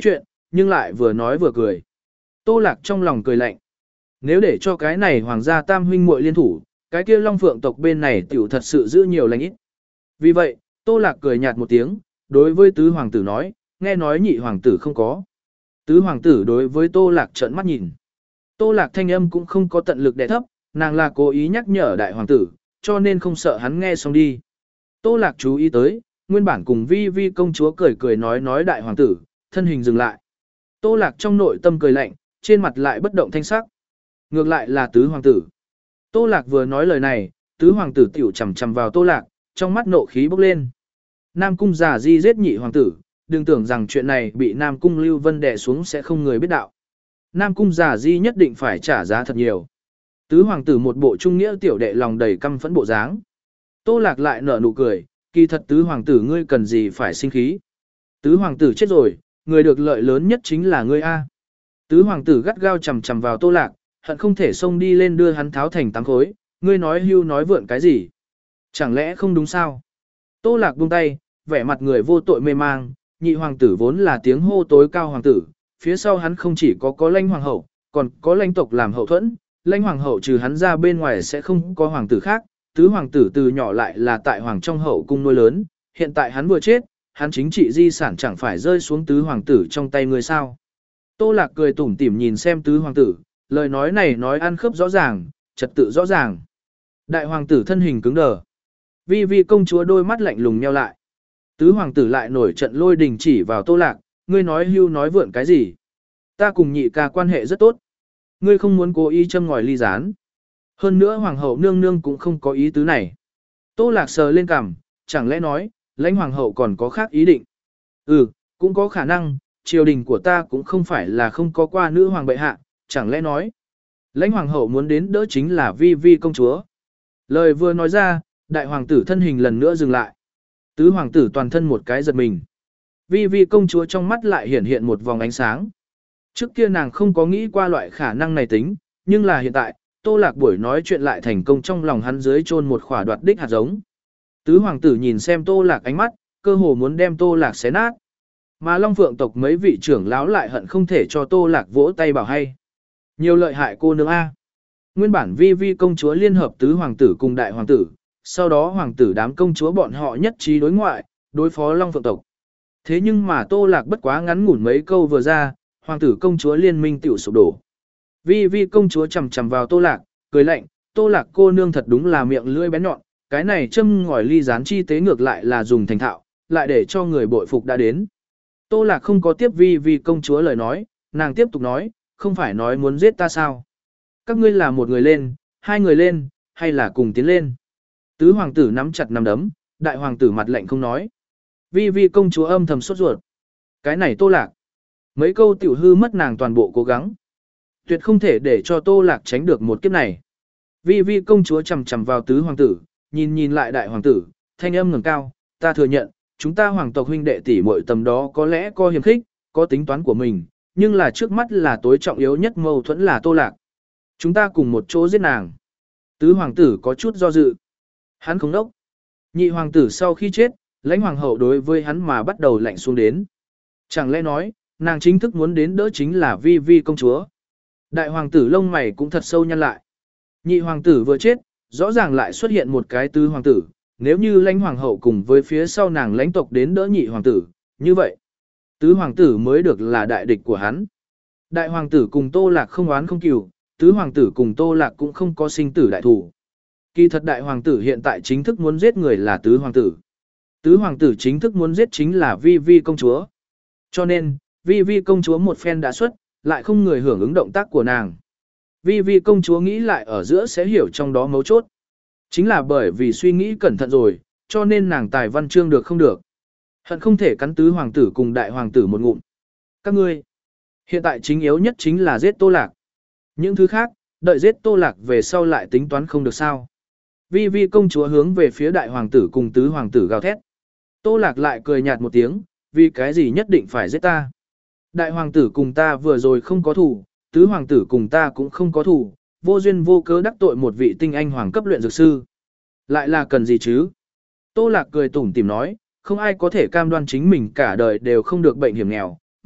nhưng lại vừa nói vừa cười. Tô Lạc trong lòng cười lạnh. Nếu để cho cái này hoàng gia tam huynh muội liên thủ, cái kia Long Phượng tộc bên này tiểu thật sự giữ nhiều lành ít. Vì vậy, Tô Lạc cười nhạt một tiếng, đối với tứ hoàng tử nói, nghe nói nhị hoàng tử không có. Tứ hoàng tử đối với Tô Lạc trợn mắt nhìn. Tô Lạc thanh âm cũng không có tận lực đè thấp, nàng là cố ý nhắc nhở đại hoàng tử, cho nên không sợ hắn nghe xong đi. Tô Lạc chú ý tới, nguyên bản cùng vi vi công chúa cười cười nói nói đại hoàng tử, thân hình dừng lại. Tô Lạc trong nội tâm cười lạnh, trên mặt lại bất động thanh sắc. Ngược lại là tứ hoàng tử. Tô Lạc vừa nói lời này, tứ hoàng tử tiểu chầm chầm vào Tô Lạc, trong mắt nộ khí bốc lên. Nam cung giả di giết nhị hoàng tử, đừng tưởng rằng chuyện này bị Nam cung Lưu Vân đè xuống sẽ không người biết đạo. Nam cung giả di nhất định phải trả giá thật nhiều. Tứ hoàng tử một bộ trung nghĩa tiểu đệ lòng đầy căm phẫn bộ dáng. Tô Lạc lại nở nụ cười, kỳ thật tứ hoàng tử ngươi cần gì phải sinh khí. Tứ hoàng tử chết rồi, người được lợi lớn nhất chính là ngươi A. Tứ hoàng tử gắt gao chầm chầm vào Tô Lạc, hận không thể xông đi lên đưa hắn tháo thành tám khối, ngươi nói hưu nói vượn cái gì. Chẳng lẽ không đúng sao? Tô Lạc buông tay, vẻ mặt người vô tội mê mang, nhị hoàng tử vốn là tiếng hô tối cao hoàng tử, phía sau hắn không chỉ có có lãnh hoàng hậu, còn có lãnh tộc làm hậu thuẫn, lãnh hoàng hậu trừ hắn ra bên ngoài sẽ không có hoàng tử khác, tứ hoàng tử từ nhỏ lại là tại hoàng trong hậu cung nuôi lớn, hiện tại hắn vừa chết, hắn chính trị di sản chẳng phải rơi xuống tứ hoàng tử trong tay người sao. Tô Lạc cười tủm tỉm nhìn xem tứ hoàng tử, lời nói này nói ăn khớp rõ ràng, trật tự rõ ràng. Đại hoàng tử thân hình cứng đờ. Vi vi công chúa đôi mắt lạnh lùng nheo lại. Tứ hoàng tử lại nổi trận lôi đình chỉ vào Tô Lạc, ngươi nói hưu nói vượn cái gì? Ta cùng nhị ca quan hệ rất tốt. Ngươi không muốn cố ý châm ngòi ly gián. Hơn nữa hoàng hậu nương nương cũng không có ý tứ này. Tô Lạc sờ lên cằm, chẳng lẽ nói, lãnh hoàng hậu còn có khác ý định? Ừ, cũng có khả năng, triều đình của ta cũng không phải là không có qua nữ hoàng bệ hạ, chẳng lẽ nói, lãnh hoàng hậu muốn đến đỡ chính là vi vi công chúa. Lời vừa nói ra, đại hoàng tử thân hình lần nữa dừng lại. Tứ hoàng tử toàn thân một cái giật mình. Vi vi công chúa trong mắt lại hiện hiện một vòng ánh sáng. Trước kia nàng không có nghĩ qua loại khả năng này tính, nhưng là hiện tại, Tô Lạc buổi nói chuyện lại thành công trong lòng hắn dưới chôn một khỏa đoạt đích hạt giống. Tứ hoàng tử nhìn xem Tô Lạc ánh mắt, cơ hồ muốn đem Tô Lạc xé nát. Mà Long Phượng tộc mấy vị trưởng lão lại hận không thể cho Tô Lạc vỗ tay bảo hay. Nhiều lợi hại cô nương A. Nguyên bản vi vi công chúa liên hợp tứ hoàng tử cùng đại hoàng tử, sau đó hoàng tử đám công chúa bọn họ nhất trí đối ngoại, đối phó Long Phượng tộc. Thế nhưng mà Tô Lạc bất quá ngắn ngủn mấy câu vừa ra, hoàng tử công chúa liên minh tiểu sụp đổ. Vi vi công chúa chầm chầm vào Tô Lạc, cười lạnh, Tô Lạc cô nương thật đúng là miệng lưỡi bén nhọn, cái này châm ngòi ly gián chi tế ngược lại là dùng thành thạo, lại để cho người bội phục đã đến. Tô Lạc không có tiếp vi vi công chúa lời nói, nàng tiếp tục nói, không phải nói muốn giết ta sao? Các ngươi là một người lên, hai người lên, hay là cùng tiến lên? Tứ hoàng tử nắm chặt nắm đấm, đại hoàng tử mặt lạnh không nói. Vi vi công chúa âm thầm sốt ruột. Cái này Tô Lạc. Mấy câu tiểu hư mất nàng toàn bộ cố gắng. Tuyệt không thể để cho Tô Lạc tránh được một kiếp này. Vi vi công chúa chầm chầm vào tứ hoàng tử, nhìn nhìn lại đại hoàng tử, thanh âm ngẩng cao, ta thừa nhận, chúng ta hoàng tộc huynh đệ tỷ muội tầm đó có lẽ có hiềm khích, có tính toán của mình, nhưng là trước mắt là tối trọng yếu nhất mâu thuẫn là Tô Lạc. Chúng ta cùng một chỗ giết nàng. Tứ hoàng tử có chút do dự. Hắn không đốc. Nhị hoàng tử sau khi chết, lãnh hoàng hậu đối với hắn mà bắt đầu lạnh xuống đến. Chẳng lẽ nói, nàng chính thức muốn đến đỡ chính là vi vi công chúa. Đại hoàng tử lông mày cũng thật sâu nhăn lại. Nhị hoàng tử vừa chết, rõ ràng lại xuất hiện một cái tứ hoàng tử. Nếu như lãnh hoàng hậu cùng với phía sau nàng lãnh tộc đến đỡ nhị hoàng tử, như vậy, tứ hoàng tử mới được là đại địch của hắn. Đại hoàng tử cùng Tô Lạc không oán không cừu, tứ hoàng tử cùng Tô Lạc cũng không có sinh tử đại thủ. Kỳ thật đại hoàng tử hiện tại chính thức muốn giết người là tứ hoàng tử. Tứ hoàng tử chính thức muốn giết chính là vi vi công chúa. Cho nên, vi vi công chúa một phen đã xuất, lại không người hưởng ứng động tác của nàng. Vi vi công chúa nghĩ lại ở giữa sẽ hiểu trong đó mấu chốt. Chính là bởi vì suy nghĩ cẩn thận rồi, cho nên nàng tài văn chương được không được. Hận không thể cắn tứ hoàng tử cùng đại hoàng tử một ngụm. Các ngươi, hiện tại chính yếu nhất chính là giết Tô Lạc. Những thứ khác, đợi giết Tô Lạc về sau lại tính toán không được sao. Vi vi công chúa hướng về phía đại hoàng tử cùng tứ hoàng tử gào thét. Tô Lạc lại cười nhạt một tiếng, vì cái gì nhất định phải giết ta. Đại hoàng tử cùng ta vừa rồi không có thủ, tứ hoàng tử cùng ta cũng không có thủ, vô duyên vô cớ đắc tội một vị tinh anh hoàng cấp luyện dược sư. Lại là cần gì chứ? Tô Lạc cười tủm tỉm nói, không ai có thể cam đoan chính mình cả đời đều không được bệnh hiểm nghèo,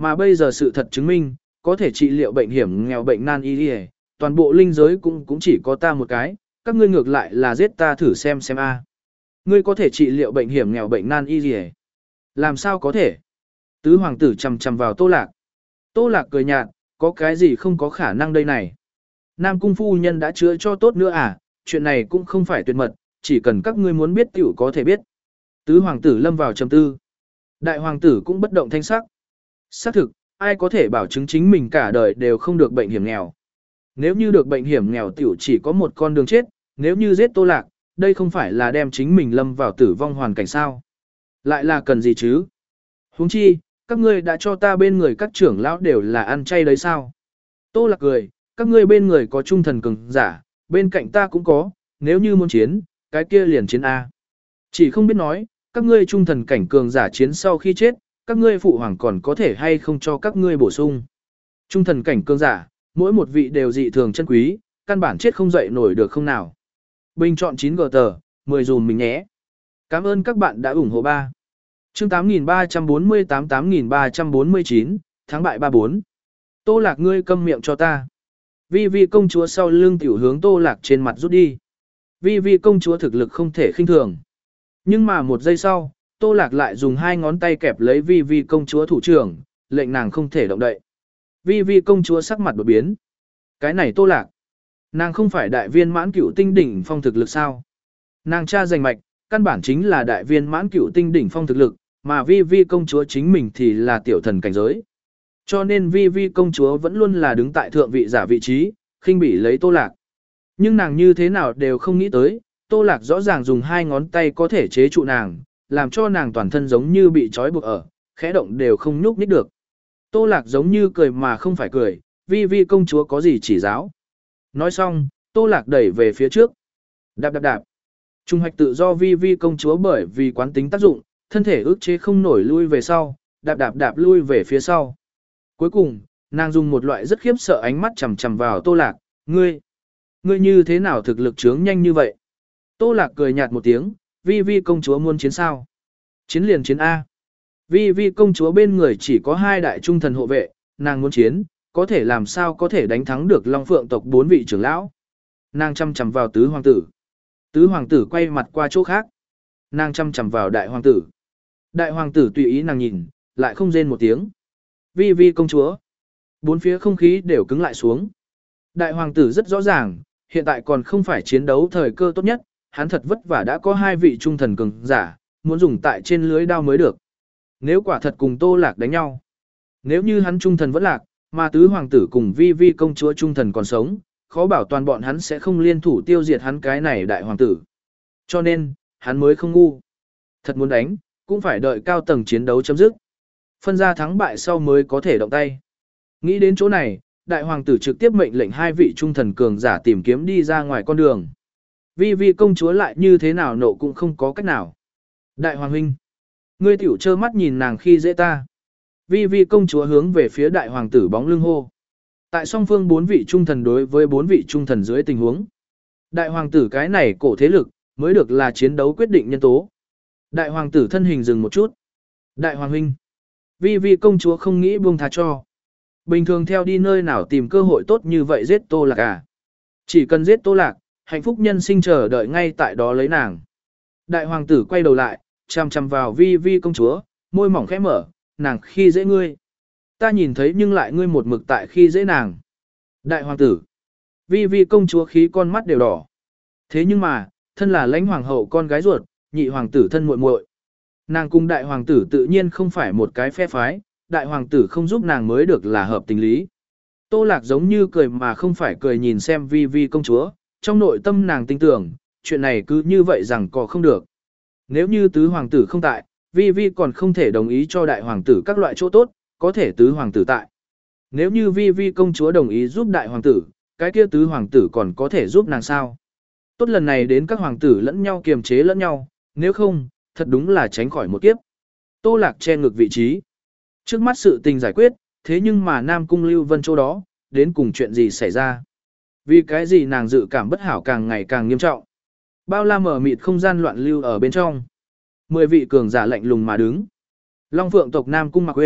Mà bây giờ sự thật chứng minh, có thể trị liệu bệnh hiểm nghèo bệnh nan y y, toàn bộ linh giới cũng cũng chỉ có ta một cái, các ngươi ngược lại là giết ta thử xem xem a. Ngươi có thể trị liệu bệnh hiểm nghèo bệnh nan y y? Làm sao có thể? Tứ hoàng tử chằm chằm vào Tô Lạc. Tô Lạc cười nhạt, có cái gì không có khả năng đây này. Nam cung phu nhân đã chữa cho tốt nữa à, chuyện này cũng không phải tuyệt mật, chỉ cần các ngươi muốn biết tiểu có thể biết. Tứ hoàng tử lâm vào trầm tư. Đại hoàng tử cũng bất động thanh sắc. Xác thực, ai có thể bảo chứng chính mình cả đời đều không được bệnh hiểm nghèo. Nếu như được bệnh hiểm nghèo tiểu chỉ có một con đường chết, nếu như giết Tô Lạc, đây không phải là đem chính mình lâm vào tử vong hoàn cảnh sao. Lại là cần gì chứ? Huống chi, các ngươi đã cho ta bên người các trưởng lão đều là ăn chay đấy sao? Tô Lạc cười, các ngươi bên người có trung thần cường giả, bên cạnh ta cũng có, nếu như muốn chiến, cái kia liền chiến A. Chỉ không biết nói, các ngươi trung thần cảnh cường giả chiến sau khi chết, các ngươi phụ hoàng còn có thể hay không cho các ngươi bổ sung. Trung thần cảnh cường giả, mỗi một vị đều dị thường chân quý, căn bản chết không dậy nổi được không nào. Bình chọn chín gờ tờ, mười dùm mình nhé. Cảm ơn các bạn đã ủng hộ ba. Chương tám nghìn ba trăm bốn mươi tám tám nghìn ba trăm bốn mươi chín, tháng bại ba bốn. Tô Lạc ngươi câm miệng cho ta. Vi Vi công chúa sau lưng tiểu hướng Tô Lạc trên mặt rút đi. Vi Vi công chúa thực lực không thể khinh thường. Nhưng mà một giây sau, Tô Lạc lại dùng hai ngón tay kẹp lấy Vi Vi công chúa thủ trưởng, lệnh nàng không thể động đậy. Vi Vi công chúa sắc mặt đột biến. Cái này Tô Lạc, nàng không phải đại viên mãn cửu tinh đỉnh phong thực lực sao? Nàng cha giành mạch, căn bản chính là đại viên mãn cửu tinh đỉnh phong thực lực, mà Vi Vi công chúa chính mình thì là tiểu thần cảnh giới. Cho nên Vi Vi công chúa vẫn luôn là đứng tại thượng vị giả vị trí, khinh bỉ lấy Tô Lạc. Nhưng nàng như thế nào đều không nghĩ tới, Tô Lạc rõ ràng dùng hai ngón tay có thể chế trụ nàng, làm cho nàng toàn thân giống như bị trói buộc ở, khẽ động đều không nhúc nhích được. Tô Lạc giống như cười mà không phải cười, Vi Vi công chúa có gì chỉ giáo. Nói xong, Tô Lạc đẩy về phía trước. Đạp đạp đạp. Trung hoạch tự do Vi Vi công chúa bởi vì quán tính tác dụng, thân thể ức chế không nổi lui về sau, đạp đạp đạp lui về phía sau. Cuối cùng, nàng dùng một loại rất khiếp sợ ánh mắt chằm chằm vào Tô Lạc, ngươi, ngươi như thế nào thực lực trướng nhanh như vậy? Tô Lạc cười nhạt một tiếng, Vi Vi công chúa muốn chiến sao? Chiến liền chiến A. Vi Vi công chúa bên người chỉ có hai đại trung thần hộ vệ, nàng muốn chiến, có thể làm sao có thể đánh thắng được Long Phượng tộc bốn vị trưởng lão. Nàng chăm chằm vào tứ hoàng tử. Tứ hoàng tử quay mặt qua chỗ khác. Nàng chăm chằm vào đại hoàng tử. Đại hoàng tử tùy ý nàng nhìn, lại không rên một tiếng. Vi Vi công chúa. Bốn phía không khí đều cứng lại xuống. Đại hoàng tử rất rõ ràng, hiện tại còn không phải chiến đấu thời cơ tốt nhất, hắn thật vất vả đã có hai vị trung thần cường giả, muốn dùng tại trên lưới đao mới được. Nếu quả thật cùng Tô Lạc đánh nhau, nếu như hắn trung thần vẫn lạc, mà tứ hoàng tử cùng Vi Vi công chúa trung thần còn sống, khó bảo toàn bọn hắn sẽ không liên thủ tiêu diệt hắn cái này đại hoàng tử. Cho nên, hắn mới không ngu. Thật muốn đánh, cũng phải đợi cao tầng chiến đấu chấm dứt. Phân ra thắng bại sau mới có thể động tay. Nghĩ đến chỗ này, đại hoàng tử trực tiếp mệnh lệnh hai vị trung thần cường giả tìm kiếm đi ra ngoài con đường. Vi Vi công chúa lại như thế nào nộ cũng không có cách nào. Đại hoàng huynh, ngươi tiểu trơ mắt nhìn nàng khi dễ ta. Vi Vi công chúa hướng về phía đại hoàng tử bóng lưng hô. Tại song phương bốn vị trung thần đối với bốn vị trung thần dưới tình huống. Đại hoàng tử cái này cổ thế lực, mới được là chiến đấu quyết định nhân tố. Đại hoàng tử thân hình dừng một chút. Đại hoàng huynh, Vi Vi công chúa không nghĩ buông tha cho. Bình thường theo đi nơi nào tìm cơ hội tốt như vậy giết Tô Lạc à. Chỉ cần giết Tô Lạc, hạnh phúc nhân sinh chờ đợi ngay tại đó lấy nàng. Đại hoàng tử quay đầu lại, chằm chằm vào Vi Vi công chúa, môi mỏng khẽ mở, nàng khi dễ ngươi. Ta nhìn thấy nhưng lại ngươi một mực tại khi dễ nàng. Đại hoàng tử. Vi Vi công chúa khí con mắt đều đỏ. Thế nhưng mà, thân là lãnh hoàng hậu con gái ruột, nhị hoàng tử thân muội muội. Nàng cùng đại hoàng tử tự nhiên không phải một cái phe phái, đại hoàng tử không giúp nàng mới được là hợp tình lý. Tô Lạc giống như cười mà không phải cười nhìn xem Vi Vi công chúa, trong nội tâm nàng tin tưởng, chuyện này cứ như vậy rằng có không được. Nếu như tứ hoàng tử không tại, Vi Vi còn không thể đồng ý cho đại hoàng tử các loại chỗ tốt, có thể tứ hoàng tử tại. Nếu như Vi Vi công chúa đồng ý giúp đại hoàng tử, cái kia tứ hoàng tử còn có thể giúp nàng sao? Tốt lần này đến các hoàng tử lẫn nhau kiềm chế lẫn nhau, nếu không, thật đúng là tránh khỏi một kiếp. Tô Lạc che ngược vị trí. Trước mắt sự tình giải quyết, thế nhưng mà Nam Cung Lưu Vân chỗ đó, đến cùng chuyện gì xảy ra? Vì cái gì nàng dự cảm bất hảo càng ngày càng nghiêm trọng? Bao la mở mịt không gian loạn lưu ở bên trong. Mười vị cường giả lạnh lùng mà đứng. Long Phượng tộc Nam Cung Mạc Uyên,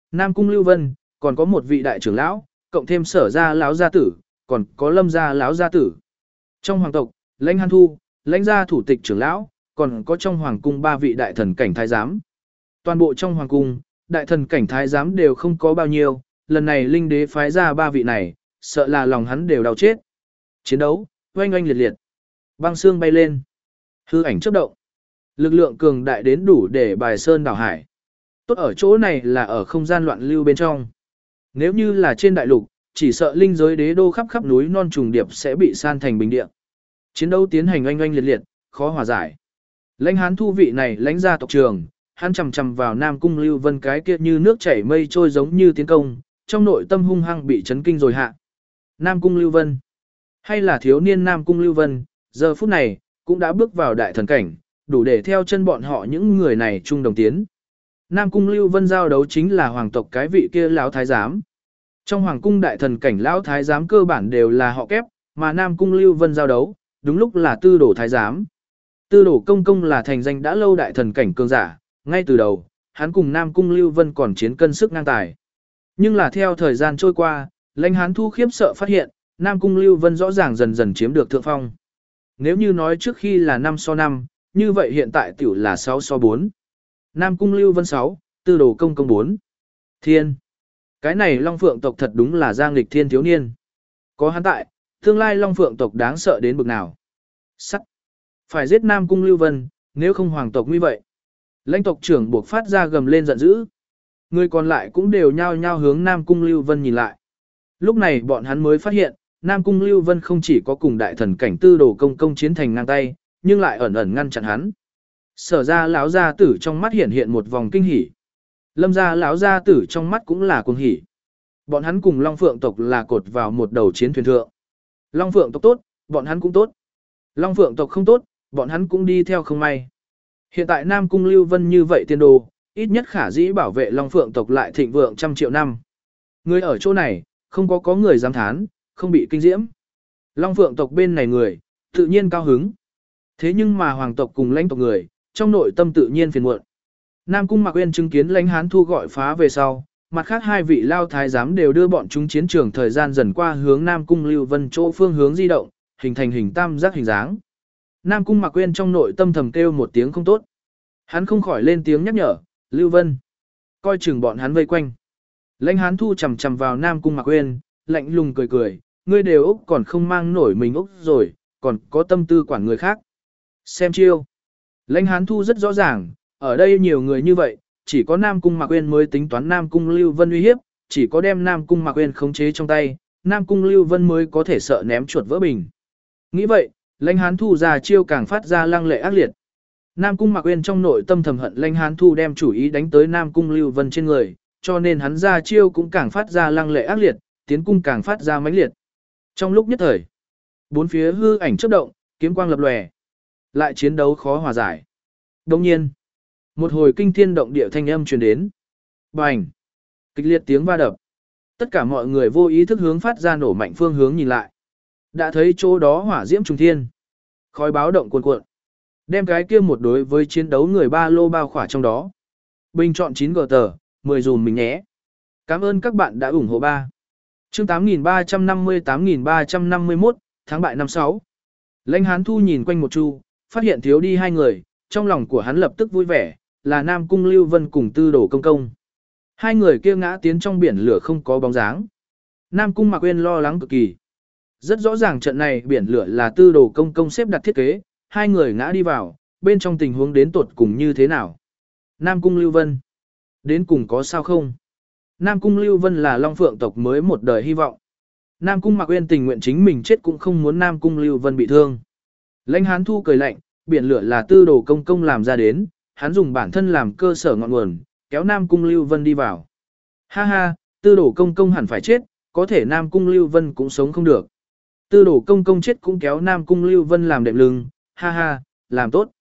Nam Cung Lưu Vân, còn có một vị đại trưởng lão, cộng thêm sở gia lão gia tử, còn có lâm gia lão gia tử. Trong hoàng tộc, lãnh Hán Thu, lãnh gia thủ tịch trưởng lão, còn có trong hoàng cung ba vị đại thần cảnh thái giám. Toàn bộ trong hoàng cung, đại thần cảnh thái giám đều không có bao nhiêu, lần này linh đế phái ra ba vị này, sợ là lòng hắn đều đau chết. Chiến đấu, oanh oanh liệt liệt. Băng xương bay lên. Hư ảnh chớp động. Lực lượng cường đại đến đủ để bài sơn đảo hải. Tốt ở chỗ này là ở không gian loạn lưu bên trong. Nếu như là trên đại lục, chỉ sợ linh giới đế đô khắp khắp núi non trùng điệp sẽ bị san thành bình địa. Chiến đấu tiến hành oanh oanh liệt liệt, khó hòa giải. Lãnh Hán Thu vị này lãnh gia tộc trường, hắn chầm chầm vào Nam Cung Lưu Vân cái kia như nước chảy mây trôi giống như tiến công, trong nội tâm hung hăng bị chấn kinh rồi hạ. Nam Cung Lưu Vân, hay là thiếu niên Nam Cung Lưu Vân, giờ phút này, cũng đã bước vào đại thần cảnh, đủ để theo chân bọn họ những người này chung đồng tiến. Nam Cung Lưu Vân giao đấu chính là hoàng tộc cái vị kia lão thái giám. Trong hoàng cung đại thần cảnh lão thái giám cơ bản đều là họ kép, mà Nam Cung Lưu Vân giao đấu, đúng lúc là tư đổ thái giám. Tư đổ công công là thành danh đã lâu đại thần cảnh cường giả, ngay từ đầu, hắn cùng Nam Cung Lưu Vân còn chiến cân sức ngang tài. Nhưng là theo thời gian trôi qua, Lãnh Hán Thu khiếp sợ phát hiện, Nam Cung Lưu Vân rõ ràng dần dần chiếm được thượng phong. Nếu như nói trước khi là năm so năm, như vậy hiện tại tiểu là sáu so bốn. Nam Cung Lưu Vân sáu, tư đồ công công bốn. Thiên. Cái này Long Phượng tộc thật đúng là giang nghịch thiên thiếu niên. Có hắn tại, tương lai Long Phượng tộc đáng sợ đến bực nào. Sắt. Phải giết Nam Cung Lưu Vân, nếu không hoàng tộc như vậy. Lãnh tộc trưởng buộc phát ra gầm lên giận dữ. Người còn lại cũng đều nhao nhao hướng Nam Cung Lưu Vân nhìn lại. Lúc này bọn hắn mới phát hiện, Nam Cung Lưu Vân không chỉ có cùng đại thần cảnh tư đồ công công chiến thành ngang tay, nhưng lại ẩn ẩn ngăn chặn hắn. Sở ra lão gia tử trong mắt hiện hiện một vòng kinh hỉ. Lâm gia lão gia tử trong mắt cũng là cuồng hỉ. Bọn hắn cùng Long Phượng tộc là cột vào một đầu chiến thuyền thượng. Long Phượng tộc tốt, bọn hắn cũng tốt. Long Phượng tộc không tốt, bọn hắn cũng đi theo không may. Hiện tại Nam Cung Lưu Vân như vậy tiên đồ, ít nhất khả dĩ bảo vệ Long Phượng tộc lại thịnh vượng trăm triệu năm. Người ở chỗ này, không có có người dám thán, không bị kinh diễm. Long Phượng tộc bên này người, tự nhiên cao hứng. Thế nhưng mà hoàng tộc cùng lãnh tộc người, trong nội tâm tự nhiên phiền muộn. Nam Cung Mạc Uyên chứng kiến Lãnh Hán Thu gọi phá về sau, mặt khác hai vị lao thái giám đều đưa bọn chúng chiến trường thời gian dần qua hướng Nam Cung Lưu Vân chỗ phương hướng di động, hình thành hình tam giác hình dáng. Nam Cung Mạc Uyên trong nội tâm thầm kêu một tiếng không tốt. Hắn không khỏi lên tiếng nhắc nhở, Lưu Vân, coi chừng bọn hắn vây quanh. Lãnh Hán Thu chầm chầm vào Nam Cung Mạc Uyên, lạnh lùng cười cười, ngươi đều Úc còn không mang nổi mình Úc rồi, còn có tâm tư quản người khác. Xem chiêu. Lãnh Hán Thu rất rõ ràng, ở đây nhiều người như vậy, chỉ có Nam Cung Mạc Uyên mới tính toán Nam Cung Lưu Vân uy hiếp, chỉ có đem Nam Cung Mạc Uyên khống chế trong tay, Nam Cung Lưu Vân mới có thể sợ ném chuột vỡ bình. Nghĩ vậy, Lãnh Hán Thu ra chiêu càng phát ra lăng lệ ác liệt. Nam Cung Mạc Uyên trong nội tâm thầm hận Lãnh Hán Thu đem chủ ý đánh tới Nam Cung Lưu Vân trên người, cho nên hắn ra chiêu cũng càng phát ra lăng lệ ác liệt, tiến cung càng phát ra mãnh liệt. Trong lúc nhất thời, bốn phía hư ảnh chớp động, kiếm quang lập lòe, lại chiến đấu khó hòa giải. Đồng nhiên, một hồi kinh thiên động địa thanh âm truyền đến. Bành! Kịch liệt tiếng va đập. Tất cả mọi người vô ý thức hướng phát ra nổ mạnh phương hướng nhìn lại. Đã thấy chỗ đó hỏa diễm trùng thiên. Khói báo động cuồn cuộn. Đem cái kia một đối với chiến đấu người ba lô bao khỏa trong đó. Bình chọn chín gờ tờ, mười dùm mình nhé. Cảm ơn các bạn đã ủng hộ ba. Chương tám nghìn ba trăm năm mươi tám nghìn ba trăm năm mươi mốt, tháng bại năm sáu. Lãnh Hán Thu nhìn quanh một chu, phát hiện thiếu đi hai người, trong lòng của hắn lập tức vui vẻ, là Nam Cung Lưu Vân cùng Tư Đồ Công Công. Hai người kia ngã tiến trong biển lửa không có bóng dáng. Nam Cung Mạc Uyên lo lắng cực kỳ. Rất rõ ràng trận này biển lửa là Tư Đồ Công Công xếp đặt thiết kế, hai người ngã đi vào, bên trong tình huống đến tột cùng như thế nào. Nam Cung Lưu Vân, đến cùng có sao không? Nam Cung Lưu Vân là Long Phượng tộc mới một đời hy vọng. Nam Cung Mạc Uyên tình nguyện chính mình chết cũng không muốn Nam Cung Lưu Vân bị thương. Lãnh Hán Thu cười lạnh, biển lửa là Tư Đồ Công Công làm ra đến, hắn dùng bản thân làm cơ sở ngọn nguồn, kéo Nam Cung Lưu Vân đi vào. Ha ha, Tư Đồ Công Công hẳn phải chết, có thể Nam Cung Lưu Vân cũng sống không được. Tư Đồ Công Công chết cũng kéo Nam Cung Lưu Vân làm đệm lưng, ha ha, làm tốt.